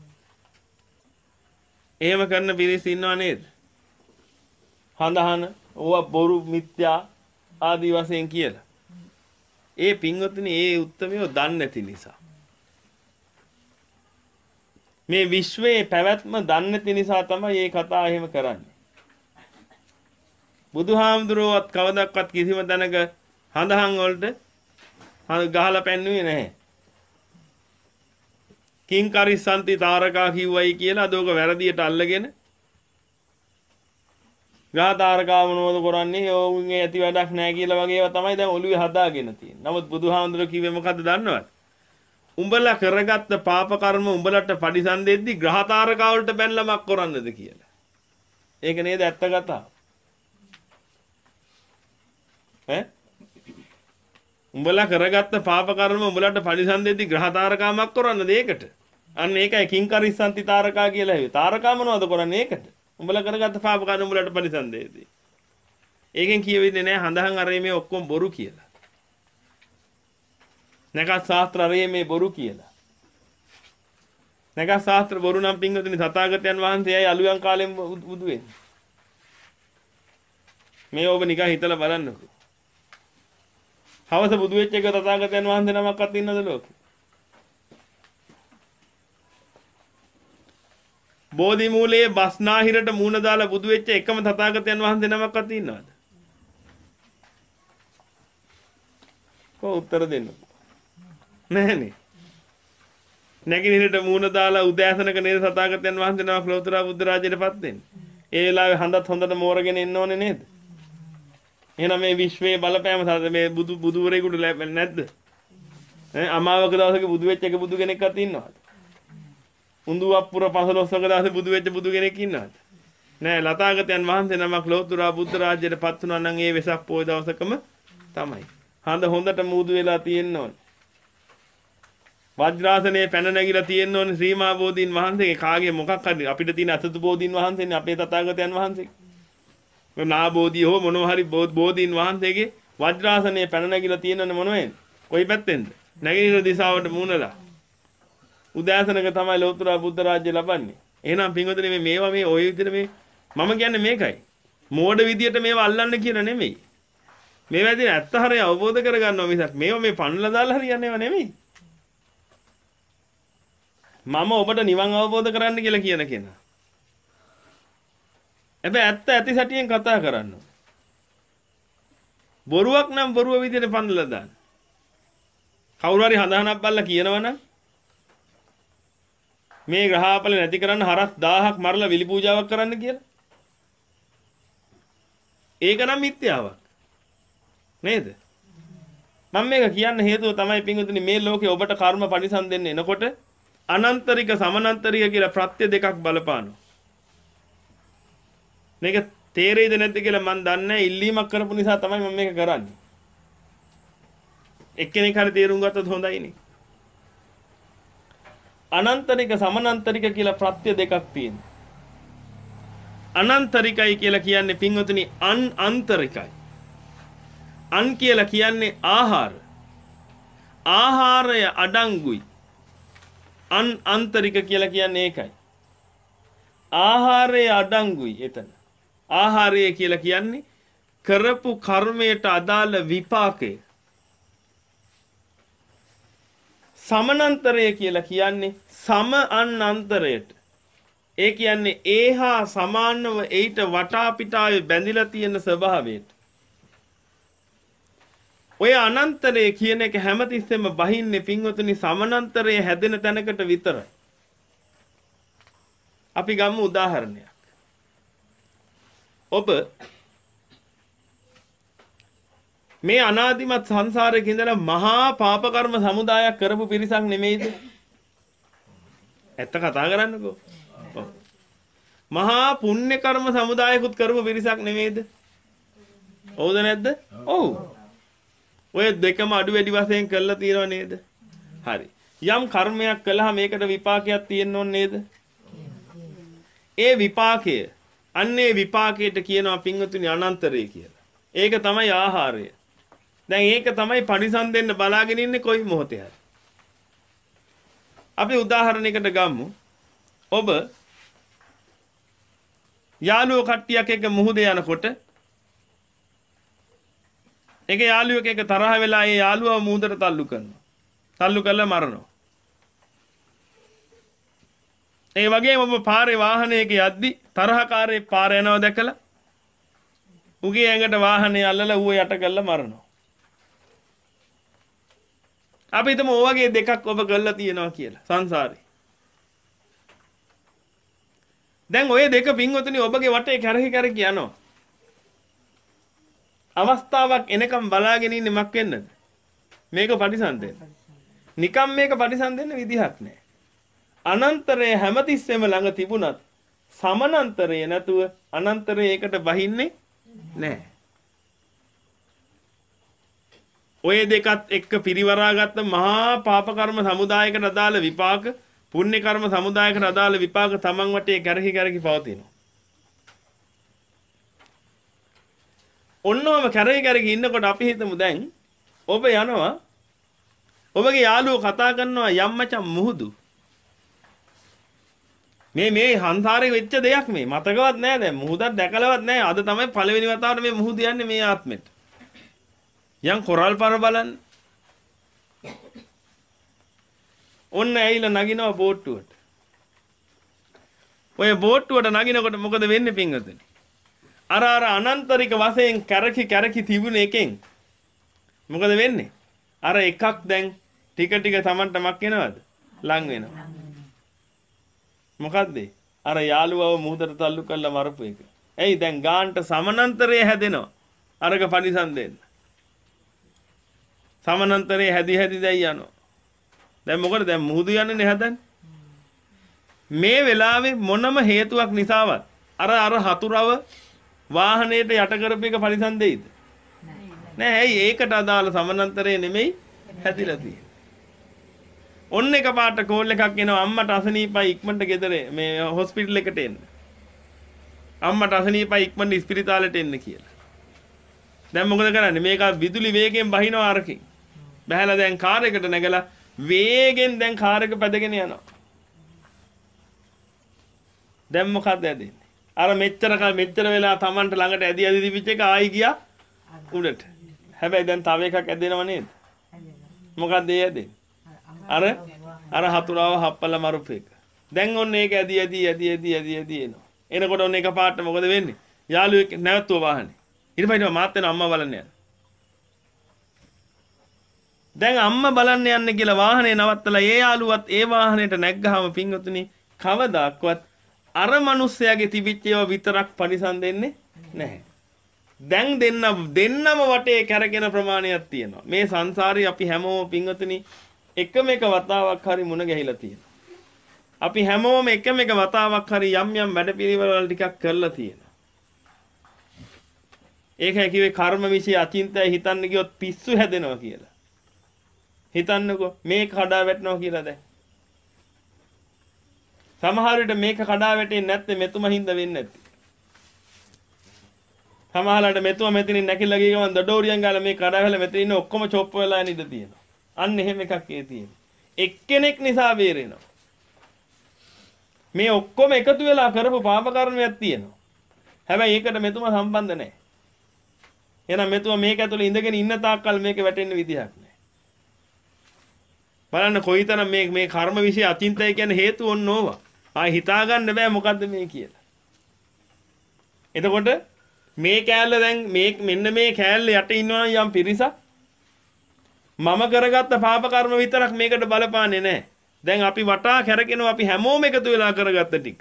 එහෙම කරන පිරිස ඉන්නව නේද? හඳහන ඕවා බොරු මිත්‍යා ආදි වශයෙන් කියලා. ඒ පින්වත්නි ඒ උත්තරමියෝ දන්නේ නැති නිසා. මේ විශ්වයේ පැවැත්ම දන්නේ නැති නිසා තමයි මේ කතා එහෙම කරන්නේ. බුදුහාමුදුරුවෝත් කවදාවත් කිසිම තැනක හඳහන් වලට ගහලා පෙන්වුවේ නැහැ. කිං කරිස්සන්ති තාරකා කිව්වයි කියලා අදෝක වැරදියට අල්ලගෙන ග්‍රහ තාරකා මොනවද කරන්නේ? ඕගුන්ගේ ඇති වැඩක් නැහැ කියලා වගේ ඒවා තමයි දැන් ඔළුවේ හදාගෙන තියෙන්නේ. නමුත් බුදුහාමුදුරුවෝ කිව්වේ මොකද්ද දන්නවද? උඹලා කරගත්ත පාප කර්ම උඹලට පරිසම් දෙද්දි ග්‍රහ තාරකා වලට බැනලා මක් කරන්නද කියලා. ඒක නේද ඇත්ත කතාව? ඈ උඹලා කරගත්ත පාප කර්ම උඹලට පරිසම් දෙද්දි ග්‍රහ තාරකා මක් කරන්නද ඒකට? අන්න ඒකයි කිං කරිස්සන්ති තාරකා කියලා හැවේ. තාරකා මොනවද කරන්නේ ඒකට? උඹලා කරගත්ත පාප කර්ම උඹලට පරිසම් දෙද්දි. ඒකෙන් කියවෙන්නේ නැහැ හඳහන් අරේ මේ ඔක්කොම බොරු කියලා. නැගත් ශාස්ත්‍ර අරේ මේ බොරු කියලා. නැගත් ශාස්ත්‍ර බොරු නම් පින්වතුනි තථාගතයන් වහන්සේයි අලුයන් කාලෙම බුදු වෙන්නේ. මේ ඔබ නිකන් හිතලා බලන්නකෝ. හවස බුදු වෙච්ච එක තථාගතයන් වහන්සේ නමක්වත් ඉන්නවද ලෝකේ? බෝධි මූලයේ බස්නාහිරට මූණ දාලා බුදු වෙච්ච එකම තථාගතයන් වහන්සේ නමක්වත් ඉන්නවද? කො උත්තර දෙන්න. නැහනේ. නැගිනිරට මූණ දාලා උදෑසනක නේද තථාගතයන් වහන්සේ නමක් ලෝතර බුද්ධ රාජ්‍යයටපත් වෙන්නේ. ඒ වෙලාවේ හඳත් හොඳට මෝරගෙන ඉන්න ඕනේ නේද? එහෙනම් මේ විශ්වයේ බලපෑම මේ බුදු බුදුවරයෙකුට ලැබෙන්නේ නැද්ද? ඈ අමාවක දවසක බුදු වෙච්ච එක බුදු කෙනෙක්වත් ඉන්නවද? උඳු අප්පුර පසළොස්වක දවසේ බුදු වෙච්ච බුදු කෙනෙක් ඉන්නවද? නෑ. ලතාගතයන් වහන්සේ නමක් ලෝතර බුද්ධ රාජ්‍යයටපත් වුණා නම් ඒ වෙසක් පොය දවසකම තමයි. හඳ හොඳට මූදු වෙලා තියෙන්න ඕනේ. වජ්‍රාසනයේ පැන නැගිලා තියෙන්න ඕනේ ශ්‍රීමා බෝධීන් වහන්සේගේ කාගේ මොකක් හරි අපිට තියෙන අසතු බෝධීන් වහන්සේනේ අපේ තථාගතයන් වහන්සේ. නා බෝධිය හෝ මොනවා හරි බෝධීන් වහන්සේගේ වජ්‍රාසනයේ පැන නැගිලා තියෙනවනේ මොනවෙන්? කොයි පැත්තෙන්ද? නැගිටින දිශාවට මූණලා. උදෑසනක තමයි ලෝතර බුද්ධ රාජ්‍ය ලබන්නේ. එහෙනම් පින්වතුනි මේ මේවා මේ ওই විදිහට මේ මම කියන්නේ මේකයි. මෝඩ විදියට මේවා අල්ලන්න කියලා නෙමෙයි. මේවා ඉතින් ඇත්ත හරිය අවබෝධ කරගන්නවා මිසක් මේවා මේ පන්නලා දාලා හරියන්නේව නෙමෙයි. මම ඔබට නිවන් අවබෝධ කරන්න කියලා කියන කෙනා. හැබැයි ඇත්ත ඇති සැටියෙන් කතා කරන්න. බොරුවක් නම් බොරුව විදියට පන්නලා දාන්න. කවුරු හරි හඳහනක් බල්ලා කියනවනම් මේ ග්‍රහාපල නැති කරන්න හරස් දහයක් මරලා විලි පූජාවක් කරන්න කියලා. ඒක නම් මිත්‍යාවක්. නේද? මම මේක කියන්න හේතුව තමයි පින්වතුනි මේ ලෝකේ ඔබට කර්ම පරිසම් දෙන්න එනකොට අනන්තරික සමනන්තරික කියලා ප්‍රත්‍ය දෙකක් බලපානවා. මේක තේරෙයිද නැද්ද කියලා මම දන්නේ නැහැ. ඉල්ලීමක් කරපු නිසා තමයි මම මේක කරන්නේ. එක්කෙනෙක් හරි තේරුම් ගත්තොත් හොඳයිනේ. අනන්තරික සමනන්තරික කියලා ප්‍රත්‍ය දෙකක් තියෙනවා. අනන්තරිකයි කියලා කියන්නේ පින්වතුනි අන් අන්තරිකයි. අන් කියලා කියන්නේ ආහාර. ආහාරය අඩංගුයි. අන් අන්තරික කියලා කියන්නේ ඒකයි. ආහාරයේ අඩංගුයි එතන. ආහාරය කියලා කියන්නේ කරපු කර්මයට අදාළ විපාකය. සමනන්තරය කියලා කියන්නේ සම අන් අන්තරයට. ඒ කියන්නේ ඒහා සමානව ඊට වටා පිටාවේ බැඳිලා තියෙන ස්වභාවයට. ඔය අනන්තරය කියන එක හැමතිස්සෙම බහින්නේ පින්වතුනි සමනන්තරය හැදෙන තැනකට විතරයි. අපි ගමු උදාහරණයක්. ඔබ මේ අනාදිමත් සංසාරයේ ඉඳලා මහා පාප කර්ම සමුදායක් කරපු පිරිසක් නෙමෙයිද? ඇත්ත කතා කරන්නකෝ. මහා පුණ්‍ය කර්ම සමුදායකුත් කරපු පිරිසක් නෙමෙයිද? ඔව්ද නැද්ද? ඔව්. ඔය දෙකම අඩු වැඩි වශයෙන් කරලා තියෙනව නේද? හරි. යම් කර්මයක් කළාම මේකට විපාකයක් තියෙන්න ඕන නේද? ඒ විපාකය අන්නේ විපාකයට කියනවා පින්වතුනි අනන්තරය කියලා. ඒක තමයි ආහාරය. දැන් ඒක තමයි පරිසම් දෙන්න බලාගෙන ඉන්නේ කොයි මොහොතේ හරි. අපි උදාහරණයකට ගමු. ඔබ යාළුවෝ කට්ටියක් එක්ක මුහුදේ යනකොට එක යාළුවෙක් එක්ක තරහ වෙලා ඒ යාළුවා මුහුදට තල්ලු කරනවා. තල්ලු කරලා මරනවා. ඒ වගේම ඔබ පාරේ වාහනයක යද්දි තරහකාරයෙක් පාර යනවා දැකලා උගේ ඇඟට වාහනේ අල්ලලා ඌව යට කරලා මරනවා. අපි හිතමු ඔය වගේ දෙකක් ඔබ කරලා තියෙනවා කියලා සංසාරේ. දැන් ඔය දෙක පින්වතුනි ඔබගේ වටේ කැරහි කැරහි යනවා. අවස්ථාවක් එනකම් බලාගෙන ඉන්නේ මක් වෙන්නද? මේක පරිසම් දෙන්න. නිකම් මේක පරිසම් දෙන්න විදිහක් නැහැ. අනන්තරය හැමතිස්සෙම ළඟ තිබුණත් සමනන්තරය නැතුව අනන්තරය ඒකට බහින්නේ නැහැ. ඔය දෙකත් එක්ක පිරිවරාගත්ත මහා පාප කර්ම සමුදායකට අදාළ විපාක පුණ්‍ය කර්ම සමුදායකට අදාළ විපාක තමන් වටේ කැරහි කැරහි පවතිනවා. ඔන්නෝම කැරහි කැරහි ඉන්නකොට අපි හිතමු දැන් ඔබ යනවා ඔබගේ යාළුවෝ කතා කරනවා යම් මචං මුහුදු මේ මේ සංසාරේ වෙච්ච දෙයක් මේ මතකවත් නෑ දැන් මුහුදක් දැකලවත් නෑ අද තමයි පළවෙනි වතාවට මේ මුහුද යන්නේ මේ ආත්මෙට යම් කොරල් පර බලන්න ඔන්න ඇවිල්ලා නගිනවා බෝට්ටුවට ඔය බෝට්ටුවට නගිනකොට මොකද වෙන්නේ පින්වතුනි අර අර අනන්තරික වශයෙන් කැරකි කැරකි තිබුණ එකෙන් මොකද වෙන්නේ අර එකක් දැන් ටික ටික Tamanට මක් වෙනවද ලං වෙනවා මොකද්ද අර යාළුවව මුහුදට තල්ලු කරලා මරපු එක එයි දැන් ගාන්ට සමනන්තරය හැදෙනවා අරක පරිසම් දෙන්න සමනන්තරය හැදි හැදි දැන් යනවා දැන් මොකද දැන් මුහුදු යන්නේ හදන්නේ මේ වෙලාවේ මොනම හේතුවක් නිසාවත් අර අර හතුරව වාහනේට යට කරපු එක පරිසම් දෙයිද නෑ ඇයි ඒකට අදාළ සමනන්තරය නෙමෙයි හැදිලා තියෙන්නේ ඔන්න එක පාට කෝල් එකක් එනවා අම්මට අසනීපයි ඉක්මනට ගෙදර මේ හොස්පිටල් එකට එන්න අම්මට අසනීපයි ඉක්මනට ස්පිරිතාලෙට එන්න කියලා දැන් මොකද කරන්නේ මේක විදුලි වේගයෙන් බහිනවා අරකින් බහැලා දැන් කාර් එකට නැගලා වේගෙන් දැන් කාර් එක පැදගෙන යනවා දැන් මොකක්ද ඇදෙන්නේ අර මෙච්චර කල් මෙච්චර වෙලා Tamanට ළඟට ඇදි ඇදි තිබිච්ච එක ආයි ගියා උඩට හැබැයි දැන් තව එකක් ඇදෙනව නේද මොකක්ද ඒ ඇදෙන්නේ අර අර හතුරාව හප්පලා මරුපු එක. දැන් ඔන්න ඒක ඇදි ඇදි ඇදි ඇදි ඇදි ඇදි එනවා. එනකොට ඔන්න එක පාට මොකද වෙන්නේ? යාළුවෙක් නැවතුව වාහනේ. ඊට පස්සේ මාත් වෙන අම්මා බලන්න යනවා. දැන් අම්මා බලන්න යන්න කියලා වාහනේ නවත්තලා ඒ යාළුවත් ඒ වාහනේට නැග්ගාම පින්වතුනි කවදාක්වත් අර මිනිස්සයාගේ තිබිච්ච ඒවා විතරක් පරිසම් දෙන්නේ නැහැ. දැන් දෙන්න දෙන්නම වටේ කැරගෙන ප්‍රමාණයක් තියෙනවා. මේ සංසාරේ අපි හැමෝම පින්වතුනි එකම එක වතාවක් හරි මුණ ගැහිලා තියෙනවා. අපි හැමෝම එකම එක වතාවක් හරි යම් යම් වැඩපිළිවෙළ ටිකක් කරලා තියෙනවා. ඒකයි කිව්වේ කර්ම විශ්ය අචින්තය හිතන්න ගියොත් පිස්සු හැදෙනවා කියලා. හිතන්නකෝ මේක කඩා වැටෙනවා කියලා දැන්. සමහර විට මේක කඩා වැටෙන්නේ නැත්නම් මෙතුම හින්දා වෙන්නේ නැති. සමහරවිට මෙතුම මෙතනින් නැකිලා ගිය ගමන් දඩෝරියන් ගාලා මේ කඩා වැහලා මෙතන ඉන්න ඔක්කොම චොප් වෙලා යන ඉඩ තියෙනවා. අන්න එහෙම එකක් ඒ තියෙන්නේ. එක්කෙනෙක් නිසා බේරෙනවා. මේ ඔක්කොම එකතු වෙලා කරපු පාප කර්මයක් තියෙනවා. හැබැයි ඒකට මෙතුමා සම්බන්ධ නැහැ. එහෙනම් මෙතුමා මේක ඇතුලේ ඉඳගෙන ඉන්න තාක්කල් මේක වැටෙන්න විදිහක් නැහැ. බලන්න කොයිතරම් මේ මේ කර්ම વિશે අචින්තය කියන්නේ හේතු ඔන්න ඕවා. ආයි හිතා ගන්න බෑ මොකද්ද මේ කියලා. එතකොට මේ කෑල්ල දැන් මේ මෙන්න මේ කෑල්ල යට ඉන්නවා යම් පිරිසක් මම කරගත්ත පාප කර්ම විතරක් මේකට බලපාන්නේ නැහැ. දැන් අපි වටා කැරකෙනවා අපි හැමෝම එකතු වෙලා කරගත්ත ටික.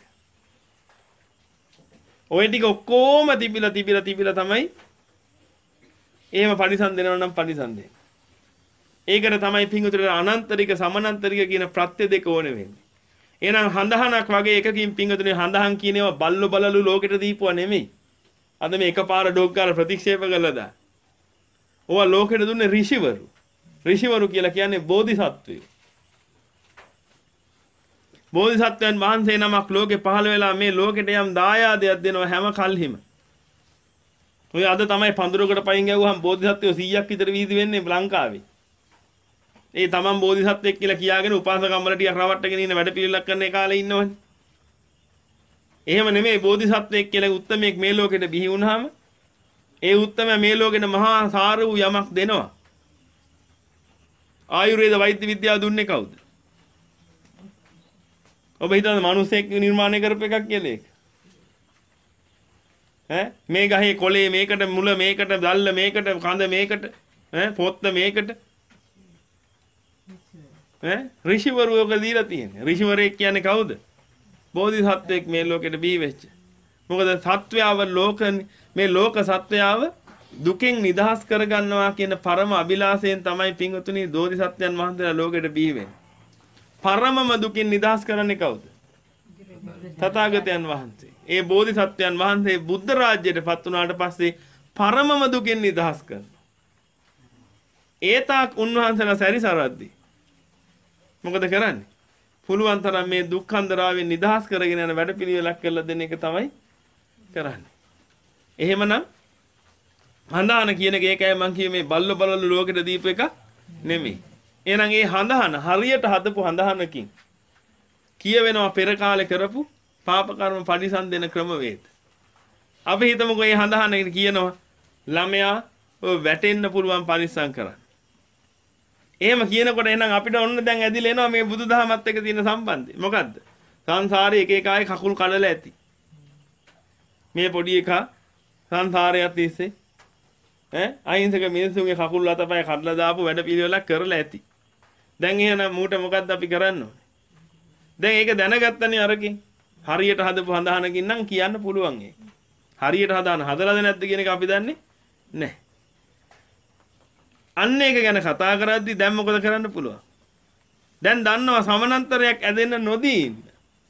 ওই ටික ඔක්කොම තිබිලා තිබිලා තිබිලා තමයි එහෙම පරිසම් දෙනවා නම් පරිසම් දෙන්න. ඒකට තමයි පිංගුතුරේ අනන්තරික සමනන්තරික කියන ප්‍රත්‍ය දෙක ඕනේ වෙන්නේ. එහෙනම් හඳහනක් වගේ එකකින් පිංගුතුනේ හඳහන් කියන ඒවා බල්ලු බලලු ලෝකෙට දීපුවා නෙමෙයි. අද මේ එකපාර ඩොග්ගාර ප්‍රතික්ෂේප කළාද? ඕවා ලෝකෙට දුන්නේ ඍෂිවරු. ඍෂිවරු කියලා කියන්නේ බෝධිසත්වයෝ. බෝධිසත්වයන් වහන්සේ නමක් ලෝකේ පහළ වෙලා මේ ලෝකෙට යම් දායාදයක් දෙනවා හැම කල්හිම. ඔය අද තමයි පඳුරකට පයින් ගැව්වහම බෝධිසත්වයෝ සීයක් විතර වීදි වෙන්නේ ලංකාවේ. ඒ තමන් බෝධිසත්වෙක් කියලා කියාගෙන උපාසකම්වල ටිකක් රවට්ටගෙන ඉන්න වැඩ පිළිලක් කරන ඒ කාලේ ඉන්නවනේ. එහෙම නෙමෙයි බෝධිසත්වෙක් කියලා උත්තමයෙක් මේ ලෝකෙට බිහි වුණාම ඒ උත්තමයා මේ ලෝකෙට මහා සාර වූ යමක් දෙනවා. ආයුර්වේද වෛද්‍ය විද්‍යාව දුන්නේ කවුද? ඔබ හිතන්නේ මිනිස්සෙක් නිර්මාණය කරපු එකක් කියලා ඒක? ඈ මේ ගහේ කොලේ මේකට මුල මේකට දැල්ල මේකට කඳ මේකට ඈ පොත්ත මේකට ඈ ඍෂිවරු ඔක දීලා තියෙන්නේ. ඍෂිවරයෙක් කියන්නේ කවුද? බෝධිසත්වෙක් මේ ලෝකෙට බිහි වෙච්ච. මොකද සත්වයාව ලෝක මේ ලෝක සත්වයාව දුකෙන් නිදහස් කරගන්නවා කියන පරම අභිලාෂයෙන් තමයි පින්වතුනි බෝධිසත්වයන් වහන්සේලා ලෝකෙට බිහි වෙන්නේ. පරමම දුකින් නිදහස් කරන්නේ කවුද? තථාගතයන් වහන්සේ. ඒ බෝධිසත්වයන් වහන්සේ බුද්ධ රාජ්‍යයට පත් වුණාට පස්සේ පරමම දුකින් නිදහස් කරනවා. ඒ තාක් උන්වහන්සේලා සැරිසරද්දී මොකද කරන්නේ? පුළුවන් තරම් මේ දුක්ඛන්දරාවෙන් නිදහස් කරගෙන යන වැඩපිළිවෙලක් කරලා දෙන එක තමයි කරන්නේ. එහෙමනම් හඳහන කියන එක ඒකයි මම කියේ මේ බල්ල බලලු ලෝකෙට දීපු එක නෙමෙයි. එහෙනම් ඒ හඳහන හරියට හදපු හඳහනකින් කියවෙනවා පෙර කාලේ කරපු පාප කර්ම පරිසම් දෙන ක්‍රමවේද. අපි හිතමුකෝ මේ හඳහන කියනවා ළමයා ඔය වැටෙන්න පුළුවන් පරිසම් කරන්න. එහෙම කියනකොට එහෙනම් අපිට ඔන්න දැන් ඇදිලා එනවා මේ බුදුදහමත් එක්ක තියෙන සම්බන්ධය. මොකද්ද? සංසාරේ එක එක අය කකුල් කඩලා ඇති. මේ පොඩි එකා සංසාරයත් තිස්සේ ඈ අහිංසක මිනිස්සුන්ගේ කකුල් අතපය කඩලා දාපු වැඩ පිළිවෙලක් කරලා ඇති. දැන් එහෙනම් මූට මොකද්ද අපි කරන්න ඕනේ? දැන් ඒක දැනගත්තනේ අරකින්. හරියට හදපු හඳහනකින් නම් කියන්න පුළුවන් ඒක. හරියට හදාන හදලාද නැද්ද කියන එක අපි දන්නේ නැහැ. අන්න ඒක ගැන කතා කරද්දි දැන් මොකද කරන්න පුළුවන්? දැන් දන්නවා සමානන්තරයක් ඇදෙන්න නොදී ඉන්න.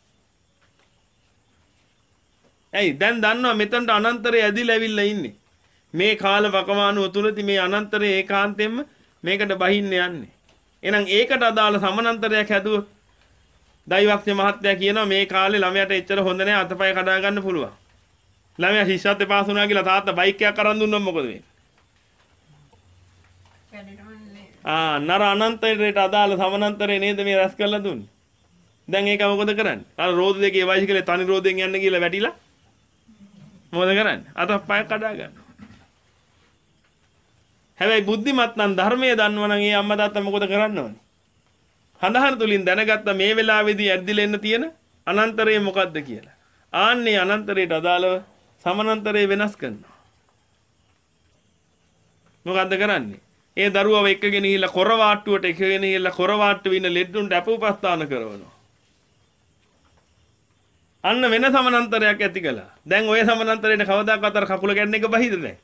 ඇයි දැන් දන්නවා මෙතනට අනන්තරය ඇදිලා ඇවිල්ලා ඉන්නේ. මේ කාල වකවානුව තුලදී මේ අනන්තරය ඒකාන්තයෙන්ම මේකට බහින්න යන්නේ. එහෙනම් ඒකට අදාළ සමානන්තරයක් හැදුවොත් දෛවඥ මහත්තයා කියනවා මේ කාලේ ළමයාට එච්චර හොඳ නැහැ අතපය කඩා ගන්න පුළුවන්. ළමයා ශිෂ්‍යත්වයේ පාස් වුණා කියලා තාත්තා බයික් එකක් අරන් දුන්නොත් මොකද වෙන්නේ? ආ නර අනන්තයට අදාළ සමානන්තරේ නේද මේ රැස් කරලා දුන්නේ. දැන් ඒක මොකද කරන්නේ? අර රෝද දෙකේ වයිසිකලේ තනි රෝදෙන් යන්න කියලා වැටිලා මොකද කරන්නේ? අතපය කඩා ගන්නවා. හැබැයි බුද්ධිමත් නම් ධර්මයේ දන්නවා නම් ඒ අම්මා තාත්තා මොකද කරන්න ඕනේ? හඳහන තුලින් දැනගත්ත මේ වෙලාවේදී ඇද්දිලා එන්න තියෙන අනන්තරය මොකද්ද කියලා. ආන්නේ අනන්තරයට අදාළව සමානන්තරය වෙනස් කරනවා. මොකද්ද කරන්නේ? ඒ දරුවව එක්කගෙන ගිහිල්ලා කොර වාට්ටුවට එක්කගෙන ගිහිල්ලා කොර වාට්ටුව ඉන්න ලෙඩුන්ට අපෝපස්ථාන කරනවා. අන්න වෙන සමානන්තරයක් ඇති කළා. දැන් ওই සමානන්තරයට කවදාකවත් අර කකුල ගැන්න එක බහිද නැහැ.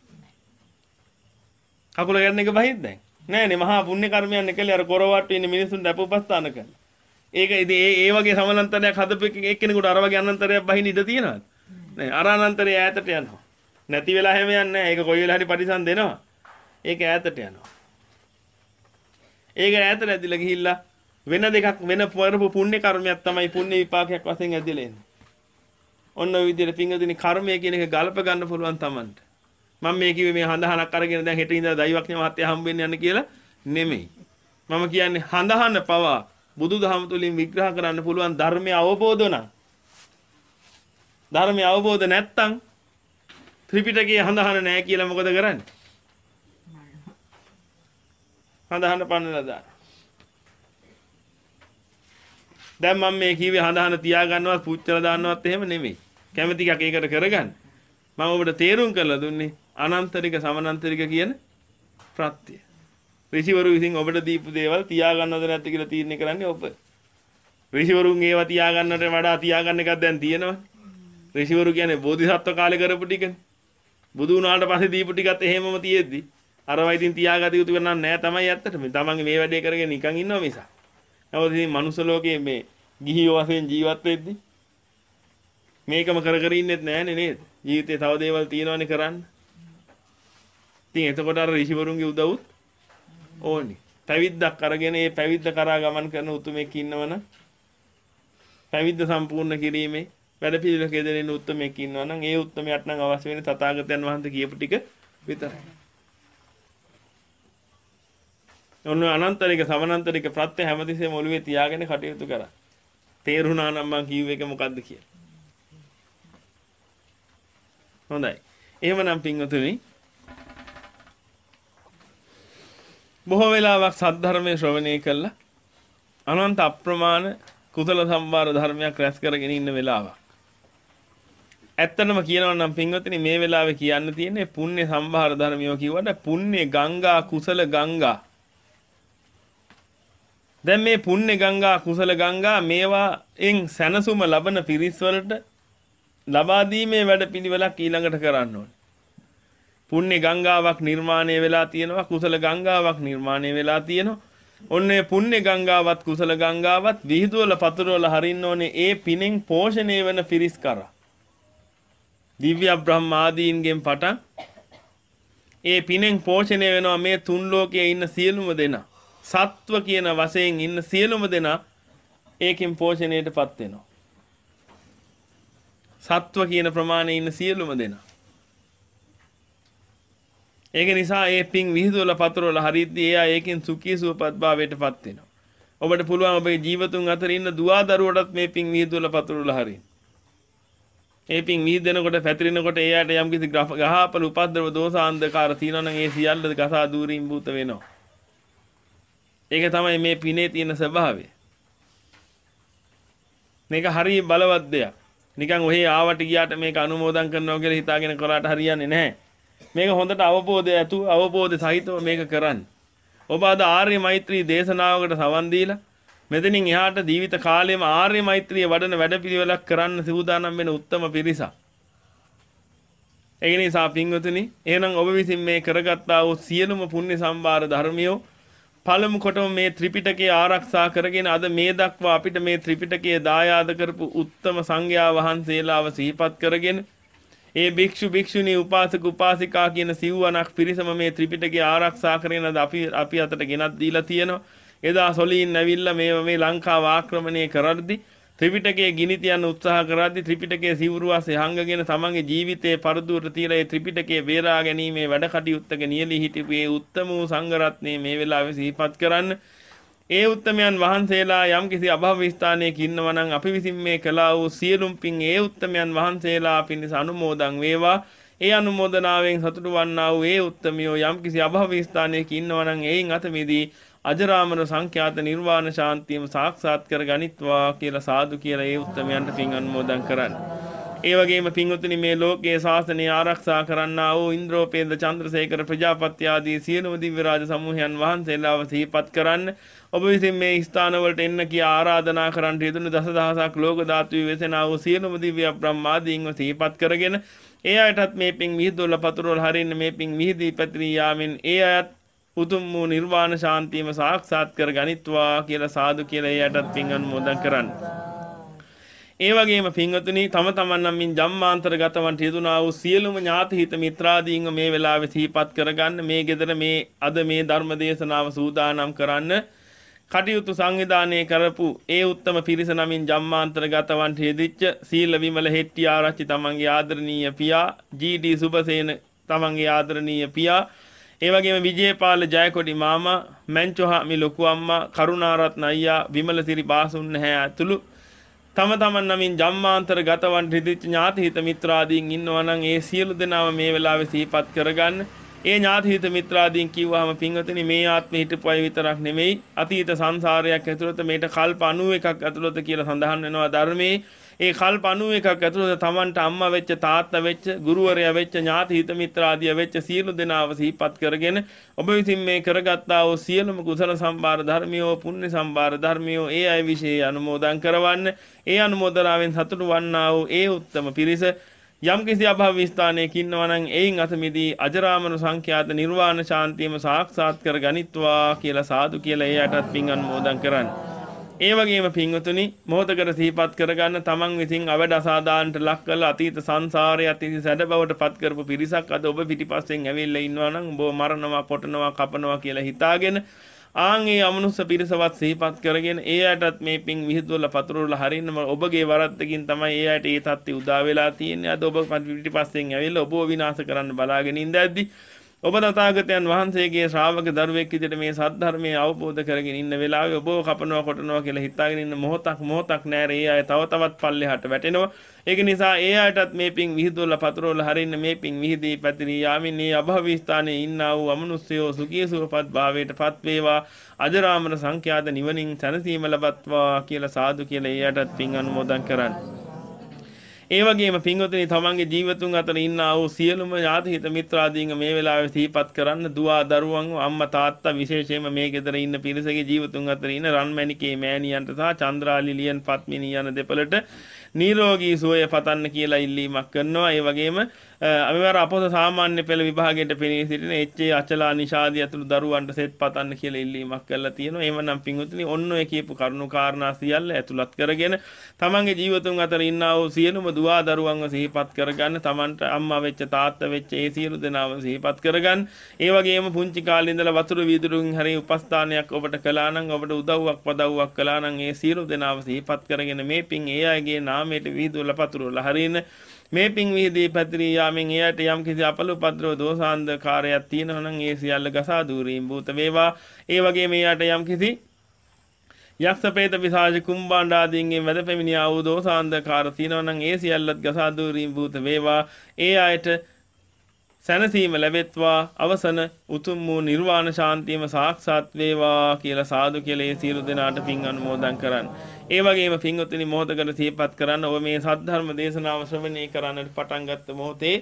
කකුල ගැන්න එක බහිද නැහැ. නෑනේ මහා පුණ්‍ය කර්මයන් එකලේ අර කොරවට්ටු ඉන්න මිනිසුන්ට අපෝපස්ථාන කරනවා. ඒක ඉතින් ඒ ඒ වගේ සමානන්තරයක් හදපු එක්කෙනෙකුට අර වගේ අනන්තරයක් බහින්න ඉඩ තියනවද? නෑ අර අනන්තරය ඈතට යනවා. නැති වෙලා හැම යන්නේ නෑ. ඒක කොයි වෙලාව හරි පරිසම් දෙනවා. ඒක ඈතට යනවා. ඒක ඈතට ඇදිලා ගිහිල්ලා වෙන දෙකක් වෙන කරපු පුණ්‍ය කර්මයක් තමයි පුණ්‍ය විපාකයක් වශයෙන් ඇදිලා එන්නේ. ඔන්න ඔය විදිහට පිංගුතුනි කර්මය කියන එක ගලප ගන්න පුළුවන් Tamanට. මම මේ කිව්වේ මේ හඳහනක් අරගෙන දැන් හෙට ඉඳලා දෛවඥ මහත්තයා හම්බ වෙන්න යන්න කියලා නෙමෙයි. මම කියන්නේ හඳහන පවා බුදුදහම තුලින් විග්‍රහ කරන්න පුළුවන් ධර්මය අවබෝධ නම් ධර්මය අවබෝධ නැත්තම් ත්‍රිපිටකයේ හඳහන නැහැ කියලා මොකද කරන්නේ? හඳහන පන්නලා දාන්න. දැන් මම මේ කිව්වේ හඳහන තියා ගන්නවත් පුච්චලා දාන්නවත් එහෙම නෙමෙයි. කැමැති එකක් ඒකට කරගන්න. මම ඔබට තේරුම් කරලා දුන්නේ අනන්තරික සමානන්තරික කියන ප්‍රත්‍ය. ඍෂිවරු විසින් ඔබට දීපු දේවල් තියා ගන්නවද නැද්ද කියලා තීරණය කරන්නේ ඔබ. ඍෂිවරුන් ඒවා තියා ගන්නට වඩා තියා ගන්න එකක් දැන් තියෙනවා. ඍෂිවරු කියන්නේ බෝධිසත්ව කාලේ කරපු ටිකනේ. බුදු වුණාට පස්සේ දීපු ටිකත් එහෙමම තියෙද්දි අරවා ඉතින් තියාගත යුතු කරන්නේ නැහැ තමයි ඇත්තටම. තමන්ගේ මේ වැඩේ කරගෙන නිකන් ඉන්නව මිසක්. නමුත් ඉතින් මනුස්ස ලෝකයේ මේ ගිහියෝ වශයෙන් ජීවත් වෙද්දි මේකම කර කර ඉන්නෙත් නැහනේ නේද? ජීවිතේ තව දේවල් තියෙනවනේ කරන්න. ඉතින් එතකොට අර ඍෂිවරුන්ගේ උදව්ත් ඕනි. පැවිද්දක් අරගෙන ඒ පැවිද්ද කරා ගමන් කරන උතුමෙක් ඉන්නවනම් පැවිද්ද සම්පූර්ණ කිරීමේ වැඩ පිළිවෙලක යෙදෙන උතුමෙක් ඉන්නවනම් ඒ උතුමයාට නම් අවශ්‍ය වෙන්නේ තථාගතයන් වහන්සේ කියපු ටික විතරයි. ඔන්න අනන්තරික සමානන්තරික ප්‍රත්‍ය හැමතිස්සෙම ඔළුවේ තියාගෙන කටයුතු කරා. තේරුණා නම් මම කියුව එක මොකද්ද කියලා. හොඳයි. එහෙමනම් පින්වතුනි බොහෝ වෙලාවක් සද්ධර්මයේ ශ්‍රවණය කළා අනන්ත අප්‍රමාණ කුසල සම්භාර ධර්මයක් රැස් කරගෙන ඉන්න වෙලාවක්. ඇත්තටම කියනවා නම් පින්වතුනි මේ වෙලාවේ කියන්න තියෙන්නේ පුණ්‍ය සම්භාර ධර්මියෝ කිව්වට පුණ්‍ය ගංගා කුසල ගංගා. දැන් මේ පුණ්‍ය ගංගා කුසල ගංගා මේවාෙන් සැනසුම ලබන පිරිස් වලට ලබා දීමේ වැඩපිළිවෙලක් ඊළඟට කරන්න ඕනේ. පුණ්‍ය ගංගාවක් නිර්මාණය වෙලා තියෙනවා කුසල ගංගාවක් නිර්මාණය වෙලා තියෙනවා. ඔන්නේ පුණ්‍ය ගංගාවත් කුසල ගංගාවත් විහිදුවල පතුරවල හරින්න ඕනේ ඒ පිනෙන් පෝෂණය වෙන පිරිස් කරා. දිව්‍ය බ්‍රහ්ම ආදීන්ගෙන් පටන් ඒ පිනෙන් පෝෂණය වෙනවා මේ තුන් ලෝකයේ ඉන්න සියලුම දෙනා. සත්ව කියන වශයෙන් ඉන්න සියලුම දෙනා ඒකෙන් පෝෂණයටපත් වෙනවා. සත්ව කියන ප්‍රමාණයේ ඉන්න සියලුම දෙනා. ඒක නිසා ඒ පින් විහිදුවල පතරවල හරිද්දී එයා ඒකෙන් සුඛී සුවපත් භාවයටපත් වෙනවා. ඔබට පුළුවන් ඔබේ ජීවතුන් අතර ඉන්න දුවා දරුවටත් මේ පින් විහිදුවල පතරවල හරින්න. ඒ පින් විහිදෙනකොට පැතිරෙනකොට එයාට යම්කිසි ගහපල උපද්‍රව දෝෂ අන්ධකාර තියෙනවා නම් ඒ සියල්ල ගසා දූරින් භූත වෙනවා. ඒක තමයි මේ පිනේ තියෙන ස්වභාවය. මේක හරිය බලවත් දෙයක්. නිකන් ඔහේ ආවට ගියාට මේක අනුමෝදන් කරනවා කියලා හිතාගෙන කරාට හරියන්නේ නැහැ. මේක හොඳට අවබෝධය ඇතු අවබෝධ සහිතව මේක කරන්න. ඔබ අද ආර්ය මෛත්‍රී දේශනාවකට සවන් දීලා මෙතනින් එහාට ජීවිත කාලෙම ආර්ය මෛත්‍රිය වඩන වැඩපිළිවෙලක් කරන්න සූදානම් වෙන උත්තම පිරිසක්. ඒ නිසා පින්වතුනි එහෙනම් ඔබ විසින් මේ කරගත්තා වූ සියලුම පුණ්‍ය සම්භාර ධර්මියෝ පළමු කොටම මේ ත්‍රිපිටකය ආරක්ෂා කරගෙන අද මේ දක්වා අපිට මේ ත්‍රිපිටකයේ දායාද කරපු උත්තම සංඝයා වහන්සේලාව සිහිපත් කරගෙන ඒ භික්ෂු භික්ෂුණී උපාසක උපාසිකා කියන සිව්වනක් පිරිසම මේ ත්‍රිපිටකය ආරක්ෂා කරගෙන අද අපි අපි අතට ගෙනත් දීලා තියෙනවා. එදා සොලීන් ඇවිල්ලා මේ මේ ලංකාව ආක්‍රමණය කරද්දී ත්‍රිපිටකයේ ගිනි තියන්න උත්සාහ කරද්දී ත්‍රිපිටකයේ සිවුරුවාසේ හංගගෙන තමන්ගේ ජීවිතේ පරදුවට තියලා ඒ ත්‍රිපිටකයේ බේරා ගැනීමේ වැඩ කටයුත්තක නියැලී හිටපු ඒ උත්තම වූ සංඝ රත්නයේ මේ වෙලාවේ සිහිපත් කරන්න. ඒ උත්තමයන් වහන්සේලා යම්කිසි අභව ස්ථානයක ඉන්නවා නම් අපි විසින් මේ කළා වූ සියලුම් පින් ඒ උත්තමයන් වහන්සේලා පිණිස අනුමෝදන් වේවා. ඒ අනුමෝදනාවෙන් සතුටු වන්නා වූ ඒ උත්තමියෝ යම්කිසි අභව ස්ථානයක ඉන්නවා නම් එයින් අත මිදී අජරාමර සංඛ්‍යාත නිර්වාණ ශාන්තියම සාක්ෂාත් කර ගනිත්වා කියලා සාදු කියලා ඒ උත්තමයන්ට පින් අනුමෝදන් කරන්න. ඒ වගේම පින්වතුනි මේ ලෝකයේ ශාසනය ආරක්ෂා කරන්නා වූ ඉන්ද්‍රෝපේන්ද්‍ර චන්ද්‍රසේකර ප්‍රජාපති ආදී සියලුම දිව්‍ය රාජ සමූහයන් වහන්සේලාව සිහිපත් කරන්න. ඔබ විසින් මේ ස්ථානවලට එන්න කියා ආරාධනා කරන්න යෙදුණු දසදහසක් ලෝක ධාතු විවසනා වූ සියලුම දිව්‍ය බ්‍රහ්මාදීන්ව සිහිපත් කරගෙන ඒ අයටත් මේ පින් විහිදුවල පතුරවල හරින්න මේ පින් විහිදී පැතිරී යාමෙන් ඒ අයත් උතුම් වූ නිර්වාණ ශාන්තියම සාක්ෂාත් කර ගනිත්වා කියලා සාදු කියලා ඒ අයටත් පින් අනුමෝදන් කරන්න. ඒ වගේම පින්වතුනි තම තමන් නම් මින් ජම්මාන්තරගතවන් යෙදුනා වූ සියලුම ඥාති හිත මිත්‍රාදීන්ව මේ වෙලාවේ සිහිපත් කරගන්න මේ ගෙදර මේ අද මේ ධර්ම දේශනාව සූදානම් කරන්න කටයුතු සංවිධානය කරපු ඒ උත්තම පිරිස නමින් ජම්මාන්තරගතවන් යෙදිච්ච සීල විමල හෙට්ටි ආරච්චි තමන්ගේ ආදරණීය පියා ජී.ඩී. සුබසේන තමන්ගේ ආදරණීය පියා ඒ වගේම විජේපාල ජයකොඩි මාමා, මැන්චොහාමි ලොකු අම්මා, කරුණාරත්න අයියා, විමලසිරි බාසුන් හැ ඇතුළු තම තමන් නමින් ජම්මාන්තර ගතවන් රිදිච්ච ඥාති හිත මිත්‍රාදීන් ඉන්නවා නම් ඒ සියලු දෙනාම මේ වෙලාවේ සිහිපත් කරගන්න. ඒ ඥාති හිත මිත්‍රාදීන් කිව්වහම පින්වතුනි මේ ආත්මෙ හිටපු අය විතරක් නෙමෙයි අතීත සංසාරයක් ඇතුළත මේට කල්ප අනූවකක් ඇතුළත කියලා සඳහන් වෙනවා ධර්මයේ. ඒ කල්ප අනූවකක් ඇතුළත තමන්ට අම්මා වෙච්ච, තාත්තා වෙච්ච, ගුරුවරයා වෙච්ච, ඥාති හිත මිත්‍රාදිය වෙච්ච සියලු දෙනාව සිහිපත් කරගෙන ඔබ විසින් මේ කරගත්තා වූ සියලුම කුසල සම්භාර ධර්මියෝ, පුණ්‍ය සම්භාර ධර්මියෝ ඒ අය විශේෂ අනුමෝදන් කරවන්න. ඒ අනුමෝදනාවෙන් සතුටු වන්නා වූ ඒ උත්තම පිරිස යම් කිසි අභව ස්ථානයක ඉන්නවා නම් එයින් අත මිදී අජරාමර සංඛ්‍යාත නිර්වාණ ශාන්තියම සාක්ෂාත් කර ගනිත්වා කියලා සාදු කියලා එයාටත් පින් අනුමෝදන් කරන්න. ඒ වගේම පින්වතුනි මොහොතකට සිහිපත් කරගන්න තමන් විසින් අවඩ අසාදානට ලක් කළ අතීත සංසාරයේ අතීත සැඩ බවට පත් කරපු පිරිසක් අද ඔබ පිටිපස්සෙන් ඇවිල්ලා ඉන්නවා නම් ඔබ මරනවා, පොටනවා, කපනවා කියලා හිතාගෙන ආන් ඒ අමනුෂ්‍ය පිරිසවත් සිහිපත් කරගෙන ඒ අයටත් මේ පින් විහිදුවලා පතුරවලා හරින්නම ඔබගේ වරද්දකින් තමයි ඒ අයට ඒ තත්ත්වය උදා වෙලා තියෙන්නේ. අද ඔබ පිටිපස්සෙන් ඇවිල්ලා ඔබව විනාශ කරන්න බලාගෙන ඉඳද්දි ඔබ තථාගතයන් වහන්සේගේ ශ්‍රාවක දරුවෙක් විදිහට මේ සද්ධර්මයේ අවබෝධ කරගෙන ඉන්න වෙලාවේ ඔබව කපනවා කොටනවා කියලා හිතාගෙන ඉන්න මොහොතක් මොහොතක් නෑර ඒ අය තව තවත් පල්ලෙහාට වැටෙනවා. ඒක නිසා ඒ අයටත් මේ පින් විහිදුවලා පතුරවලා හරින්න මේ පින් විහිදී පැතිරී යාමින් මේ අභවී ස්ථානයේ ඉන්නා වූ අමනුෂ්‍යයෝ සුඛී සුවපත් භාවයට පත් වේවා. අජරාමර සංඛ්‍යාත නිවනින් සැනසීම ලබත්වා කියලා සාදු කියලා ඒ අයටත් පින් අනුමෝදන් කරන්න. ඒ වගේම පින්වතුනි තමන්ගේ ජීවතුන් අතර ඉන්නා වූ සියලුම ඥාති හිත මිත්‍රාදීන් මේ වෙලාවේ සිහිපත් කරන්න. දුවා දරුවන්, අම්මා තාත්තා, විශේෂයෙන්ම මේ ගෙදර ඉන්න පිරිසගේ ජීවතුන් අතර ඉන්න රන්මැණිකේ මෑණියන්ට සහ චන්ද්‍රාලි ලියන් පත්මිනී යන දෙපළට නිරෝගී සුවය පතන්න කියලා ඉල්ලීමක් කරනවා. ඒ වගේම අවිවර අපොස සාමාන්‍ය පෙළ විභාගයට පෙනී සිටින එච්.ඒ. අචලා නිෂාදී ඇතුළු දරුවන්ට සෙත් පතන්න කියලා ඉල්ලීමක් කරලා තියෙනවා. එහෙමනම් පින්වතුනි ඔන්න ඔය කියපු කරුණු කාරණා සියල්ල ඇතුළත් කරගෙන තමන්ගේ ජීවතුන් අතර ඉන්නා වූ සියලුම දුවා දරුවන්ව සිහිපත් කරගන්න. තමන්ට අම්මා වෙච්ච, තාත්තා වෙච්ච ඒ සියලු දෙනාව සිහිපත් කරගන්න. ඒ වගේම පුංචි කාලේ ඉඳලා වතුර වීදුරුන් හරි උපස්ථානයක් ඔබට කළා නම්, ඔබට උදව්වක් පදව්වක් කළා නම් ඒ සියලු දෙනාව සිහිපත් කරගෙන මේ පින් ඒ අයගේ නාමයට විහිදුවලා පතුරවලා හරින්න. මේ පින් විහිදී පැතිරී යාමෙන් එයට යම් කිසි අපල උපද්‍රව දෝෂාන්ධකාරයක් තියෙනවා නම් ඒ සියල්ල ගසා දූරීම් භූත වේවා. ඒ වගේම එයට යම් කිසි යක්ෂ ප්‍රේත පිසාච කුම්භාණ්ඩ ආදීන්ගෙන් වැද පැමිණියා වූ දෝෂාන්ධකාර තියෙනවා නම් ඒ සියල්ලත් ගසා දූරීම් භූත වේවා. ඒ අයට සැනසීම ලැබෙත්වා. අවසන උතුම් වූ නිර්වාණ ශාන්තියම සාක්ෂාත් වේවා කියලා සාදු කියලා ඒ සියලු දෙනාට පින් අනුමෝදන් කරන්න. ඒ වගේම පින්වතුනි මොහොතකට සිහිපත් කරන්න ඔබ මේ සද්ධර්ම දේශනාව ශ්‍රවණය කරන්නට පටන් ගත්ත මොහොතේ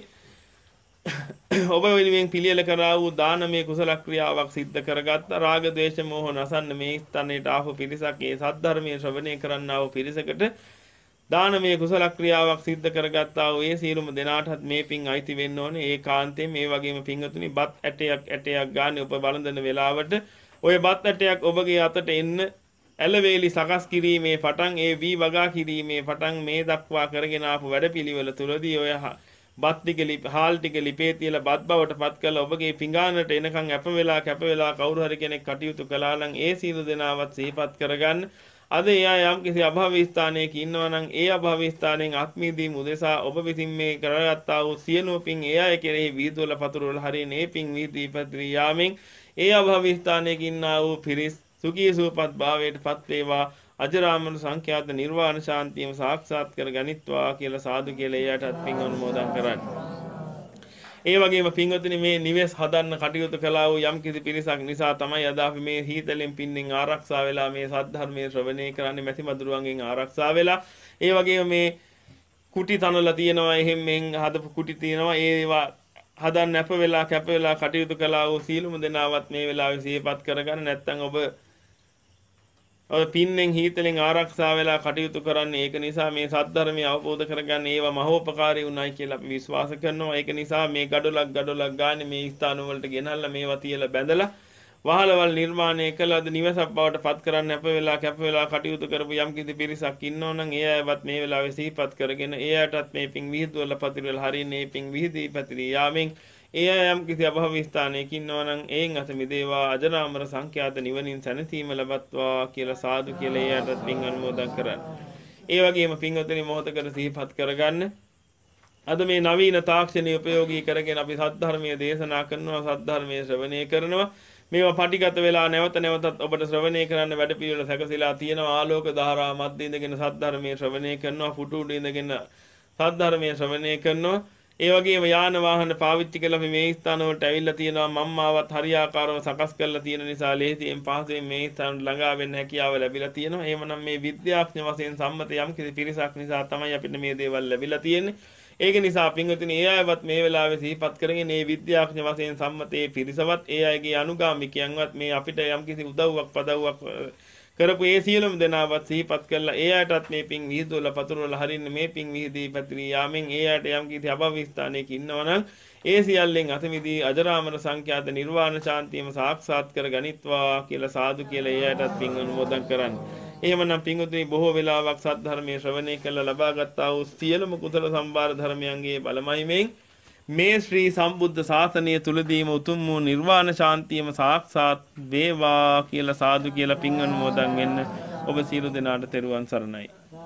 ඔබ වෙනුවෙන් පිළියෙල කරා වූ දානමය කුසල ක්‍රියාවක් සිද්ධ කරගත්ත රාග ද්වේෂ මෝහ නසන්න මේ ස්ථානයට ආපු පිරිසක් ඒ සද්ධර්මයේ ශ්‍රවණය කරන්නා වූ පිරිසකට දානමය කුසල ක්‍රියාවක් සිද්ධ කරගත්තා වූ ඒ සියලුම දෙනාටත් මේ පින් අයිති වෙන්න ඕනේ. ඒ කාන්තේ මේ වගේම පින්වතුනි බත් ඇටයක් ඇටයක් ගන්න ඔබ බලඳන වෙලාවට ඔය බත් ඇටයක් ඔබගේ අතට එන්න ඇලවේලි සකස් කිරීමේ පටන් ඒ වී වගා කිරීමේ පටන් මේ දක්වා කරගෙන ආපු වැඩපිළිවෙල තුලදී ඔය බත් ටික හාල් ටික ලිපේ තියලා බත් බවට පත් කරලා ඔබගේ පිඟානට එනකන් අප වෙලා කැප වෙලා කවුරු හරි කෙනෙක් කටයුතු කළා නම් ඒ සීල දෙනාවත් සිහිපත් කරගන්න. අද එයා යම් කිසි අභාවී ස්ථානයක ඉන්නවා නම් ඒ අභාවී ස්ථානයෙන් ආත්මීදී මුදෙසා ඔබ විසින් මේ කරගත්තා වූ සියලු පින් එයා කෙරෙහි වීදුවල පතුරවල හරින ඒ පින් වීදී පැතිරී යාමෙන් ඒ අභාවී ස්ථානයක ඉන්නා වූ පිරිස් සුඛී සුවපත් භාවයට පත් වේවා. අජරාමර සංඛ්‍යාත නිර්වාණ ශාන්තියම සාක්ෂාත් කර ගනිත්වා කියලා සාදු කියලා එයාටත් පින් අනුමෝදන් කරන්න. ඒ වගේම පින්වතුනි මේ නිවෙස් හදන්න කටයුතු කළා වූ යම් කිසි පිරිසක් නිසා තමයි අද අපි මේ හීතලෙන් පින්නෙන් ආරක්ෂා වෙලා මේ සද්ධර්මයේ ශ්‍රවණය කරන්නේ මැසි මදුරුවන්ගෙන් ආරක්ෂා වෙලා. ඒ වගේම මේ කුටි තනලා තියෙනවා, එහෙම මෙන් හදපු කුටි තියෙනවා. ඒවා හදන්න අප වෙලා කැප වෙලා කටයුතු කළා වූ සීලුම දෙනාවත් මේ වෙලාවේ සිහිපත් කරගන්න. නැත්නම් ඔබ ඔය පින්නෙන් හීතලෙන් ආරක්ෂා වෙලා කටයුතු කරන්නේ. ඒක නිසා මේ සද්ධර්මය අවබෝධ කරගන්න ඒවා මහෝපකාරී උනායි කියලා අපි විශ්වාස කරනවා. ඒක නිසා මේ ගඩොලක් ගඩොලක් ගානේ මේ ස්ථාන වලට ගෙනල්ලා මේවා තියලා බැඳලා වහලවල් නිර්මාණය කළාද නිවසක් බවට පත් කරන්න අප වෙලා කැප වෙලා කටයුතු කරපු යම් කිසි පිරිසක් ඉන්නෝ නම් ඒ අයවත් මේ වෙලාවේ සිහිපත් කරගෙන ඒ අයටත් මේ පින් විහිදුවලා පතිරවල හරින්නේ පින් විහිදී පැතිරී යාමෙන් ඒ අය යම් කිසි අභවී ස්ථානයක ඉන්නවා නම් ඒන් අත මිදේවා. අජරාමර සංඛ්‍යාත නිවනින් සැනසීම ලබත්වා කියලා සාදු කියලා එයාටත් පින් අනුමෝදන් කරන්න. ඒ වගේම පින්වතුනි මොහොතකට සිහිපත් කරගන්න අද මේ නවීන තාක්ෂණය උපයෝගී කරගෙන අපි සද්ධර්මයේ දේශනා කරනවා සද්ධර්මයේ ශ්‍රවණය කරනවා මේවා පටිගත වෙලා නැවත නැවතත් ඔබට ශ්‍රවණය කරන්න වැඩ පිළිවෙල සැකසීලා තියෙනවා ආලෝක ධාරා මැද ඉඳගෙන සද්ධර්මයේ ශ්‍රවණය කරනවා පුටු උඩ ඉඳගෙන සද්ධර්මයේ ශ්‍රවණය කරනවා ඒ වගේම යාන වාහන පාවිච්චි කරලා අපි මේ ස්ථාන වලට ඇවිල්ලා තියෙනවා මම්මාවත් හරියාකාරව සකස් කරලා තියෙන නිසා ලේසියෙන් පහසුවෙන් මේ ස්ථාන ළඟා වෙන්න හැකියාව ලැබිලා තියෙනවා එහෙමනම් මේ විද්‍යාඥ වශයෙන් සම්මත යම් කිසි පිරිසක් නිසා තමයි අපිට මේ දේවල් ලැබිලා තියෙන්නේ ඒක නිසා පින්වතුනි ඒ අයවත් මේ වෙලාවේ සිහිපත් කරගෙන මේ විද්‍යාඥ වශයෙන් සම්මතයේ පිරිසවත් ඒ අයගේ අනුගාමිකයන්වත් මේ අපිට යම්කිසි උදව්වක් පදව්වක් කරපු ඒ සියලුම දෙනාවත් සිහිපත් කරලා ඒ අයටත් මේ පින් විහිදුවලා පතුරවලා හරින්න මේ පින් විහිදී පැතිරී යාමෙන් ඒ අයට යම්කිසි අභවස්ථානයක ඉන්නවනම් ඒ සියල්ලෙන් අත මිදී අජරාමර සංඛ්‍යාත නිර්වාණ ශාන්තියම සාක්ෂාත් කර ගනිත්වා කියලා සාදු කියලා ඒ අයටත් පින් අනුමෝදන් කරන්න. එහෙමනම් පින්වතුනි බොහෝ වෙලාවක් සද්ධර්මයේ ශ්‍රවණය කළ ලබාගත්තා වූ සියලුම කුසල සම්භාර ධර්මයන්ගේ බලමහිමෙන් මේ ශ්‍රී සම්බුද්ධ ශාසනය තුලදීම උතුම් වූ නිර්වාණ ශාන්තියම සාක්ෂාත් වේවා කියලා සාදු කියලා පින් අනුමෝදන් වෙන්න ඔබ සියලු දෙනාට තෙරුවන් සරණයි.